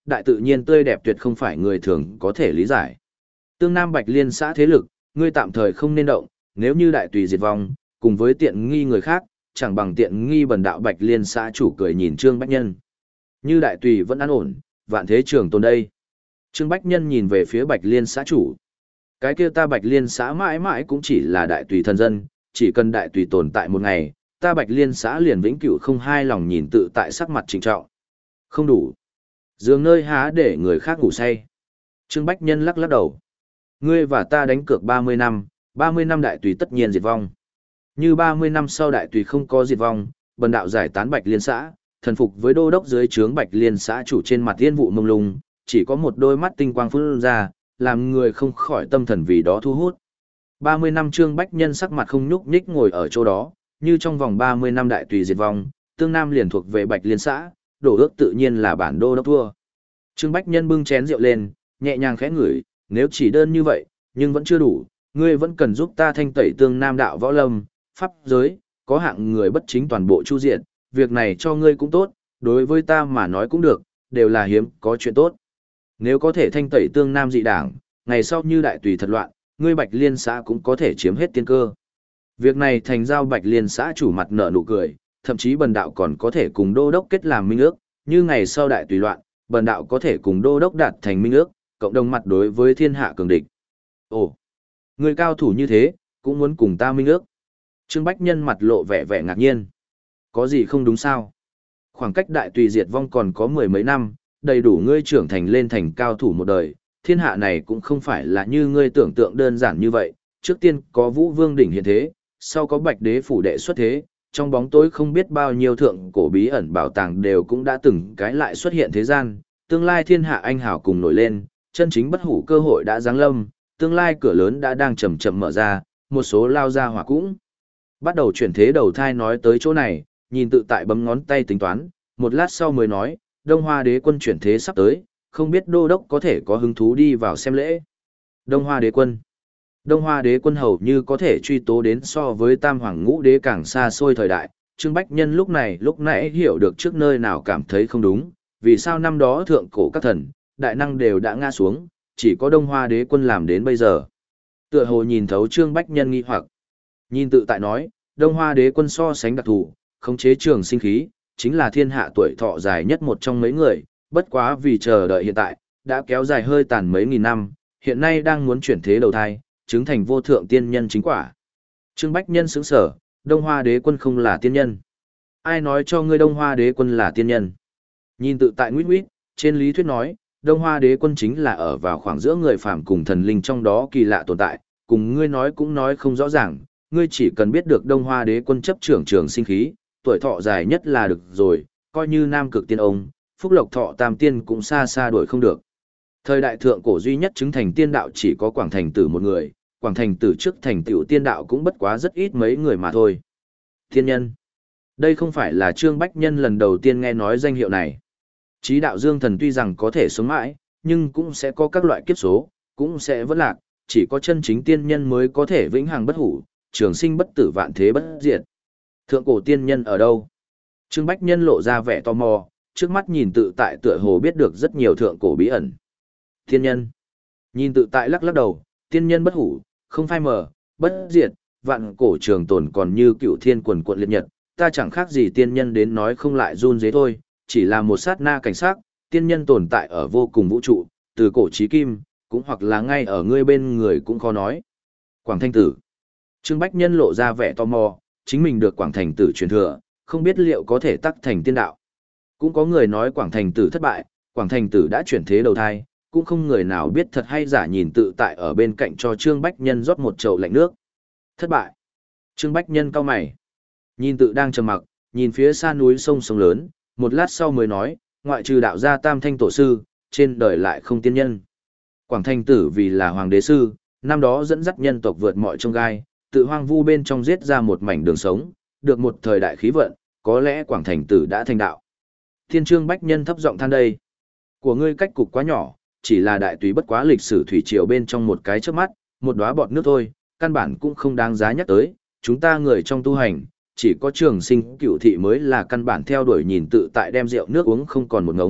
đại tự nhiên tươi đẹp tuyệt không phải người thường có thể lý giải. Tương Nam Bạch Liên xã thế lực, ngươi tạm thời không nên động, nếu như đại tùy diệt vong, cùng với tiện nghi người khác, chẳng bằng tiện nghi bần đạo Bạch Liên xã chủ cười nhìn Trương Bách Nhân. Như đại tùy vẫn an ổn, vạn thế trường tồn đây. Trương Bách Nhân nhìn về phía Bạch Liên xã chủ. Cái kia ta Bạch Liên xã mãi mãi cũng chỉ là đại tùy thân dân, chỉ cần đại tùy tồn tại một ngày, ta Bạch Liên xã liền vĩnh cửu không hai lòng nhìn tự tại sắc mặt trịnh trọng. Không đủ. Giường nơi há để người khác ngủ say. Trương Bách Nhân lắc lắc đầu. Ngươi và ta đánh cược ba mươi năm, ba mươi năm đại tùy tất nhiên diệt vong. Như ba mươi năm sau đại tùy không có diệt vong, bần đạo giải tán Bạch Liên xã, thần phục với đô đốc dưới trướng Bạch Liên xã chủ trên mặt tiên vụ mông lung, chỉ có một đôi mắt tinh quang phun ra, làm người không khỏi tâm thần vì đó thu hút. ba mươi năm Trương Bách Nhân sắc mặt không nhúc nhích ngồi ở chỗ đó, như trong vòng ba mươi năm đại tùy diệt vong, Tương Nam liền thuộc về Bạch Liên xã, đổ ước tự nhiên là bản đô đốc thua. Trương Bách Nhân bưng chén rượu lên, nhẹ nhàng khẽ ngửi, nếu chỉ đơn như vậy, nhưng vẫn chưa đủ, ngươi vẫn cần giúp ta thanh tẩy Tương Nam đạo võ lâm, pháp giới, có hạng người bất chính toàn bộ chu diệt, việc này cho ngươi cũng tốt, đối với ta mà nói cũng được, đều là hiếm có chuyện tốt. Nếu có thể thanh tẩy Tương Nam dị đảng, ngày sau như đại tùy thật loạn, ngươi Bạch Liên xã cũng có thể chiếm hết tiên cơ. Việc này thành giao Bạch Liên xã chủ mặt nở nụ cười, thậm chí bần đạo còn có thể cùng đô đốc kết làm minh ước, như ngày sau đại tùy loạn, bần đạo có thể cùng đô đốc đạt thành minh ước, cộng đồng mặt đối với thiên hạ cường địch. Ồ, người cao thủ như thế, cũng muốn cùng ta minh ước. Trương Bách Nhân mặt lộ vẻ vẻ ngạc nhiên. Có gì không đúng sao? Khoảng cách đại tùy diệt vong còn có mười mấy năm, đầy đủ ngươi trưởng thành lên thành cao thủ một đời, thiên hạ này cũng không phải là như ngươi tưởng tượng đơn giản như vậy, trước tiên có Vũ Vương đỉnh hiện thế, sau có Bạch Đế phủ đệ xuất thế, trong bóng tối không biết bao nhiêu thượng cổ bí ẩn bảo tàng đều cũng đã từng cái lại xuất hiện thế gian, tương lai thiên hạ anh hào cùng nổi lên, chân chính bất hủ cơ hội đã giáng lâm, tương lai cửa lớn đã đang chậm chậm mở ra, một số lao ra hỏa cũng bắt đầu chuyển thế đầu thai. Nói tới chỗ này, nhìn tự tại bấm ngón tay tính toán, một lát sau mới nói, Đông Hoa đế quân chuyển thế sắp tới, không biết đô đốc có thể có hứng thú đi vào xem lễ. Đông Hoa đế quân. Đông Hoa đế quân hầu như có thể truy tố đến so với Tam Hoàng Ngũ đế càng xa xôi thời đại. Trương Bách Nhân lúc này lúc nãy hiểu được trước nơi nào cảm thấy không đúng, vì sao năm đó thượng cổ các thần, đại năng đều đã ngã xuống, chỉ có Đông Hoa đế quân làm đến bây giờ. Tựa hồ nhìn thấu Trương Bách Nhân nghi hoặc. Nhìn tự tại nói, Đông Hoa đế quân so sánh đặc thù, khống chế trường sinh khí, chính là thiên hạ tuổi thọ dài nhất một trong mấy người, bất quá vì chờ đợi hiện tại, đã kéo dài hơi tàn mấy nghìn năm, hiện nay đang muốn chuyển thế đầu thai, chứng thành vô thượng tiên nhân chính quả. Trương Bách Nhân sững sở, Đông Hoa đế quân không là tiên nhân. Ai nói cho ngươi Đông Hoa đế quân là tiên nhân? Nhìn tự tại nguyết nguyết, trên lý thuyết nói, Đông Hoa đế quân chính là ở vào khoảng giữa người phàm cùng thần linh trong đó kỳ lạ tồn tại, cùng ngươi nói cũng nói không rõ ràng, ngươi chỉ cần biết được Đông Hoa đế quân chấp trưởng trường sinh khí, tuổi thọ dài nhất là được rồi, coi như nam cực tiên ông, phúc lộc thọ tam tiên cũng xa xa đuổi không được. Thời đại thượng cổ duy nhất chứng thành tiên đạo chỉ có Quảng Thành Tử một người, Quảng Thành Tử trước thành tựu tiên đạo cũng bất quá rất ít mấy người mà thôi. Thiên nhân. Đây không phải là Trương Bách Nhân lần đầu tiên nghe nói danh hiệu này. Chí đạo dương thần tuy rằng có thể sống mãi, nhưng cũng sẽ có các loại kiếp số, cũng sẽ vỡ lạc, chỉ có chân chính tiên nhân mới có thể vĩnh hằng bất hủ, trường sinh bất tử vạn thế bất diệt. Thượng cổ tiên nhân ở đâu? Trương Bách Nhân lộ ra vẻ tò mò, trước mắt nhìn tự tại tựa hồ biết được rất nhiều thượng cổ bí ẩn. Tiên nhân. Nhìn tự tại lắc lắc đầu, tiên nhân bất hủ, không phai mờ, bất diệt, vạn cổ trường tồn còn như cựu thiên quần quận liệt nhật, ta chẳng khác gì tiên nhân đến nói không lại run dế thôi, chỉ là một sát na cảnh sát, tiên nhân tồn tại ở vô cùng vũ trụ, từ cổ chí kim, cũng hoặc là ngay ở ngươi bên người cũng khó nói. Quảng Thanh Tử. Trương Bách Nhân lộ ra vẻ tò mò, chính mình được Quảng Thành Tử truyền thừa, không biết liệu có thể tắc thành tiên đạo. Cũng có người nói Quảng Thành Tử thất bại, Quảng Thành Tử đã chuyển thế đầu thai, cũng không người nào biết thật hay giả. Nhìn tự tại ở bên cạnh cho Trương Bách Nhân rót một chậu lạnh nước. Thất bại. Trương Bách Nhân cau mày. Nhìn tự đang trầm mặc, nhìn phía xa núi sông sông lớn, một lát sau mới nói, ngoại trừ đạo gia Tam Thanh Tổ Sư, trên đời lại không tiên nhân. Quảng Thành Tử vì là hoàng đế sư, năm đó dẫn dắt nhân tộc vượt mọi chông gai, tự hoang vu bên trong giết ra một mảnh đường sống, được một thời đại khí vận, có lẽ Quảng Thành Tử đã thành đạo. Thiên Trương Bách Nhân thấp giọng than đây. Của ngươi cách cục quá nhỏ, chỉ là đại túy bất quá lịch sử thủy triều bên trong một cái chớp mắt, một đóa bọt nước thôi, căn bản cũng không đáng giá nhắc tới, chúng ta người trong tu hành, chỉ có trường sinh cửu thị mới là căn bản theo đuổi. Nhìn tự tại đem rượu nước uống không còn một ngống,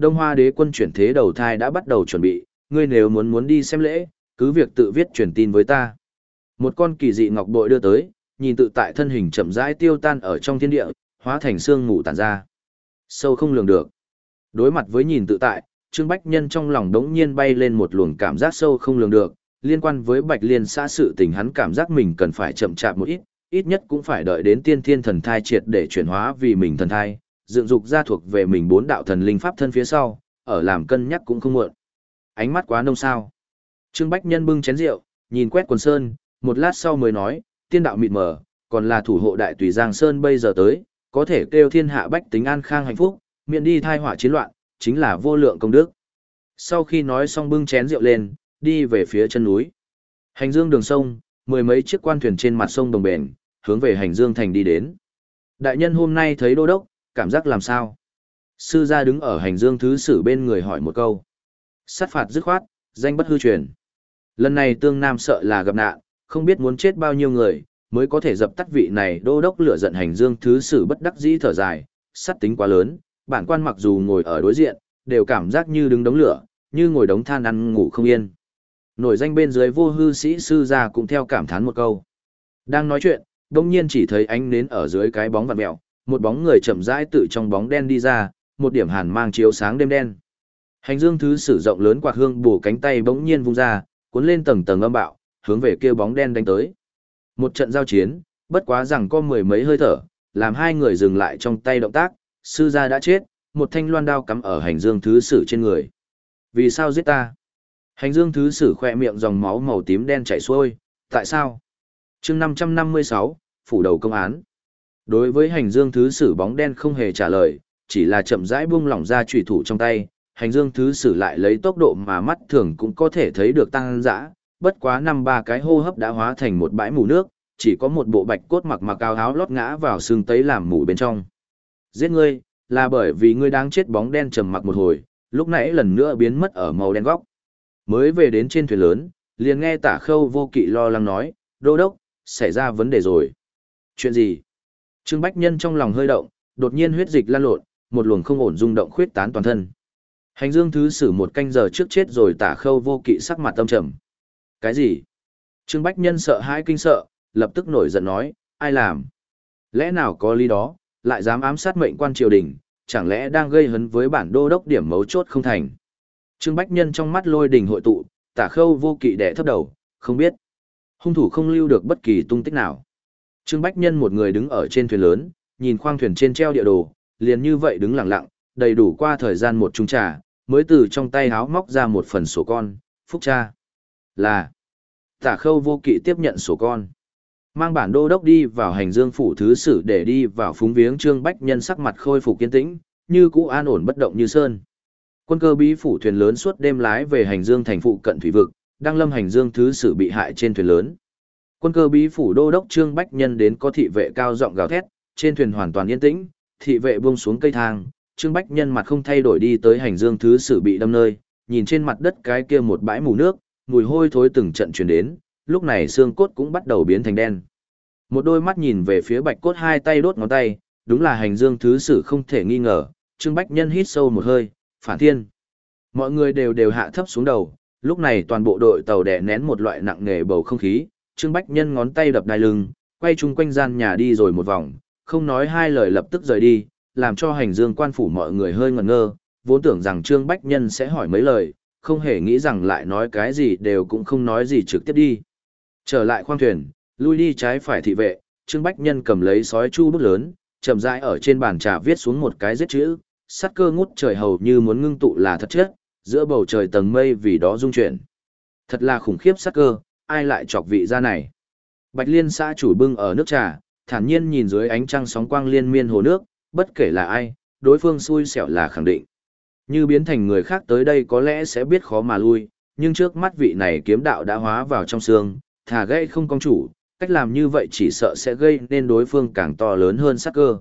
Đông Hoa đế quân chuyển thế đầu thai đã bắt đầu chuẩn bị, ngươi nếu muốn muốn đi xem lễ, cứ việc tự viết truyền tin với ta. Một con kỳ dị ngọc bội đưa tới, nhìn tự tại thân hình chậm rãi tiêu tan ở trong thiên địa, hóa thành xương mù tản ra. Sâu không lường được. Đối mặt với nhìn tự tại, Trương Bách Nhân trong lòng đống nhiên bay lên một luồng cảm giác sâu không lường được, liên quan với Bạch Liên xã sự tình hắn cảm giác mình cần phải chậm chạp một ít, ít nhất cũng phải đợi đến tiên thiên thần thai triệt để chuyển hóa vì mình thần thai, dựng dục ra thuộc về mình bốn đạo thần linh pháp thân phía sau, ở làm cân nhắc cũng không muộn. Ánh mắt quá nông sao. Trương Bách Nhân bưng chén rượu, nhìn quét quần sơn, một lát sau mới nói, tiên đạo mịt mờ, còn là thủ hộ đại tùy Giang Sơn bây giờ tới, có thể kêu thiên hạ bách tính an khang hạnh phúc, miễn đi thai họa chiến loạn, chính là vô lượng công đức. Sau khi nói xong bưng chén rượu lên, đi về phía chân núi. Hành dương đường sông, mười mấy chiếc quan thuyền trên mặt sông đồng bền, hướng về hành dương thành đi đến. Đại nhân hôm nay thấy đô đốc, cảm giác làm sao? Sư gia đứng ở hành dương thứ sử bên người hỏi một câu. Sát phạt dứt khoát, danh bất hư truyền. Lần này tương nam sợ là gặp nạn, không biết muốn chết bao nhiêu người, mới có thể dập tắt vị này đô đốc lửa giận. Hành dương thứ sử bất đắc dĩ thở dài, sát tính quá lớn, bản quan mặc dù ngồi ở đối diện, đều cảm giác như đứng đống lửa, như ngồi đống than ăn ngủ không yên. Nổi danh bên dưới vô hư sĩ sư gia cũng theo cảm thán một câu. Đang nói chuyện, đông nhiên chỉ thấy ánh nến ở dưới cái bóng vặn mèo, một bóng người chậm rãi tự trong bóng đen đi ra, một điểm hàn mang chiếu sáng đêm đen. Hành dương thứ sử rộng lớn quạt hương bổ cánh tay bỗng nhiên vung ra, cuốn lên tầng tầng âm bạo, hướng về kia bóng đen đánh tới. Một trận giao chiến, bất quá rằng có mười mấy hơi thở, làm hai người dừng lại trong tay động tác, sư gia đã chết, một thanh loan đao cắm ở hành dương thứ sử trên người. Vì sao giết ta? Hành dương thứ sử khoe miệng dòng máu màu tím đen chảy xuôi, tại sao? chương năm trăm năm mươi sáu, phủ đầu công án. Đối với hành dương thứ sử bóng đen không hề trả lời, chỉ là chậm rãi buông lỏng ra chủy thủ trong tay, hành dương thứ sử lại lấy tốc độ mà mắt thường cũng có thể thấy được tăng dã, bất quá năm ba cái hô hấp đã hóa thành một bãi mù nước, chỉ có một bộ bạch cốt mặc mặc áo áo lót ngã vào xương tấy làm mù bên trong. Giết ngươi, là bởi vì ngươi đang chết. Bóng đen trầm mặc một hồi, lúc nãy lần nữa biến mất ở màu đen góc. Mới về đến trên thuyền lớn, liền nghe Tả Khâu Vô Kỵ lo lắng nói, đô đốc, xảy ra vấn đề rồi. Chuyện gì? Trương Bách Nhân trong lòng hơi động, đột nhiên huyết dịch lan lộn, một luồng không ổn rung động khuyết tán toàn thân. Hành dương thứ sử một canh giờ trước chết rồi. Tả Khâu Vô Kỵ sắc mặt âm trầm. Cái gì? Trương Bách Nhân sợ hãi kinh sợ, lập tức nổi giận nói, ai làm? Lẽ nào có lý đó, lại dám ám sát mệnh quan triều đình, chẳng lẽ đang gây hấn với bản đô đốc điểm mấu chốt không thành? Trương Bách Nhân trong mắt lôi đình hội tụ, Tả Khâu Vô Kỵ đẻ thấp đầu, không biết. Hung thủ không lưu được bất kỳ tung tích nào. Trương Bách Nhân một người đứng ở trên thuyền lớn, nhìn khoang thuyền trên treo địa đồ, liền như vậy đứng lặng lặng, đầy đủ qua thời gian một chung trà, mới từ trong tay háo móc ra một phần sổ con, phúc cha. Là. Tả Khâu Vô Kỵ tiếp nhận sổ con. Mang bản đô đốc đi vào hành dương phủ thứ sử để đi vào phúng viếng. Trương Bách Nhân sắc mặt khôi phục kiên tĩnh, như cũ an ổn bất động như sơn. Quân cơ bí phủ thuyền lớn suốt đêm lái về hành dương thành phụ cận thủy vực, đang lâm hành dương thứ sử bị hại trên thuyền lớn. Quân cơ bí phủ đô đốc Trương Bách Nhân đến có thị vệ cao giọng gào thét, trên thuyền hoàn toàn yên tĩnh, thị vệ buông xuống cây thang, Trương Bách Nhân mặt không thay đổi đi tới hành dương thứ sử bị đâm nơi, nhìn trên mặt đất cái kia một bãi mù nước, mùi hôi thối từng trận truyền đến, lúc này xương cốt cũng bắt đầu biến thành đen. Một đôi mắt nhìn về phía bạch cốt, hai tay đốt ngón tay, đúng là hành dương thứ sử không thể nghi ngờ. Trương Bách Nhân hít sâu một hơi, phản thiên. Mọi người đều đều hạ thấp xuống đầu, lúc này toàn bộ đội tàu đè nén một loại nặng nề bầu không khí. Trương Bách Nhân ngón tay đập đai lưng, quay chung quanh gian nhà đi rồi một vòng, không nói hai lời lập tức rời đi, làm cho hành dương quan phủ mọi người hơi ngẩn ngơ, vốn tưởng rằng Trương Bách Nhân sẽ hỏi mấy lời, không hề nghĩ rằng lại nói cái gì đều cũng không nói gì trực tiếp đi. Trở lại khoang thuyền, lui đi trái phải thị vệ, Trương Bách Nhân cầm lấy sói chu bút lớn, chậm rãi ở trên bàn trà viết xuống một cái giết chữ, sát cơ ngút trời hầu như muốn ngưng tụ là thật chất, giữa bầu trời tầng mây vì đó rung chuyển. Thật là khủng khiếp sát cơ, ai lại chọc vị ra này. Bạch Liên xã chủ bưng ở nước trà, thản nhiên nhìn dưới ánh trăng sóng quang liên miên hồ nước, bất kể là ai, đối phương xui xẻo là khẳng định. Như biến thành người khác tới đây có lẽ sẽ biết khó mà lui, nhưng trước mắt vị này kiếm đạo đã hóa vào trong xương, thả gây không công chủ, cách làm như vậy chỉ sợ sẽ gây nên đối phương càng to lớn hơn sát cơ.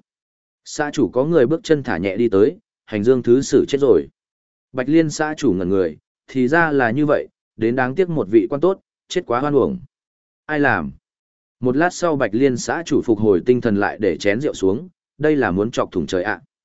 Xã chủ có người bước chân thả nhẹ đi tới, hành dương thứ sử chết rồi. Bạch Liên xã chủ ngẩn người, thì ra là như vậy, đến đáng tiếc một vị quan tốt, chết quá hoan uổng. Ai làm? Một lát sau Bạch Liên xã chủ phục hồi tinh thần lại để chén rượu xuống, đây là muốn chọc thủng trời ạ.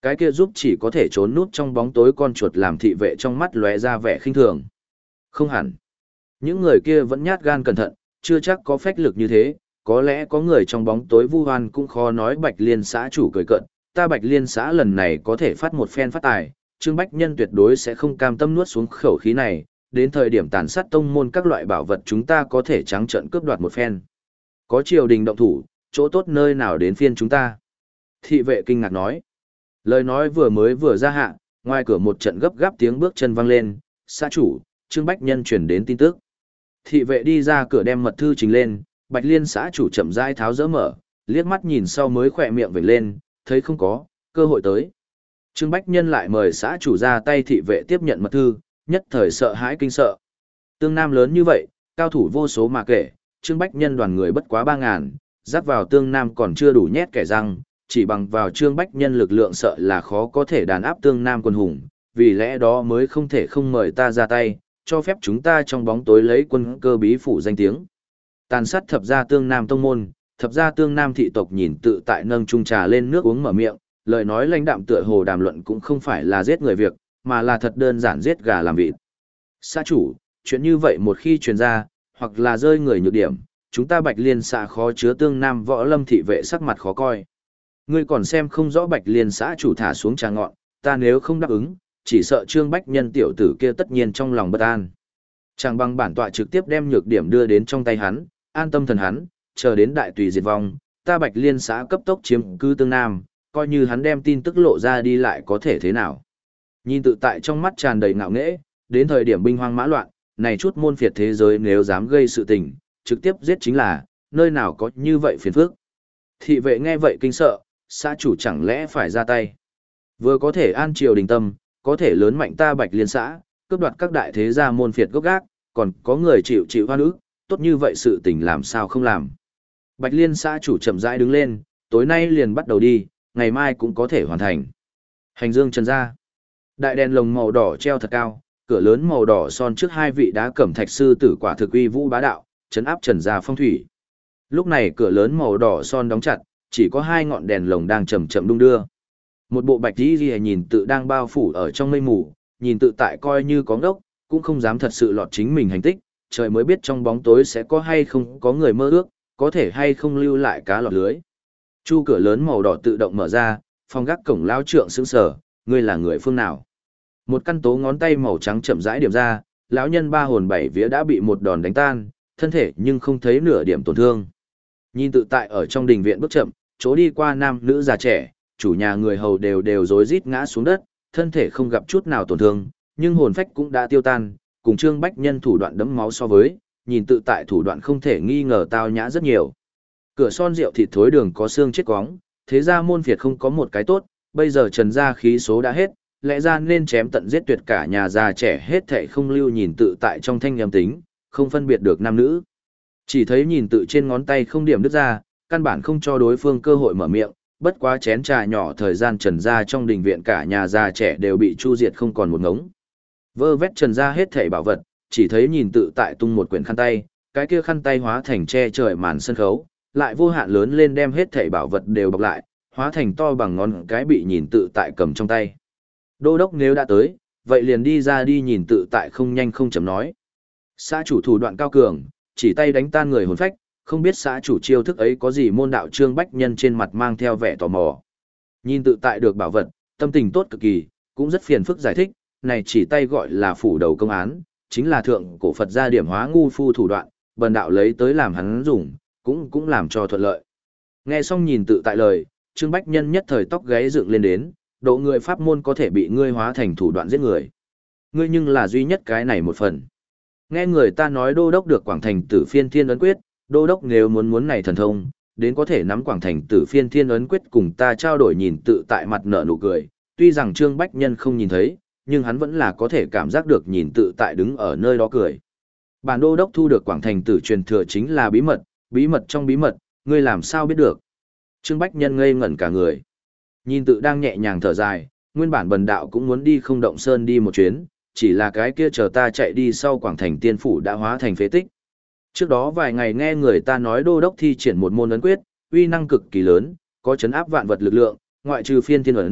cái kia giúp chỉ có thể trốn núp trong bóng tối con chuột làm thị vệ trong mắt lóe ra vẻ khinh thường. Không hẳn. Những người kia vẫn nhát gan cẩn thận, chưa chắc có phách lực như thế, có lẽ có người trong bóng tối vu hoan cũng khó nói. Bạch Liên xã chủ cười cợt, ta Bạch Liên xã lần này có thể phát một phen phát tài, Trương Bách Nhân tuyệt đối sẽ không cam tâm nuốt xuống khẩu khí này, đến thời điểm tàn sát tông môn các loại bảo vật chúng ta có thể trắng trợn cướp đoạt một phen. Có triều đình động thủ, chỗ tốt nơi nào đến phiên chúng ta? Thị vệ kinh ngạc nói. Lời nói vừa mới vừa ra hạ, ngoài cửa một trận gấp gáp tiếng bước chân vang lên, xã chủ, Trương Bách Nhân chuyển đến tin tức. Thị vệ đi ra cửa đem mật thư trình lên, Bạch Liên xã chủ chậm rãi tháo dỡ mở, liếc mắt nhìn sau mới khỏe miệng vểnh lên, thấy không có, cơ hội tới. Trương Bách Nhân lại mời xã chủ ra tay, thị vệ tiếp nhận mật thư, nhất thời sợ hãi kinh sợ. Tương Nam lớn như vậy, cao thủ vô số mà kể, Trương Bách Nhân đoàn người bất quá ba ngàn, dắt vào Tương Nam còn chưa đủ nhét kẻ răng, chỉ bằng vào Trương Bách Nhân lực lượng sợ là khó có thể đàn áp Tương Nam quân hùng, vì lẽ đó mới không thể không mời ta ra tay, cho phép chúng ta trong bóng tối lấy quân cơ bí phủ danh tiếng. Tàn sát thập gia Tương Nam tông môn, thập gia Tương Nam thị tộc nhìn tự tại nâng chung trà lên nước uống mở miệng, lời nói lãnh đạm tựa hồ đàm luận cũng không phải là giết người việc, mà là thật đơn giản giết gà làm vịt. Xã chủ, chuyện như vậy một khi truyền ra, hoặc là rơi người nhược điểm, chúng ta Bạch Liên xã khó chứa Tương Nam võ lâm thị vệ sắc mặt khó coi. Ngươi còn xem không rõ Bạch Liên xã chủ thả xuống trà ngọn, ta nếu không đáp ứng, chỉ sợ Trương Bách Nhân tiểu tử kia tất nhiên trong lòng bất an. Chẳng bằng bản tọa trực tiếp đem nhược điểm đưa đến trong tay hắn, an tâm thần hắn, chờ đến đại tùy diệt vong, ta Bạch Liên xã cấp tốc chiếm cứ Tương Nam, coi như hắn đem tin tức lộ ra đi lại có thể thế nào. Nhìn tự tại trong mắt tràn đầy ngạo nghễ, đến thời điểm binh hoang mã loạn, này chút môn phiệt thế giới nếu dám gây sự tình, trực tiếp giết chính là, nơi nào có như vậy phiền phức. Thị vệ nghe vậy kinh sợ, xã chủ chẳng lẽ phải ra tay. Vừa có thể an triều đình tâm, có thể lớn mạnh ta Bạch Liên xã, cướp đoạt các đại thế gia môn phiệt gốc gác, còn có người chịu chịu hoan ức, tốt như vậy sự tình làm sao không làm. Bạch Liên xã chủ chậm rãi đứng lên, tối nay liền bắt đầu đi, ngày mai cũng có thể hoàn thành. Hành dương trần ra. Đại đèn lồng màu đỏ treo thật cao, cửa lớn màu đỏ son trước hai vị đá cẩm thạch sư tử quả thực uy vũ bá đạo, trấn áp trần gia phong thủy. Lúc này cửa lớn màu đỏ son đóng chặt, chỉ có hai ngọn đèn lồng đang chậm chậm đung đưa. Một bộ bạch y liễu nhìn tự đang bao phủ ở trong mây mù, nhìn tự tại coi như có ngốc, cũng không dám thật sự lọt chính mình hành tích, trời mới biết trong bóng tối sẽ có hay không có người mơ ước, có thể hay không lưu lại cá lọt lưới. Chu cửa lớn màu đỏ tự động mở ra, phòng gác cổng lao trượng sững sờ, ngươi là người phương nào? Một căn tố ngón tay màu trắng chậm rãi điểm ra, lão nhân ba hồn bảy vía đã bị một đòn đánh tan, thân thể nhưng không thấy nửa điểm tổn thương. Nhìn tự tại ở trong đình viện bước chậm, chỗ đi qua nam nữ già trẻ, chủ nhà người hầu đều đều rối rít ngã xuống đất, thân thể không gặp chút nào tổn thương, nhưng hồn phách cũng đã tiêu tan, cùng Trương Bách Nhân thủ đoạn đẫm máu so với, nhìn tự tại thủ đoạn không thể nghi ngờ tao nhã rất nhiều. Cửa son rượu thịt thối đường có xương chết quóng, thế ra môn phiệt không có một cái tốt, bây giờ trần gia khí số đã hết, lẽ ra nên chém tận giết tuyệt cả nhà già trẻ hết thảy không lưu, nhìn tự tại trong thanh nhầm tính, không phân biệt được nam nữ. Chỉ thấy nhìn tự trên ngón tay không điểm đứt ra, căn bản không cho đối phương cơ hội mở miệng, bất quá chén trà nhỏ thời gian trần gia trong đình viện cả nhà già trẻ đều bị chu diệt không còn một ngống. Vơ vét trần gia hết thảy bảo vật, chỉ thấy nhìn tự tại tung một quyển khăn tay, cái kia khăn tay hóa thành che trời màn sân khấu, lại vô hạn lớn lên đem hết thảy bảo vật đều bọc lại, hóa thành to bằng ngón cái bị nhìn tự tại cầm trong tay. Đô đốc nếu đã tới, vậy liền đi ra đi, nhìn tự tại không nhanh không chậm nói. Xã chủ thủ đoạn cao cường, chỉ tay đánh tan người hồn phách, không biết xã chủ chiêu thức ấy có gì môn đạo. Trương Bách Nhân trên mặt mang theo vẻ tò mò. Nhìn tự tại được bảo vật, tâm tình tốt cực kỳ, cũng rất phiền phức giải thích, này chỉ tay gọi là phủ đầu công án, chính là thượng cổ Phật gia điểm hóa ngu phu thủ đoạn, bần đạo lấy tới làm hắn dùng, cũng cũng làm cho thuận lợi. Nghe xong nhìn tự tại lời, Trương Bách Nhân nhất thời tóc gáy dựng lên đến, độ người pháp môn có thể bị ngươi hóa thành thủ đoạn giết người. Ngươi nhưng là duy nhất cái này một phần. Nghe người ta nói đô đốc được Quảng Thành Tử Phiên Thiên ấn quyết, đô đốc nếu muốn muốn này thần thông, đến có thể nắm Quảng Thành Tử Phiên Thiên ấn quyết cùng ta trao đổi. Nhìn tự tại mặt nở nụ cười, tuy rằng Trương Bách Nhân không nhìn thấy, nhưng hắn vẫn là có thể cảm giác được nhìn tự tại đứng ở nơi đó cười. Bản đô đốc thu được Quảng Thành Tử truyền thừa chính là bí mật, bí mật trong bí mật, ngươi làm sao biết được? Trương Bách Nhân ngây ngẩn cả người. Nhìn tự đang nhẹ nhàng thở dài, nguyên bản bần đạo cũng muốn đi Không Động Sơn đi một chuyến, chỉ là cái kia chờ ta chạy đi sau Quảng Thành Tiên Phủ đã hóa thành phế tích. Trước đó vài ngày nghe người ta nói đô đốc thi triển một môn ấn quyết, uy năng cực kỳ lớn, có chấn áp vạn vật lực lượng, ngoại trừ phiên thiên ấn,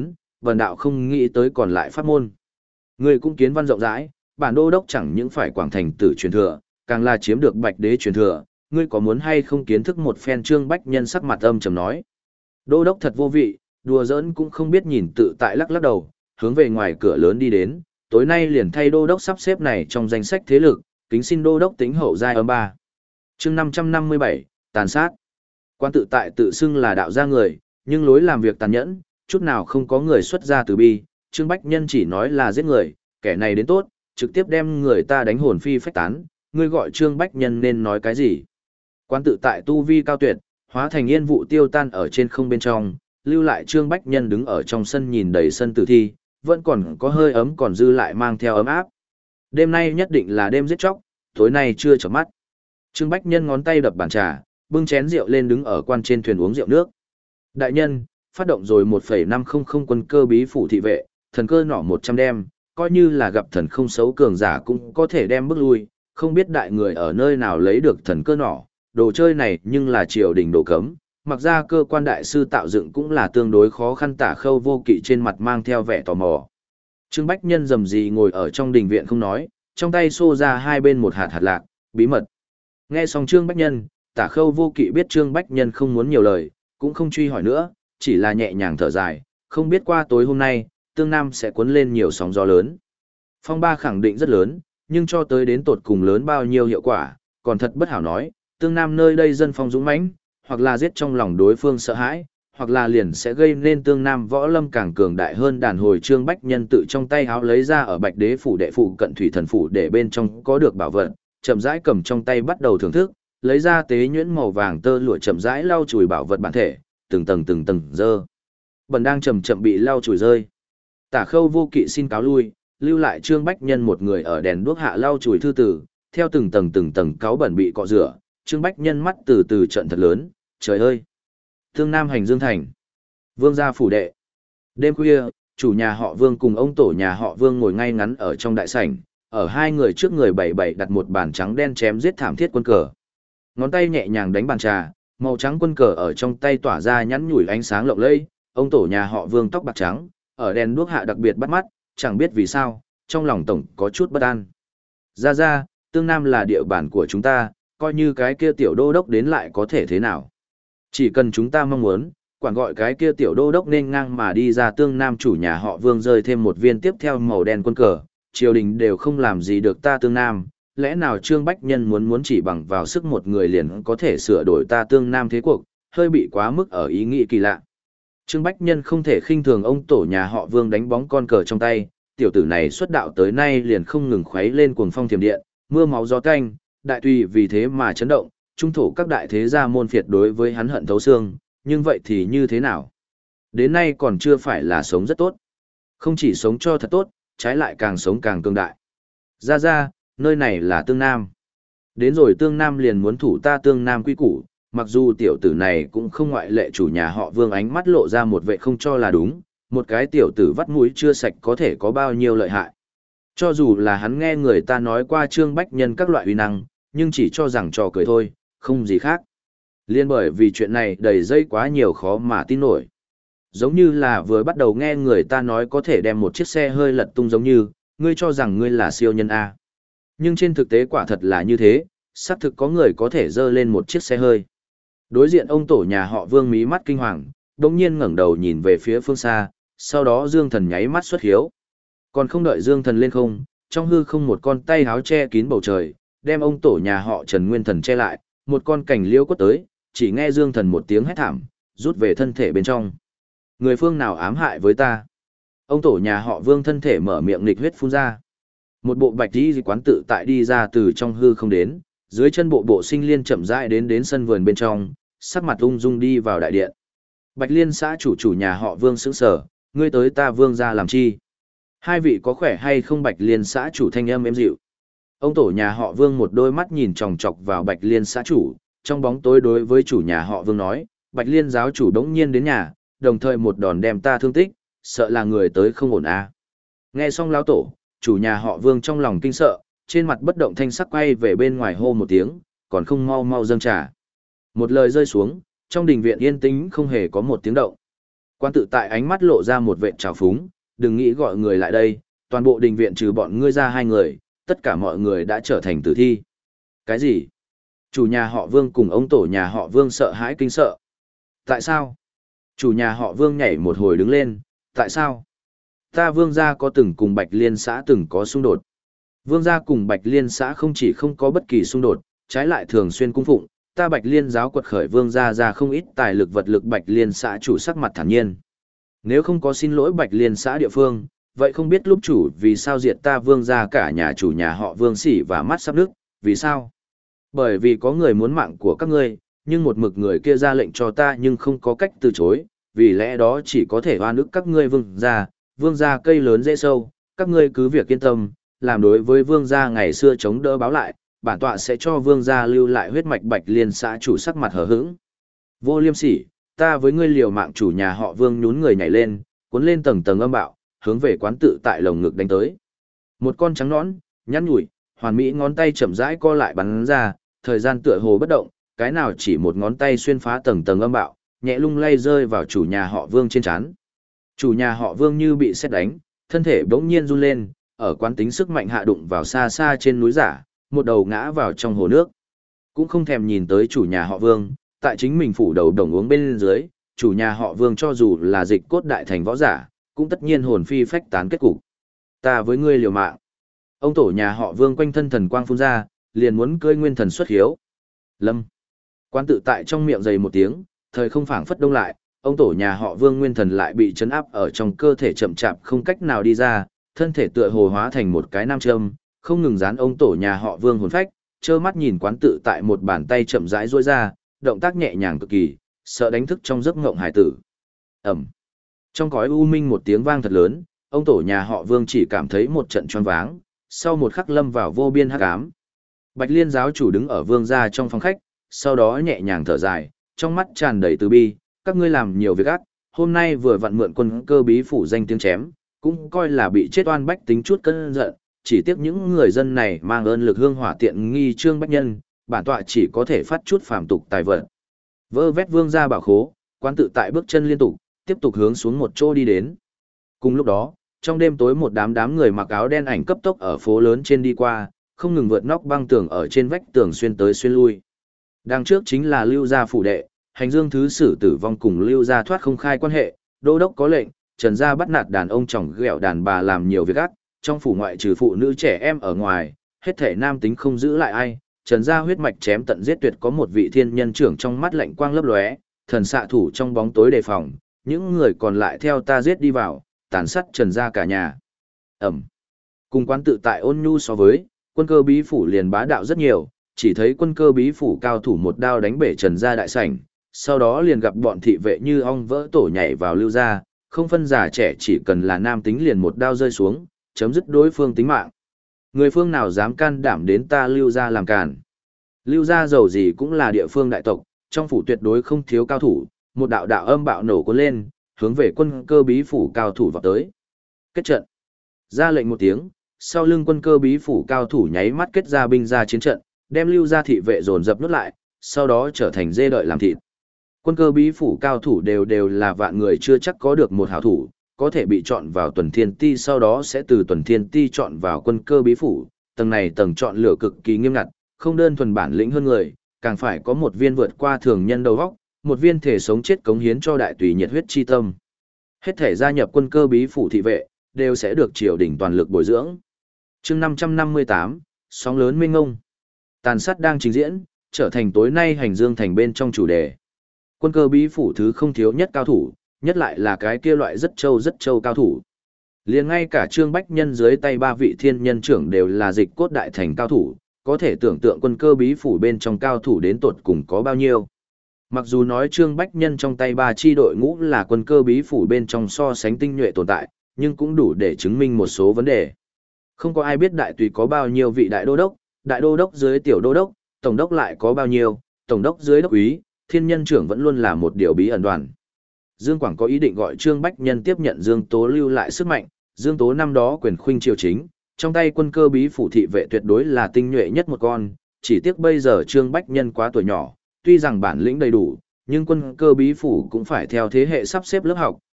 vần đạo không nghĩ tới còn lại pháp môn. Ngươi cũng kiến văn rộng rãi, bản đô đốc chẳng những phải quảng thành tử truyền thừa, càng là chiếm được bạch đế truyền thừa, ngươi có muốn hay không kiến thức một phen? Trương Bách Nhân sắc mặt âm trầm nói. Đô đốc thật vô vị, đùa giỡn cũng không biết, nhìn tự tại lắc lắc đầu, hướng về ngoài cửa lớn đi đến, tối nay liền thay đô đốc sắp xếp này trong danh sách thế lực, kính xin đô đốc tính hậu giai âm ba. Chương năm trăm năm mươi bảy, tàn sát. Quan tự tại tự xưng là đạo gia người, nhưng lối làm việc tàn nhẫn, chút nào không có người xuất ra từ bi. Trương Bách Nhân chỉ nói là giết người, kẻ này đến tốt, trực tiếp đem người ta đánh hồn phi phách tán, ngươi gọi Trương Bách Nhân nên nói cái gì? Quan tự tại tu vi cao tuyệt, hóa thành yên vụ tiêu tan ở trên không bên trong, lưu lại Trương Bách Nhân đứng ở trong sân nhìn đầy sân tử thi, vẫn còn có hơi ấm còn dư lại mang theo ấm áp. Đêm nay nhất định là đêm giết chóc, tối nay chưa chợp mắt. Trương Bách Nhân ngón tay đập bàn trà, bưng chén rượu lên đứng ở quan trên thuyền uống rượu nước. Đại nhân, phát động rồi một phẩy năm không không quân cơ bí phủ thị vệ, thần cơ nỏ một trăm đem, coi như là gặp thần không xấu cường giả cũng có thể đem bước lui, không biết đại người ở nơi nào lấy được thần cơ nỏ, đồ chơi này nhưng là triều đình đồ cấm, mặc ra cơ quan đại sư tạo dựng cũng là tương đối khó khăn. Tả Khâu Vô Kỵ trên mặt mang theo vẻ tò mò. Trương Bách Nhân rầm rì ngồi ở trong đình viện không nói, trong tay xô ra hai bên một hạt hạt lạc, bí mật. Nghe xong Trương Bách Nhân, Tả Khâu Vô Kỵ biết Trương Bách Nhân không muốn nhiều lời, cũng không truy hỏi nữa, chỉ là nhẹ nhàng thở dài, không biết qua tối hôm nay, Tương Nam sẽ cuốn lên nhiều sóng gió lớn. Phong ba khẳng định rất lớn, nhưng cho tới đến tột cùng lớn bao nhiêu hiệu quả, còn thật bất hảo nói. Tương Nam nơi đây dân phong dũng mãnh, hoặc là giết trong lòng đối phương sợ hãi, hoặc là liền sẽ gây nên Tương Nam võ lâm càng cường đại hơn. Đàn hồi Trương Bách Nhân tự trong tay háo lấy ra ở Bạch Đế phủ đệ phủ cận thủy thần phủ để bên trong có được bảo vật, chậm rãi cầm trong tay bắt đầu thưởng thức, lấy ra tế nhuyễn màu vàng tơ lụa chậm rãi lau chùi bảo vật bản thể, từng tầng từng tầng dơ bẩn đang chậm chậm bị lau chùi rơi. Tả Khâu Vô Kỵ xin cáo lui, lưu lại Trương Bách Nhân một người ở đèn đuốc hạ lau chùi thư tử, theo từng tầng từng tầng cáo bẩn bị cọ rửa. Trương Bách Nhân mắt từ từ trận thật lớn, trời ơi! Tương Nam hành Dương Thành, Vương gia phủ đệ. Đêm khuya, chủ nhà họ Vương cùng ông tổ nhà họ Vương ngồi ngay ngắn ở trong đại sảnh, ở hai người trước người bảy bảy đặt một bàn trắng đen chém giết thảm thiết quân cờ. Ngón tay nhẹ nhàng đánh bàn trà, màu trắng quân cờ ở trong tay tỏa ra nhẵn nhủi ánh sáng lộng lẫy. Ông tổ nhà họ Vương tóc bạc trắng, ở đèn đuốc hạ đặc biệt bắt mắt, chẳng biết vì sao, trong lòng tổng có chút bất an. Ra ra, Tương Nam là địa bàn của chúng ta, coi như cái kia tiểu đô đốc đến lại có thể thế nào. Chỉ cần chúng ta mong muốn, quản gọi cái kia tiểu đô đốc nên ngang mà đi ra. Tương Nam chủ nhà họ Vương rơi thêm một viên tiếp theo màu đen quân cờ, triều đình đều không làm gì được ta Tương Nam, lẽ nào Trương Bách Nhân muốn muốn chỉ bằng vào sức một người liền có thể sửa đổi ta Tương Nam thế cuộc, hơi bị quá mức ở ý nghĩ kỳ lạ. Trương Bách Nhân không thể khinh thường ông tổ nhà họ Vương đánh bóng con cờ trong tay, tiểu tử này xuất đạo tới nay liền không ngừng khuấy lên cuồng phong thiểm điện, mưa máu gió tanh, đại tùy vì thế mà chấn động, trung thổ các đại thế gia môn phiệt đối với hắn hận thấu xương, nhưng vậy thì như thế nào? Đến nay còn chưa phải là sống rất tốt. Không chỉ sống cho thật tốt, trái lại càng sống càng cường đại. Ra ra, nơi này là Tương Nam. Đến rồi Tương Nam liền muốn thủ ta Tương Nam quy củ, mặc dù tiểu tử này cũng không ngoại lệ. Chủ nhà họ Vương ánh mắt lộ ra một vệ không cho là đúng, một cái tiểu tử vắt mũi chưa sạch có thể có bao nhiêu lợi hại. Cho dù là hắn nghe người ta nói qua Trương Bách Nhân các loại uy năng, nhưng chỉ cho rằng trò cười thôi, không gì khác. Liên bởi vì chuyện này đầy dây quá nhiều khó mà tin nổi. Giống như là vừa bắt đầu nghe người ta nói có thể đem một chiếc xe hơi lật tung, giống như, ngươi cho rằng ngươi là siêu nhân A. Nhưng trên thực tế quả thật là như thế, xác thực có người có thể dơ lên một chiếc xe hơi. Đối diện ông tổ nhà họ Vương mí mắt kinh hoàng, đồng nhiên ngẩng đầu nhìn về phía phương xa, sau đó Dương Thần nháy mắt xuất hiếu. Còn không đợi Dương Thần lên không, trong hư không một con tay háo che kín bầu trời, đem ông tổ nhà họ Trần Nguyên Thần che lại, một con cảnh liêu quất tới, chỉ nghe Dương Thần một tiếng hét thảm, rút về thân thể bên trong. Người phương nào ám hại với ta? Ông tổ nhà họ Vương thân thể mở miệng nghịch huyết phun ra. Một bộ bạch y quán tự tại đi ra từ trong hư không đến, dưới chân bộ bộ sinh liên chậm rãi đến đến sân vườn bên trong, sắc mặt ung dung đi vào đại điện. Bạch Liên xã chủ chủ nhà họ Vương sững sờ, ngươi tới ta Vương gia làm chi? Hai vị có khỏe hay không? Bạch Liên xã chủ thanh âm êm dịu. Ông tổ nhà họ Vương một đôi mắt nhìn chòng chọc vào Bạch Liên xã chủ, trong bóng tối đối với chủ nhà họ Vương nói, Bạch Liên giáo chủ đống nhiên đến nhà, đồng thời một đòn đem ta thương tích, sợ là người tới không ổn à. Nghe xong lão tổ, chủ nhà họ Vương trong lòng kinh sợ, trên mặt bất động thanh sắc quay về bên ngoài hô một tiếng, còn không mau mau dâng trà. Một lời rơi xuống, trong đình viện yên tĩnh không hề có một tiếng động. Quan tự tại ánh mắt lộ ra một vệt trào phúng, đừng nghĩ gọi người lại đây, toàn bộ đình viện trừ bọn ngươi ra hai người, tất cả mọi người đã trở thành tử thi. Cái gì? Chủ nhà họ Vương cùng ông tổ nhà họ Vương sợ hãi kinh sợ. Tại sao? Chủ nhà họ Vương nhảy một hồi đứng lên, tại sao? Ta Vương gia có từng cùng Bạch Liên xã từng có xung đột. Vương gia cùng Bạch Liên xã không chỉ không có bất kỳ xung đột, trái lại thường xuyên cung phụng, ta Bạch Liên giáo quật khởi Vương gia ra không ít tài lực vật lực. Bạch Liên xã chủ sắc mặt thản nhiên. Nếu không có xin lỗi Bạch Liên xã địa phương, vậy không biết lúc chủ vì sao diệt ta Vương gia cả nhà chủ nhà họ Vương Sỉ và mắt sắp nước, vì sao? Bởi vì có người muốn mạng của các ngươi, nhưng một mực người kia ra lệnh cho ta nhưng không có cách từ chối, vì lẽ đó chỉ có thể oan ức các ngươi Vương gia, Vương gia cây lớn dễ sâu, các ngươi cứ việc yên tâm, làm đối với Vương gia ngày xưa chống đỡ báo lại, bản tọa sẽ cho Vương gia lưu lại huyết mạch. Bạch Liên xã chủ sắc mặt hờ hững. Vô Liêm Sỉ, ta với ngươi liều mạng. Chủ nhà họ Vương nhún người nhảy lên, cuốn lên tầng tầng âm bạo, hướng về Quán tự tại lồng ngực đánh tới. Một con trắng nõn, nhăn nhủi, hoàn mỹ ngón tay chậm rãi co lại bắn ra, thời gian tựa hồ bất động, cái nào chỉ một ngón tay xuyên phá tầng tầng âm bạo, nhẹ lung lay rơi vào chủ nhà họ Vương trên trán. Chủ nhà họ Vương như bị sét đánh, thân thể bỗng nhiên run lên, ở quán tính sức mạnh hạ đụng vào xa xa trên núi giả, một đầu ngã vào trong hồ nước. Cũng không thèm nhìn tới chủ nhà họ Vương, tại chính mình phủ đầu đồng uống bên dưới, chủ nhà họ Vương cho dù là dịch cốt đại thành võ giả, cũng tất nhiên hồn phi phách tán kết cục. Ta với ngươi liều mạng. Ông tổ nhà họ Vương quanh thân thần quang phun ra, liền muốn cưỡi nguyên thần xuất hiếu. Lâm. Quán tự tại trong miệng dày một tiếng, thời không phảng phất đông lại, ông tổ nhà họ Vương nguyên thần lại bị chấn áp ở trong cơ thể chậm chạp không cách nào đi ra, thân thể tựa hồ hóa thành một cái nam châm, không ngừng dán ông tổ nhà họ Vương hồn phách, trơ mắt nhìn quán tự tại một bàn tay chậm rãi duỗi ra, động tác nhẹ nhàng cực kỳ, sợ đánh thức trong giấc ngộng hải tử. Ầm. Trong cõi u minh một tiếng vang thật lớn, ông tổ nhà họ Vương chỉ cảm thấy một trận choáng váng, sau một khắc lâm vào vô biên hắc ám. Bạch Liên giáo chủ đứng ở Vương gia trong phòng khách, sau đó nhẹ nhàng thở dài, trong mắt tràn đầy từ bi, các ngươi làm nhiều việc ác, hôm nay vừa vặn mượn quân cơ bí phủ danh tiếng chém, cũng coi là bị chết oan bách tính chút cơn giận, chỉ tiếc những người dân này mang ơn lực hương hỏa tiện nghi trương bách nhân, bản tọa chỉ có thể phát chút phàm tục tài vật. Vơ vét Vương gia bảo khố, Quán tự tại bước chân liên tục, tiếp tục hướng xuống một chỗ đi đến. Cùng lúc đó, trong đêm tối một đám đám người mặc áo đen ảnh cấp tốc ở phố lớn trên đi qua, không ngừng vượt nóc băng tường ở trên vách tường xuyên tới xuyên lui. Đằng trước chính là Lưu gia phủ đệ, Hành Dương thứ sử tử vong cùng Lưu gia thoát không khai quan hệ, đô đốc có lệnh, Trần gia bắt nạt đàn ông chồng ghẹo đàn bà làm nhiều việc ác, trong phủ ngoại trừ phụ nữ trẻ em ở ngoài, hết thể nam tính không giữ lại ai. Trần gia huyết mạch chém tận giết tuyệt, có một vị thiên nhân trưởng trong mắt lạnh quang lấp lóe, thần xạ thủ trong bóng tối đề phòng, những người còn lại theo ta giết đi vào, tàn sát Trần gia cả nhà. Ẩm. Cùng Quán tự tại ôn nhu so với, quân cơ bí phủ liền bá đạo rất nhiều, chỉ thấy quân cơ bí phủ cao thủ một đao đánh bể Trần gia đại sảnh, sau đó liền gặp bọn thị vệ như ong vỡ tổ nhảy vào Lưu gia, không phân già trẻ, chỉ cần là nam tính liền một đao rơi xuống, chấm dứt đối phương tính mạng. Người phương nào dám can đảm đến ta Lưu gia làm càn. Lưu gia giàu gì cũng là địa phương đại tộc, trong phủ tuyệt đối không thiếu cao thủ, một đạo đạo âm bạo nổ cuốn lên, hướng về quân cơ bí phủ cao thủ vào tới. Kết trận. Ra lệnh một tiếng, sau lưng quân cơ bí phủ cao thủ nháy mắt kết ra binh ra chiến trận, đem Lưu gia thị vệ dồn dập nuốt lại, sau đó trở thành dê đợi làm thịt. Quân cơ bí phủ cao thủ đều đều là vạn người chưa chắc có được một hảo thủ, có thể bị chọn vào tuần thiên ti, sau đó sẽ từ tuần thiên ti chọn vào quân cơ bí phủ, tầng này tầng chọn lựa cực kỳ nghiêm ngặt, không đơn thuần bản lĩnh hơn người, càng phải có một viên vượt qua thường nhân đầu óc, một viên thể sống chết cống hiến cho đại tùy nhiệt huyết chi tâm. Hết thể gia nhập quân cơ bí phủ thị vệ, đều sẽ được triều đình toàn lực bồi dưỡng. Chương năm trăm năm mươi tám, sóng lớn mênh ngông. Tàn sát đang trình diễn, trở thành tối nay Hành Dương thành bên trong chủ đề. Quân cơ bí phủ thứ không thiếu nhất cao thủ, nhất lại là cái kia loại rất trâu rất trâu cao thủ. Liền ngay cả Trương Bách Nhân dưới tay ba vị thiên nhân trưởng đều là dịch cốt đại thành cao thủ, có thể tưởng tượng quân cơ bí phủ bên trong cao thủ đến tột cùng có bao nhiêu. Mặc dù nói Trương Bách Nhân trong tay ba chi đội ngũ là quân cơ bí phủ bên trong so sánh tinh nhuệ tồn tại, nhưng cũng đủ để chứng minh một số vấn đề. Không có ai biết đại tùy có bao nhiêu vị đại đô đốc, đại đô đốc dưới tiểu đô đốc, tổng đốc lại có bao nhiêu, tổng đốc dưới đốc úy, thiên nhân trưởng vẫn luôn là một điều bí ẩn đoàn. Dương Quảng có ý định gọi Trương Bách Nhân tiếp nhận Dương Tố lưu lại sức mạnh, Dương Tố năm đó quyền khuynh triều chính, trong tay quân cơ bí phủ thị vệ tuyệt đối là tinh nhuệ nhất một con, chỉ tiếc bây giờ Trương Bách Nhân quá tuổi nhỏ, tuy rằng bản lĩnh đầy đủ, nhưng quân cơ bí phủ cũng phải theo thế hệ sắp xếp lớp học,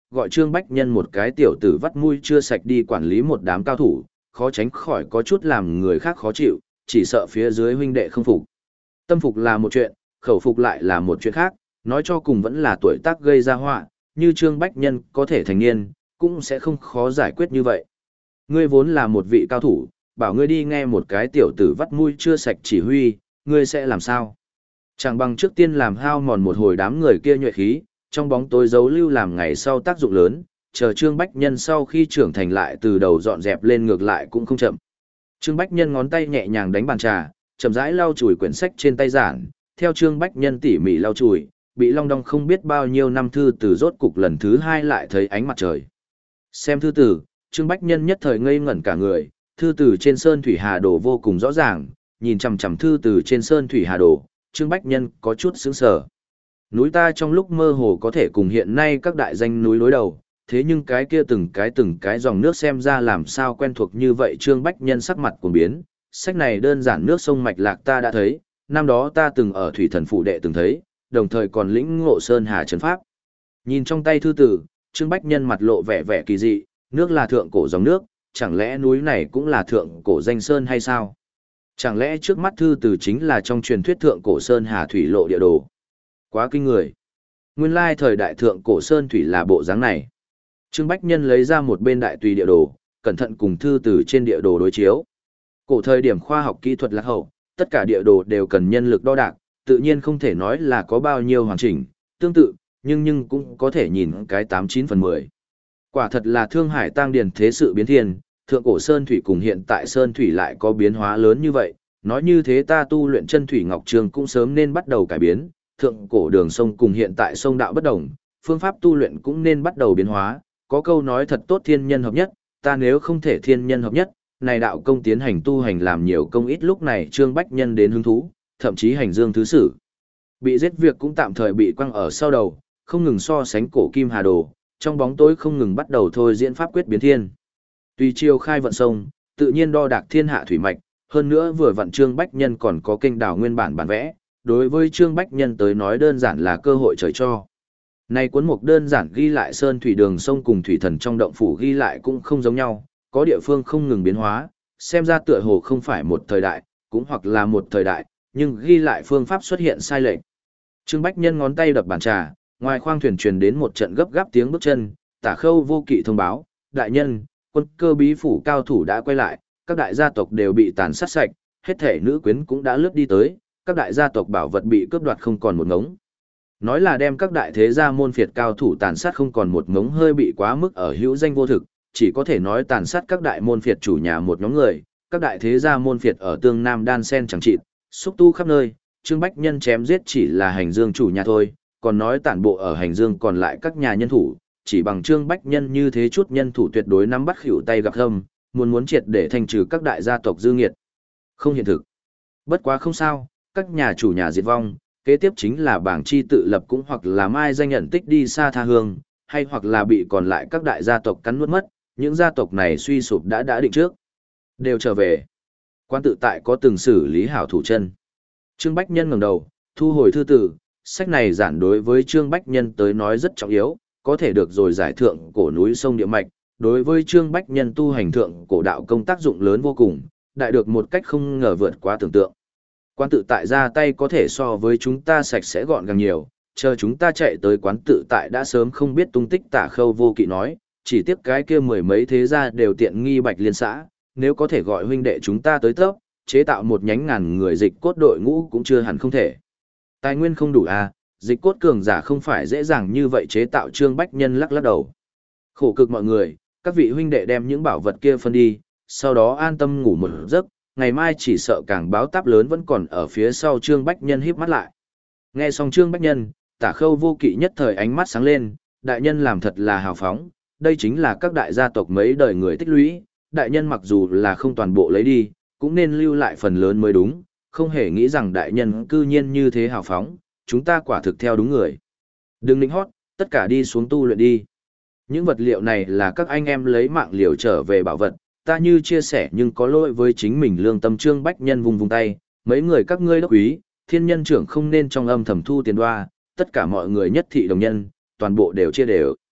gọi Trương Bách Nhân một cái tiểu tử vắt mũi chưa sạch đi quản lý một đám cao thủ, khó tránh khỏi có chút làm người khác khó chịu, chỉ sợ phía dưới huynh đệ không phục. Tâm phục là một chuyện, khẩu phục lại là một chuyện khác, nói cho cùng vẫn là tuổi tác gây ra họa, như Trương Bách Nhân có thể thành niên, cũng sẽ không khó giải quyết như vậy. Ngươi vốn là một vị cao thủ, bảo ngươi đi nghe một cái tiểu tử vắt mũi chưa sạch chỉ huy, ngươi sẽ làm sao? Chẳng bằng trước tiên làm hao mòn một hồi đám người kia nhuệ khí, trong bóng tối giấu lưu làm ngày sau tác dụng lớn, chờ Trương Bách Nhân sau khi trưởng thành lại từ đầu dọn dẹp lên ngược lại cũng không chậm. Trương Bách Nhân ngón tay nhẹ nhàng đánh bàn trà, chậm rãi lau chùi quyển sách trên tay giản, theo Trương Bách Nhân tỉ mỉ lau chùi, bị long đong không biết bao nhiêu năm thư từ rốt cục lần thứ hai lại thấy ánh mặt trời. Xem thư từ, Trương Bách Nhân nhất thời ngây ngẩn cả người, thư từ trên sơn thủy hà đồ vô cùng rõ ràng, nhìn chằm chằm thư từ trên sơn thủy hà đồ, Trương Bách Nhân có chút sững sờ. Núi ta trong lúc mơ hồ có thể cùng hiện nay các đại danh núi đối đầu, thế nhưng cái kia từng cái từng cái dòng nước xem ra làm sao quen thuộc như vậy. Trương Bách Nhân sắc mặt cuồng biến, sách này đơn giản nước sông mạch lạc ta đã thấy, năm đó ta từng ở thủy thần phụ đệ từng thấy, đồng thời còn lĩnh ngộ sơn hà trấn pháp. Nhìn trong tay thư tử, Trương Bách Nhân mặt lộ vẻ vẻ kỳ dị, nước là thượng cổ dòng nước, chẳng lẽ núi này cũng là thượng cổ danh sơn hay sao? Chẳng lẽ trước mắt thư tử chính là trong truyền thuyết thượng cổ sơn hà thủy lộ địa đồ? Quá kinh người. Nguyên lai thời đại thượng cổ sơn thủy là bộ dáng này. Trương Bách Nhân lấy ra một bên đại tùy địa đồ, cẩn thận cùng thư tử trên địa đồ đối chiếu. Cổ thời điểm khoa học kỹ thuật lạc hậu, tất cả địa đồ đều cần nhân lực đo đạc, tự nhiên không thể nói là có bao nhiêu hoàn chỉnh, tương tự, nhưng nhưng cũng có thể nhìn cái tám chín phần mười. Quả thật là Thương Hải Tang Điền thế sự biến thiên, thượng cổ sơn thủy cùng hiện tại sơn thủy lại có biến hóa lớn như vậy, nói như thế ta tu luyện chân thủy ngọc trường cũng sớm nên bắt đầu cải biến, thượng cổ đường sông cùng hiện tại sông đạo bất đồng, phương pháp tu luyện cũng nên bắt đầu biến hóa, có câu nói thật tốt thiên nhân hợp nhất, ta nếu không thể thiên nhân hợp nhất, này đạo công tiến hành tu hành làm nhiều công ít. Lúc này Trương Bách Nhân đến hứng thú, thậm chí hành dương thứ sử. Bị giết việc cũng tạm thời bị quăng ở sau đầu, không ngừng so sánh cổ kim hà đồ, trong bóng tối không ngừng bắt đầu thôi diễn pháp quyết biến thiên. Tùy chiêu khai vận sông, tự nhiên đo đạc thiên hạ thủy mạch, hơn nữa vừa vận Trương Bách Nhân còn có kênh đảo nguyên bản bản vẽ, đối với Trương Bách Nhân tới nói đơn giản là cơ hội trời cho. Này cuốn mục đơn giản ghi lại sơn thủy đường sông cùng thủy thần trong động phủ ghi lại cũng không giống nhau, có địa phương không ngừng biến hóa, xem ra tựa hồ không phải một thời đại, cũng hoặc là một thời đại, nhưng ghi lại phương pháp xuất hiện sai lệch. Trương Bách Nhân ngón tay đập bàn trà, ngoài khoang thuyền truyền đến một trận gấp gáp tiếng bước chân, Tả Khâu Vô Kỵ thông báo, đại nhân, quân cơ bí phủ cao thủ đã quay lại, các đại gia tộc đều bị tàn sát sạch, hết thể nữ quyến cũng đã lướt đi tới, các đại gia tộc bảo vật bị cướp đoạt không còn một ngống. Nói là đem các đại thế gia môn phiệt cao thủ tàn sát không còn một ngống hơi bị quá mức ở hữu danh vô thực, chỉ có thể nói tàn sát các đại môn phiệt chủ nhà một nhóm người, các đại thế gia môn phiệt ở tương nam đan sen chẳng chịt, xúc tu khắp nơi, Trương Bách Nhân chém giết chỉ là hành dương chủ nhà thôi, còn nói tản bộ ở hành dương còn lại các nhà nhân thủ, chỉ bằng Trương Bách Nhân như thế chút nhân thủ tuyệt đối nắm bắt khỉu tay gặp hâm, muốn muốn triệt để thanh trừ các đại gia tộc dư nghiệt. Không hiện thực. Bất quá không sao, các nhà chủ nhà diệt vong, kế tiếp chính là bảng chi tự lập cũng hoặc là mai danh nhận tích đi xa tha hương, hay hoặc là bị còn lại các đại gia tộc cắn nuốt mất, những gia tộc này suy sụp đã đã định trước. Đều trở về. Quan tự tại có từng xử lý hảo thủ chân. Trương Bách Nhân ngẩng đầu, thu hồi thư tử, sách này giản đối với Trương Bách Nhân tới nói rất trọng yếu, có thể được rồi giải thượng cổ núi sông địa mạch, đối với Trương Bách Nhân tu hành thượng cổ đạo công tác dụng lớn vô cùng, đại được một cách không ngờ vượt quá tưởng tượng. Quán tự tại ra tay có thể so với chúng ta sạch sẽ gọn gàng nhiều, chờ chúng ta chạy tới quán tự tại đã sớm không biết tung tích. Tả Khâu Vô Kỵ nói, chỉ tiếc cái kia mười mấy thế gia đều tiện nghi Bạch Liên xã, nếu có thể gọi huynh đệ chúng ta tới tấp, chế tạo một nhánh ngàn người dịch cốt đội ngũ cũng chưa hẳn không thể. Tài nguyên không đủ à, dịch cốt cường giả không phải dễ dàng như vậy chế tạo. Trương Bách Nhân lắc lắc đầu. Khổ cực mọi người, các vị huynh đệ đem những bảo vật kia phân đi, sau đó an tâm ngủ một giấc, ngày mai chỉ sợ càng báo táp lớn vẫn còn ở phía sau. Trương Bách Nhân híp mắt lại. Nghe xong Trương Bách Nhân, Tả Khâu Vô Kỵ nhất thời ánh mắt sáng lên, đại nhân làm thật là hào phóng, đây chính là các đại gia tộc mấy đời người tích lũy, đại nhân mặc dù là không toàn bộ lấy đi, cũng nên lưu lại phần lớn mới đúng, không hề nghĩ rằng đại nhân cư nhiên như thế hào phóng, chúng ta quả thực theo đúng người. Đừng nịnh hót, tất cả đi xuống tu luyện đi. Những vật liệu này là các anh em lấy mạng liều trở về bảo vật, ta như chia sẻ nhưng có lỗi với chính mình lương tâm. Trương Bách Nhân vùng vùng tay, mấy người các ngươi đốc quý, thiên nhân trưởng không nên trong âm thầm thu tiền đoa, tất cả mọi người nhất thị đồng nhân, toàn bộ đều chia đều.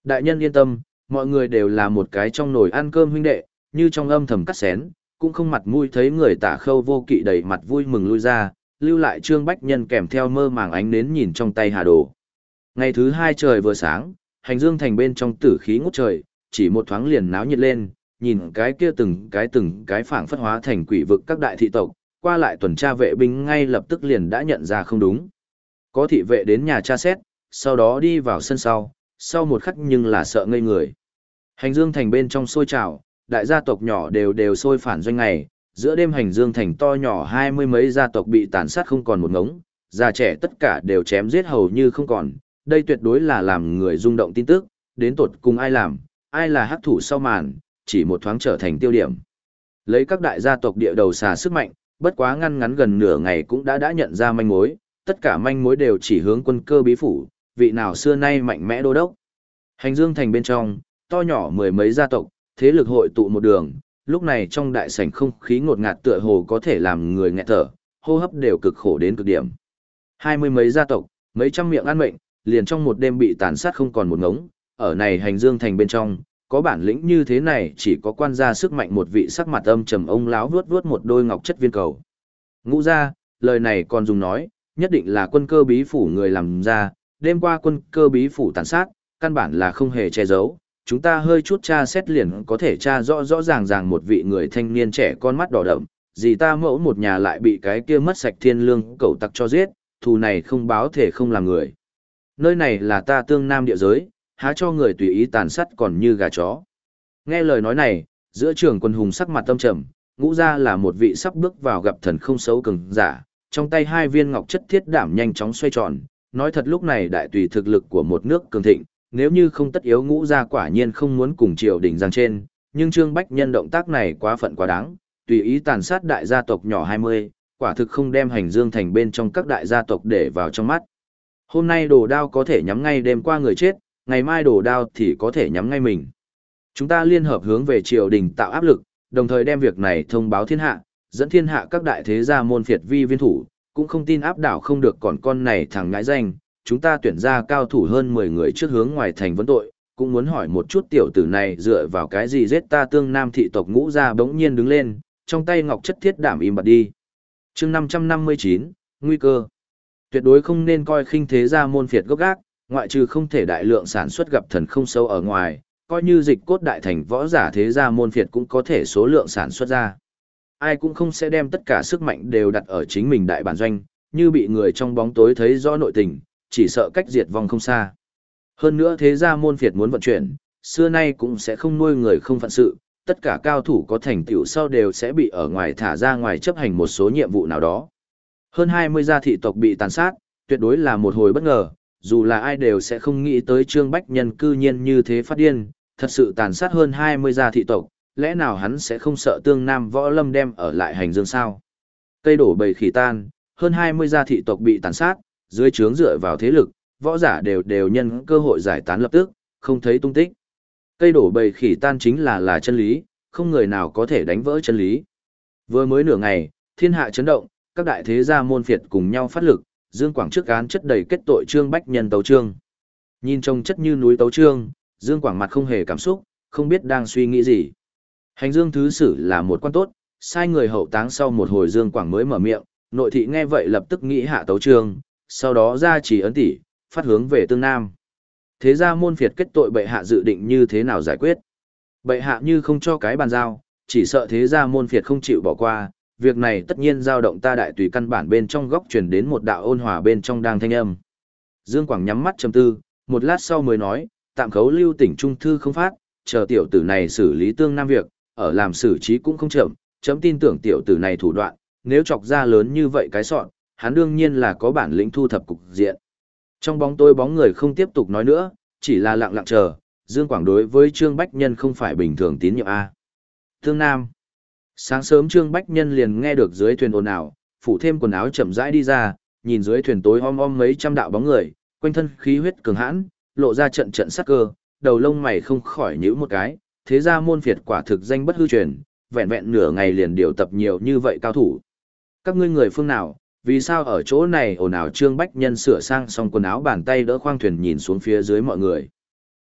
Đại nhân yên tâm, mọi người đều là một cái trong nồi ăn cơm huynh đệ, như trong âm thầm cắt xén, cũng không mặt mũi thấy người Tả Khâu Vô Kỵ đầy mặt vui mừng lui ra, lưu lại Trương Bách Nhân kèm theo mơ màng ánh nến nhìn trong tay Hà Đồ. Ngày thứ hai trời vừa sáng, hành dương thành bên trong tử khí ngút trời, chỉ một thoáng liền náo nhiệt lên, nhìn cái kia từng cái từng cái phảng phất hóa thành quỷ vực các đại thị tộc, qua lại tuần tra vệ binh ngay lập tức liền đã nhận ra không đúng. Có thị vệ đến nhà tra xét, sau đó đi vào sân sau, sau một khắc nhưng là sợ ngây người. Hành dương thành bên trong sôi trào, đại gia tộc nhỏ đều đều sôi phản doanh ngày, giữa đêm hành dương thành to nhỏ hai mươi mấy gia tộc bị tàn sát không còn một ngống, già trẻ tất cả đều chém giết hầu như không còn, đây tuyệt đối là làm người rung động tin tức, đến tột cùng ai làm, ai là hắc thủ sau màn, chỉ một thoáng trở thành tiêu điểm. Lấy các đại gia tộc địa đầu xà sức mạnh, bất quá ngăn ngắn gần nửa ngày cũng đã đã nhận ra manh mối, tất cả manh mối đều chỉ hướng quân cơ bí phủ, vị nào xưa nay mạnh mẽ đô đốc. Hành dương thành bên trong, to nhỏ mười mấy gia tộc, thế lực hội tụ một đường, lúc này trong đại sảnh không khí ngột ngạt tựa hồ có thể làm người nghẹt thở, hô hấp đều cực khổ đến cực điểm. Hai mươi mấy gia tộc, mấy trăm miệng ăn mệnh, liền trong một đêm bị tàn sát không còn một ngống, ở này hành dương thành bên trong, có bản lĩnh như thế này chỉ có quan gia sức mạnh một vị sắc mặt âm trầm ông lão vuốt vuốt một đôi ngọc chất viên cầu. Ngũ gia, lời này còn dùng nói, nhất định là quân cơ bí phủ người làm ra, đêm qua quân cơ bí phủ tàn sát, căn bản là không hề che giấu, chúng ta hơi chút tra xét liền có thể tra rõ rõ ràng ràng một vị người thanh niên trẻ con mắt đỏ đậm, gì ta mẫu một nhà lại bị cái kia mất sạch thiên lương cẩu tặc cho giết, thù này không báo thể không làm người. Nơi này là ta tương nam địa giới, há cho người tùy ý tàn sát còn như gà chó. Nghe lời nói này, giữa trường quân hùng sắc mặt tâm trầm, ngũ ra là một vị sắp bước vào gặp thần không xấu cường giả, trong tay hai viên ngọc chất thiết đảm nhanh chóng xoay tròn, nói thật lúc này đại tùy thực lực của một nước cường thịnh, nếu như không tất yếu ngũ ra quả nhiên không muốn cùng triều đình giang trên, nhưng Trương Bách Nhân động tác này quá phận quá đáng, tùy ý tàn sát đại gia tộc nhỏ hai mươi, quả thực không đem hành dương thành bên trong các đại gia tộc để vào trong mắt. Hôm nay đồ đao có thể nhắm ngay đêm qua người chết, ngày mai đồ đao thì có thể nhắm ngay mình. Chúng ta liên hợp hướng về triều đình tạo áp lực, đồng thời đem việc này thông báo thiên hạ, dẫn thiên hạ các đại thế gia môn phiệt vi viên thủ, cũng không tin áp đảo không được còn con này thằng ngãi danh. Chúng ta tuyển ra cao thủ hơn mười người trước hướng ngoài thành vấn tội, cũng muốn hỏi một chút tiểu tử này dựa vào cái gì giết ta tương nam thị tộc ngũ ra bỗng nhiên đứng lên, trong tay ngọc chất thiết đảm im bặt đi. chương năm trăm năm mươi chín, nguy cơ. Tuyệt đối không nên coi khinh thế gia môn phiệt gốc gác, ngoại trừ không thể đại lượng sản xuất gặp thần không sâu ở ngoài, coi như dịch cốt đại thành võ giả thế gia môn phiệt cũng có thể số lượng sản xuất ra. Ai cũng không sẽ đem tất cả sức mạnh đều đặt ở chính mình đại bản doanh, như bị người trong bóng tối thấy rõ nội tình, chỉ sợ cách diệt vong không xa. Hơn nữa thế gia môn phiệt muốn vận chuyển, xưa nay cũng sẽ không nuôi người không phận sự, tất cả cao thủ có thành tựu sau đều sẽ bị ở ngoài thả ra ngoài chấp hành một số nhiệm vụ nào đó. Hơn hai mươi gia thị tộc bị tàn sát, tuyệt đối là một hồi bất ngờ, dù là ai đều sẽ không nghĩ tới Trương Bách Nhân cư nhiên như thế phát điên, thật sự tàn sát hơn hai mươi gia thị tộc, lẽ nào hắn sẽ không sợ tương nam võ lâm đem ở lại hành dương sao? Cây đổ bầy khỉ tan, hơn hai mươi gia thị tộc bị tàn sát, dưới trướng dựa vào thế lực, võ giả đều đều nhân cơ hội giải tán lập tức, không thấy tung tích. Cây đổ bầy khỉ tan chính là là chân lý, không người nào có thể đánh vỡ chân lý. Vừa mới nửa ngày, thiên hạ chấn động, các đại thế gia môn phiệt cùng nhau phát lực, Dương Quảng trước án chất đầy kết tội Trương Bách Nhân tấu trương. Nhìn trông chất như núi tấu trương, Dương Quảng mặt không hề cảm xúc, không biết đang suy nghĩ gì. Hành Dương thứ sử là một quan tốt, sai người hậu táng sau một hồi Dương Quảng mới mở miệng, nội thị nghe vậy lập tức nghĩ hạ tấu trương, sau đó ra chỉ ấn tỷ, phát hướng về tương nam. Thế ra môn phiệt kết tội bệ hạ dự định như thế nào giải quyết? Bệ hạ như không cho cái bàn giao, chỉ sợ thế ra môn phiệt không chịu bỏ qua, việc này tất nhiên dao động ta đại tùy căn bản bên trong góc truyền đến một đạo ôn hòa bên trong đang thanh âm. Dương Quảng nhắm mắt trầm tư, một lát sau mới nói, tạm khấu lưu tỉnh trung thư không phát, chờ tiểu tử này xử lý tương nam việc, ở làm xử trí cũng không chậm, chấm tin tưởng tiểu tử này thủ đoạn, nếu chọc ra lớn như vậy cái sọn, hắn đương nhiên là có bản lĩnh thu thập cục diện. Trong bóng tối bóng người không tiếp tục nói nữa, chỉ là lặng lặng chờ, Dương Quảng đối với Trương Bách Nhân không phải bình thường tín nhiệm A. Tương Nam. Sáng sớm Trương Bách Nhân liền nghe được dưới thuyền ồn ào, phủ thêm quần áo chậm rãi đi ra, nhìn dưới thuyền tối om om mấy trăm đạo bóng người, quanh thân khí huyết cường hãn, lộ ra trận trận sắc cơ, đầu lông mày không khỏi nhíu một cái, thế ra môn phiệt quả thực danh bất hư truyền, vẹn vẹn nửa ngày liền điều tập nhiều như vậy cao thủ. Các ngươi người phương nào, vì sao ở chỗ này ồn ào? Trương Bách Nhân sửa sang xong quần áo bàn tay đỡ khoang thuyền nhìn xuống phía dưới mọi người.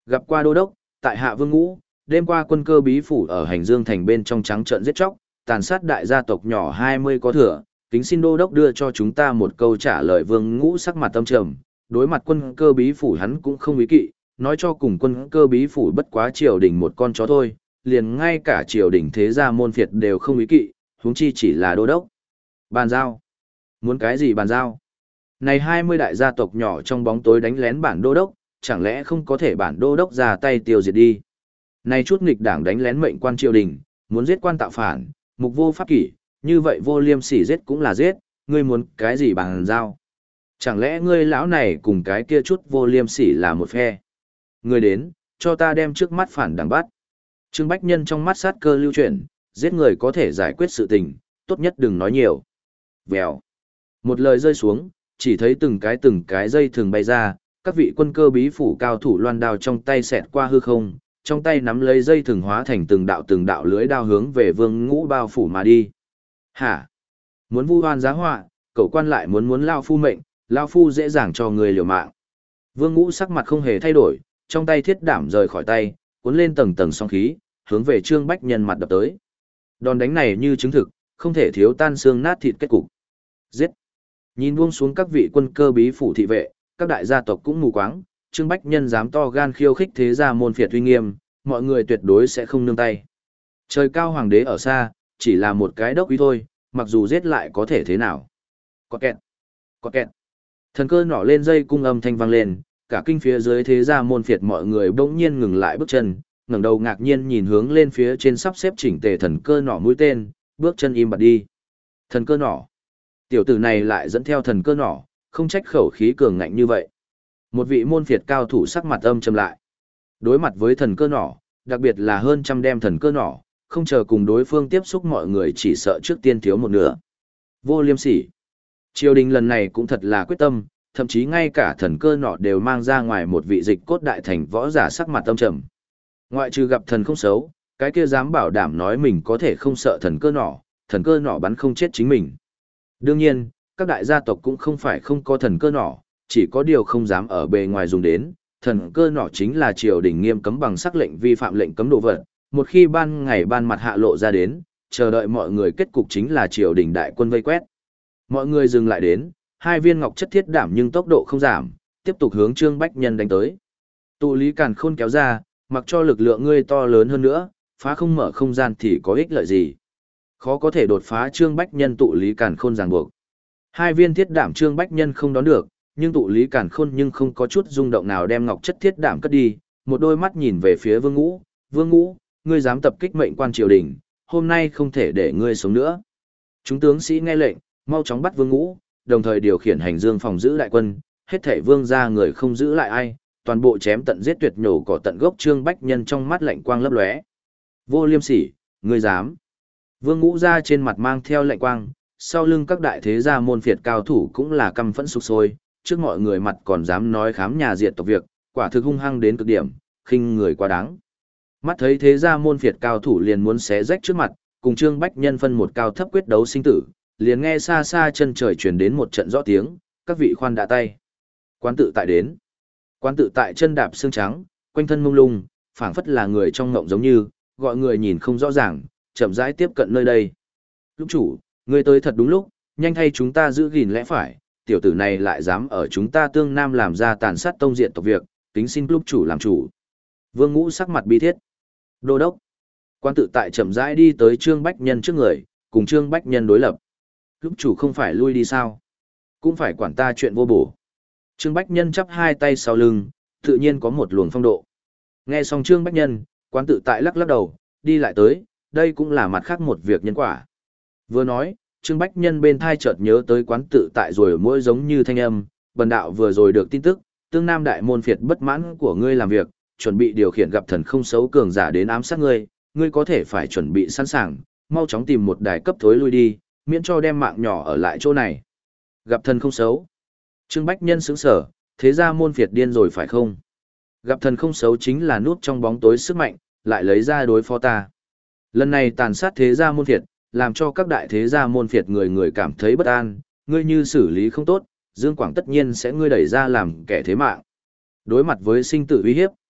Gặp qua đô đốc, tại hạ Vương Ngũ, đêm qua quân cơ bí phủ ở hành dương thành bên trong trắng trợn giết chóc, tàn sát đại gia tộc nhỏ hai mươi có thừa, kính xin đô đốc đưa cho chúng ta một câu trả lời. Vương Ngũ sắc mặt tâm trầm, đối mặt quân cơ bí phủ hắn cũng không ý kỵ, nói cho cùng quân cơ bí phủ bất quá triều đình một con chó thôi, liền ngay cả triều đình thế gia môn phiệt đều không ý kỵ, huống chi chỉ là đô đốc. Bàn giao. Muốn cái gì bàn giao? Này hai mươi đại gia tộc nhỏ trong bóng tối đánh lén bản đô đốc, chẳng lẽ không có thể bản đô đốc ra tay tiêu diệt đi? Này chút nghịch đảng đánh lén mệnh quan triều đình, muốn giết quan tạo phản, mục vô pháp kỷ, như vậy vô liêm sỉ giết cũng là giết, ngươi muốn cái gì bàn giao? Chẳng lẽ ngươi lão này cùng cái kia chút vô liêm sỉ là một phe? Ngươi đến, cho ta đem trước mắt phản đảng bắt. Trương Bách Nhân trong mắt sát cơ lưu chuyển, giết người có thể giải quyết sự tình, tốt nhất đừng nói nhiều. Vèo. Một lời rơi xuống, chỉ thấy từng cái từng cái dây thường bay ra, các vị quân cơ bí phủ cao thủ loan đao trong tay xẹt qua hư không, trong tay nắm lấy dây thường hóa thành từng đạo từng đạo lưới đao hướng về Vương Ngũ bao phủ mà đi. Hả? Muốn vu oan giá họa, cậu quan lại muốn muốn lao phu mệnh, lao phu dễ dàng cho người liều mạng. Vương Ngũ sắc mặt không hề thay đổi, trong tay thiết đảm rời khỏi tay, cuốn lên tầng tầng sóng khí, hướng về Trương Bách Nhân mặt đập tới. Đòn đánh này như chứng thực, không thể thiếu tan xương nát thịt kết cục. Giết! Nhìn buông xuống các vị quân cơ bí phủ thị vệ, các đại gia tộc cũng mù quáng, Trương Bách Nhân dám to gan khiêu khích thế gia môn phiệt uy nghiêm, mọi người tuyệt đối sẽ không nương tay. Trời cao hoàng đế ở xa, chỉ là một cái đốc uy thôi, mặc dù giết lại có thể thế nào. Có kẹt! Có kẹt! Thần cơ nỏ lên dây cung âm thanh vang lên, cả kinh phía dưới thế gia môn phiệt mọi người bỗng nhiên ngừng lại bước chân, ngẩng đầu ngạc nhiên nhìn hướng lên phía trên sắp xếp chỉnh tề thần cơ nỏ mũi tên, bước chân im bặt đi. Thần cơ nỏ. Tiểu tử này lại dẫn theo thần cơ nỏ, không trách khẩu khí cường ngạnh như vậy. Một vị môn phiệt cao thủ sắc mặt âm trầm lại. Đối mặt với thần cơ nỏ, đặc biệt là hơn trăm đem thần cơ nỏ, không chờ cùng đối phương tiếp xúc mọi người chỉ sợ trước tiên thiếu một nửa. Vô liêm sỉ. Triều đình lần này cũng thật là quyết tâm, thậm chí ngay cả thần cơ nỏ đều mang ra ngoài một vị dịch cốt đại thành võ giả sắc mặt âm trầm. Ngoại trừ gặp thần không xấu, cái kia dám bảo đảm nói mình có thể không sợ thần cơ nỏ, thần cơ nỏ bắn không chết chính mình. Đương nhiên, các đại gia tộc cũng không phải không có thần cơ nỏ, chỉ có điều không dám ở bề ngoài dùng đến. Thần cơ nỏ chính là triều đình nghiêm cấm bằng sắc lệnh vi phạm lệnh cấm đồ vật, một khi ban ngày ban mặt hạ lộ ra đến, chờ đợi mọi người kết cục chính là triều đình đại quân vây quét. Mọi người dừng lại đến, hai viên ngọc chất thiết đảm nhưng tốc độ không giảm, tiếp tục hướng Trương Bách Nhân đánh tới. Tụ lý càn khôn kéo ra, mặc cho lực lượng ngươi to lớn hơn nữa, phá không mở không gian thì có ích lợi gì. Khó có thể đột phá Trương Bách Nhân tụ lý càn khôn ràng buộc. Hai viên thiết đảm Trương Bách Nhân không đón được, nhưng tụ lý càn khôn nhưng không có chút rung động nào đem ngọc chất thiết đảm cất đi, một đôi mắt nhìn về phía Vương Ngũ, "Vương Ngũ, ngươi dám tập kích mệnh quan triều đình, hôm nay không thể để ngươi sống nữa." Chúng tướng sĩ nghe lệnh, mau chóng bắt Vương Ngũ, đồng thời điều khiển hành dương phòng giữ đại quân, hết thảy vương gia người không giữ lại ai, toàn bộ chém tận giết tuyệt nhổ cỏ tận gốc. Trương Bách Nhân trong mắt lạnh quang lấp lóe. "Vô liêm sỉ, ngươi dám?" Vương Ngũ ra trên mặt mang theo lạnh quang, sau lưng các đại thế gia môn phiệt cao thủ cũng là căm phẫn sục sôi, trước mọi người mặt còn dám nói khám nhà diệt tộc việc, quả thực hung hăng đến cực điểm, khinh người quá đáng. Mắt thấy thế gia môn phiệt cao thủ liền muốn xé rách trước mặt, cùng Trương Bách Nhân phân một cao thấp quyết đấu sinh tử, liền nghe xa xa chân trời truyền đến một trận rõ tiếng, "Các vị khoan đạ tay." Quán tự tại đến. Quán tự tại chân đạp xương trắng, quanh thân mông lung, phảng phất là người trong ngộng giống như, gọi người nhìn không rõ ràng, chậm rãi tiếp cận nơi đây. "Lúc chủ, ngươi tới thật đúng lúc, nhanh thay chúng ta giữ gìn lẽ phải, tiểu tử này lại dám ở chúng ta Tương Nam làm ra tàn sát tông diện tộc việc, kính xin lúc chủ làm chủ." Vương Ngũ sắc mặt bi thiết. "Đô đốc." Quan tự tại chậm rãi đi tới Trương Bách Nhân trước người, cùng Trương Bách Nhân đối lập. "Lúc chủ không phải lui đi sao? Cũng phải quản ta chuyện vô bổ." Trương Bách Nhân chắp hai tay sau lưng, tự nhiên có một luồng phong độ. Nghe xong Trương Bách Nhân, quan tự tại lắc lắc đầu, đi lại tới, đây cũng là mặt khác một việc nhân quả. Vừa nói, Trương Bách Nhân bên thai chợt nhớ tới quán tự tại rồi mỗi giống như thanh âm, "Bần đạo vừa rồi được tin tức, Tương Nam đại môn phiệt bất mãn của ngươi làm việc, chuẩn bị điều khiển gặp thần không xấu cường giả đến ám sát ngươi, ngươi có thể phải chuẩn bị sẵn sàng, mau chóng tìm một đài cấp thối lui đi, miễn cho đem mạng nhỏ ở lại chỗ này." Gặp thần không xấu. Trương Bách Nhân sững sở, thế ra môn phiệt điên rồi phải không? Gặp thần không xấu chính là nút trong bóng tối sức mạnh, lại lấy ra đối phó ta. Lần này tàn sát thế gia môn phiệt, làm cho các đại thế gia môn phiệt người người cảm thấy bất an, ngươi như xử lý không tốt, Dương Quảng tất nhiên sẽ ngươi đẩy ra làm kẻ thế mạng. Đối mặt với sinh tử uy hiếp,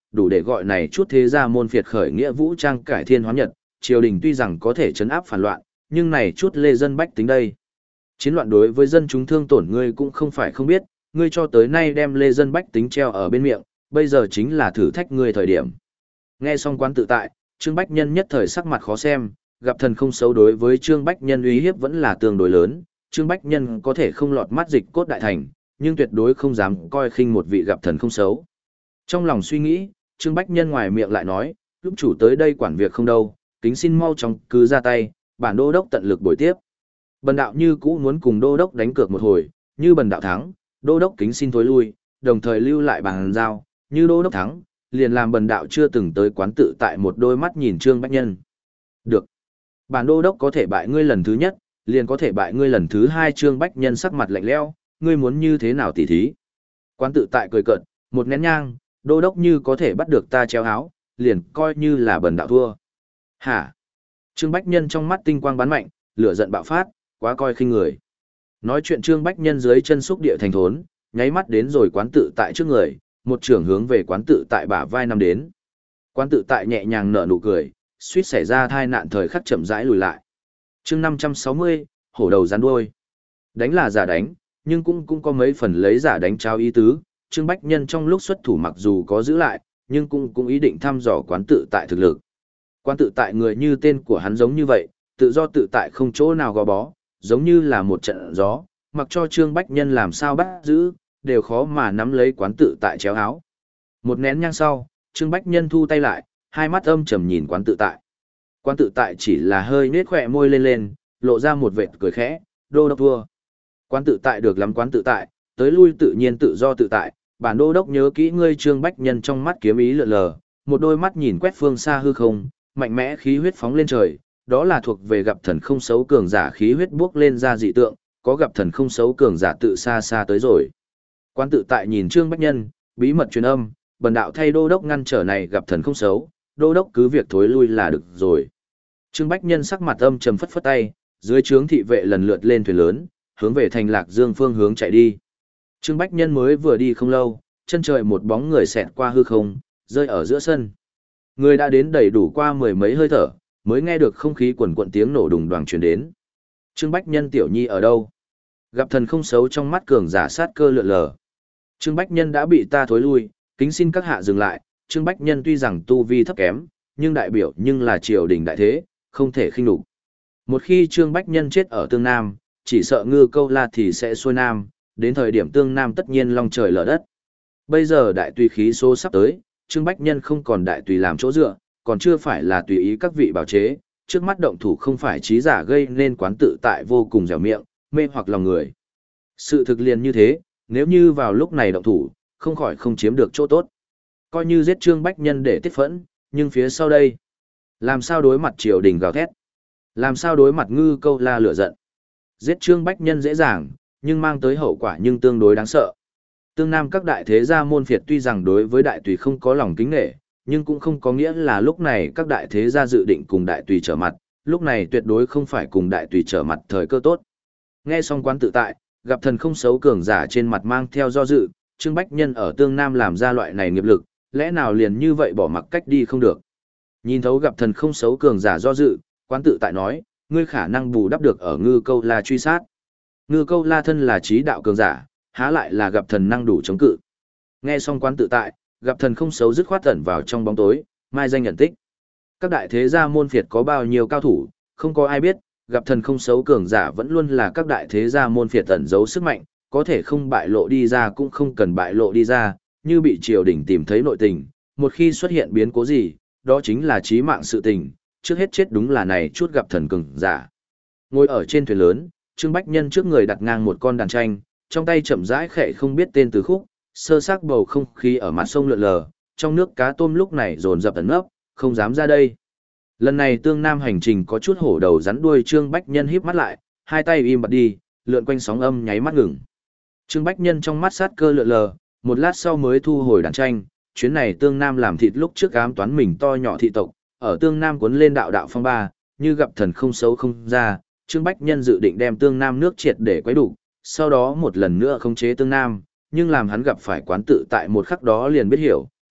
đủ để gọi này chút thế gia môn phiệt khởi nghĩa vũ trang cải thiên hóa nhật, triều đình tuy rằng có thể trấn áp phản loạn, nhưng này chút lê dân bách tính đây. Chiến loạn đối với dân chúng thương tổn ngươi cũng không phải không biết, ngươi cho tới nay đem lê dân bách tính treo ở bên miệng, bây giờ chính là thử thách ngươi thời điểm. Nghe xong Quán Tự Tại, Trương Bách Nhân nhất thời sắc mặt khó xem, gặp thần không xấu đối với Trương Bách Nhân uy hiếp vẫn là tương đối lớn, Trương Bách Nhân có thể không lọt mắt dịch cốt đại thành, nhưng tuyệt đối không dám coi khinh một vị gặp thần không xấu. Trong lòng suy nghĩ, Trương Bách Nhân ngoài miệng lại nói, lúc chủ tới đây quản việc không đâu, kính xin mau chóng cứ ra tay, bản đô đốc tận lực bồi tiếp. Bần đạo như cũ muốn cùng đô đốc đánh cược một hồi, như bần đạo thắng, đô đốc kính xin thối lui, đồng thời lưu lại bàn giao, như đô đốc thắng, liền làm bần đạo chưa từng tới Quán Tự Tại một đôi mắt nhìn Trương Bách Nhân. Được. Bản đô đốc có thể bại ngươi lần thứ nhất, liền có thể bại ngươi lần thứ hai. Trương Bách Nhân sắc mặt lạnh lẽo, ngươi muốn như thế nào tỉ thí? Quán Tự Tại cười cợt, một nén nhang, đô đốc như có thể bắt được ta treo áo, liền coi như là bần đạo thua. Hả? Trương Bách Nhân trong mắt tinh quang bắn mạnh, lửa giận bạo phát, quá coi khinh người. Nói chuyện Trương Bách Nhân dưới chân xúc địa thành thốn, nháy mắt đến rồi Quán Tự Tại trước người, một trưởng hướng về Quán Tự Tại bả vai năm đến. Quán Tự Tại nhẹ nhàng nở nụ cười, suýt xảy ra tai nạn thời khắc chậm rãi lùi lại. Chương năm trăm sáu mươi, hổ đầu rắn đuôi. Đánh là giả đánh, nhưng cũng cũng có mấy phần lấy giả đánh trao ý tứ. Trương Bách Nhân trong lúc xuất thủ mặc dù có giữ lại, nhưng cũng cũng ý định thăm dò Quán Tự Tại thực lực. Quán Tự Tại người như tên của hắn giống như vậy, tự do tự tại không chỗ nào gò bó, giống như là một trận gió, mặc cho Trương Bách Nhân làm sao bắt giữ, đều khó mà nắm lấy Quán Tự Tại chéo áo. Một nén nhang sau, Trương Bách Nhân thu tay lại, hai mắt âm trầm nhìn Quán Tự Tại. Quán Tự Tại chỉ là hơi nết khỏe môi lên lên, lộ ra một vệt cười khẽ, đô đốc thua. Quán Tự Tại được lắm Quán Tự Tại, tới lui tự nhiên tự do tự tại, bản đô đốc nhớ kỹ ngươi. Trương Bách Nhân trong mắt kiếm ý lượn lờ, một đôi mắt nhìn quét phương xa hư không, mạnh mẽ khí huyết phóng lên trời, đó là thuộc về gặp thần không xấu cường giả khí huyết bước lên ra dị tượng, có gặp thần không xấu cường giả tự xa xa tới rồi. Quán Tự Tại nhìn Trương Bách Nhân, bí mật truyền âm, bần đạo thay đô đốc ngăn trở này gặp thần không xấu, đô đốc cứ việc thối lui là được rồi. Trương Bách Nhân sắc mặt âm trầm phất phất tay, dưới trướng thị vệ lần lượt lên thuyền lớn, hướng về thành Lạc Dương phương hướng chạy đi. Trương Bách Nhân mới vừa đi không lâu, chân trời một bóng người xẹt qua hư không, rơi ở giữa sân. Người đã đến đầy đủ qua mười mấy hơi thở, mới nghe được không khí quần quận tiếng nổ đùng đoàng truyền đến. Trương Bách Nhân tiểu nhi ở đâu? Gặp thần không xấu trong mắt cường giả sát cơ lượn lờ. Trương Bách Nhân đã bị ta thối lui, kính xin các hạ dừng lại. Trương Bách Nhân tuy rằng tu vi thấp kém, nhưng đại biểu nhưng là triều đình đại thế, không thể khinh nhục. Một khi Trương Bách Nhân chết ở Tương Nam, chỉ sợ Ngư Câu La thì sẽ xuôi Nam, đến thời điểm Tương Nam tất nhiên long trời lở đất. Bây giờ đại tùy khí số sắp tới, Trương Bách Nhân không còn đại tùy làm chỗ dựa, còn chưa phải là tùy ý các vị bảo chế, trước mắt động thủ không phải trí giả gây nên Quán Tự Tại vô cùng dẻo miệng, mê hoặc lòng người. Sự thực liền như thế, nếu như vào lúc này động thủ, không khỏi không chiếm được chỗ tốt. Coi như giết Trương Bách Nhân để tiết phẫn, nhưng phía sau đây, làm sao đối mặt triều đình gào thét? Làm sao đối mặt Ngư Câu La lửa giận? Giết Trương Bách Nhân dễ dàng, nhưng mang tới hậu quả nhưng tương đối đáng sợ. Tương Nam các đại thế gia môn phiệt tuy rằng đối với đại tùy không có lòng kính nể, nhưng cũng không có nghĩa là lúc này các đại thế gia dự định cùng đại tùy trở mặt, lúc này tuyệt đối không phải cùng đại tùy trở mặt thời cơ tốt. Nghe xong Quán Tự Tại, gặp thần không xấu cường giả trên mặt mang theo do dự, Trương Bách Nhân ở Tương Nam làm ra loại này nghiệp lực, lẽ nào liền như vậy bỏ mặc cách đi không được. Nhìn thấu gặp thần không xấu cường giả do dự, Quán Tự Tại nói, ngươi khả năng bù đắp được ở Ngư Câu La truy sát. Ngư Câu La thân là trí đạo cường giả, há lại là gặp thần năng đủ chống cự. Nghe xong Quán Tự Tại, gặp thần không xấu dứt khoát ẩn vào trong bóng tối, mai danh nhận tích. Các đại thế gia môn phiệt có bao nhiêu cao thủ, không có ai biết, gặp thần không xấu cường giả vẫn luôn là các đại thế gia môn phiệt ẩn giấu sức mạnh, có thể không bại lộ đi ra cũng không cần bại lộ đi ra, như bị triều đình tìm thấy nội tình, một khi xuất hiện biến cố gì, đó chính là chí mạng sự tình, trước hết chết đúng là này chút gặp thần cường giả. Ngồi ở trên thuyền lớn, Trương Bách Nhân trước người đặt ngang một con đàn tranh, trong tay chậm rãi khệ không biết tên từ khúc, sơ xác bầu không khí ở mặt sông lượn lờ, trong nước cá tôm lúc này dồn dập ẩn nấp, không dám ra đây. Lần này Tương Nam hành trình có chút hổ đầu rắn đuôi. Trương Bách Nhân híp mắt lại, hai tay im bặt đi, lượn quanh sóng âm nháy mắt ngừng. Trương Bách Nhân trong mắt sát cơ lượn lờ, một lát sau mới thu hồi đàn tranh, chuyến này Tương Nam làm thịt lúc trước ám toán mình to nhỏ thị tộc, ở Tương Nam cuốn lên đạo đạo phong ba, như gặp thần không xấu không ra, Trương Bách Nhân dự định đem Tương Nam nước triệt để quấy đủ, sau đó một lần nữa khống chế Tương Nam, nhưng làm hắn gặp phải Quán Tự Tại một khắc đó liền biết hiểu,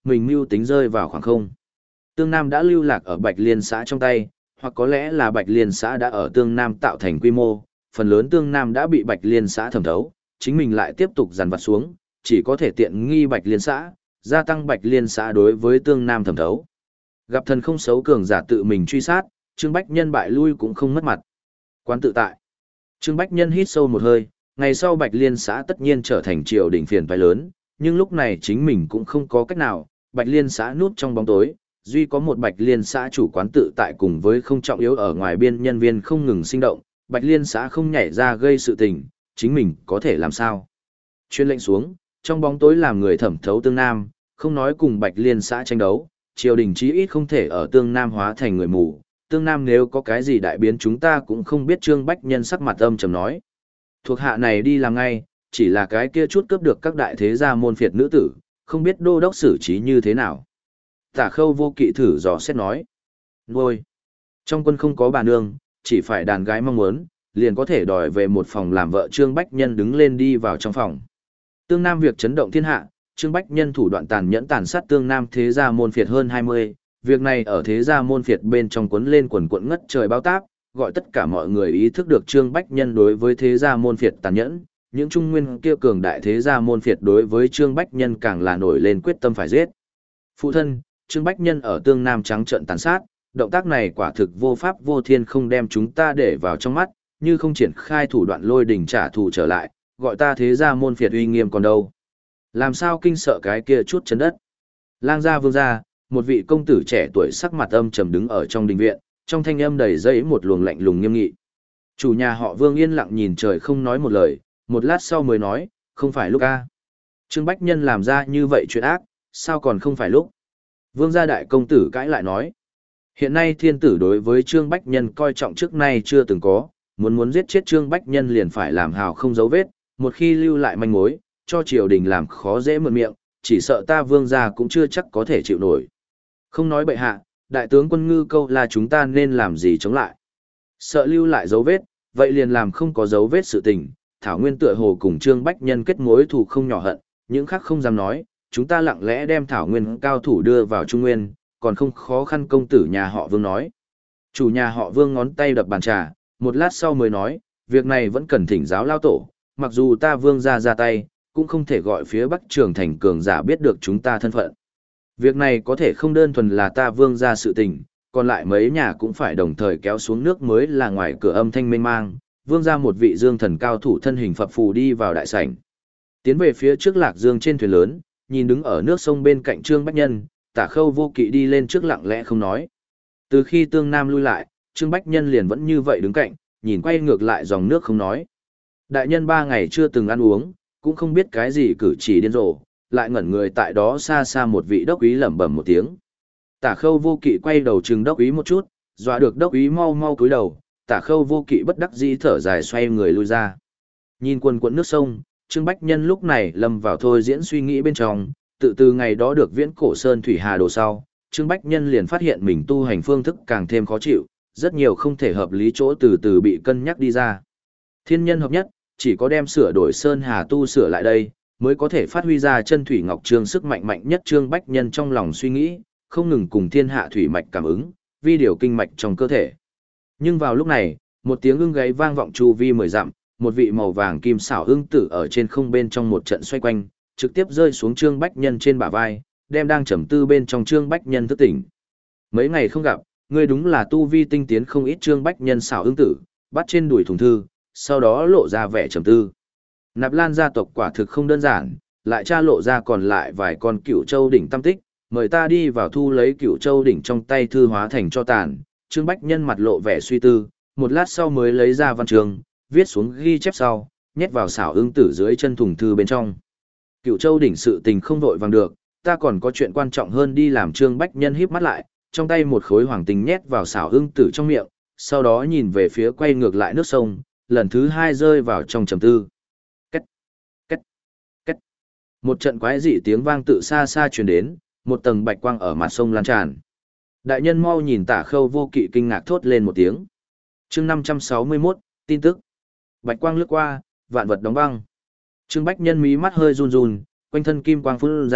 mình mưu tính rơi vào khoảng không. Tương Nam đã lưu lạc ở Bạch Liên xã trong tay, hoặc có lẽ là Bạch Liên xã đã ở Tương Nam tạo thành quy mô, phần lớn Tương Nam đã bị Bạch Liên xã thẩm thấu, chính mình lại tiếp tục dằn vặt xuống, chỉ có thể tiện nghi Bạch Liên xã, gia tăng Bạch Liên xã đối với Tương Nam thẩm thấu. Gặp thần không xấu cường giả tự mình truy sát, Trương Bách Nhân bại lui cũng không mất mặt. Quán tự tại. Trương Bách Nhân hít sâu một hơi, ngày sau Bạch Liên xã tất nhiên trở thành triều đình phiền toái lớn, nhưng lúc này chính mình cũng không có cách nào, Bạch Liên xã núp trong bóng tối, duy có một Bạch Liên xã chủ quán tự tại cùng với không trọng yếu ở ngoài biên nhân viên không ngừng sinh động, Bạch Liên xã không nhảy ra gây sự tình, chính mình có thể làm sao? Chuyên lệnh xuống, trong bóng tối làm người thẩm thấu Tương Nam, không nói cùng Bạch Liên xã tranh đấu, triều đình chí ít không thể ở Tương Nam hóa thành người mù, Tương Nam nếu có cái gì đại biến chúng ta cũng không biết. Trương Bách Nhân sắc mặt âm trầm nói. Thuộc hạ này đi làm ngay, chỉ là cái kia chút cướp được các đại thế gia môn phiệt nữ tử, không biết đô đốc xử trí như thế nào. Tả Khâu Vô Kỵ thử dò xét nói. Nuôi. Trong quân không có bà nương, chỉ phải đàn gái mong muốn, liền có thể đòi về một phòng làm vợ. Trương Bách Nhân đứng lên đi vào trong phòng. Tương Nam việc chấn động thiên hạ, Trương Bách Nhân thủ đoạn tàn nhẫn tàn sát Tương Nam thế gia môn phiệt hơn hai mươi, việc này ở thế gia môn phiệt bên trong cuốn lên quần quận ngất trời bao táp, gọi tất cả mọi người ý thức được Trương Bách Nhân đối với thế gia môn phiệt tàn nhẫn, những trung nguyên kia cường đại thế gia môn phiệt đối với Trương Bách Nhân càng là nổi lên quyết tâm phải giết. Phụ thân, Trương Bách Nhân ở Tương Nam trắng trợn tàn sát, động tác này quả thực vô pháp vô thiên, không đem chúng ta để vào trong mắt, như không triển khai thủ đoạn lôi đỉnh trả thù trở lại, gọi ta thế gia môn phiệt uy nghiêm còn đâu. Làm sao kinh sợ cái kia chút chấn đất. Lang gia vương gia, một vị công tử trẻ tuổi sắc mặt âm trầm đứng ở trong đình viện, trong thanh âm đầy dẫy một luồng lạnh lùng nghiêm nghị. Chủ nhà họ Vương yên lặng nhìn trời không nói một lời, một lát sau mới nói, không phải lúc a. Trương Bách Nhân làm ra như vậy chuyện ác, sao còn không phải lúc? Vương gia đại công tử cãi lại nói. Hiện nay thiên tử đối với Trương Bách Nhân coi trọng trước nay chưa từng có, muốn muốn giết chết Trương Bách Nhân liền phải làm hào không dấu vết, một khi lưu lại manh mối, cho triều đình làm khó dễ mượn miệng, chỉ sợ ta Vương gia cũng chưa chắc có thể chịu nổi. Không nói bệ hạ, đại tướng quân Ngư Câu là chúng ta nên làm gì chống lại. Sợ lưu lại dấu vết, vậy liền làm không có dấu vết sự tình. Thảo Nguyên tựa hồ cùng Trương Bách Nhân kết mối thù không nhỏ hận, những khác không dám nói, chúng ta lặng lẽ đem Thảo Nguyên cao thủ đưa vào Trung Nguyên, còn không khó khăn. Công tử nhà họ Vương nói. Chủ nhà họ Vương ngón tay đập bàn trà, một lát sau mới nói, việc này vẫn cần thỉnh giáo lao tổ, mặc dù ta Vương gia ra tay, cũng không thể gọi phía Bắc Trường Thành cường giả biết được chúng ta thân phận. Việc này có thể không đơn thuần là ta Vương gia sự tình, còn lại mấy nhà cũng phải đồng thời kéo xuống nước mới là. Ngoài cửa âm thanh mênh mang, Vương gia một vị dương thần cao thủ thân hình phập phù đi vào đại sảnh. Tiến về phía trước Lạc Dương trên thuyền lớn, nhìn đứng ở nước sông bên cạnh Trương Bách Nhân, Tả Khâu Vô Kỵ đi lên trước lặng lẽ không nói. Từ khi Tương Nam lui lại, Trương Bách Nhân liền vẫn như vậy đứng cạnh, nhìn quay ngược lại dòng nước không nói. Đại nhân ba ngày chưa từng ăn uống, cũng không biết cái gì cử chỉ điên rồ, lại ngẩn người tại đó. Xa xa một vị đốc úy lẩm bẩm một tiếng. Tả Khâu Vô Kỵ quay đầu chừng đốc úy một chút, dọa được đốc úy mau mau cúi đầu. Tả Khâu Vô Kỵ bất đắc dĩ thở dài xoay người lui ra. Nhìn quần quần nước sông, Trương Bách Nhân lúc này lâm vào thôi diễn suy nghĩ bên trong, tự từ ngày đó được Viễn Cổ Sơn Thủy Hà đồ sau, Trương Bách Nhân liền phát hiện mình tu hành phương thức càng thêm khó chịu, rất nhiều không thể hợp lý chỗ từ từ bị cân nhắc đi ra. Thiên nhân hợp nhất, chỉ có đem sửa đổi Sơn Hà tu sửa lại đây, mới có thể phát huy ra chân thủy ngọc trương sức mạnh mạnh nhất. Trương Bách Nhân trong lòng suy nghĩ, không ngừng cùng thiên hạ thủy mạch cảm ứng, vi điều kinh mạch trong cơ thể. Nhưng vào lúc này, một tiếng ưng gáy vang vọng chu vi mười dặm, một vị màu vàng kim xảo ưng tử ở trên không bên trong một trận xoay quanh, trực tiếp rơi xuống Trương Bách Nhân trên bả vai, đem đang trầm tư bên trong Trương Bách Nhân thức tỉnh. Mấy ngày không gặp, ngươi đúng là tu vi tinh tiến không ít. Trương Bách Nhân xảo ưng tử, bắt trên đùi thùng thư, sau đó lộ ra vẻ trầm tư. Nạp Lan gia tộc quả thực không đơn giản, lại tra lộ ra còn lại vài con Cửu Châu đỉnh tam tích, mời ta đi vào thu lấy Cửu Châu đỉnh trong tay thư hóa thành cho tàn. Trương Bách Nhân mặt lộ vẻ suy tư, một lát sau mới lấy ra văn trường, viết xuống ghi chép sau, nhét vào xảo ưng tử dưới chân thùng thư bên trong. Cửu Châu đỉnh sự tình không vội vàng được, ta còn có chuyện quan trọng hơn đi làm. Trương Bách Nhân híp mắt lại, trong tay một khối hoàng tinh nhét vào xảo ưng tử trong miệng, sau đó nhìn về phía quay ngược lại nước sông, lần thứ hai rơi vào trong trầm tư. Két, két, két. Một trận quái dị tiếng vang tự xa xa truyền đến, một tầng bạch quang ở mặt sông lan tràn. Đại nhân mau nhìn. Tả Khâu Vô Kỵ kinh ngạc thốt lên một tiếng. Chương năm trăm sáu mươi mốt, tin tức. Bạch quang lướt qua, vạn vật đóng băng. Trương Bách Nhân mí mắt hơi run run, quanh thân kim quang phun ra,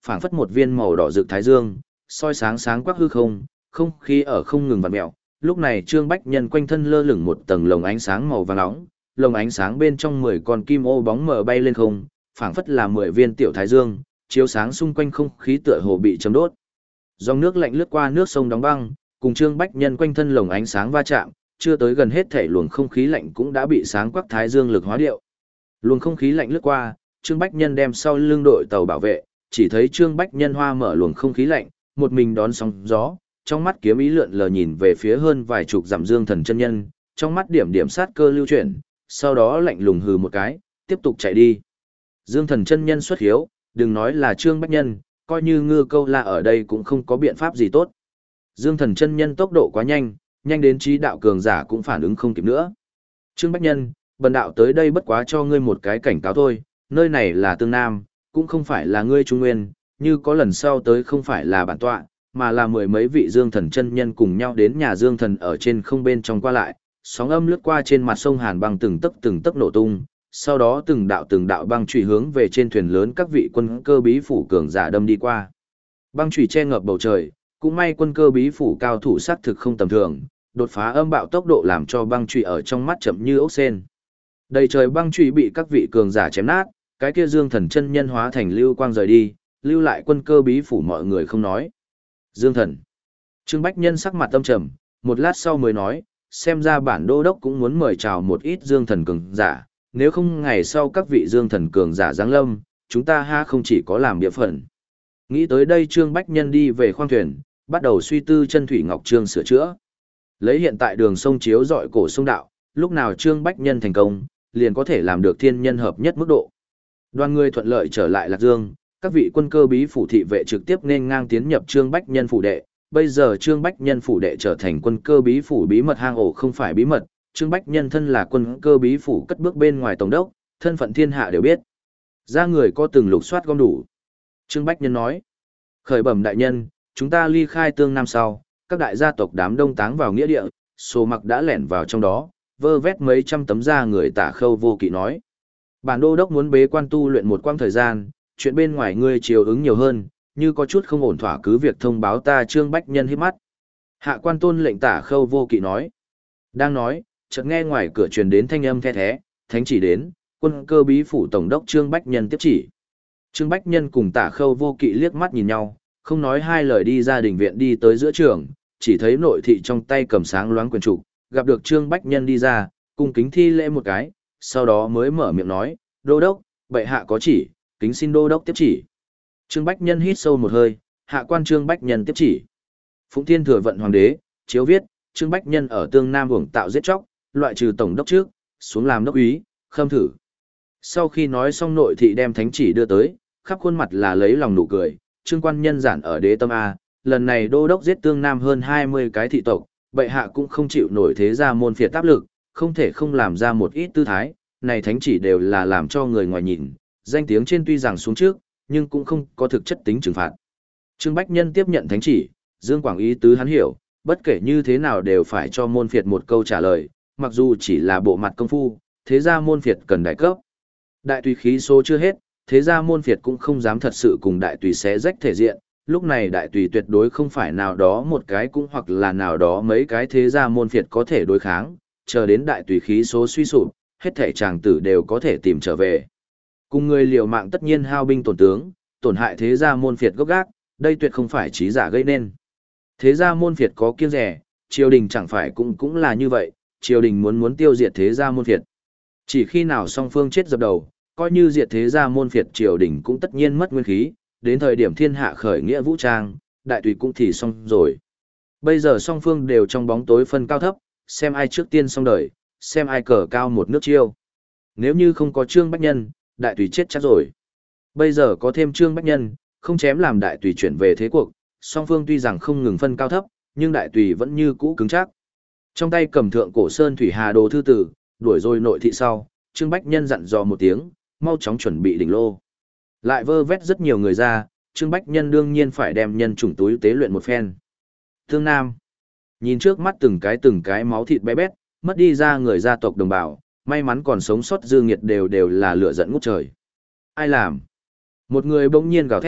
phảng phất một viên màu đỏ rực thái dương, soi sáng sáng quắc hư không, không khí ở không ngừng vặn mèo. Lúc này Trương Bách Nhân quanh thân lơ lửng một tầng lồng ánh sáng màu vàng nóng, lồng ánh sáng bên trong mười con kim ô bóng mờ bay lên không, phảng phất là mười viên tiểu thái dương, chiếu sáng xung quanh không khí tựa hồ bị chấm đốt. Dòng nước lạnh lướt qua nước sông đóng băng, cùng Trương Bách Nhân quanh thân lồng ánh sáng va chạm, chưa tới gần hết thể luồng không khí lạnh cũng đã bị sáng quắc thái dương lực hóa điệu. Luồng không khí lạnh lướt qua, Trương Bách Nhân đem sau lưng đội tàu bảo vệ, chỉ thấy Trương Bách Nhân hoa mở luồng không khí lạnh, một mình đón sóng gió, trong mắt kiếm ý lượn lờ nhìn về phía hơn vài chục dặm Dương Thần chân nhân, trong mắt điểm điểm sát cơ lưu chuyển, sau đó lạnh lùng hừ một cái, tiếp tục chạy đi. Dương Thần chân nhân xuất hiếu, đừng nói là Trương Bách Nhân, coi như Ngư Câu La ở đây cũng không có biện pháp gì tốt. Dương Thần chân nhân tốc độ quá nhanh, nhanh đến trí đạo cường giả cũng phản ứng không kịp nữa. Trương Bách Nhân, bần đạo tới đây bất quá cho ngươi một cái cảnh cáo thôi, nơi này là Tương Nam, cũng không phải là ngươi Trung Nguyên, như có lần sau tới không phải là bản tọa, mà là mười mấy vị Dương Thần chân nhân cùng nhau đến nhà Dương Thần ở trên không bên trong qua lại, sóng âm lướt qua trên mặt sông Hàn băng từng tấc từng tấc nổ tung, sau đó từng đạo từng đạo băng chùy hướng về trên thuyền lớn các vị quân cơ bí phủ cường giả đâm đi qua. Băng chùy che ngập bầu trời, cũng may quân cơ bí phủ cao thủ sát thực không tầm thường, đột phá âm bạo tốc độ làm cho băng chùy ở trong mắt chậm như ốc sên. Đầy trời băng chùy bị các vị cường giả chém nát, cái kia Dương Thần chân nhân hóa thành lưu quang rời đi, lưu lại quân cơ bí phủ mọi người không nói. Dương Thần. Trương Bách Nhân sắc mặt âm trầm, một lát sau mới nói, xem ra bản đô đốc cũng muốn mời chào một ít Dương Thần cường giả, nếu không ngày sau các vị Dương Thần cường giả giáng lâm, chúng ta ha không chỉ có làm địa phận. Nghĩ tới đây Trương Bách Nhân đi về khoang thuyền, bắt đầu suy tư chân thủy ngọc trương sửa chữa. Lấy hiện tại đường sông chiếu dọi cổ sông đạo, lúc nào Trương Bách Nhân thành công, liền có thể làm được thiên nhân hợp nhất mức độ. Đoàn người thuận lợi trở lại Lạc Dương, các vị quân cơ bí phủ thị vệ trực tiếp nên ngang tiến nhập Trương Bách Nhân phủ đệ. Bây giờ Trương Bách Nhân phủ đệ trở thành quân cơ bí phủ bí mật hang ổ không phải bí mật, Trương Bách Nhân thân là quân cơ bí phủ cất bước bên ngoài tổng đốc, thân phận thiên hạ đều biết. Ra người có từng lục soát gom đủ. Trương Bách Nhân nói, khởi bẩm đại nhân, chúng ta ly khai Tương Nam sau, các đại gia tộc đám đông táng vào nghĩa địa, Sô Mặc đã lẻn vào trong đó, vơ vét mấy trăm tấm da người Tả Khâu Vô Kỵ nói. Bản đô đốc muốn bế quan tu luyện một quãng thời gian, chuyện bên ngoài ngươi chiều ứng nhiều hơn, như có chút không ổn thỏa cứ việc thông báo ta. Trương Bách Nhân hít mắt. Hạ quan tôn lệnh Tả Khâu Vô Kỵ nói. Đang nói, chợt nghe ngoài cửa truyền đến thanh âm the thé, thánh chỉ đến, quân cơ bí phủ tổng đốc Trương Bách Nhân tiếp chỉ. Trương Bách Nhân cùng Tả Khâu Vô Kỵ liếc mắt nhìn nhau, không nói hai lời đi ra đình viện đi tới giữa trường, chỉ thấy nội thị trong tay cầm sáng loáng quyền trục, gặp được Trương Bách Nhân đi ra, cung kính thi lễ một cái, sau đó mới mở miệng nói, đô đốc, bệ hạ có chỉ, kính xin đô đốc tiếp chỉ. Trương Bách Nhân hít sâu một hơi, hạ quan Trương Bách Nhân tiếp chỉ. Phụng Thiên Thừa Vận Hoàng đế, chiếu viết, Trương Bách Nhân ở Tương Nam uổng tạo giết chóc, loại trừ tổng đốc trước, xuống làm đốc úy, khâm thử. Sau khi nói xong nội thị đem thánh chỉ đưa tới, khắp khuôn mặt là lấy lòng nụ cười, Trương quan nhân giản ở đế tâm A, lần này đô đốc giết Tương Nam hơn hai mươi cái thị tộc, bệ hạ cũng không chịu nổi thế ra môn phiệt áp lực, không thể không làm ra một ít tư thái, này thánh chỉ đều là làm cho người ngoài nhìn, danh tiếng trên tuy rằng xuống trước, nhưng cũng không có thực chất tính trừng phạt. Trương Bách Nhân tiếp nhận thánh chỉ, Dương Quảng ý tứ hắn hiểu, bất kể như thế nào đều phải cho môn phiệt một câu trả lời, mặc dù chỉ là bộ mặt công phu, thế ra môn phiệt cần đại cấp. Đại tùy khí số chưa hết, thế ra môn phiệt cũng không dám thật sự cùng đại tùy xé rách thể diện, lúc này đại tùy tuyệt đối không phải nào đó một cái cũng hoặc là nào đó mấy cái thế ra môn phiệt có thể đối kháng, chờ đến đại tùy khí số suy sụp, hết thể chàng tử đều có thể tìm trở về. Cùng người liều mạng tất nhiên hao binh tổn tướng, tổn hại thế gia môn phiệt gốc gác, đây tuyệt không phải trí giả gây nên. Thế gia môn phiệt có kiêng rẻ, triều đình chẳng phải cũng cũng là như vậy, triều đình muốn muốn tiêu diệt thế gia môn phiệt. Chỉ khi nào song phương chết dập đầu, coi như diệt thế gia môn phiệt triều đình cũng tất nhiên mất nguyên khí, đến thời điểm thiên hạ khởi nghĩa vũ trang, đại tùy cũng thì xong rồi. Bây giờ song phương đều trong bóng tối phân cao thấp, xem ai trước tiên xong đời, xem ai cờ cao một nước chiêu. Nếu như không có Trương Bách Nhân, đại tùy chết chắc rồi. Bây giờ có thêm Trương Bách Nhân, không chém làm đại tùy chuyển về thế cuộc, song phương tuy rằng không ngừng phân cao thấp, nhưng đại tùy vẫn như cũ cứng chắc. Trong tay cầm thượng cổ sơn thủy hà đồ thư tử, đuổi rồi nội thị sau, Trương Bách Nhân dặn dò một tiếng, mau chóng chuẩn bị đỉnh lô. Lại vơ vét rất nhiều người ra, Trương Bách Nhân đương nhiên phải đem nhân chủng túi tế luyện một phen. Tương Nam, nhìn trước mắt từng cái từng cái máu thịt bé bét, mất đi ra người gia tộc đồng bào, may mắn còn sống sót dư nghiệt đều đều là lửa giận ngút trời. Ai làm? Một người bỗng nhiên gào thét,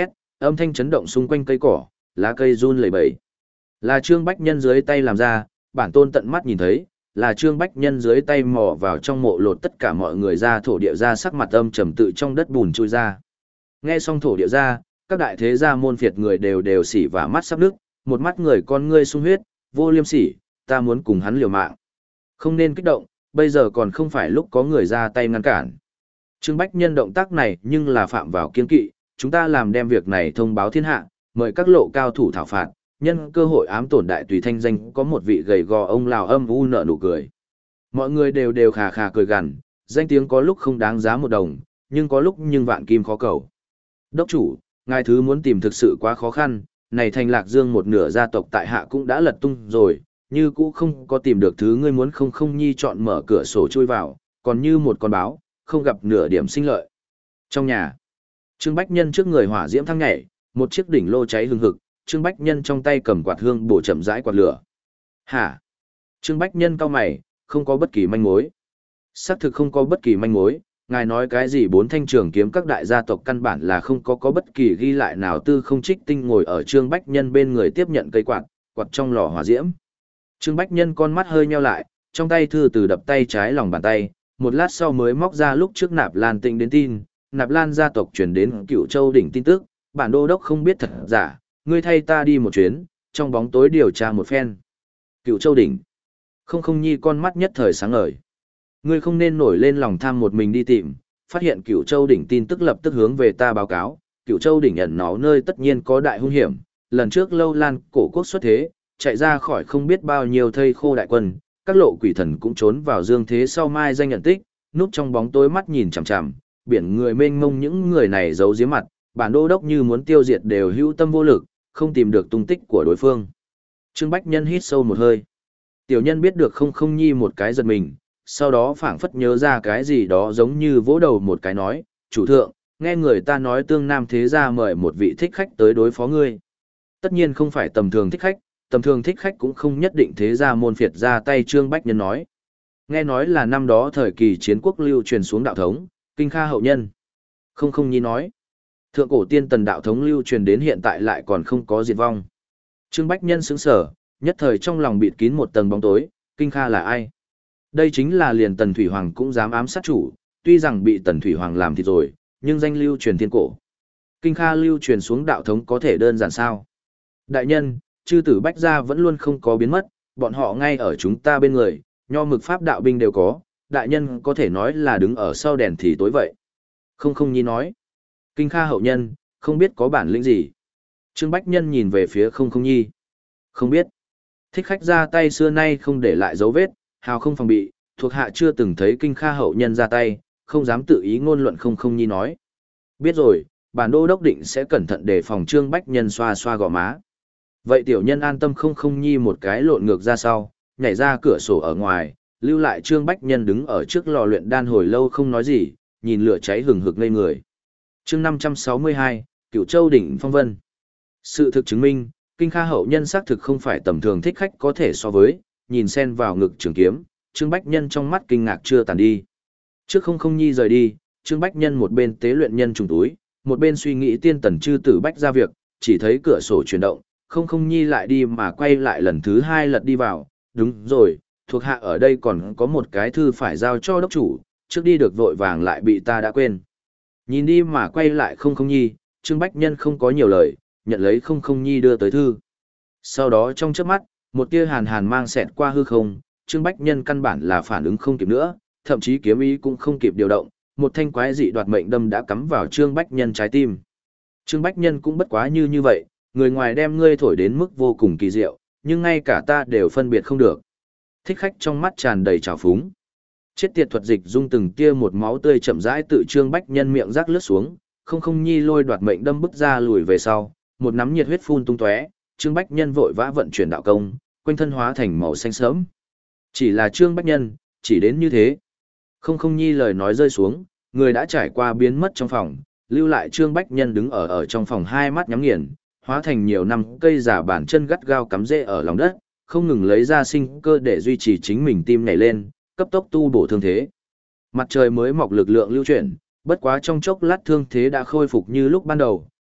Âm thanh chấn động xung quanh cây cỏ, lá cây run lẩy bẩy. Là Trương Bách Nhân dưới tay làm ra, bản tôn tận mắt nhìn thấy, là Trương Bách Nhân dưới tay mò vào trong mộ lột tất cả mọi người ra, thổ địa ra sắc mặt âm trầm tự trong đất bùn chui ra. Nghe xong thổ địa ra, các đại thế gia môn phiệt người đều đều xỉ và mắt sắp nước, một mắt người con ngươi sung huyết, vô liêm sỉ, ta muốn cùng hắn liều mạng. Không nên kích động, bây giờ còn không phải lúc có người ra tay ngăn cản. Trương Bách Nhân động tác này nhưng là phạm vào kiên kỵ, chúng ta làm đem việc này thông báo thiên hạ, mời các lộ cao thủ thảo phạt, nhân cơ hội ám tổn đại tùy thanh danh có một vị gầy gò ông lào âm u nợ nụ cười. Mọi người đều đều khà khà cười gằn, danh tiếng có lúc không đáng giá một đồng, nhưng có lúc nhưng vạn kim khó cầu. Đốc chủ, ngài thứ muốn tìm thực sự quá khó khăn, này thành Lạc Dương một nửa gia tộc tại hạ cũng đã lật tung rồi, như cũ không có tìm được thứ ngươi muốn, không không nhi chọn mở cửa sổ chui vào, còn như một con báo, không gặp nửa điểm sinh lợi. Trong nhà, Trương Bách Nhân trước người hỏa diễm thăng nhảy, một chiếc đỉnh lô cháy hừng hực, Trương Bách Nhân trong tay cầm quạt hương bổ chậm rãi quạt lửa. Hả? Trương Bách Nhân cau mày, không có bất kỳ manh mối. Xác thực không có bất kỳ manh mối, ngài nói cái gì bốn thanh trường kiếm các đại gia tộc căn bản là không có có bất kỳ ghi lại nào. Tư Không Trích Tinh ngồi ở Trương Bách Nhân bên người tiếp nhận cây quạt, quạt trong lò hỏa diễm. Trương Bách Nhân con mắt hơi nheo lại, trong tay thư từ đập tay trái lòng bàn tay, một lát sau mới móc ra lúc trước Nạp Lan Tĩnh đến tin, Nạp Lan gia tộc truyền đến Cửu Châu đỉnh tin tức, bản đô đốc không biết thật giả, ngươi thay ta đi một chuyến, trong bóng tối điều tra một phen. Cửu Châu đỉnh. Không không nhi con mắt nhất thời sáng ngời. Ngươi không nên nổi lên lòng tham một mình đi tìm, phát hiện Cửu Châu đỉnh tin tức lập tức hướng về ta báo cáo, Cửu Châu đỉnh ẩn náu nơi tất nhiên có đại hung hiểm, lần trước Lâu Lan cổ quốc xuất thế, chạy ra khỏi không biết bao nhiêu thây khô đại quân, các lộ quỷ thần cũng trốn vào dương thế sau mai danh nhận tích, núp trong bóng tối mắt nhìn chằm chằm, biển người mênh mông những người này giấu giếm mặt, bản đô đốc như muốn tiêu diệt đều hữu tâm vô lực, không tìm được tung tích của đối phương. Trương Bách Nhân hít sâu một hơi. Tiểu nhân biết được không không nhi một cái giật mình, sau đó phảng phất nhớ ra cái gì đó giống như vỗ đầu một cái nói, chủ thượng, nghe người ta nói tương nam thế gia mời một vị thích khách tới đối phó ngươi. Tất nhiên không phải tầm thường thích khách, tầm thường thích khách cũng không nhất định thế gia môn phiệt ra tay. Trương Bách Nhân nói. Nghe nói là năm đó thời kỳ chiến quốc lưu truyền xuống đạo thống, Kinh Kha hậu nhân. Không không nhi nói. Thượng cổ tiên tần đạo thống lưu truyền đến hiện tại lại còn không có diệt vong. Trương Bách Nhân sững sờ, nhất thời trong lòng bịt kín một tầng bóng tối, Kinh Kha là ai? Đây chính là liền Tần Thủy Hoàng cũng dám ám sát chủ, tuy rằng bị Tần Thủy Hoàng làm thịt rồi, nhưng danh lưu truyền thiên cổ. Kinh Kha lưu truyền xuống đạo thống có thể đơn giản sao? Đại nhân, chư tử Bách gia vẫn luôn không có biến mất, bọn họ ngay ở chúng ta bên người, nho mực pháp đạo binh đều có, đại nhân có thể nói là đứng ở sau đèn thì tối vậy. Không không nhi nói. Kinh Kha hậu nhân, không biết có bản lĩnh gì. Trương Bách Nhân nhìn về phía không không nhi. Không biết. Thích khách ra tay xưa nay không để lại dấu vết, hào không phòng bị, thuộc hạ chưa từng thấy Kinh Kha hậu nhân ra tay, không dám tự ý ngôn luận. Không không nhi nói. Biết rồi, bản đô đốc định sẽ cẩn thận để phòng. Trương Bách Nhân xoa xoa gò má. Vậy tiểu nhân an tâm. Không không nhi một cái lộn ngược ra sau, nhảy ra cửa sổ ở ngoài, lưu lại Trương Bách Nhân đứng ở trước lò luyện đan hồi lâu không nói gì, nhìn lửa cháy hừng hực ngây người. Chương năm trăm sáu mươi hai, Cửu Châu đỉnh phong vân. Sự thực chứng minh, Kinh Kha hậu nhân xác thực không phải tầm thường thích khách có thể so với, nhìn xen vào ngực trường kiếm, Trương Bách Nhân trong mắt kinh ngạc chưa tàn đi. Trước không không nhi rời đi, Trương Bách Nhân một bên tế luyện nhân trùng túi, một bên suy nghĩ tiên tần chư tử Bách ra việc, chỉ thấy cửa sổ chuyển động, không không nhi lại đi mà quay lại lần thứ hai lật đi vào, đúng rồi, thuộc hạ ở đây còn có một cái thư phải giao cho đốc chủ, trước đi được vội vàng lại bị ta đã quên. Nhìn đi mà quay lại không không nhi, Trương Bách Nhân không có nhiều lời, nhận lấy không không nhi đưa tới thư. Sau đó trong chớp mắt, một tia hàn hàn mang xẹt qua hư không, Trương Bách Nhân căn bản là phản ứng không kịp nữa, thậm chí kiếm ý cũng không kịp điều động, một thanh quái dị đoạt mệnh đâm đã cắm vào Trương Bách Nhân trái tim. Trương Bách Nhân cũng bất quá như như vậy, người ngoài đem ngươi thổi đến mức vô cùng kỳ diệu, nhưng ngay cả ta đều phân biệt không được. Thích khách trong mắt tràn đầy trào phúng. Chết tiệt thuật dịch dung từng tia một máu tươi chậm rãi tự Trương Bách Nhân miệng rắc lướt xuống, không không nhi lôi đoạt mệnh đâm bức ra lùi về sau, một nắm nhiệt huyết phun tung tóe, Trương Bách Nhân vội vã vận chuyển đạo công, quanh thân hóa thành màu xanh sớm. Chỉ là Trương Bách Nhân, chỉ đến như thế. Không không nhi lời nói rơi xuống, người đã trải qua biến mất trong phòng, lưu lại Trương Bách Nhân đứng ở ở trong phòng hai mắt nhắm nghiền, hóa thành nhiều năm cây giả bản chân gắt gao cắm rễ ở lòng đất, không ngừng lấy ra sinh cơ để duy trì chính mình tim nhảy lên, cấp tốc tu bổ thương thế. Mặt trời mới mọc lực lượng lưu chuyển, bất quá trong chốc lát thương thế đã khôi phục như lúc ban đầu,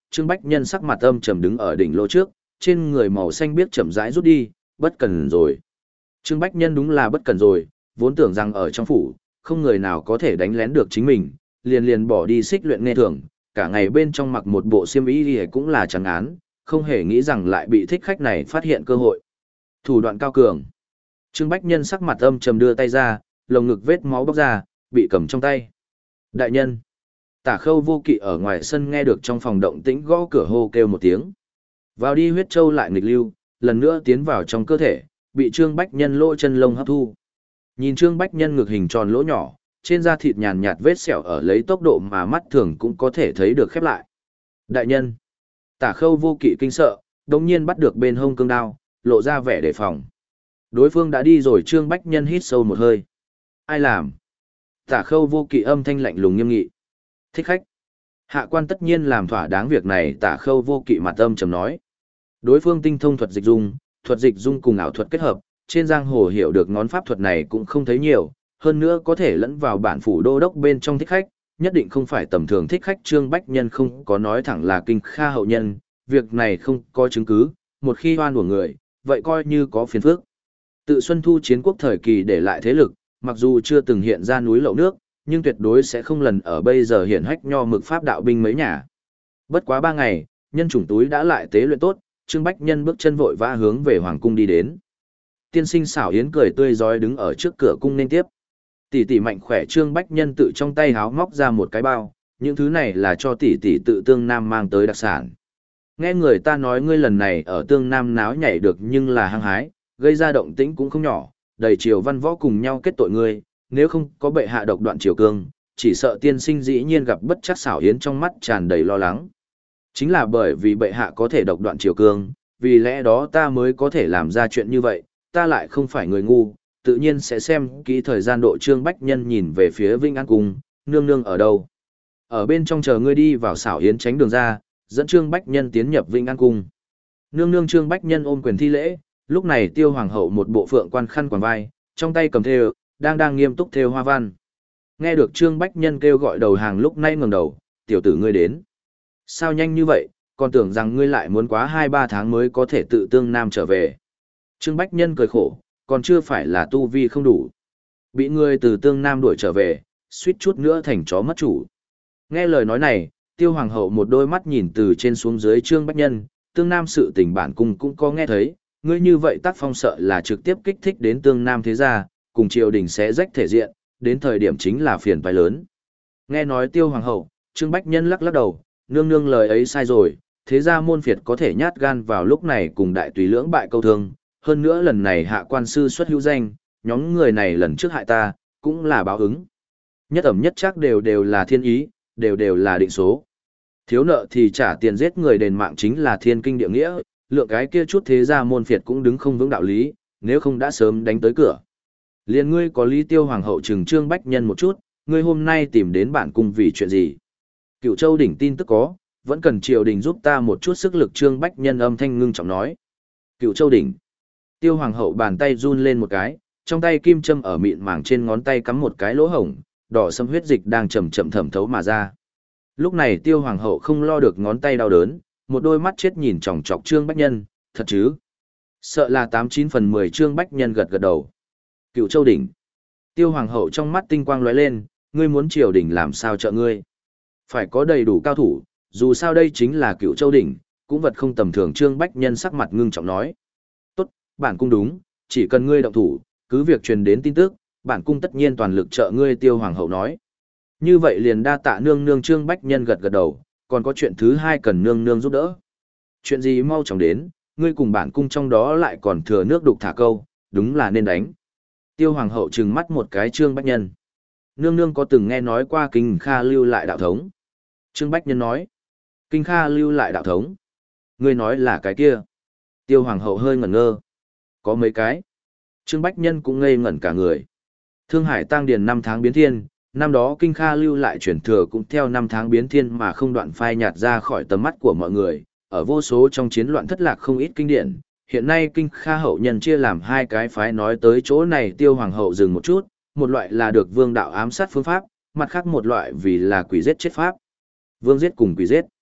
Trương Bách Nhân sắc mặt âm trầm đứng ở đỉnh lô trước, trên người màu xanh biếc chậm rãi rút đi, bất cần rồi. Trương Bách Nhân đúng là bất cần rồi, vốn tưởng rằng ở trong phủ, không người nào có thể đánh lén được chính mình, liền liền bỏ đi xích luyện nghe thường, cả ngày bên trong mặc một bộ xiêm y thì cũng là chẳng án, không hề nghĩ rằng lại bị thích khách này phát hiện cơ hội. Thủ đoạn cao cường. Trương Bách Nhân sắc mặt âm trầm đưa tay ra, lồng ngực vết máu bóc ra, bị cầm trong tay. Đại nhân. Tả Khâu Vô Kỵ ở ngoài sân nghe được trong phòng động tĩnh gõ cửa hô kêu một tiếng. Vào đi huyết châu lại nghịch lưu, lần nữa tiến vào trong cơ thể, bị Trương Bách Nhân lỗ chân lông hấp thu. Nhìn Trương Bách Nhân ngực hình tròn lỗ nhỏ, trên da thịt nhàn nhạt vết sẹo ở lấy tốc độ mà mắt thường cũng có thể thấy được khép lại. Đại nhân. Tả Khâu Vô Kỵ kinh sợ, đồng nhiên bắt được bên hông cương đao, lộ ra vẻ đề phòng. Đối phương đã đi rồi. Trương Bách Nhân hít sâu một hơi. Ai làm? Tả Khâu Vô Kỵ âm thanh lạnh lùng nghiêm nghị. Thích khách. Hạ quan tất nhiên làm thỏa đáng việc này. Tả Khâu Vô Kỵ mặt âm trầm nói. Đối phương tinh thông thuật dịch dung, thuật dịch dung cùng ảo thuật kết hợp, trên giang hồ hiểu được ngón pháp thuật này cũng không thấy nhiều, hơn nữa có thể lẫn vào bản phủ đô đốc bên trong thích khách, nhất định không phải tầm thường thích khách. Trương Bách Nhân không có nói thẳng là Kinh Kha hậu nhân, việc này không có chứng cứ, một khi oan của người, vậy coi như có phiền phức. Tự Xuân Thu chiến quốc thời kỳ để lại thế lực, mặc dù chưa từng hiện ra núi lậu nước, nhưng tuyệt đối sẽ không lần ở bây giờ hiện hách nho mực pháp đạo binh mấy nhà. Bất quá ba ngày, nhân chủng túi đã lại tế luyện tốt, Trương Bách Nhân bước chân vội vã hướng về hoàng cung đi đến. Tiên sinh xảo yến cười tươi rói đứng ở trước cửa cung nên tiếp. Tỷ tỷ mạnh khỏe. Trương Bách Nhân tự trong tay háo móc ra một cái bao, những thứ này là cho tỷ tỷ tự Tương Nam mang tới đặc sản. Nghe người ta nói ngươi lần này ở Tương Nam náo nhảy được nhưng là hăng hái, gây ra động tĩnh cũng không nhỏ, đầy triều văn võ cùng nhau kết tội ngươi, nếu không có bệ hạ độc đoạn triều cương, chỉ sợ tiên sinh dĩ nhiên gặp bất chắc. Xảo yến trong mắt tràn đầy lo lắng. Chính là bởi vì bệ hạ có thể độc đoạn triều cương, vì lẽ đó ta mới có thể làm ra chuyện như vậy, ta lại không phải người ngu, tự nhiên sẽ xem kỹ thời gian độ. Trương Bách Nhân nhìn về phía Vinh An Cung, nương nương ở đâu? Ở bên trong chờ ngươi đi vào. Xảo yến tránh đường ra, dẫn Trương Bách Nhân tiến nhập Vinh An Cung. Nương nương. Trương Bách Nhân ôm quyền thi lễ, lúc này Tiêu Hoàng hậu một bộ phượng quan khăn quàng vai, trong tay cầm thêu, đang đang nghiêm túc thêu hoa văn. Nghe được Trương Bách Nhân kêu gọi đầu hàng, lúc nay ngẩng đầu, tiểu tử ngươi đến. Sao nhanh như vậy, còn tưởng rằng ngươi lại muốn quá hai ba tháng mới có thể tự Tương Nam trở về. Trương Bách Nhân cười khổ, còn chưa phải là tu vi không đủ. Bị ngươi từ Tương Nam đuổi trở về, suýt chút nữa thành chó mất chủ. Nghe lời nói này, Tiêu Hoàng hậu một đôi mắt nhìn từ trên xuống dưới Trương Bách Nhân, Tương Nam sự tình bản cung cũng có nghe thấy, ngươi như vậy tác phong sợ là trực tiếp kích thích đến Tương Nam thế gia, cùng triều đình sẽ rách thể diện, đến thời điểm chính là phiền toái lớn. Nghe nói Tiêu Hoàng hậu, Trương Bách Nhân lắc lắc đầu, nương nương lời ấy sai rồi, thế gia môn phiệt có thể nhát gan vào lúc này cùng đại tùy lưỡng bại câu thương, hơn nữa lần này hạ quan sư xuất hữu danh, nhóm người này lần trước hại ta, cũng là báo ứng. Nhất ẩm nhất chắc đều đều là thiên ý, đều đều là định số. Thiếu nợ thì trả tiền, giết người đền mạng chính là thiên kinh địa nghĩa, lượng cái kia chút thế gia môn phiệt cũng đứng không vững đạo lý, nếu không đã sớm đánh tới cửa. Liên ngươi có lý. Tiêu Hoàng hậu trừng Trương Bách Nhân một chút, ngươi hôm nay tìm đến bản cung vì chuyện gì? Cựu Châu đỉnh tin tức có, vẫn cần triều đình giúp ta một chút sức lực. Trương Bách Nhân âm thanh ngưng trọng nói. Cựu Châu đỉnh. Tiêu Hoàng hậu bàn tay run lên một cái, trong tay kim châm ở mịn màng trên ngón tay cắm một cái lỗ hổng, đỏ sẫm huyết dịch đang chậm chậm thẩm thấu mà ra. Lúc này Tiêu Hoàng hậu không lo được ngón tay đau đớn, một đôi mắt chết nhìn chòng chọc Trương Bách Nhân, thật chứ? Sợ là tám chín phần mười. Trương Bách Nhân gật gật đầu. Cựu Châu đỉnh. Tiêu Hoàng hậu trong mắt tinh quang lóe lên, ngươi muốn triều đình làm sao trợ ngươi? Phải có đầy đủ cao thủ, dù sao đây chính là Cựu Châu đỉnh, cũng vật không tầm thường. Trương Bách Nhân sắc mặt ngưng trọng nói. Tốt, bản cung đúng, chỉ cần ngươi động thủ, cứ việc truyền đến tin tức, bản cung tất nhiên toàn lực trợ ngươi. Tiêu Hoàng hậu nói. Như vậy liền đa tạ nương nương. Trương Bách Nhân gật gật đầu, còn có chuyện thứ hai cần nương nương giúp đỡ. Chuyện gì mau chóng đến, ngươi cùng bản cung trong đó lại còn thừa nước đục thả câu, đúng là nên đánh. Tiêu Hoàng hậu trừng mắt một cái Trương Bách Nhân. Nương nương có từng nghe nói qua Kinh Kha lưu lại đạo thống? Trương Bách Nhân nói. Kinh Kha lưu lại đạo thống? Ngươi nói là cái kia. Tiêu Hoàng hậu hơi ngẩn ngơ. Có mấy cái? Trương Bách Nhân cũng ngây ngẩn cả người. Thương Hải Tăng Điền năm tháng biến thiên, năm đó Kinh Kha lưu lại truyền thừa cũng theo năm tháng biến thiên mà không đoạn phai nhạt ra khỏi tầm mắt của mọi người, ở vô số trong chiến loạn thất lạc không ít kinh điển. Hiện nay Kinh Kha hậu nhân chia làm hai cái phái. Nói tới chỗ này Tiêu Hoàng hậu dừng một chút, một loại là được vương đạo ám sát phương pháp, mặt khác một loại vì là quỷ giết chết pháp. Vương giết cùng quỷ giết.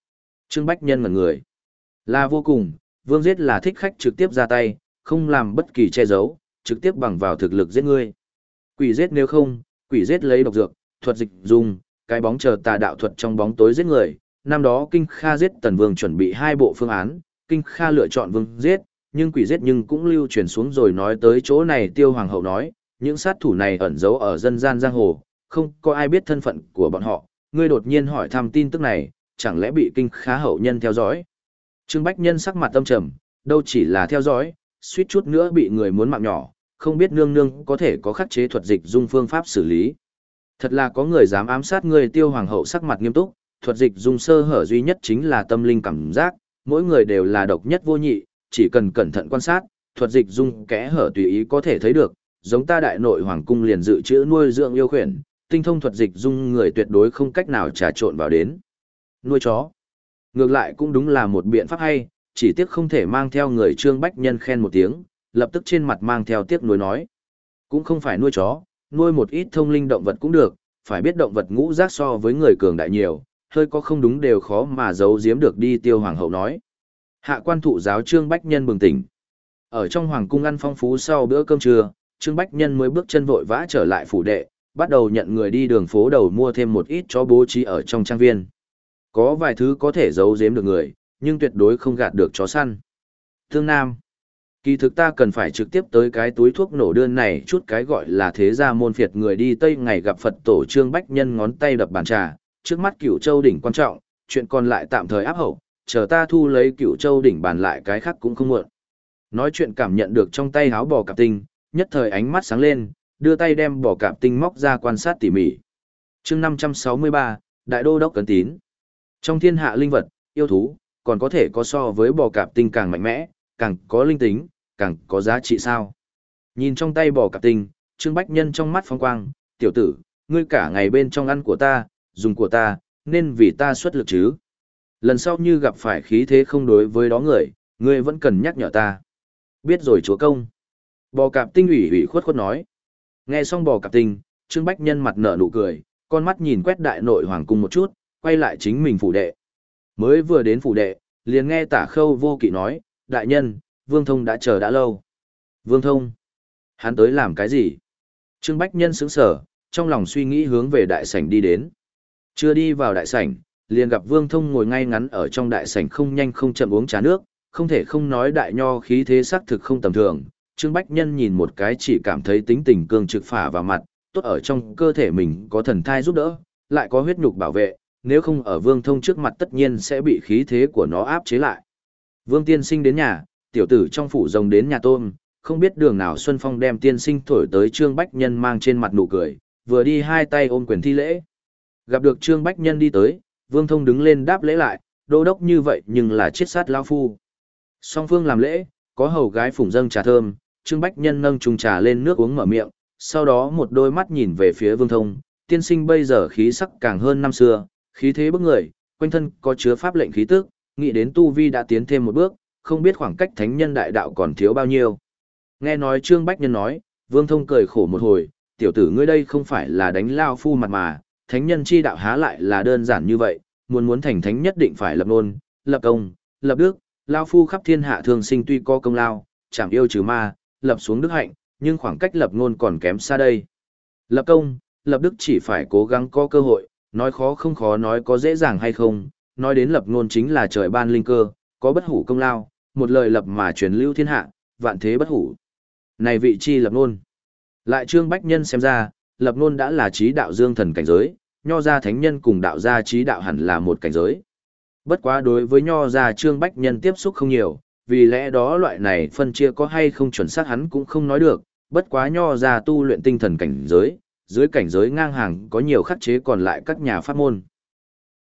Trương Bách Nhân ngẩn người. Là vô cùng, Vương giết là thích khách trực tiếp ra tay, không làm bất kỳ che giấu, trực tiếp bằng vào thực lực giết ngươi. Quỷ giết nếu không, quỷ giết lấy độc dược, thuật dịch dùng, cái bóng chờ tà đạo thuật trong bóng tối giết người. Năm đó Kinh Kha giết Tần Vương chuẩn bị hai bộ phương án, Kinh Kha lựa chọn Vương giết, nhưng quỷ giết nhưng cũng lưu truyền xuống rồi nói tới chỗ này Tiêu Hoàng hậu nói, những sát thủ này ẩn giấu ở dân gian giang hồ, không có ai biết thân phận của bọn họ, ngươi đột nhiên hỏi thăm tin tức này, chẳng lẽ bị Kinh Kha hậu nhân theo dõi. Trương Bách Nhân sắc mặt tâm trầm, đâu chỉ là theo dõi, suýt chút nữa bị người muốn mạng nhỏ, không biết nương nương có thể có khắc chế thuật dịch dung phương pháp xử lý. Thật là có người dám ám sát người. Tiêu Hoàng hậu sắc mặt nghiêm túc, thuật dịch dung sơ hở duy nhất chính là tâm linh cảm giác, mỗi người đều là độc nhất vô nhị, chỉ cần cẩn thận quan sát, thuật dịch dung kẽ hở tùy ý có thể thấy được, giống ta đại nội hoàng cung liền dự trữ nuôi dưỡng yêu khuyển, tinh thông thuật dịch dung người tuyệt đối không cách nào trà trộn vào đến. Nuôi chó. Ngược lại cũng đúng là một biện pháp hay, chỉ tiếc không thể mang theo người. Trương Bách Nhân khen một tiếng, lập tức trên mặt mang theo tiếc nuối nói. Cũng không phải nuôi chó, nuôi một ít thông linh động vật cũng được, phải biết động vật ngũ giác so với người cường đại nhiều, hơi có không đúng đều khó mà giấu giếm được đi. Tiêu Hoàng hậu nói. Hạ quan thụ giáo. Trương Bách Nhân bừng tỉnh. Ở trong hoàng cung ăn phong phú sau bữa cơm trưa, Trương Bách Nhân mới bước chân vội vã trở lại phủ đệ, bắt đầu nhận người đi đường phố đầu mua thêm một ít chó bố trí ở trong trang viên. Có vài thứ có thể giấu giếm được người, nhưng tuyệt đối không gạt được chó săn. Thương Nam. Kỳ thực ta cần phải trực tiếp tới cái túi thuốc nổ đơn này chút cái gọi là thế gia môn phiệt người đi Tây ngày gặp Phật tổ. Trương Bách Nhân ngón tay đập bàn trà, trước mắt Cửu Châu đỉnh quan trọng, chuyện còn lại tạm thời áp hậu, chờ ta thu lấy Cửu Châu đỉnh bàn lại cái khác cũng không muộn. Nói chuyện cảm nhận được trong tay háo bò cạp tinh, nhất thời ánh mắt sáng lên, đưa tay đem bò cạp tinh móc ra quan sát tỉ mỉ. Chương năm trăm sáu mươi ba, Đại Đô đốc Cấn Tín. Trong thiên hạ linh vật, yêu thú, còn có thể có so với bò cạp tinh càng mạnh mẽ, càng có linh tính, càng có giá trị sao? Nhìn trong tay bò cạp tinh, Trương Bách Nhân trong mắt phong quang, tiểu tử, ngươi cả ngày bên trong ăn của ta, dùng của ta, nên vì ta xuất lực chứ. Lần sau như gặp phải khí thế không đối với đó người, ngươi vẫn cần nhắc nhở ta. Biết rồi chúa công. Bò cạp tinh ủy ủy khuất khuất nói. Nghe xong bò cạp tinh, Trương Bách Nhân mặt nở nụ cười, con mắt nhìn quét đại nội hoàng cung một chút, quay lại chính mình phủ đệ. Mới vừa đến phủ đệ, liền nghe Tả Khâu Vô Kỵ nói, đại nhân, Vương Thông đã chờ đã lâu. Vương Thông? Hắn tới làm cái gì? Trương Bách Nhân sững sờ, trong lòng suy nghĩ hướng về đại sảnh đi đến. Chưa đi vào đại sảnh, liền gặp Vương Thông ngồi ngay ngắn ở trong đại sảnh không nhanh không chậm uống trà nước, không thể không nói đại nho khí thế sắc thực không tầm thường. Trương Bách Nhân nhìn một cái chỉ cảm thấy tính tình cương trực phả vào mặt, tốt ở trong cơ thể mình có thần thai giúp đỡ, lại có huyết nhục bảo vệ, nếu không ở Vương Thông trước mặt tất nhiên sẽ bị khí thế của nó áp chế lại. Vương tiên sinh đến nhà, tiểu tử trong phủ rồng đến nhà tôm, không biết đường nào Xuân Phong đem tiên sinh thổi tới. Trương Bách Nhân mang trên mặt nụ cười, vừa đi hai tay ôm quyền thi lễ. Gặp được Trương Bách Nhân đi tới, Vương Thông đứng lên đáp lễ lại, đô đốc như vậy nhưng là chiết sát lão phu. Song phương làm lễ, có hầu gái phủng dâng trà thơm, Trương Bách Nhân nâng chung trà lên nước uống mở miệng, sau đó một đôi mắt nhìn về phía Vương Thông, tiên sinh bây giờ khí sắc càng hơn năm xưa, khí thế bức người, quanh thân có chứa pháp lệnh khí tức, nghĩ đến tu vi đã tiến thêm một bước, không biết khoảng cách thánh nhân đại đạo còn thiếu bao nhiêu. Nghe nói Trương Bách Nhân nói, Vương Thông cười khổ một hồi, tiểu tử ngươi đây không phải là đánh lao phu mặt mà, thánh nhân chi đạo há lại là đơn giản như vậy, muốn muốn thành thánh nhất định phải lập nôn, lập công, lập đức, lao phu khắp thiên hạ thường sinh tuy có công lao, chảm yêu trừ ma, lập xuống đức hạnh, nhưng khoảng cách lập ngôn còn kém xa đây. Lập công, lập đức chỉ phải cố gắng có cơ hội, nói khó không khó nói có dễ dàng hay không, nói đến lập ngôn chính là trời ban linh cơ, có bất hủ công lao, một lời lập mà truyền lưu thiên hạ, vạn thế bất hủ. Này vị chi lập ngôn. Lại Trương Bách Nhân xem ra, lập ngôn đã là trí đạo dương thần cảnh giới, nho gia thánh nhân cùng đạo gia trí đạo hẳn là một cảnh giới. Bất quá đối với nho gia Trương Bách Nhân tiếp xúc không nhiều, vì lẽ đó loại này phân chia có hay không chuẩn xác hắn cũng không nói được, bất quá nho gia tu luyện tinh thần cảnh giới, dưới cảnh giới ngang hàng có nhiều khắc chế còn lại các nhà pháp môn.